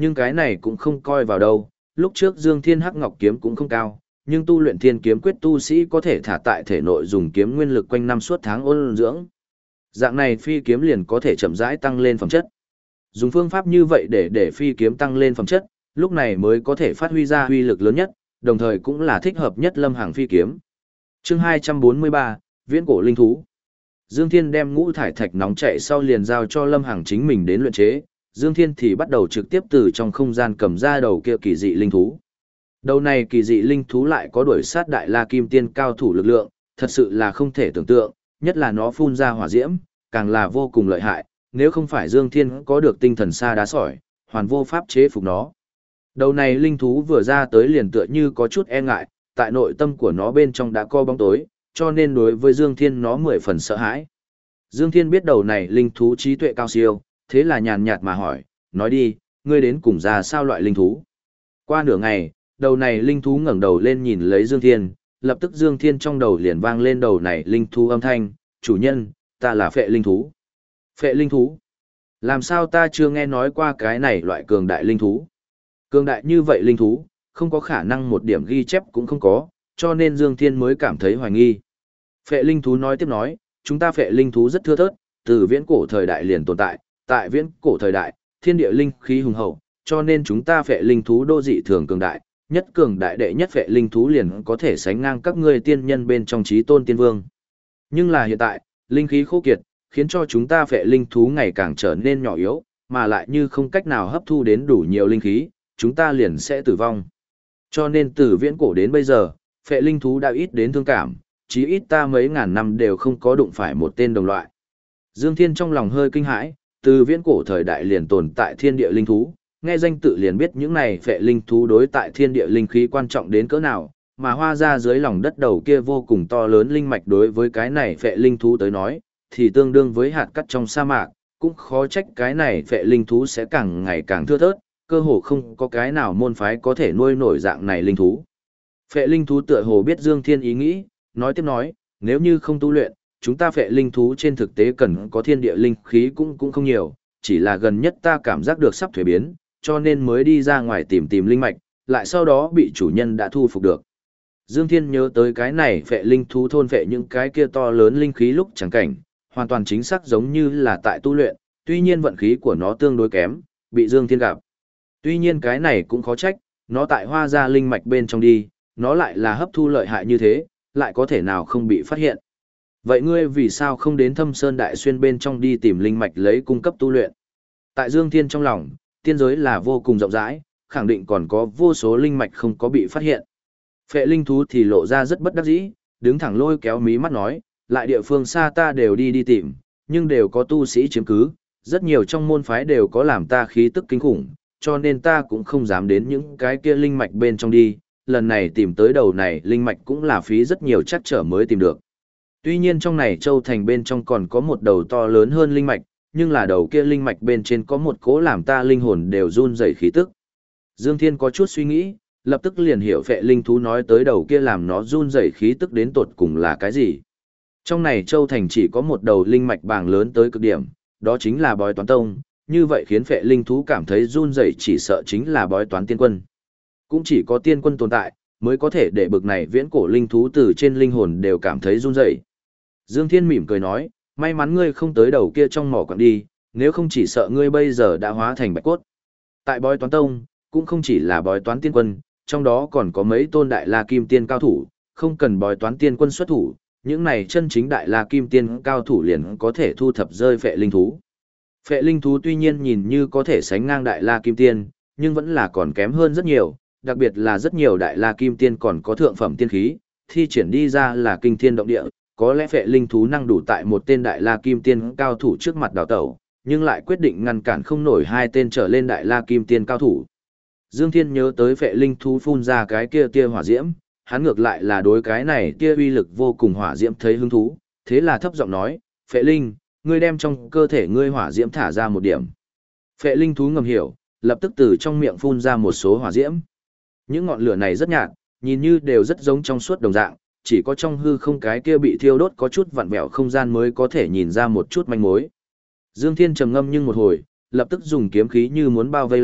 nhưng cái này cũng không coi vào đâu, lúc trước Dương Thiên Hắc Ngọc kiếm cũng không cao, nhưng tu luyện Thiên Kiếm Quyết tu sĩ có thể thả tại thể nội dùng kiếm nguyên lực quanh năm suốt tháng ôn dưỡng. Dạng này phi kiếm liền có thể chậm rãi tăng lên phẩm chất. Dùng phương pháp như vậy để phi kiếm tăng lên phẩm chất, lúc này mới có thể phát huy ra uy lực lớn nhất, đồng thời cũng là thích hợp nhất Lâm Hằng phi kiếm. Chương 243, Viễn cổ linh thú. Dương Thiên đem ngũ thải thạch nóng chạy sau liền giao cho Lâm Hằng chính mình đến luyện chế, Dương Thiên thì bắt đầu trực tiếp từ trong không gian cầm ra đầu kia kỳ dị linh thú. Đầu này kỳ dị linh thú lại có đuổi sát đại la kim tiên cao thủ lực lượng, thật sự là không thể tưởng tượng, nhất là nó phun ra hỏa diễm, càng là vô cùng lợi hại, nếu không phải Dương Thiên có được tinh thần sa đá sỏi, hoàn vô pháp chế phục nó. Đầu này linh thú vừa ra tới liền tựa như có chút e ngại, tại nội tâm của nó bên trong đã có bóng tối, cho nên đối với Dương Thiên nó 10 phần sợ hãi. Dương Thiên biết đầu này linh thú trí tuệ cao siêu, thế là nhàn nhạt mà hỏi, nói đi, ngươi đến cùng ra sao loại linh thú? Qua nửa ngày, đầu này linh thú ngẩng đầu lên nhìn lấy Dương Thiên, lập tức Dương Thiên trong đầu liền vang lên đầu này linh thú âm thanh, chủ nhân, ta là phệ linh thú. Phệ linh thú? Làm sao ta chưa nghe nói qua cái này loại cường đại linh thú? Cường đại như vậy linh thú, không có khả năng một điểm ghi chép cũng không có, cho nên Dương Thiên mới cảm thấy hoài nghi. Phệ linh thú nói tiếp nói, chúng ta phệ linh thú rất thưa thớt, từ viễn cổ thời đại liền tồn tại viễn cổ thời đại, thiên địa linh khí hùng hậu, cho nên chúng ta phệ linh thú đô dị thường cường đại, nhất cường đại đệ nhất phệ linh thú liền có thể sánh ngang các ngươi tiên nhân bên trong chí tôn tiên vương. Nhưng là hiện tại, linh khí khô kiệt, khiến cho chúng ta phệ linh thú ngày càng trở nên nhỏ yếu, mà lại như không cách nào hấp thu đến đủ nhiều linh khí, chúng ta liền sẽ tử vong. Cho nên từ viễn cổ đến bây giờ, phệ linh thú đã ít đến thương cảm, chí ít ta mấy ngàn năm đều không có đụng phải một tên đồng loại. Dương Thiên trong lòng hơi kinh hãi, từ viễn cổ thời đại liền tồn tại thiên địa linh thú, nghe danh tự liền biết những này phệ linh thú đối tại thiên địa linh khí quan trọng đến cỡ nào, mà hoa ra dưới lòng đất đầu kia vô cùng to lớn linh mạch đối với cái này phệ linh thú tới nói, thì tương đương với hạt cát trong sa mạc, cũng khó trách cái này phệ linh thú sẽ càng ngày càng thưa thớt, cơ hồ không có cái nào môn phái có thể nuôi nổi dạng này linh thú. Phệ linh thú tựa hồ biết Dương Thiên ý nghĩ, nói tiếp nói, nếu như không tu luyện, chúng ta phệ linh thú trên thực tế cần có thiên địa linh khí cũng không nhiều, chỉ là gần nhất ta cảm giác được sắp thuế biến, cho nên mới đi ra ngoài tìm linh mạch, lại sau đó bị chủ nhân đã thu phục được. Dương Thiên nhớ tới cái này phệ linh thú thôn phệ những cái kia to lớn linh khí lúc chẳng cảnh, hoàn toàn chính xác giống như là tại tu luyện, tuy nhiên vận khí của nó tương đối kém, bị Dương Thiên gặp. Tuy nhiên cái này cũng khó trách, nó tại hoa ra linh mạch bên trong đi, nó lại là hấp thu lợi hại như thế, lại có thể nào không bị phát hiện. Vậy ngươi vì sao không đến Thâm Sơn Đại Xuyên bên trong đi tìm linh mạch lấy cung cấp tu luyện? Tại Dương Thiên trong lòng, tiên giới là vô cùng rộng rãi, khẳng định còn có vô số linh mạch không có bị phát hiện. Phệ linh thú thì lộ ra rất bất đắc dĩ, đứng thẳng lôi kéo mí mắt nói, lại địa phương xa ta đều đi tìm, nhưng đều có tu sĩ chiếm cứ, rất nhiều trong môn phái đều có làm ta khí tức kinh khủng, cho nên ta cũng không dám đến những cái kia linh mạch bên trong đi, lần này tìm tới đầu này linh mạch cũng là phí rất nhiều chắc trở mới tìm được. Tuy nhiên trong này châu thành bên trong còn có một đầu to lớn hơn linh mạch, nhưng là đầu kia linh mạch bên trên có một cố làm ta linh hồn đều run rẩy khí tức. Dương Thiên có chút suy nghĩ, lập tức liền hiểu phệ linh thú nói tới đầu kia làm nó run rẩy khí tức đến tột cùng là cái gì. Trong này châu thành chỉ có một đầu linh mạch bàng lớn tới cực điểm, đó chính là Bói Toán Tông, như vậy khiến phệ linh thú cảm thấy run rẩy chỉ sợ chính là Bói Toán Tiên Quân. Cũng chỉ có tiên quân tồn tại, mới có thể để bực này viễn cổ linh thú từ trên linh hồn đều cảm thấy run rẩy. Dương Thiên mỉm cười nói, may mắn ngươi không tới đầu kia trong mỏ quặng đi, nếu không chỉ sợ ngươi bây giờ đã hóa thành bạch cốt. Tại Bói Toán Tông, cũng không chỉ là Bói Toán Tiên Quân, trong đó còn có mấy tôn đại la kim tiên cao thủ, không cần Bói Toán Tiên Quân xuất thủ, những này chân chính đại la kim tiên cao thủ liền có thể thu thập rơi phệ linh thú. Phệ linh thú tuy nhiên nhìn như có thể sánh ngang đại la kim tiên, nhưng vẫn là còn kém hơn rất nhiều, đặc biệt là rất nhiều đại la kim tiên còn có thượng phẩm tiên khí, thi triển đi ra là kinh thiên động địa, có lẽ phệ linh thú năng đủ tại một tên đại la kim tiên cao thủ trước mặt đào tẩu, nhưng lại quyết định ngăn cản không nổi hai tên trở lên đại la kim tiên cao thủ. Dương Thiên nhớ tới phệ linh thú phun ra cái kia tia hỏa diễm, hắn ngược lại là đối cái này tia uy lực vô cùng hỏa diễm thấy hứng thú, thế là thấp giọng nói, phệ linh, ngươi đem trong cơ thể ngươi hỏa diễm thả ra một điểm. Phệ linh thú ngầm hiểu, lập tức từ trong miệng phun ra một số hỏa diễm. Những ngọn lửa này rất nhạt, nhìn như đều rất giống trong suốt đồng dạng, chỉ có trong hư không cái kia bị thiêu đốt có chút vặn vẹo không gian mới có thể nhìn ra một chút manh mối. Dương Thiên trầm ngâm nhưng một hồi, lập tức dùng kiếm khí như muốn bao vây lại,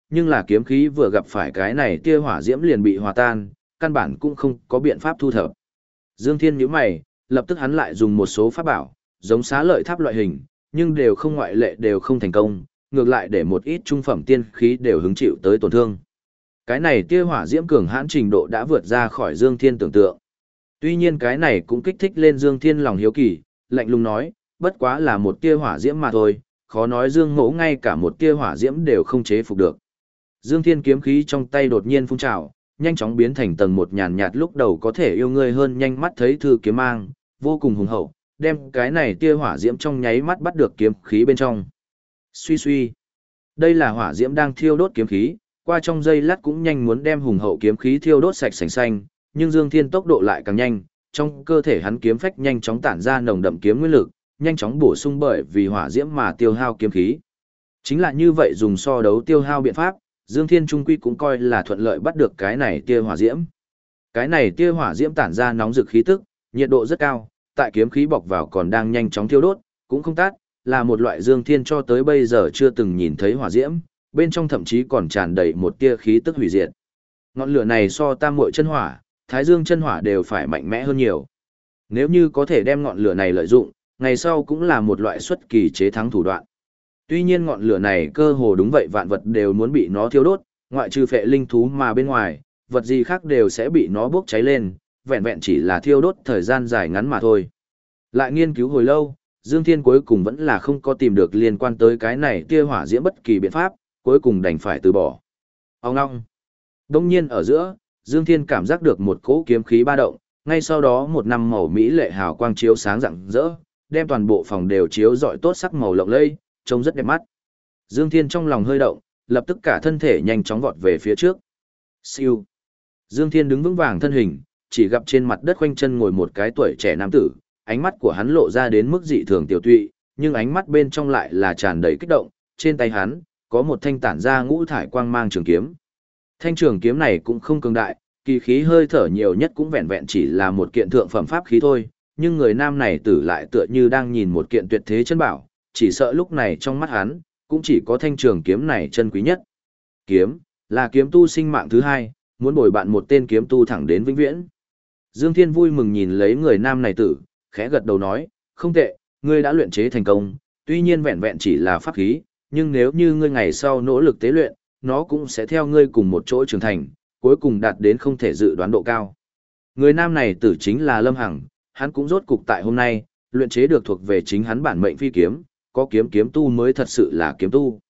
nhưng là kiếm khí vừa gặp phải cái này tia hỏa diễm liền bị hòa tan, căn bản cũng không có biện pháp thu thập. Dương Thiên nhíu mày, lập tức hắn lại dùng một số pháp bảo, giống xá lợi tháp loại hình, nhưng đều không ngoại lệ đều không thành công, ngược lại để một ít trung phẩm tiên khí đều hứng chịu tới tổn thương. Cái này tia hỏa diễm cường hãn trình độ đã vượt ra khỏi Dương Thiên tưởng tượng. Tuy nhiên cái này cũng kích thích lên Dương Thiên lòng hiếu kỳ, lạnh lùng nói, bất quá là một tia hỏa diễm mà thôi, khó nói Dương Mỗ ngay cả một tia hỏa diễm đều không chế phục được. Dương Thiên kiếm khí trong tay đột nhiên phun trào, nhanh chóng biến thành tầng một nhàn nhạt lúc đầu có thể yêu ngươi hơn nhanh mắt thấy thư kiếm mang, vô cùng hùng hậu, đem cái này tia hỏa diễm trong nháy mắt bắt được kiếm khí bên trong. Suy suy. Đây là hỏa diễm đang thiêu đốt kiếm khí, qua trong giây lát cũng nhanh muốn đem hùng hậu kiếm khí thiêu đốt sạch sành xanh, nhưng Dương Thiên tốc độ lại càng nhanh, trong cơ thể hắn kiếm phách nhanh chóng tản ra nồng đậm kiếm nguyên lực, nhanh chóng bổ sung bởi vì hỏa diễm mà tiêu hao kiếm khí. Chính là như vậy dùng so đấu tiêu hao biện pháp, Dương Thiên trung quy cũng coi là thuận lợi bắt được cái này tia hỏa diễm. Cái này tia hỏa diễm tản ra nóng rực khí tức, nhiệt độ rất cao, tại kiếm khí bọc vào còn đang nhanh chóng thiêu đốt, cũng không tắt, là một loại Dương Thiên cho tới bây giờ chưa từng nhìn thấy hỏa diễm, bên trong thậm chí còn tràn đầy một tia khí tức hủy diệt. Ngọn lửa này so tam muội chân hỏa, thái dương chân hỏa đều phải mạnh mẽ hơn nhiều. Nếu như có thể đem ngọn lửa này lợi dụng, ngày sau cũng là một loại xuất kỳ chế thắng thủ đoạn. Tuy nhiên ngọn lửa này cơ hồ đúng vậy vạn vật đều muốn bị nó thiêu đốt, ngoại trừ phệ linh thú mà bên ngoài, vật gì khác đều sẽ bị nó bốc cháy lên, vẹn vẹn chỉ là thiêu đốt thời gian dài ngắn mà thôi. Lại nghiên cứu hồi lâu, Dương Thiên cuối cùng vẫn là không có tìm được liên quan tới cái này tia hỏa diễm bất kỳ biện pháp, cuối cùng đành phải từ bỏ. Ông ngong. Đông nhiên ở giữa, Dương Thiên cảm giác được một cỗ kiếm khí ba động, ngay sau đó một năm màu mỹ lệ hào quang chiếu sáng rạng rỡ, đem toàn bộ phòng đều chiếu rọi tốt sắc màu lộng lẫy, trông rất đẹp mắt. Dương Thiên trong lòng hơi động, lập tức cả thân thể nhanh chóng vọt về phía trước. Siêu. Dương Thiên đứng vững vàng thân hình, chỉ gặp trên mặt đất khoanh chân ngồi một cái tuổi trẻ nam tử, ánh mắt của hắn lộ ra đến mức dị thường tiểu tụy, nhưng ánh mắt bên trong lại là tràn đầy kích động, trên tay hắn có một thanh tản ra ngũ thải quang mang trường kiếm. Thanh trường kiếm này cũng không cường đại, kỳ khí hơi thở nhiều nhất cũng vẹn vẹn chỉ là một kiện thượng phẩm pháp khí thôi, nhưng người nam này tử lại tựa như đang nhìn một kiện tuyệt thế chân bảo, chỉ sợ lúc này trong mắt hắn, cũng chỉ có thanh trường kiếm này chân quý nhất. Kiếm, là kiếm tu sinh mạng thứ hai, muốn bồi bạn một tên kiếm tu thẳng đến vĩnh viễn. Dương Thiên vui mừng nhìn lấy người nam này tử, khẽ gật đầu nói, không tệ, ngươi đã luyện chế thành công, tuy nhiên vẹn vẹn chỉ là pháp khí, nhưng nếu như ngươi ngày sau nỗ lực tế luyện, nó cũng sẽ theo ngươi cùng một chỗ trưởng thành, cuối cùng đạt đến không thể dự đoán độ cao. Người nam này tử chính là Lâm Hằng, hắn cũng rốt cục tại hôm nay, luyện chế được thuộc về chính hắn bản mệnh phi kiếm, có kiếm kiếm tu mới thật sự là kiếm tu.